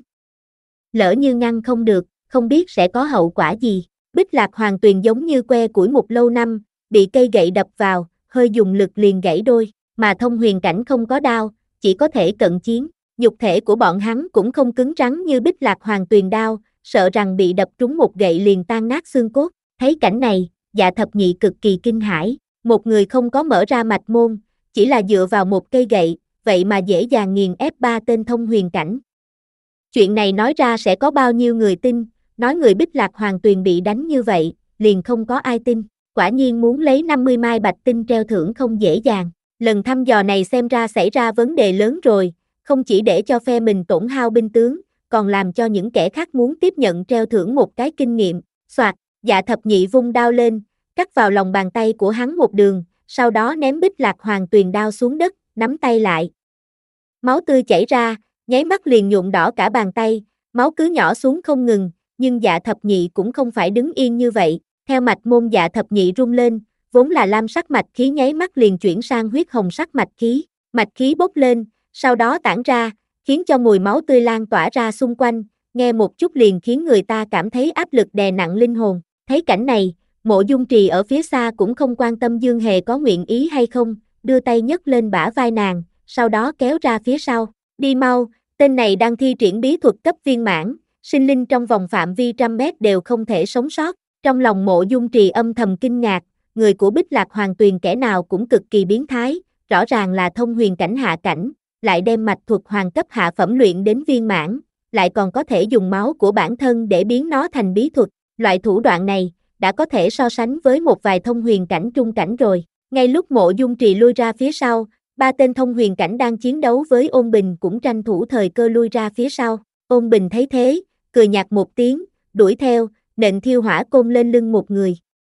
Lỡ như ngăn không được, không biết sẽ có hậu quả gì. Bích Lạc Hoàng Tuyền giống như que củi một lâu năm, bị cây gậy đập vào, hơi dùng lực liền gãy đôi, mà thông huyền cảnh không có đao, chỉ có thể cận chiến. Nhục thể của bọn hắn cũng không cứng rắn như Bích Lạc Hoàng Tuyền đao, sợ rằng bị đập trúng một gậy liền tan nát xương cốt. Thấy cảnh này, Dạ Thập Nhị cực kỳ kinh hãi, một người không có mở ra mạch môn, chỉ là dựa vào một cây gậy, vậy mà dễ dàng nghiền ép ba tên thông huyền cảnh. Chuyện này nói ra sẽ có bao nhiêu người tin, nói người Bích Lạc Hoàng Tuyền bị đánh như vậy, liền không có ai tin, quả nhiên muốn lấy năm mươi mai bạch tinh treo thưởng không dễ dàng. Lần thăm dò này xem ra xảy ra vấn đề lớn rồi, không chỉ để cho phe mình tổn hao binh tướng, còn làm cho những kẻ khác muốn tiếp nhận treo thưởng một cái kinh nghiệm. Soạt, Dạ Thập Nhị vung đao lên, cắt vào lòng bàn tay của hắn một đường, sau đó ném Bích Lạc Hoàng Tuyền đao xuống đất, nắm tay lại. Máu tươi chảy ra, nháy mắt liền nhuộm đỏ cả bàn tay, máu cứ nhỏ xuống không ngừng, nhưng Dạ Thập Nhị cũng không phải đứng yên như vậy, theo mạch môn Dạ Thập Nhị rung lên, vốn là lam sắc mạch khí nháy mắt liền chuyển sang huyết hồng sắc mạch khí, mạch khí bốc lên, sau đó tản ra, khiến cho mùi máu tươi lan tỏa ra xung quanh, nghe một chút liền khiến người ta cảm thấy áp lực đè nặng linh hồn. Thấy cảnh này, Mộ Dung Trì ở phía xa cũng không quan tâm Dương Hề có nguyện ý hay không, đưa tay nhấc lên bả vai nàng, sau đó kéo ra phía sau, đi mau, tên này đang thi triển bí thuật cấp viên mãn, sinh linh trong vòng phạm vi trăm mét đều không thể sống sót. Trong lòng Mộ Dung Trì âm thầm kinh ngạc, người của Bích Lạc Hoàng Tuyền kẻ nào cũng cực kỳ biến thái, rõ ràng là thông huyền cảnh hạ cảnh, lại đem mạch thuật hoàng cấp hạ phẩm luyện đến viên mãn, lại còn có thể dùng máu của bản thân để biến nó thành bí thuật, loại thủ đoạn này, đã có thể so sánh với một vài thông huyền cảnh trung cảnh rồi. Ngay lúc Mộ Dung Trì lui ra phía sau, ba tên thông huyền cảnh đang chiến đấu với Ôn Bình cũng tranh thủ thời cơ lui ra phía sau. Ôn Bình thấy thế, cười nhạt một tiếng, đuổi theo, nện thiêu hỏa côn lên lưng một người.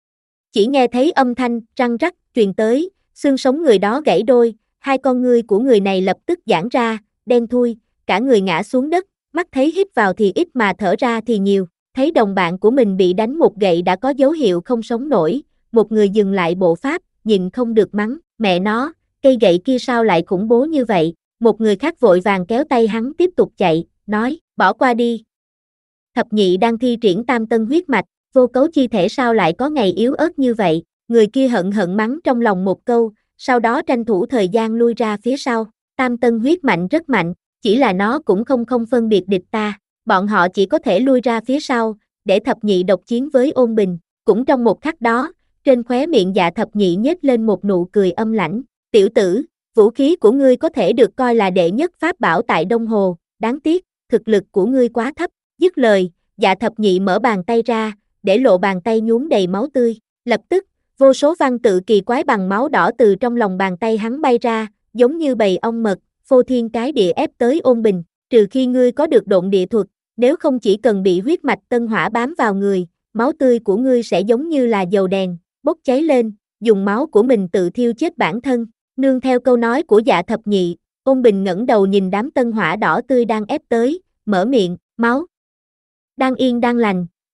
Chỉ nghe thấy âm thanh răng rắc truyền tới, xương sống người đó gãy đôi, hai con ngươi của người này lập tức giãn ra, đen thui, cả người ngã xuống đất, mắt thấy hít vào thì ít mà thở ra thì nhiều. Thấy đồng bạn của mình bị đánh một gậy đã có dấu hiệu không sống nổi, một người dừng lại bộ pháp, nhìn không được mắng, mẹ nó, cây gậy kia sao lại khủng bố như vậy, một người khác vội vàng kéo tay hắn tiếp tục chạy, nói, bỏ qua đi. Thập Nhị đang thi triển tam tân huyết mạch, vô cấu chi thể sao lại có ngày yếu ớt như vậy, người kia hận hận mắng trong lòng một câu, sau đó tranh thủ thời gian lui ra phía sau, tam tân huyết mạnh rất mạnh, chỉ là nó cũng không không phân biệt địch ta. Bọn họ chỉ có thể lui ra phía sau, để Thập Nhị độc chiến với Ôn Bình. Cũng trong một khắc đó, trên khóe miệng Dạ Thập Nhị nhếch lên một nụ cười âm lãnh. Tiểu tử, vũ khí của ngươi có thể được coi là đệ nhất pháp bảo tại Đông Hồ, đáng tiếc, thực lực của ngươi quá thấp. Dứt lời, Dạ Thập Nhị mở bàn tay ra, để lộ bàn tay nhuốm đầy máu tươi. Lập tức, vô số văn tự kỳ quái bằng máu đỏ từ trong lòng bàn tay hắn bay ra, giống như bầy ong mật, phô thiên cái địa ép tới Ôn Bình. Trừ khi ngươi có được độn địa thuật, nếu không chỉ cần bị huyết mạch tân hỏa bám vào người, máu tươi của ngươi sẽ giống như là dầu đèn, bốc cháy lên, dùng máu của mình tự thiêu chết bản thân. Nương theo câu nói của Dạ Thập Nhị, Ôn Bình ngẩng đầu nhìn đám tân hỏa đỏ tươi đang ép tới, mở miệng, máu. Đang yên đang lành,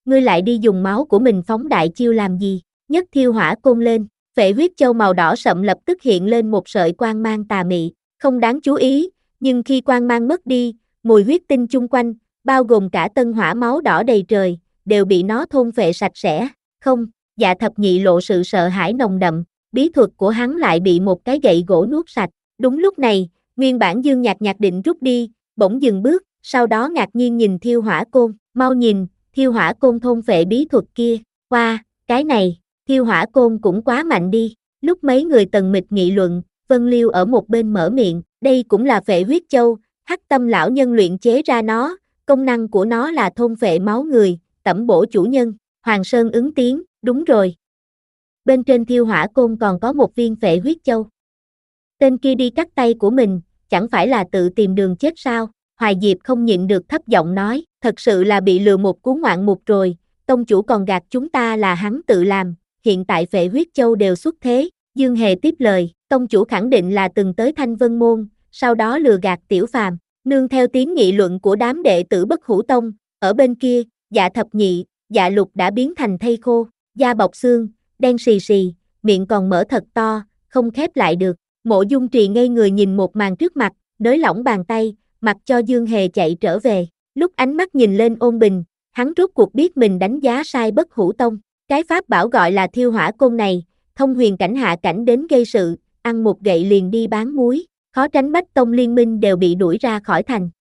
ngươi lại đi dùng máu của mình phóng đại chiêu làm gì? Nhất thiêu hỏa côn lên, phệ huyết châu màu đỏ sậm lập tức hiện lên một sợi quang mang tà mị, không đáng chú ý, nhưng khi quang mang mất đi, mùi huyết tinh chung quanh, bao gồm cả tân hỏa máu đỏ đầy trời, đều bị nó thôn phệ sạch sẽ. Không, Dạ Thập Nhị lộ sự sợ hãi nồng đậm, bí thuật của hắn lại bị một cái gậy gỗ nuốt sạch. Đúng lúc này, nguyên bản Dương Nhạc Nhạc định rút đi, bỗng dừng bước, sau đó ngạc nhiên nhìn thiêu hỏa côn, mau nhìn, thiêu hỏa côn thôn phệ bí thuật kia, qua, wow, cái này, thiêu hỏa côn cũng quá mạnh đi. Lúc mấy người tần mịch nghị luận, Vân Liêu ở một bên mở miệng, đây cũng là phệ huyết châu, Hắc Tâm lão nhân luyện chế ra nó, công năng của nó là thôn phệ máu người, tẩm bổ chủ nhân. Hoàng Sơn ứng tiếng, đúng rồi. Bên trên thiêu hỏa côn còn có một viên phệ huyết châu. Tên kia đi cắt tay của mình, chẳng phải là tự tìm đường chết sao? Hoài Diệp không nhịn được thấp giọng nói, thật sự là bị lừa một cú ngoạn mục rồi, tông chủ còn gạt chúng ta là hắn tự làm, hiện tại phệ huyết châu đều xuất thế. Dương Hề tiếp lời, tông chủ khẳng định là từng tới Thanh Vân Môn, sau đó lừa gạt Tiểu Phàm. Nương theo tiếng nghị luận của đám đệ tử Bất Hủ Tông, ở bên kia, Dạ Thập Nhị, Dạ Lục đã biến thành thây khô, da bọc xương, đen xì xì, miệng còn mở thật to, không khép lại được. Mộ Dung Trì ngây người nhìn một màn trước mặt, nới lỏng bàn tay, mặc cho Dương Hề chạy trở về. Lúc ánh mắt nhìn lên Ôn Bình, hắn rốt cuộc biết mình đánh giá sai Bất Hủ Tông. Cái pháp bảo gọi là thiêu hỏa côn này, thông huyền cảnh hạ cảnh đến gây sự, ăn một gậy liền đi bán muối, khó tránh Bách Tông liên minh đều bị đuổi ra khỏi thành.